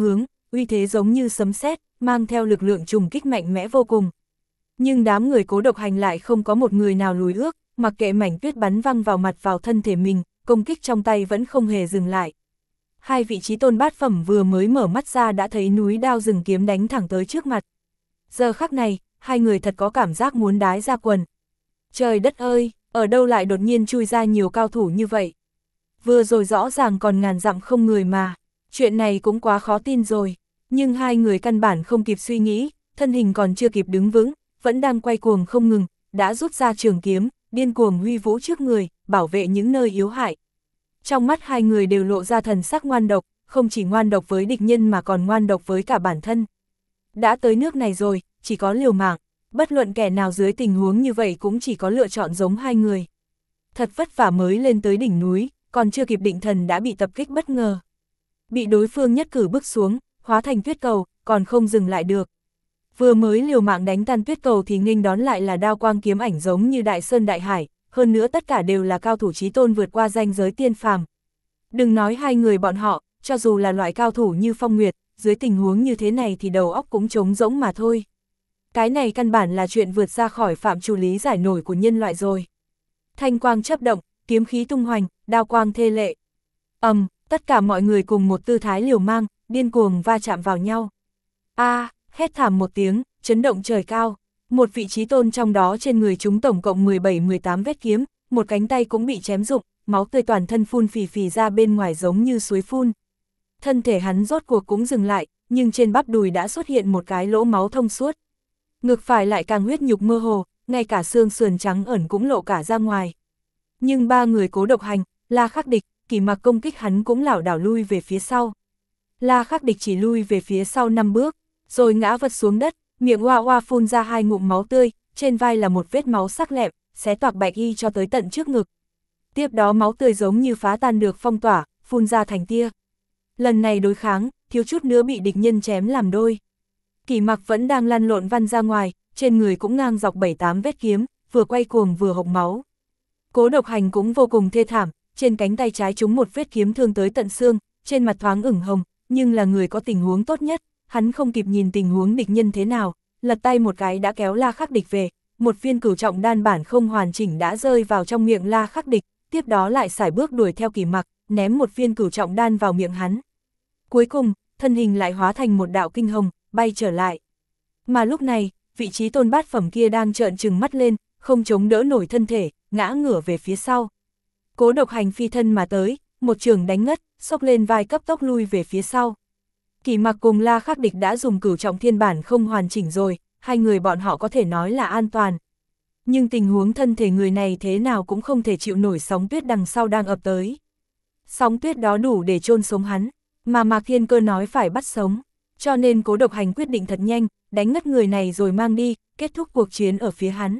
uy thế giống như sấm sét, mang theo lực lượng trùng kích mạnh mẽ vô cùng. Nhưng đám người Cố Độc Hành lại không có một người nào lùi ước, mặc kệ mảnh tuyết bắn văng vào mặt vào thân thể mình, công kích trong tay vẫn không hề dừng lại. Hai vị chí tôn bát phẩm vừa mới mở mắt ra đã thấy núi đao rừng kiếm đánh thẳng tới trước mặt. Giờ khắc này, hai người thật có cảm giác muốn đái ra quần. Trời đất ơi, ở đâu lại đột nhiên chui ra nhiều cao thủ như vậy? Vừa rồi rõ ràng còn ngàn dặm không người mà, chuyện này cũng quá khó tin rồi. Nhưng hai người căn bản không kịp suy nghĩ, thân hình còn chưa kịp đứng vững, vẫn đang quay cuồng không ngừng, đã rút ra trường kiếm, điên cuồng huy vũ trước người, bảo vệ những nơi yếu hại. Trong mắt hai người đều lộ ra thần sắc ngoan độc, không chỉ ngoan độc với địch nhân mà còn ngoan độc với cả bản thân. Đã tới nước này rồi, chỉ có liều mạng, bất luận kẻ nào dưới tình huống như vậy cũng chỉ có lựa chọn giống hai người. Thật vất vả mới lên tới đỉnh núi, còn chưa kịp định thần đã bị tập kích bất ngờ. Bị đối phương nhất cử bước xuống, hóa thành tuyết cầu, còn không dừng lại được. Vừa mới liều mạng đánh tan tuyết cầu thì nghênh đón lại là đao quang kiếm ảnh giống như đại sơn đại hải, hơn nữa tất cả đều là cao thủ chí tôn vượt qua ranh giới tiên phàm. Đừng nói hai người bọn họ, cho dù là loại cao thủ như Phong Nguyệt, dưới tình huống như thế này thì đầu óc cũng trống rỗng mà thôi. Cái này căn bản là chuyện vượt ra khỏi phạm trù lý giải nổi của nhân loại rồi. Thanh quang chớp động, kiếm khí tung hoành, đao quang thê lệ. Ầm, um, tất cả mọi người cùng một tư thái liều mang, điên cuồng va chạm vào nhau. A, à, hét thảm một tiếng, chấn động trời cao. Một vị chí tôn trong đó trên người chúng tổng cộng mười bảy mười tám vết kiếm, một cánh tay cũng bị chém rụng, máu tươi toàn thân phun phì phì ra bên ngoài giống như suối phun. Thân thể hắn rốt cuộc cũng dừng lại, nhưng trên bắp đùi đã xuất hiện một cái lỗ máu thông suốt. Ngực phải lại càng huyết nhục mơ hồ, ngay cả xương sườn trắng ẩn cũng lộ cả ra ngoài. Nhưng ba người Cố Độc Hành, La Khắc Địch, Kỷ Mặc công kích hắn cũng lảo đảo lui về phía sau. La Khắc Địch chỉ lui về phía sau năm bước, rồi ngã vật xuống đất, miệng hoa hoa phun ra hai ngụm máu tươi, trên vai là một vết máu sắc lẹm, xé toạc bạch y cho tới tận trước ngực. Tiếp đó máu tươi giống như phá tan được phong tỏa, phun ra thành tia. Lần này đối kháng, thiếu chút nữa bị địch nhân chém làm đôi. Kỷ Mặc vẫn đang lăn lộn văn ra ngoài, trên người cũng ngang dọc bảy tám vết kiếm, vừa quay cuồng vừa hộc máu. Cố Độc Hành cũng vô cùng thê thảm, trên cánh tay trái trúng một vết kiếm thương tới tận xương, trên mặt thoáng ửng hồng, nhưng là người có tình huống tốt nhất, hắn không kịp nhìn tình huống địch nhân thế nào, lật tay một cái đã kéo La Khắc Địch về, một viên cửu trọng đan bản không hoàn chỉnh đã rơi vào trong miệng La Khắc Địch, tiếp đó lại sải bước đuổi theo Kỷ Mặc, ném một viên cửu trọng đan vào miệng hắn. Cuối cùng, thân hình lại hóa thành một đạo kinh hồng, bay trở lại. Mà lúc này, vị trí tôn bát phẩm kia đang trợn trừng mắt lên, không chống đỡ nổi thân thể, ngã ngửa về phía sau. Cố Độc Hành phi thân mà tới, một trường đánh ngất, xốc lên vai cấp tốc lui về phía sau. Kỷ Mặc cùng La Khắc Địch đã dùng cửu trọng thiên bản không hoàn chỉnh rồi, hai người bọn họ có thể nói là an toàn. Nhưng tình huống thân thể người này thế nào cũng không thể chịu nổi sóng tuyết đằng sau đang ập tới. Sóng tuyết đó đủ để chôn sống hắn, mà Mạc Thiên Cơ nói phải bắt sống. Cho nên Cố Độc Hành quyết định thật nhanh, đánh ngất người này rồi mang đi, kết thúc cuộc chiến ở phía hắn.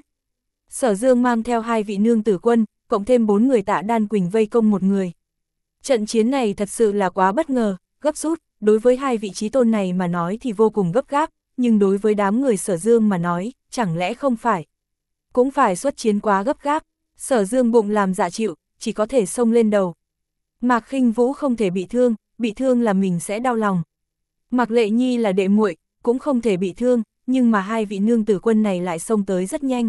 Sở Dương mang theo hai vị nương tử quân, cộng thêm bốn người Tạ Đan Quỳnh vây công một người. Trận chiến này thật sự là quá bất ngờ, gấp rút, đối với hai vị chí tôn này mà nói thì vô cùng gấp gáp, nhưng đối với đám người Sở Dương mà nói, chẳng lẽ không phải. Cũng phải xuất chiến quá gấp gáp, Sở Dương bụng làm dạ chịu, chỉ có thể xông lên đầu. Mạc Khinh Vũ không thể bị thương, bị thương là mình sẽ đau lòng. Mạc Lệ Nhi là đệ muội, cũng không thể bị thương, nhưng mà hai vị nương tử quân này lại xông tới rất nhanh.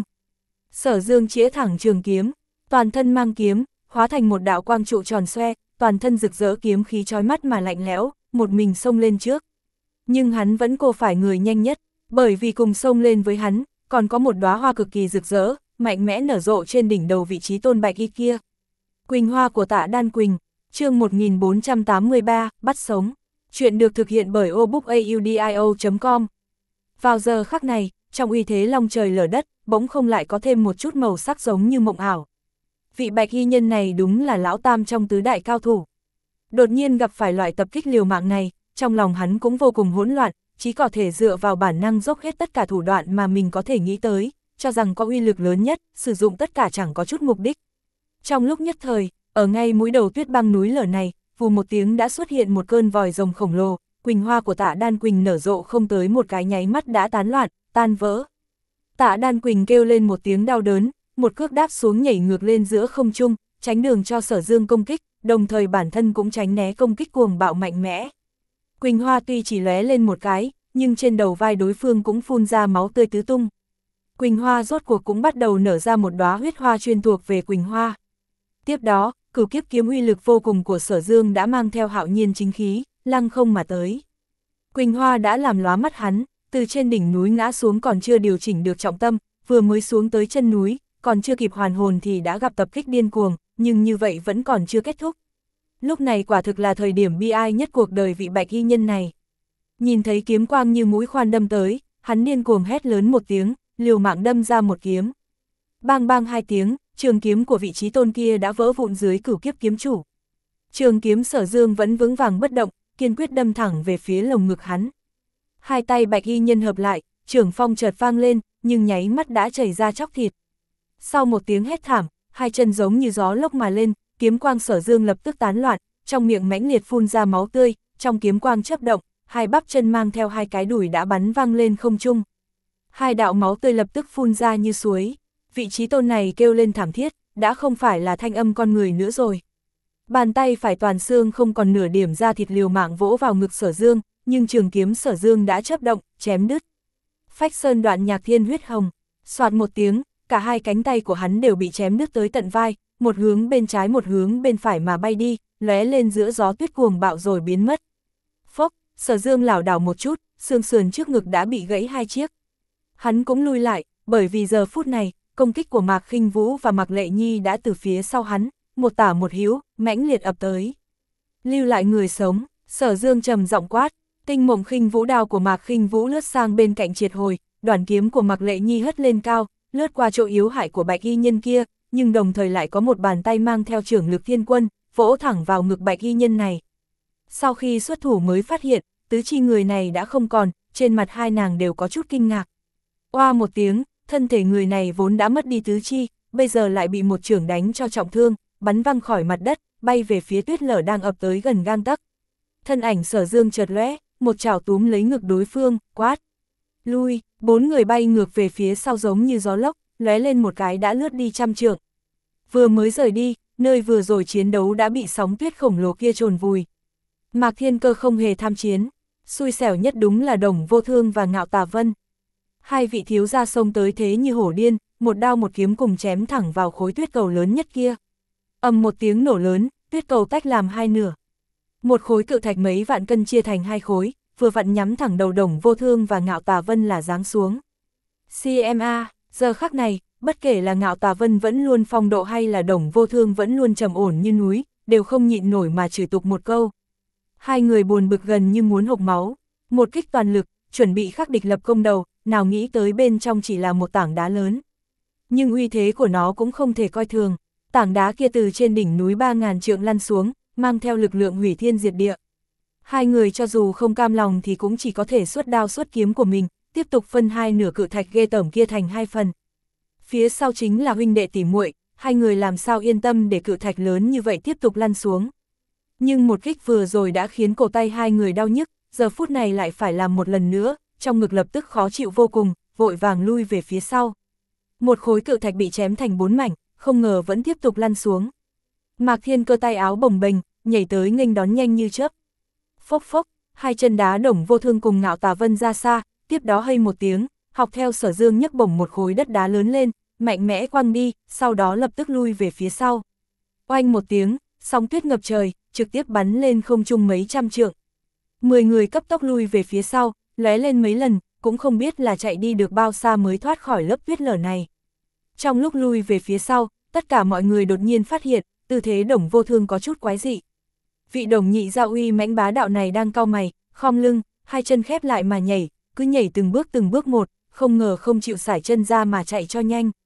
Sở Dương chĩa thẳng trường kiếm, toàn thân mang kiếm, hóa thành một đạo quang trụ tròn xoe, toàn thân rực rỡ kiếm khí chói mắt mà lạnh lẽo, một mình xông lên trước. Nhưng hắn vẫn cô phải người nhanh nhất, bởi vì cùng xông lên với hắn, còn có một đóa hoa cực kỳ rực rỡ, mạnh mẽ nở rộ trên đỉnh đầu vị trí tôn bạch y kia. Quỳnh hoa của Tạ Đan Quỳnh, chương một nghìn bốn trăm tám mươi ba, bắt sống. Chuyện được thực hiện bởi obookaudio chấm com. Vào giờ khắc này, trong uy thế long trời lở đất, bỗng không lại có thêm một chút màu sắc giống như mộng ảo. Vị bạch y nhân này đúng là lão tam trong tứ đại cao thủ. Đột nhiên gặp phải loại tập kích liều mạng này, trong lòng hắn cũng vô cùng hỗn loạn, chỉ có thể dựa vào bản năng dốc hết tất cả thủ đoạn mà mình có thể nghĩ tới, cho rằng có uy lực lớn nhất, sử dụng tất cả chẳng có chút mục đích. Trong lúc nhất thời, ở ngay mũi đầu tuyết băng núi lở này, vù một tiếng đã xuất hiện một cơn vòi rồng khổng lồ, quỳnh hoa của Tạ Đan Quỳnh nở rộ không tới một cái nháy mắt đã tán loạn, tan vỡ. Tạ Đan Quỳnh kêu lên một tiếng đau đớn, một cước đáp xuống nhảy ngược lên giữa không trung, tránh đường cho Sở Dương công kích, đồng thời bản thân cũng tránh né công kích cuồng bạo mạnh mẽ. Quỳnh Hoa tuy chỉ lóe lên một cái, nhưng trên đầu vai đối phương cũng phun ra máu tươi tứ tung. Quỳnh Hoa rốt cuộc cũng bắt đầu nở ra một đóa huyết hoa chuyên thuộc về Quỳnh Hoa. Tiếp đó, cửu kiếp kiếm uy lực vô cùng của Sở Dương đã mang theo hạo nhiên chính khí, lăng không mà tới. Quỳnh Hoa đã làm lóa mắt hắn, từ trên đỉnh núi ngã xuống còn chưa điều chỉnh được trọng tâm, vừa mới xuống tới chân núi, còn chưa kịp hoàn hồn thì đã gặp tập kích điên cuồng, nhưng như vậy vẫn còn chưa kết thúc. Lúc này quả thực là thời điểm bi ai nhất cuộc đời vị bạch y nhân này. Nhìn thấy kiếm quang như mũi khoan đâm tới, hắn điên cuồng hét lớn một tiếng, liều mạng đâm ra một kiếm. Bang bang hai tiếng, trường kiếm của vị trí tôn kia đã vỡ vụn dưới cửu kiếp kiếm chủ. Trường kiếm Sở Dương vẫn vững vàng bất động, kiên quyết đâm thẳng về phía lồng ngực hắn. Hai tay bạch y nhân hợp lại, trường phong chợt vang lên, nhưng nháy mắt đã chảy ra chóc thịt. Sau một tiếng hét thảm, hai chân giống như gió lốc mà lên, kiếm quang Sở Dương lập tức tán loạn, trong miệng mãnh liệt phun ra máu tươi, trong kiếm quang chớp động, hai bắp chân mang theo hai cái đùi đã bắn văng lên không trung. Hai đạo máu tươi lập tức phun ra như suối. Vị trí tôn này kêu lên thảm thiết, đã không phải là thanh âm con người nữa rồi. Bàn tay phải toàn xương không còn nửa điểm da thịt liều mạng vỗ vào ngực Sở Dương, nhưng trường kiếm Sở Dương đã chớp động, chém đứt. Phách sơn đoạn nhạc thiên huyết hồng, soạt một tiếng, cả hai cánh tay của hắn đều bị chém đứt tới tận vai, một hướng bên trái một hướng bên phải mà bay đi, lóe lên giữa gió tuyết cuồng bạo rồi biến mất. Phốc, Sở Dương lảo đảo một chút, xương sườn trước ngực đã bị gãy hai chiếc. Hắn cũng lui lại, bởi vì giờ phút này, công kích của Mạc Khinh Vũ và Mạc Lệ Nhi đã từ phía sau hắn, một tả một hữu, mãnh liệt ập tới. Lưu lại người sống, Sở Dương trầm giọng quát, tinh mộng khinh vũ đao của Mạc Khinh Vũ lướt sang bên cạnh triệt hồi, đoàn kiếm của Mạc Lệ Nhi hất lên cao, lướt qua chỗ yếu hại của bạch y nhân kia, nhưng đồng thời lại có một bàn tay mang theo trưởng lực thiên quân, vỗ thẳng vào ngực bạch y nhân này. Sau khi xuất thủ mới phát hiện, tứ chi người này đã không còn, trên mặt hai nàng đều có chút kinh ngạc. Oa một tiếng, thân thể người này vốn đã mất đi tứ chi, bây giờ lại bị một chưởng đánh cho trọng thương, bắn văng khỏi mặt đất, bay về phía tuyết lở đang ập tới gần gang tấc. Thân ảnh Sở Dương chợt lóe, một chảo túm lấy ngực đối phương, quát. Lui, bốn người bay ngược về phía sau giống như gió lốc, lóe lên một cái đã lướt đi trăm trượng. Vừa mới rời đi, nơi vừa rồi chiến đấu đã bị sóng tuyết khổng lồ kia chôn vùi. Mạc Thiên Cơ không hề tham chiến, xui xẻo nhất đúng là Đồng Vô Thương và Ngạo Tà Vân. Hai vị thiếu gia xông tới thế như hổ điên, một đao một kiếm cùng chém thẳng vào khối tuyết cầu lớn nhất kia. Ầm một tiếng nổ lớn, tuyết cầu tách làm hai nửa. Một khối cự thạch mấy vạn cân chia thành hai khối, vừa vặn nhắm thẳng đầu Đồng Vô Thương và Ngạo Tà Vân là giáng xuống. xê em a, giờ khắc này, bất kể là Ngạo Tà Vân vẫn luôn phong độ hay là Đồng Vô Thương vẫn luôn trầm ổn như núi, đều không nhịn nổi mà chửi tục một câu. Hai người buồn bực gần như muốn hộc máu, một kích toàn lực, chuẩn bị khắc địch lập công đầu, nào nghĩ tới bên trong chỉ là một tảng đá lớn. Nhưng uy thế của nó cũng không thể coi thường, tảng đá kia từ trên đỉnh núi ba ngàn trượng lăn xuống, mang theo lực lượng hủy thiên diệt địa. Hai người cho dù không cam lòng thì cũng chỉ có thể xuất đao xuất kiếm của mình, tiếp tục phân hai nửa cự thạch ghê tởm kia thành hai phần. Phía sau chính là huynh đệ tỉ muội, hai người làm sao yên tâm để cự thạch lớn như vậy tiếp tục lăn xuống. Nhưng một kích vừa rồi đã khiến cổ tay hai người đau nhức, giờ phút này lại phải làm một lần nữa, trong ngực lập tức khó chịu vô cùng, vội vàng lui về phía sau. Một khối cự thạch bị chém thành bốn mảnh, không ngờ vẫn tiếp tục lăn xuống. Mạc Thiên Cơ tay áo bồng bềnh, nhảy tới nghênh đón nhanh như chớp. Phốc phốc, hai chân đá Đồng Vô Thương cùng Ngạo Tà Vân ra xa, tiếp đó hây một tiếng, học theo Sở Dương nhấc bổng một khối đất đá lớn lên, mạnh mẽ quăng đi, sau đó lập tức lui về phía sau. Oanh một tiếng, sóng tuyết ngập trời, trực tiếp bắn lên không trung mấy trăm trượng. Mười người cấp tốc lui về phía sau, lóe lên mấy lần, cũng không biết là chạy đi được bao xa mới thoát khỏi lớp tuyết lở này. Trong lúc lui về phía sau, tất cả mọi người đột nhiên phát hiện, tư thế Đồng Vô Thương có chút quái dị. Vị Đồng nhị gia uy mãnh bá đạo này đang cau mày, khom lưng, hai chân khép lại mà nhảy, cứ nhảy từng bước từng bước một, không ngờ không chịu sải chân ra mà chạy cho nhanh.